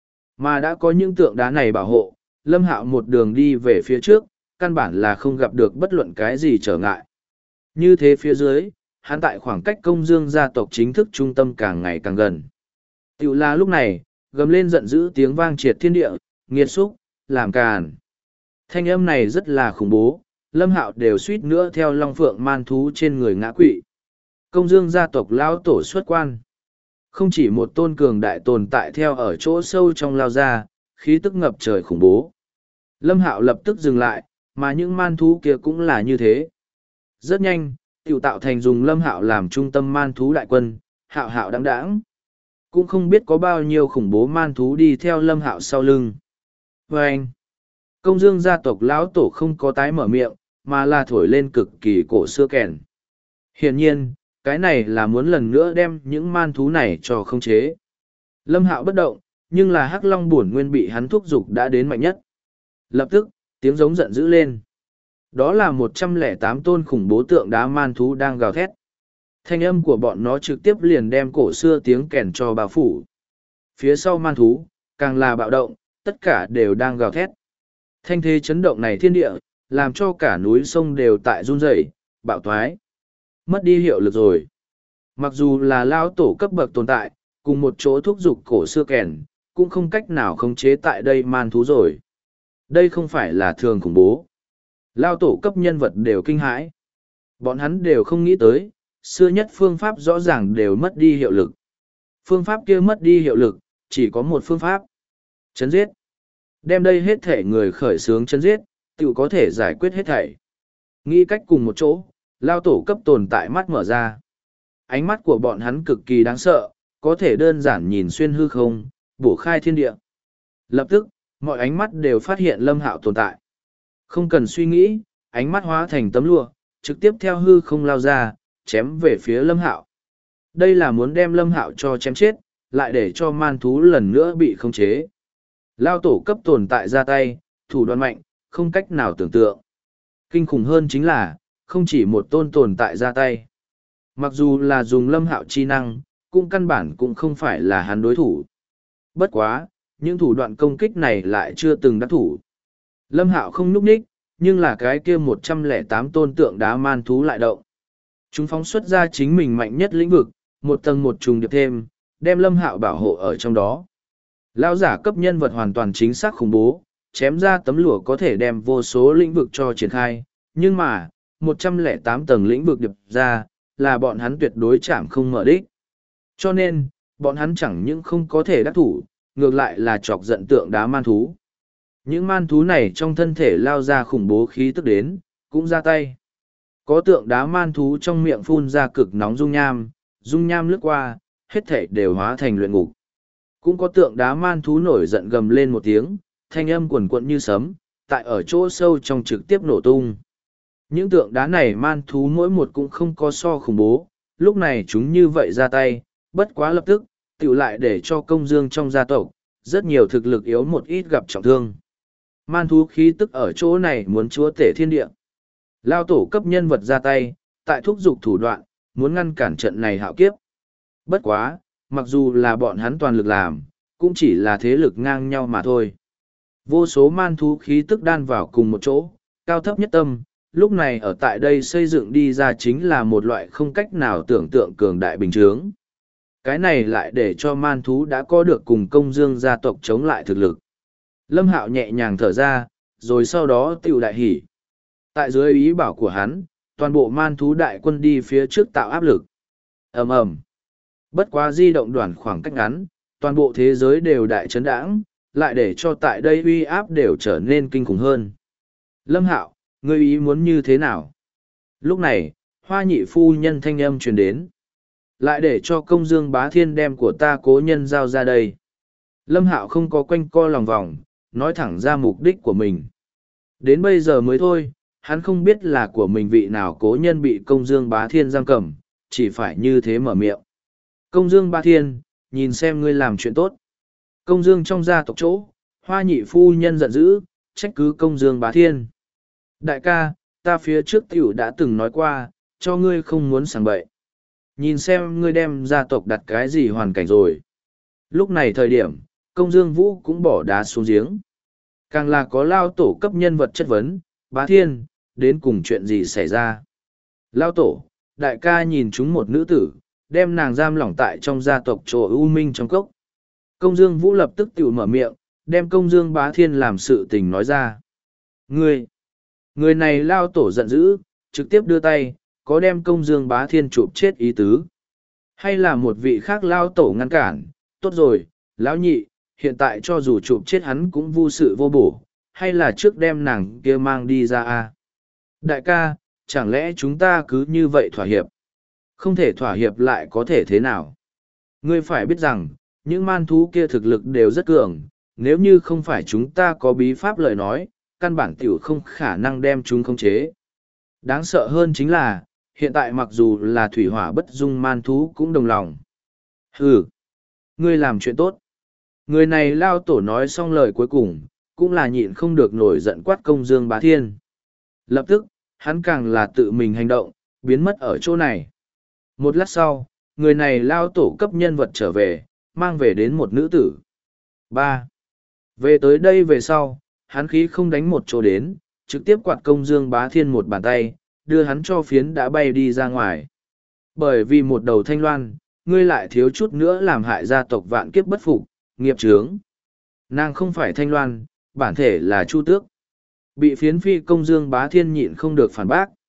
Mà đã có những tượng đá này bảo hộ, Lâm Hạo một đường đi về phía trước, căn bản là không gặp được bất luận cái gì trở ngại. Như thế phía dưới, hắn tại khoảng cách công dương gia tộc chính thức trung tâm càng ngày càng gần. Tiểu là lúc này, gầm lên giận dữ tiếng vang triệt thiên địa, nghiệt xúc, làm càn. Thanh âm này rất là khủng bố, Lâm Hạo đều suýt nữa theo long phượng man thú trên người ngã quỵ. Công dương gia tộc lão tổ xuất quan. Không chỉ một tôn cường đại tồn tại theo ở chỗ sâu trong lao ra, khí tức ngập trời khủng bố. Lâm Hạo lập tức dừng lại, mà những man thú kia cũng là như thế. Rất nhanh, tiểu tạo thành dùng Lâm Hạo làm trung tâm man thú đại quân, hạo hạo đáng đáng. Cũng không biết có bao nhiêu khủng bố man thú đi theo Lâm Hạo sau lưng. Và anh, công dương gia tộc lão tổ không có tái mở miệng, mà là thổi lên cực kỳ cổ xưa kèn. Hiển nhiên, cái này là muốn lần nữa đem những man thú này cho khống chế. Lâm Hạo bất động, nhưng là hắc long bổn nguyên bị hắn thúc giục đã đến mạnh nhất. Lập tức, tiếng giống giận dữ lên. Đó là 108 tôn khủng bố tượng đá man thú đang gào thét. Thanh âm của bọn nó trực tiếp liền đem cổ xưa tiếng kèn cho bao phủ. Phía sau man thú, càng là bạo động, tất cả đều đang gào thét. Thanh thế chấn động này thiên địa, làm cho cả núi sông đều tại run rẩy, bạo thoái. Mất đi hiệu lực rồi. Mặc dù là lao tổ cấp bậc tồn tại, cùng một chỗ thúc giục cổ xưa kèn, cũng không cách nào khống chế tại đây man thú rồi. Đây không phải là thường khủng bố. Lao tổ cấp nhân vật đều kinh hãi. Bọn hắn đều không nghĩ tới, xưa nhất phương pháp rõ ràng đều mất đi hiệu lực. Phương pháp kia mất đi hiệu lực, chỉ có một phương pháp. Chấn giết. Đem đây hết thể người khởi xướng chấn giết, tự có thể giải quyết hết thảy. Nghĩ cách cùng một chỗ, lao tổ cấp tồn tại mắt mở ra. Ánh mắt của bọn hắn cực kỳ đáng sợ, có thể đơn giản nhìn xuyên hư không, bổ khai thiên địa. Lập tức, mọi ánh mắt đều phát hiện Lâm Hạo tồn tại. Không cần suy nghĩ, ánh mắt hóa thành tấm lụa, trực tiếp theo hư không lao ra, chém về phía Lâm Hạo. Đây là muốn đem Lâm Hạo cho chém chết, lại để cho man thú lần nữa bị khống chế. Lao tổ cấp tồn tại ra tay, thủ đoạn mạnh, không cách nào tưởng tượng. Kinh khủng hơn chính là, không chỉ một tôn tồn tại ra tay. Mặc dù là dùng Lâm Hạo chi năng, cũng căn bản cũng không phải là hắn đối thủ. Bất quá, những thủ đoạn công kích này lại chưa từng đắc thủ. Lâm Hạo không nhúc nhích, nhưng là cái kia 108 tôn tượng đá man thú lại động. Chúng phóng xuất ra chính mình mạnh nhất lĩnh vực, một tầng một trùng điệp thêm, đem Lâm Hạo bảo hộ ở trong đó. Lão giả cấp nhân vật hoàn toàn chính xác khủng bố, chém ra tấm lụa có thể đem vô số lĩnh vực cho triển khai, nhưng mà, 108 tầng lĩnh vực điệp ra, là bọn hắn tuyệt đối chạm không mở đích. Cho nên, bọn hắn chẳng những không có thể đắc thủ, ngược lại là chọc giận tượng đá man thú. Những man thú này trong thân thể lao ra khủng bố khí tức đến, cũng ra tay. Có tượng đá man thú trong miệng phun ra cực nóng dung nham lướt qua, hết thể đều hóa thành luyện ngục. Cũng có tượng đá man thú nổi giận gầm lên một tiếng, thanh âm quần quận như sấm, tại ở chỗ sâu trong trực tiếp nổ tung. Những tượng đá này man thú mỗi một cũng không có so khủng bố, lúc này chúng như vậy ra tay, bất quá lập tức, tiểu lại để cho công dương trong gia tộc, rất nhiều thực lực yếu một ít gặp trọng thương. Man thú khí tức ở chỗ này muốn chúa tể thiên địa. Lao tổ cấp nhân vật ra tay, tại thúc giục thủ đoạn, muốn ngăn cản trận này hạo kiếp. Bất quá, mặc dù là bọn hắn toàn lực làm, cũng chỉ là thế lực ngang nhau mà thôi. Vô số man thú khí tức đan vào cùng một chỗ, cao thấp nhất tâm, lúc này ở tại đây xây dựng đi ra chính là một loại không cách nào tưởng tượng cường đại bình chướng. Cái này lại để cho man thú đã có được cùng công dương gia tộc chống lại thực lực. Lâm Hạo nhẹ nhàng thở ra, rồi sau đó tiểu đại hỉ. Tại dưới ý bảo của hắn, toàn bộ man thú đại quân đi phía trước tạo áp lực. Ầm ầm. Bất quá di động đoạn khoảng cách ngắn, toàn bộ thế giới đều đại chấn đãng, lại để cho tại đây uy áp đều trở nên kinh khủng hơn. Lâm Hạo, ngươi ý muốn như thế nào? Lúc này, Hoa Nhị phu nhân thanh âm truyền đến. Lại để cho công dương bá thiên đem của ta cố nhân giao ra đây. Lâm Hạo không có quanh co lòng vòng, nói thẳng ra mục đích của mình. Đến bây giờ mới thôi, hắn không biết là của mình vị nào cố nhân bị công dương bá thiên giam cầm, chỉ phải như thế mở miệng. Công dương bá thiên, nhìn xem ngươi làm chuyện tốt. Công dương trong gia tộc chỗ, Hoa Nhị phu nhân giận dữ, trách cứ công dương bá thiên. Đại ca, ta phía trước tiểu đã từng nói qua, cho ngươi không muốn sảng bậy. Nhìn xem ngươi đem gia tộc đặt cái gì hoàn cảnh rồi. Lúc này thời điểm, công dương vũ cũng bỏ đá xuống giếng. Càng là có lao tổ cấp nhân vật chất vấn, bá thiên, đến cùng chuyện gì xảy ra. Lao tổ, đại ca nhìn chúng một nữ tử, đem nàng giam lỏng tại trong gia tộc chỗ U Minh trong cốc. Công dương vũ lập tức tự mở miệng, đem công dương bá thiên làm sự tình nói ra. Người này lao tổ giận dữ, trực tiếp đưa tay, có đem công dương bá thiên chụp chết ý tứ. Hay là một vị khác lao tổ ngăn cản, tốt rồi, lão nhị, hiện tại cho dù chụp chết hắn cũng vô sự vô bổ, hay là trước đem nàng kia mang đi ra à? Đại ca, chẳng lẽ chúng ta cứ như vậy thỏa hiệp? Không thể thỏa hiệp lại có thể thế nào? Ngươi phải biết rằng, những man thú kia thực lực đều rất cường, nếu như không phải chúng ta có bí pháp lời nói, căn bản tiểu không khả năng đem chúng khống chế. Đáng sợ hơn chính là, hiện tại mặc dù là thủy hỏa bất dung man thú cũng đồng lòng. Hừ, ngươi làm chuyện tốt. Người này lao tổ nói xong lời cuối cùng, cũng là nhịn không được nổi giận quát công dương bá thiên. Lập tức, hắn càng là tự mình hành động, biến mất ở chỗ này. Một lát sau, người này lao tổ cấp nhân vật trở về, mang về đến một nữ tử. 3. Về tới đây về sau, hắn khí không đánh một chỗ đến, trực tiếp quạt công dương bá thiên một bàn tay, đưa hắn cho phiến đã bay đi ra ngoài. Bởi vì một đầu thanh loan, ngươi lại thiếu chút nữa làm hại gia tộc vạn kiếp bất phục, nghiệp chướng. Nàng không phải thanh loan, bản thể là chu tước. Bị phiến phi công dương bá thiên nhịn không được phản bác,